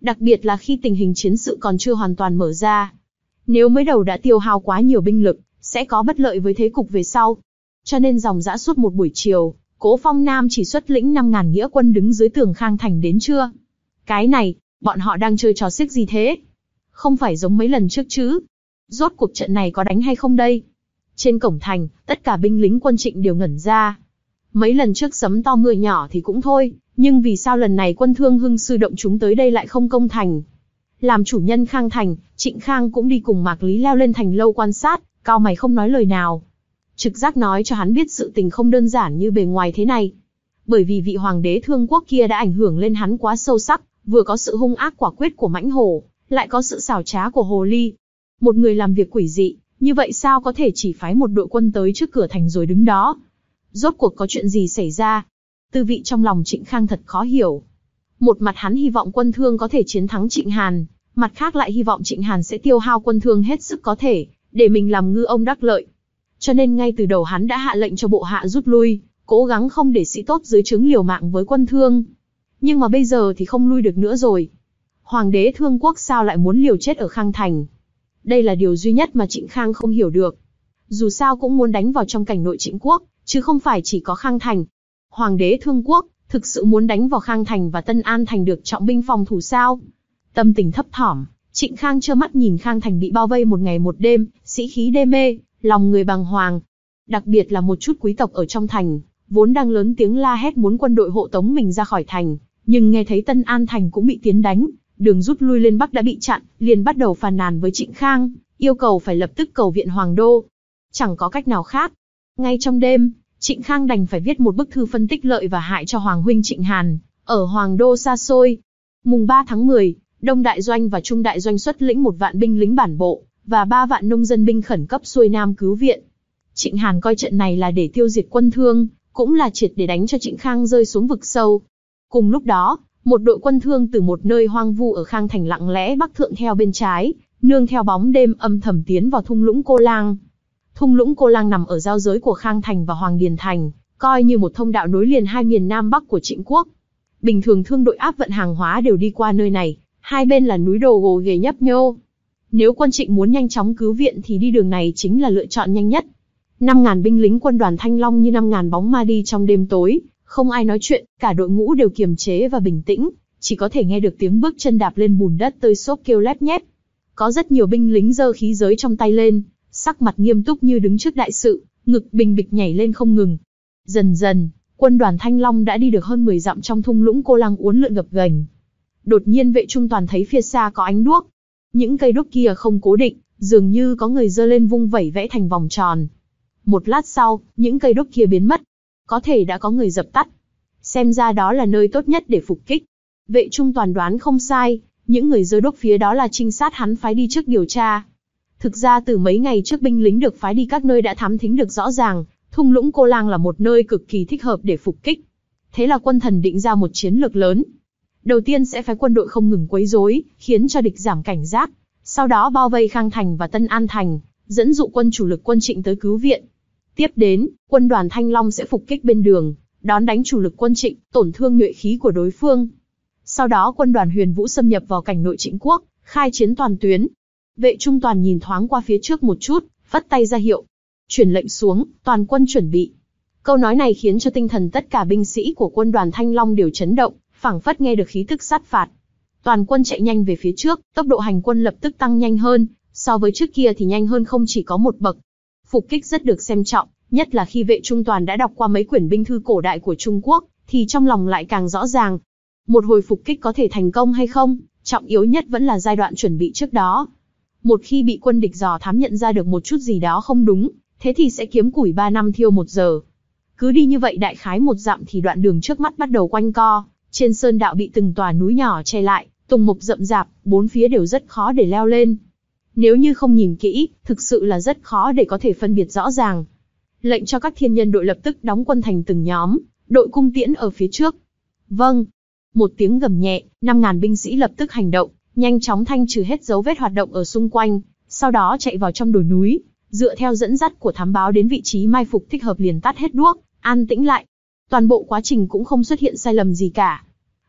đặc biệt là khi tình hình chiến sự còn chưa hoàn toàn mở ra. Nếu mới đầu đã tiêu hao quá nhiều binh lực, sẽ có bất lợi với thế cục về sau. Cho nên dòng dã suốt một buổi chiều, Cố Phong Nam chỉ xuất lĩnh năm ngàn nghĩa quân đứng dưới tường Khang Thành đến trưa. Cái này, bọn họ đang chơi trò xiếc gì thế? Không phải giống mấy lần trước chứ? Rốt cuộc trận này có đánh hay không đây? Trên cổng thành, tất cả binh lính quân Trịnh đều ngẩn ra. Mấy lần trước sấm to mưa nhỏ thì cũng thôi, nhưng vì sao lần này quân Thương Hưng sư động chúng tới đây lại không công thành? Làm chủ nhân Khang Thành, Trịnh Khang cũng đi cùng Mạc Lý leo lên thành lâu quan sát, cau mày không nói lời nào. Trực giác nói cho hắn biết sự tình không đơn giản như bề ngoài thế này. Bởi vì vị hoàng đế Thương Quốc kia đã ảnh hưởng lên hắn quá sâu sắc, vừa có sự hung ác quả quyết của mãnh hổ, lại có sự xảo trá của hồ ly. Một người làm việc quỷ dị, như vậy sao có thể chỉ phái một đội quân tới trước cửa thành rồi đứng đó? Rốt cuộc có chuyện gì xảy ra? Tư vị trong lòng Trịnh Khang thật khó hiểu. Một mặt hắn hy vọng quân Thương có thể chiến thắng Trịnh Hàn, mặt khác lại hy vọng Trịnh Hàn sẽ tiêu hao quân Thương hết sức có thể, để mình làm ngư ông đắc lợi. Cho nên ngay từ đầu hắn đã hạ lệnh cho bộ hạ rút lui, cố gắng không để sĩ tốt dưới trướng liều mạng với quân Thương. Nhưng mà bây giờ thì không lui được nữa rồi. Hoàng đế Thương Quốc sao lại muốn liều chết ở Khang Thành? Đây là điều duy nhất mà Trịnh Khang không hiểu được. Dù sao cũng muốn đánh vào trong cảnh nội Trịnh Quốc, chứ không phải chỉ có Khang Thành. Hoàng đế Thương Quốc thực sự muốn đánh vào Khang Thành và Tân An Thành được trọng binh phòng thủ sao? Tâm tình thấp thỏm, Trịnh Khang trơ mắt nhìn Khang Thành bị bao vây một ngày một đêm, sĩ khí đê mê, lòng người bàng hoàng. Đặc biệt là một chút quý tộc ở trong thành, vốn đang lớn tiếng la hét muốn quân đội hộ tống mình ra khỏi thành, nhưng nghe thấy Tân An Thành cũng bị tiến đánh, đường rút lui lên Bắc đã bị chặn, liền bắt đầu phàn nàn với Trịnh Khang, yêu cầu phải lập tức cầu viện Hoàng đô. Chẳng có cách nào khác. Ngay trong đêm, Trịnh Khang đành phải viết một bức thư phân tích lợi và hại cho Hoàng huynh Trịnh Hàn, ở Hoàng đô xa xôi. Mùng ba tháng mười, Đông Đại Doanh và Trung Đại Doanh xuất lĩnh một vạn binh lính bản bộ, và ba vạn nông dân binh khẩn cấp xuôi nam cứu viện. Trịnh Hàn coi trận này là để tiêu diệt quân Thương, cũng là triệt để đánh cho Trịnh Khang rơi xuống vực sâu. Cùng lúc đó, một đội quân Thương từ một nơi hoang vu ở Khang Thành lặng lẽ bắc thượng theo bên trái, nương theo bóng đêm âm thầm tiến vào thung lũng Cô Lang. Thung lũng Cô Lang nằm ở giao giới của Khang Thành và Hoàng Điền Thành, coi như một thông đạo nối liền hai miền Nam Bắc của Trịnh Quốc. Bình thường thương đội áp vận hàng hóa đều đi qua nơi này, hai bên là núi đồi gồ ghề nhấp nhô. Nếu quân Trịnh muốn nhanh chóng cứu viện thì đi đường này chính là lựa chọn nhanh nhất. Năm ngàn binh lính quân đoàn Thanh Long như năm ngàn bóng ma đi trong đêm tối, không ai nói chuyện, cả đội ngũ đều kiềm chế và bình tĩnh, chỉ có thể nghe được tiếng bước chân đạp lên bùn đất tơi xốp kêu lép nhép. Có rất nhiều binh lính giơ khí giới trong tay lên, sắc mặt nghiêm túc như đứng trước đại sự, ngực bình bịch nhảy lên không ngừng. Dần dần, quân đoàn Thanh Long đã đi được hơn mười dặm trong thung lũng Cô Lang uốn lượn gập ghềnh. Đột nhiên Vệ Trung Toàn thấy phía xa có ánh đuốc. Những cây đuốc kia không cố định, dường như có người giơ lên vung vẩy vẽ thành vòng tròn. Một lát sau, những cây đuốc kia biến mất. Có thể đã có người dập tắt. Xem ra đó là nơi tốt nhất để phục kích. Vệ Trung Toàn đoán không sai, những người giơ đuốc phía đó là trinh sát hắn phái đi trước điều tra. Thực ra từ mấy ngày trước binh lính được phái đi các nơi đã thám thính được rõ ràng, thung lũng Cô Lang là một nơi cực kỳ thích hợp để phục kích. Thế là quân thần định ra một chiến lược lớn. Đầu tiên sẽ phái quân đội không ngừng quấy rối, khiến cho địch giảm cảnh giác. Sau đó bao vây Khang Thành và Tân An Thành, dẫn dụ quân chủ lực quân Trịnh tới cứu viện. Tiếp đến, quân đoàn Thanh Long sẽ phục kích bên đường, đón đánh chủ lực quân Trịnh, tổn thương nhuệ khí của đối phương. Sau đó quân đoàn Huyền Vũ xâm nhập vào cảnh nội Trịnh Quốc, khai chiến toàn tuyến. Vệ Trung Toàn nhìn thoáng qua phía trước một chút, vất tay ra hiệu. Truyền lệnh xuống, toàn quân chuẩn bị. Câu nói này khiến cho tinh thần tất cả binh sĩ của quân đoàn Thanh Long đều chấn động, phảng phất nghe được khí tức sát phạt. Toàn quân chạy nhanh về phía trước, tốc độ hành quân lập tức tăng nhanh hơn, so với trước kia thì nhanh hơn không chỉ có một bậc. Phục kích rất được xem trọng, nhất là khi Vệ Trung Toàn đã đọc qua mấy quyển binh thư cổ đại của Trung Quốc, thì trong lòng lại càng rõ ràng. Một hồi phục kích có thể thành công hay không, trọng yếu nhất vẫn là giai đoạn chuẩn bị trước đó. Một khi bị quân địch dò thám nhận ra được một chút gì đó không đúng, thế thì sẽ kiếm củi ba năm thiêu một giờ. Cứ đi như vậy đại khái một dặm thì đoạn đường trước mắt bắt đầu quanh co, trên sơn đạo bị từng tòa núi nhỏ che lại, tùng mục rậm rạp, bốn phía đều rất khó để leo lên. Nếu như không nhìn kỹ, thực sự là rất khó để có thể phân biệt rõ ràng. Lệnh cho các thiên nhân đội lập tức đóng quân thành từng nhóm, đội cung tiễn ở phía trước. Vâng. Một tiếng gầm nhẹ, năm ngàn binh sĩ lập tức hành động, nhanh chóng thanh trừ hết dấu vết hoạt động ở xung quanh, sau đó chạy vào trong đồi núi, dựa theo dẫn dắt của thám báo đến vị trí mai phục thích hợp liền tắt hết đuốc, an tĩnh lại. Toàn bộ quá trình cũng không xuất hiện sai lầm gì cả.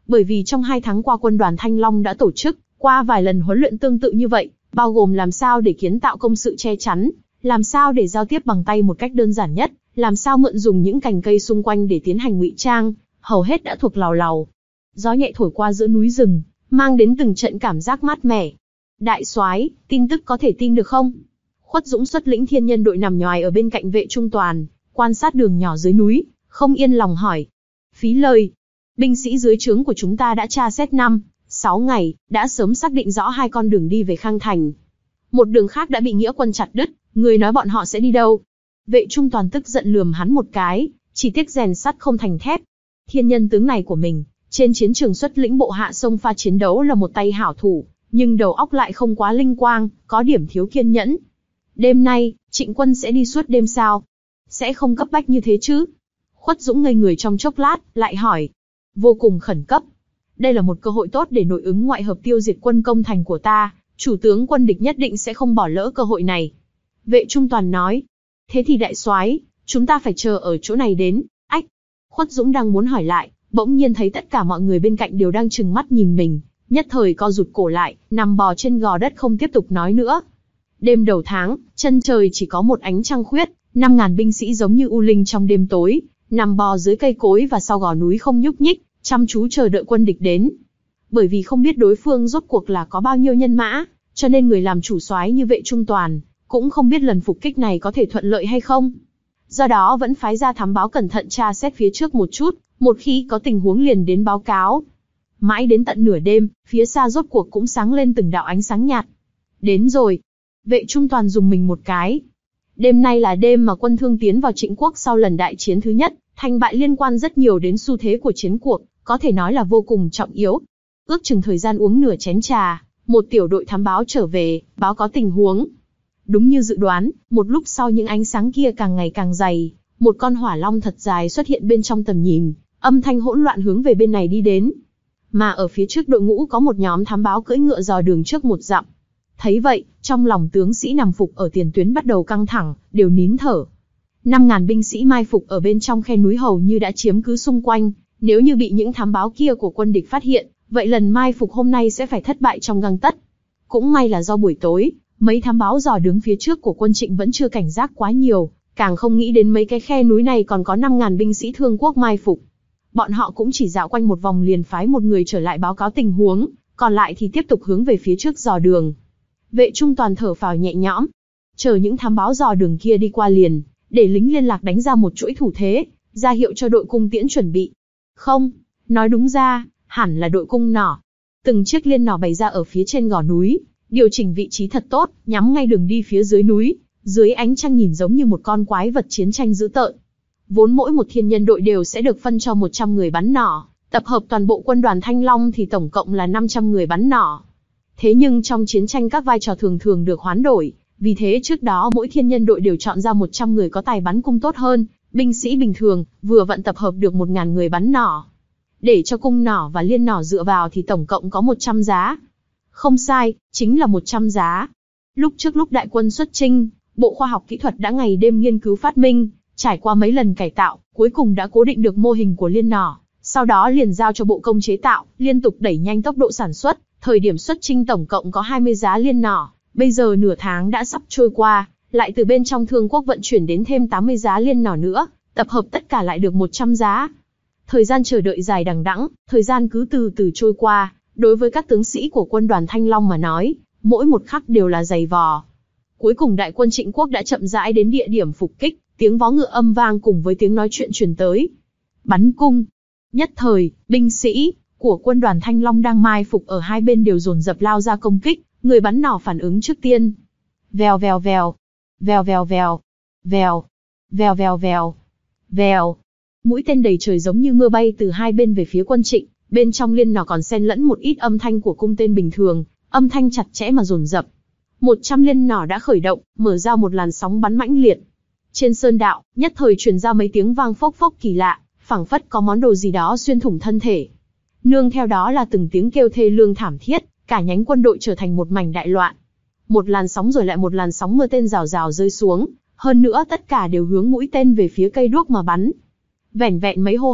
Bởi vì trong hai tháng qua quân đoàn Thanh Long đã tổ chức qua vài lần huấn luyện tương tự như vậy, bao gồm làm sao để kiến tạo công sự che chắn, làm sao để giao tiếp bằng tay một cách đơn giản nhất, làm sao mượn dùng những cành cây xung quanh để tiến hành ngụy trang, hầu hết đã thuộc lào lào. Gió nhẹ thổi qua giữa núi rừng, mang đến từng trận cảm giác mát mẻ. Đại soái, tin tức có thể tin được không? Khuất Dũng xuất lĩnh thiên nhân đội nằm nhoài ở bên cạnh Vệ Trung Toàn, quan sát đường nhỏ dưới núi, không yên lòng hỏi. Phí lời. Binh sĩ dưới trướng của chúng ta đã tra xét năm, sáu ngày, đã sớm xác định rõ hai con đường đi về Khang Thành. Một đường khác đã bị nghĩa quân chặt đứt, người nói bọn họ sẽ đi đâu? Vệ Trung Toàn tức giận lườm hắn một cái, chỉ tiếc rèn sắt không thành thép. Thiên nhân tướng này của mình, trên chiến trường xuất lĩnh bộ hạ sông pha chiến đấu là một tay hảo thủ, nhưng đầu óc lại không quá linh quang, có điểm thiếu kiên nhẫn. Đêm nay, Trịnh quân sẽ đi suốt đêm sao? Sẽ không cấp bách như thế chứ? Khuất Dũng ngây người trong chốc lát, lại hỏi. Vô cùng khẩn cấp. Đây là một cơ hội tốt để nội ứng ngoại hợp tiêu diệt quân công thành của ta, chủ tướng quân địch nhất định sẽ không bỏ lỡ cơ hội này. Vệ Trung Toàn nói. Thế thì đại soái, chúng ta phải chờ ở chỗ này đến. Ách. Khuất Dũng đang muốn hỏi lại, bỗng nhiên thấy tất cả mọi người bên cạnh đều đang trừng mắt nhìn mình, nhất thời co rụt cổ lại, nằm bò trên gò đất không tiếp tục nói nữa. Đêm đầu tháng, chân trời chỉ có một ánh trăng khuyết, năm ngàn binh sĩ giống như u linh trong đêm tối, nằm bò dưới cây cối và sau gò núi không nhúc nhích, chăm chú chờ đợi quân địch đến. Bởi vì không biết đối phương rốt cuộc là có bao nhiêu nhân mã, cho nên người làm chủ soái như Vệ Trung Toàn cũng không biết lần phục kích này có thể thuận lợi hay không. Do đó vẫn phái ra thám báo cẩn thận tra xét phía trước một chút, một khi có tình huống liền đến báo cáo. Mãi đến tận nửa đêm, phía xa rốt cuộc cũng sáng lên từng đạo ánh sáng nhạt. Đến rồi. Vệ Trung Toàn dùng mình một cái. Đêm nay là đêm mà quân Thương tiến vào Trịnh quốc sau lần đại chiến thứ nhất, thành bại liên quan rất nhiều đến xu thế của chiến cuộc, có thể nói là vô cùng trọng yếu. Ước chừng thời gian uống nửa chén trà, một tiểu đội thám báo trở về, báo có tình huống. Đúng như dự đoán, một lúc sau những ánh sáng kia càng ngày càng dày, một con hỏa long thật dài xuất hiện bên trong tầm nhìn, âm thanh hỗn loạn hướng về bên này đi đến. Mà ở phía trước đội ngũ có một nhóm thám báo cưỡi ngựa dò đường trước một dặm. Thấy vậy, trong lòng tướng sĩ nằm phục ở tiền tuyến bắt đầu căng thẳng, đều nín thở. Năm ngàn binh sĩ mai phục ở bên trong khe núi hầu như đã chiếm cứ xung quanh, nếu như bị những thám báo kia của quân địch phát hiện, vậy lần mai phục hôm nay sẽ phải thất bại trong gang tấc. Cũng may là do buổi tối, mấy thám báo dò đứng phía trước của quân Trịnh vẫn chưa cảnh giác quá nhiều, càng không nghĩ đến mấy cái khe núi này còn có năm ngàn binh sĩ Thương quốc mai phục. Bọn họ cũng chỉ dạo quanh một vòng liền phái một người trở lại báo cáo tình huống, còn lại thì tiếp tục hướng về phía trước dò đường. Vệ Trung Toàn thở phào nhẹ nhõm, chờ những thám báo dò đường kia đi qua liền, để lính liên lạc đánh ra một chuỗi thủ thế, ra hiệu cho đội cung tiễn chuẩn bị. Không, nói đúng ra, hẳn là đội cung nỏ. Từng chiếc liên nỏ bày ra ở phía trên gò núi, điều chỉnh vị trí thật tốt, nhắm ngay đường đi phía dưới núi, dưới ánh trăng nhìn giống như một con quái vật chiến tranh dữ tợn. Vốn mỗi một thiên nhân đội đều sẽ được phân cho một trăm người bắn nỏ, tập hợp toàn bộ quân đoàn Thanh Long thì tổng cộng là năm trăm người bắn nỏ. Thế nhưng trong chiến tranh các vai trò thường thường được hoán đổi, vì thế trước đó mỗi thiên nhân đội đều chọn ra một trăm người có tài bắn cung tốt hơn, binh sĩ bình thường, vừa vặn tập hợp được một nghìn người bắn nỏ. Để cho cung nỏ và liên nỏ dựa vào thì tổng cộng có một trăm giá. Không sai, chính là một trăm giá. Lúc trước lúc đại quân xuất chinh, Bộ Khoa học Kỹ thuật đã ngày đêm nghiên cứu phát minh, trải qua mấy lần cải tạo, cuối cùng đã cố định được mô hình của liên nỏ, sau đó liền giao cho Bộ Công chế tạo, liên tục đẩy nhanh tốc độ sản xuất, thời điểm xuất chinh tổng cộng có hai mươi giá liên nỏ, bây giờ nửa tháng đã sắp trôi qua, lại từ bên trong Thương quốc vận chuyển đến thêm tám mươi giá liên nỏ nữa, tập hợp tất cả lại được một trăm giá. Thời gian chờ đợi dài đằng đẵng, thời gian cứ từ từ trôi qua, đối với các tướng sĩ của quân đoàn Thanh Long mà nói, mỗi một khắc đều là dày vò. Cuối cùng đại quân Trịnh quốc đã chậm rãi đến địa điểm phục kích, tiếng vó ngựa âm vang cùng với tiếng nói chuyện truyền tới. Bắn cung. Nhất thời, binh sĩ của quân đoàn Thanh Long đang mai phục ở hai bên đều dồn dập lao ra công kích, người bắn nỏ phản ứng trước tiên. Vèo vèo vèo, vèo vèo vèo, vèo, vèo vèo vèo, vèo. Mũi tên đầy trời giống như mưa bay từ hai bên về phía quân Trịnh, bên trong liên nỏ còn xen lẫn một ít âm thanh của cung tên bình thường, âm thanh chặt chẽ mà dồn dập. Một trăm liên nỏ đã khởi động, mở ra một làn sóng bắn mãnh liệt. Trên sơn đạo, nhất thời truyền ra mấy tiếng vang phốc phốc kỳ lạ, phảng phất có món đồ gì đó xuyên thủng thân thể. Nương theo đó là từng tiếng kêu thê lương thảm thiết, cả nhánh quân đội trở thành một mảnh đại loạn. Một làn sóng rồi lại một làn sóng mưa tên rào rào rơi xuống, hơn nữa tất cả đều hướng mũi tên về phía cây đuốc mà bắn. Vẻn vẹn mấy hô hấp,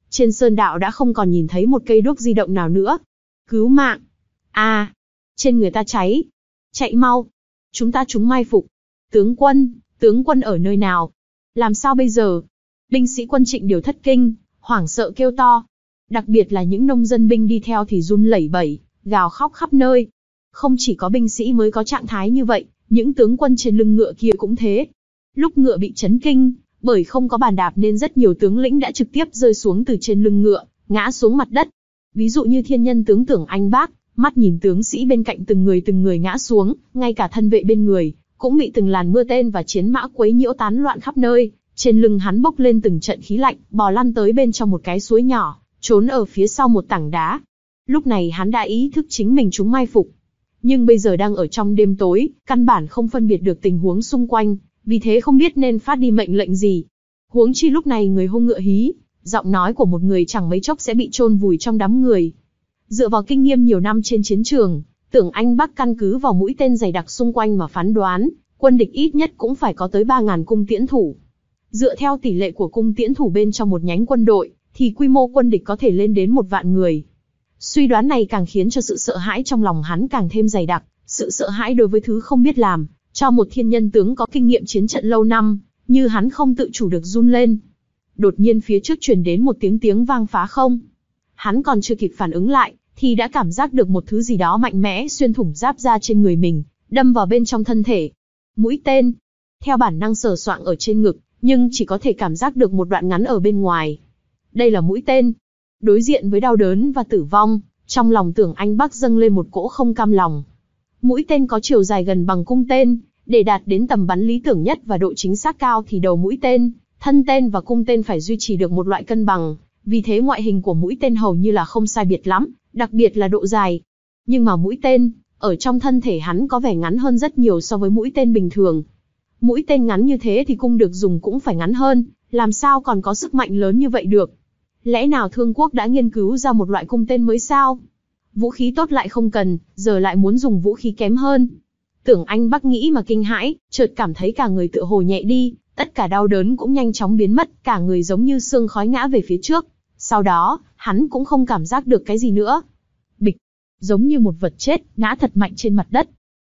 Trên sơn đạo đã không còn nhìn thấy một cây đuốc di động nào nữa. Cứu mạng! À! Trên người ta cháy! Chạy mau! Chúng ta trúng mai phục! Tướng quân! Tướng quân ở nơi nào? Làm sao bây giờ? Binh sĩ quân Trịnh đều thất kinh, hoảng sợ kêu to. Đặc biệt là những nông dân binh đi theo thì run lẩy bẩy, gào khóc khắp nơi. Không chỉ có binh sĩ mới có trạng thái như vậy, những tướng quân trên lưng ngựa kia cũng thế. Lúc ngựa bị chấn kinh, bởi không có bàn đạp nên rất nhiều tướng lĩnh đã trực tiếp rơi xuống từ trên lưng ngựa, ngã xuống mặt đất. Ví dụ như thiên nhân tướng Tưởng Anh Bác, mắt nhìn tướng sĩ bên cạnh từng người từng người ngã xuống, ngay cả thân vệ bên người, cũng bị từng làn mưa tên và chiến mã quấy nhiễu tán loạn khắp nơi. Trên lưng hắn bốc lên từng trận khí lạnh, bò lăn tới bên trong một cái suối nhỏ, trốn ở phía sau một tảng đá. Lúc này hắn đã ý thức chính mình trúng mai phục. Nhưng bây giờ đang ở trong đêm tối, căn bản không phân biệt được tình huống xung quanh, vì thế không biết nên phát đi mệnh lệnh gì. Huống chi lúc này người hung ngựa hí, giọng nói của một người chẳng mấy chốc sẽ bị chôn vùi trong đám người. Dựa vào kinh nghiệm nhiều năm trên chiến trường, Tưởng Anh Bắc căn cứ vào mũi tên dày đặc xung quanh mà phán đoán, quân địch ít nhất cũng phải có tới ba nghìn cung tiễn thủ. Dựa theo tỷ lệ của cung tiễn thủ bên trong một nhánh quân đội, thì quy mô quân địch có thể lên đến một vạn người. Suy đoán này càng khiến cho sự sợ hãi trong lòng hắn càng thêm dày đặc, sự sợ hãi đối với thứ không biết làm, cho một thiên nhân tướng có kinh nghiệm chiến trận lâu năm, như hắn không tự chủ được run lên. Đột nhiên phía trước truyền đến một tiếng tiếng vang phá không. Hắn còn chưa kịp phản ứng lại, thì đã cảm giác được một thứ gì đó mạnh mẽ xuyên thủng giáp da trên người mình, đâm vào bên trong thân thể. Mũi tên. Theo bản năng sờ soạng ở trên ngực, nhưng chỉ có thể cảm giác được một đoạn ngắn ở bên ngoài. Đây là mũi tên. Đối diện với đau đớn và tử vong, trong lòng Tưởng Anh Bắc dâng lên một cỗ không cam lòng. Mũi tên có chiều dài gần bằng cung tên, để đạt đến tầm bắn lý tưởng nhất và độ chính xác cao thì đầu mũi tên, thân tên và cung tên phải duy trì được một loại cân bằng, vì thế ngoại hình của mũi tên hầu như là không sai biệt lắm, đặc biệt là độ dài. Nhưng mà mũi tên, ở trong thân thể hắn có vẻ ngắn hơn rất nhiều so với mũi tên bình thường. Mũi tên ngắn như thế thì cung được dùng cũng phải ngắn hơn, làm sao còn có sức mạnh lớn như vậy được? Lẽ nào Thương Quốc đã nghiên cứu ra một loại cung tên mới sao? Vũ khí tốt lại không cần, giờ lại muốn dùng vũ khí kém hơn. Tưởng Anh Bắc nghĩ mà kinh hãi, chợt cảm thấy cả người tựa hồ nhẹ đi, tất cả đau đớn cũng nhanh chóng biến mất, cả người giống như sương khói ngã về phía trước. Sau đó, hắn cũng không cảm giác được cái gì nữa. Bịch, giống như một vật chết, ngã thật mạnh trên mặt đất.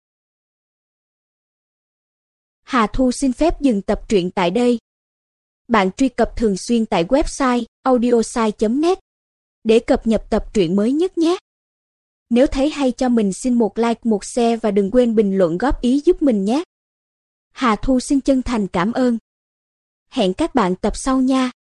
Hà Thu xin phép dừng tập truyện tại đây. Bạn truy cập thường xuyên tại website audiosai chấm net để cập nhật tập truyện mới nhất nhé. Nếu thấy hay cho mình xin một like, một share và đừng quên bình luận góp ý giúp mình nhé. Hà Thu xin chân thành cảm ơn. Hẹn các bạn tập sau nha.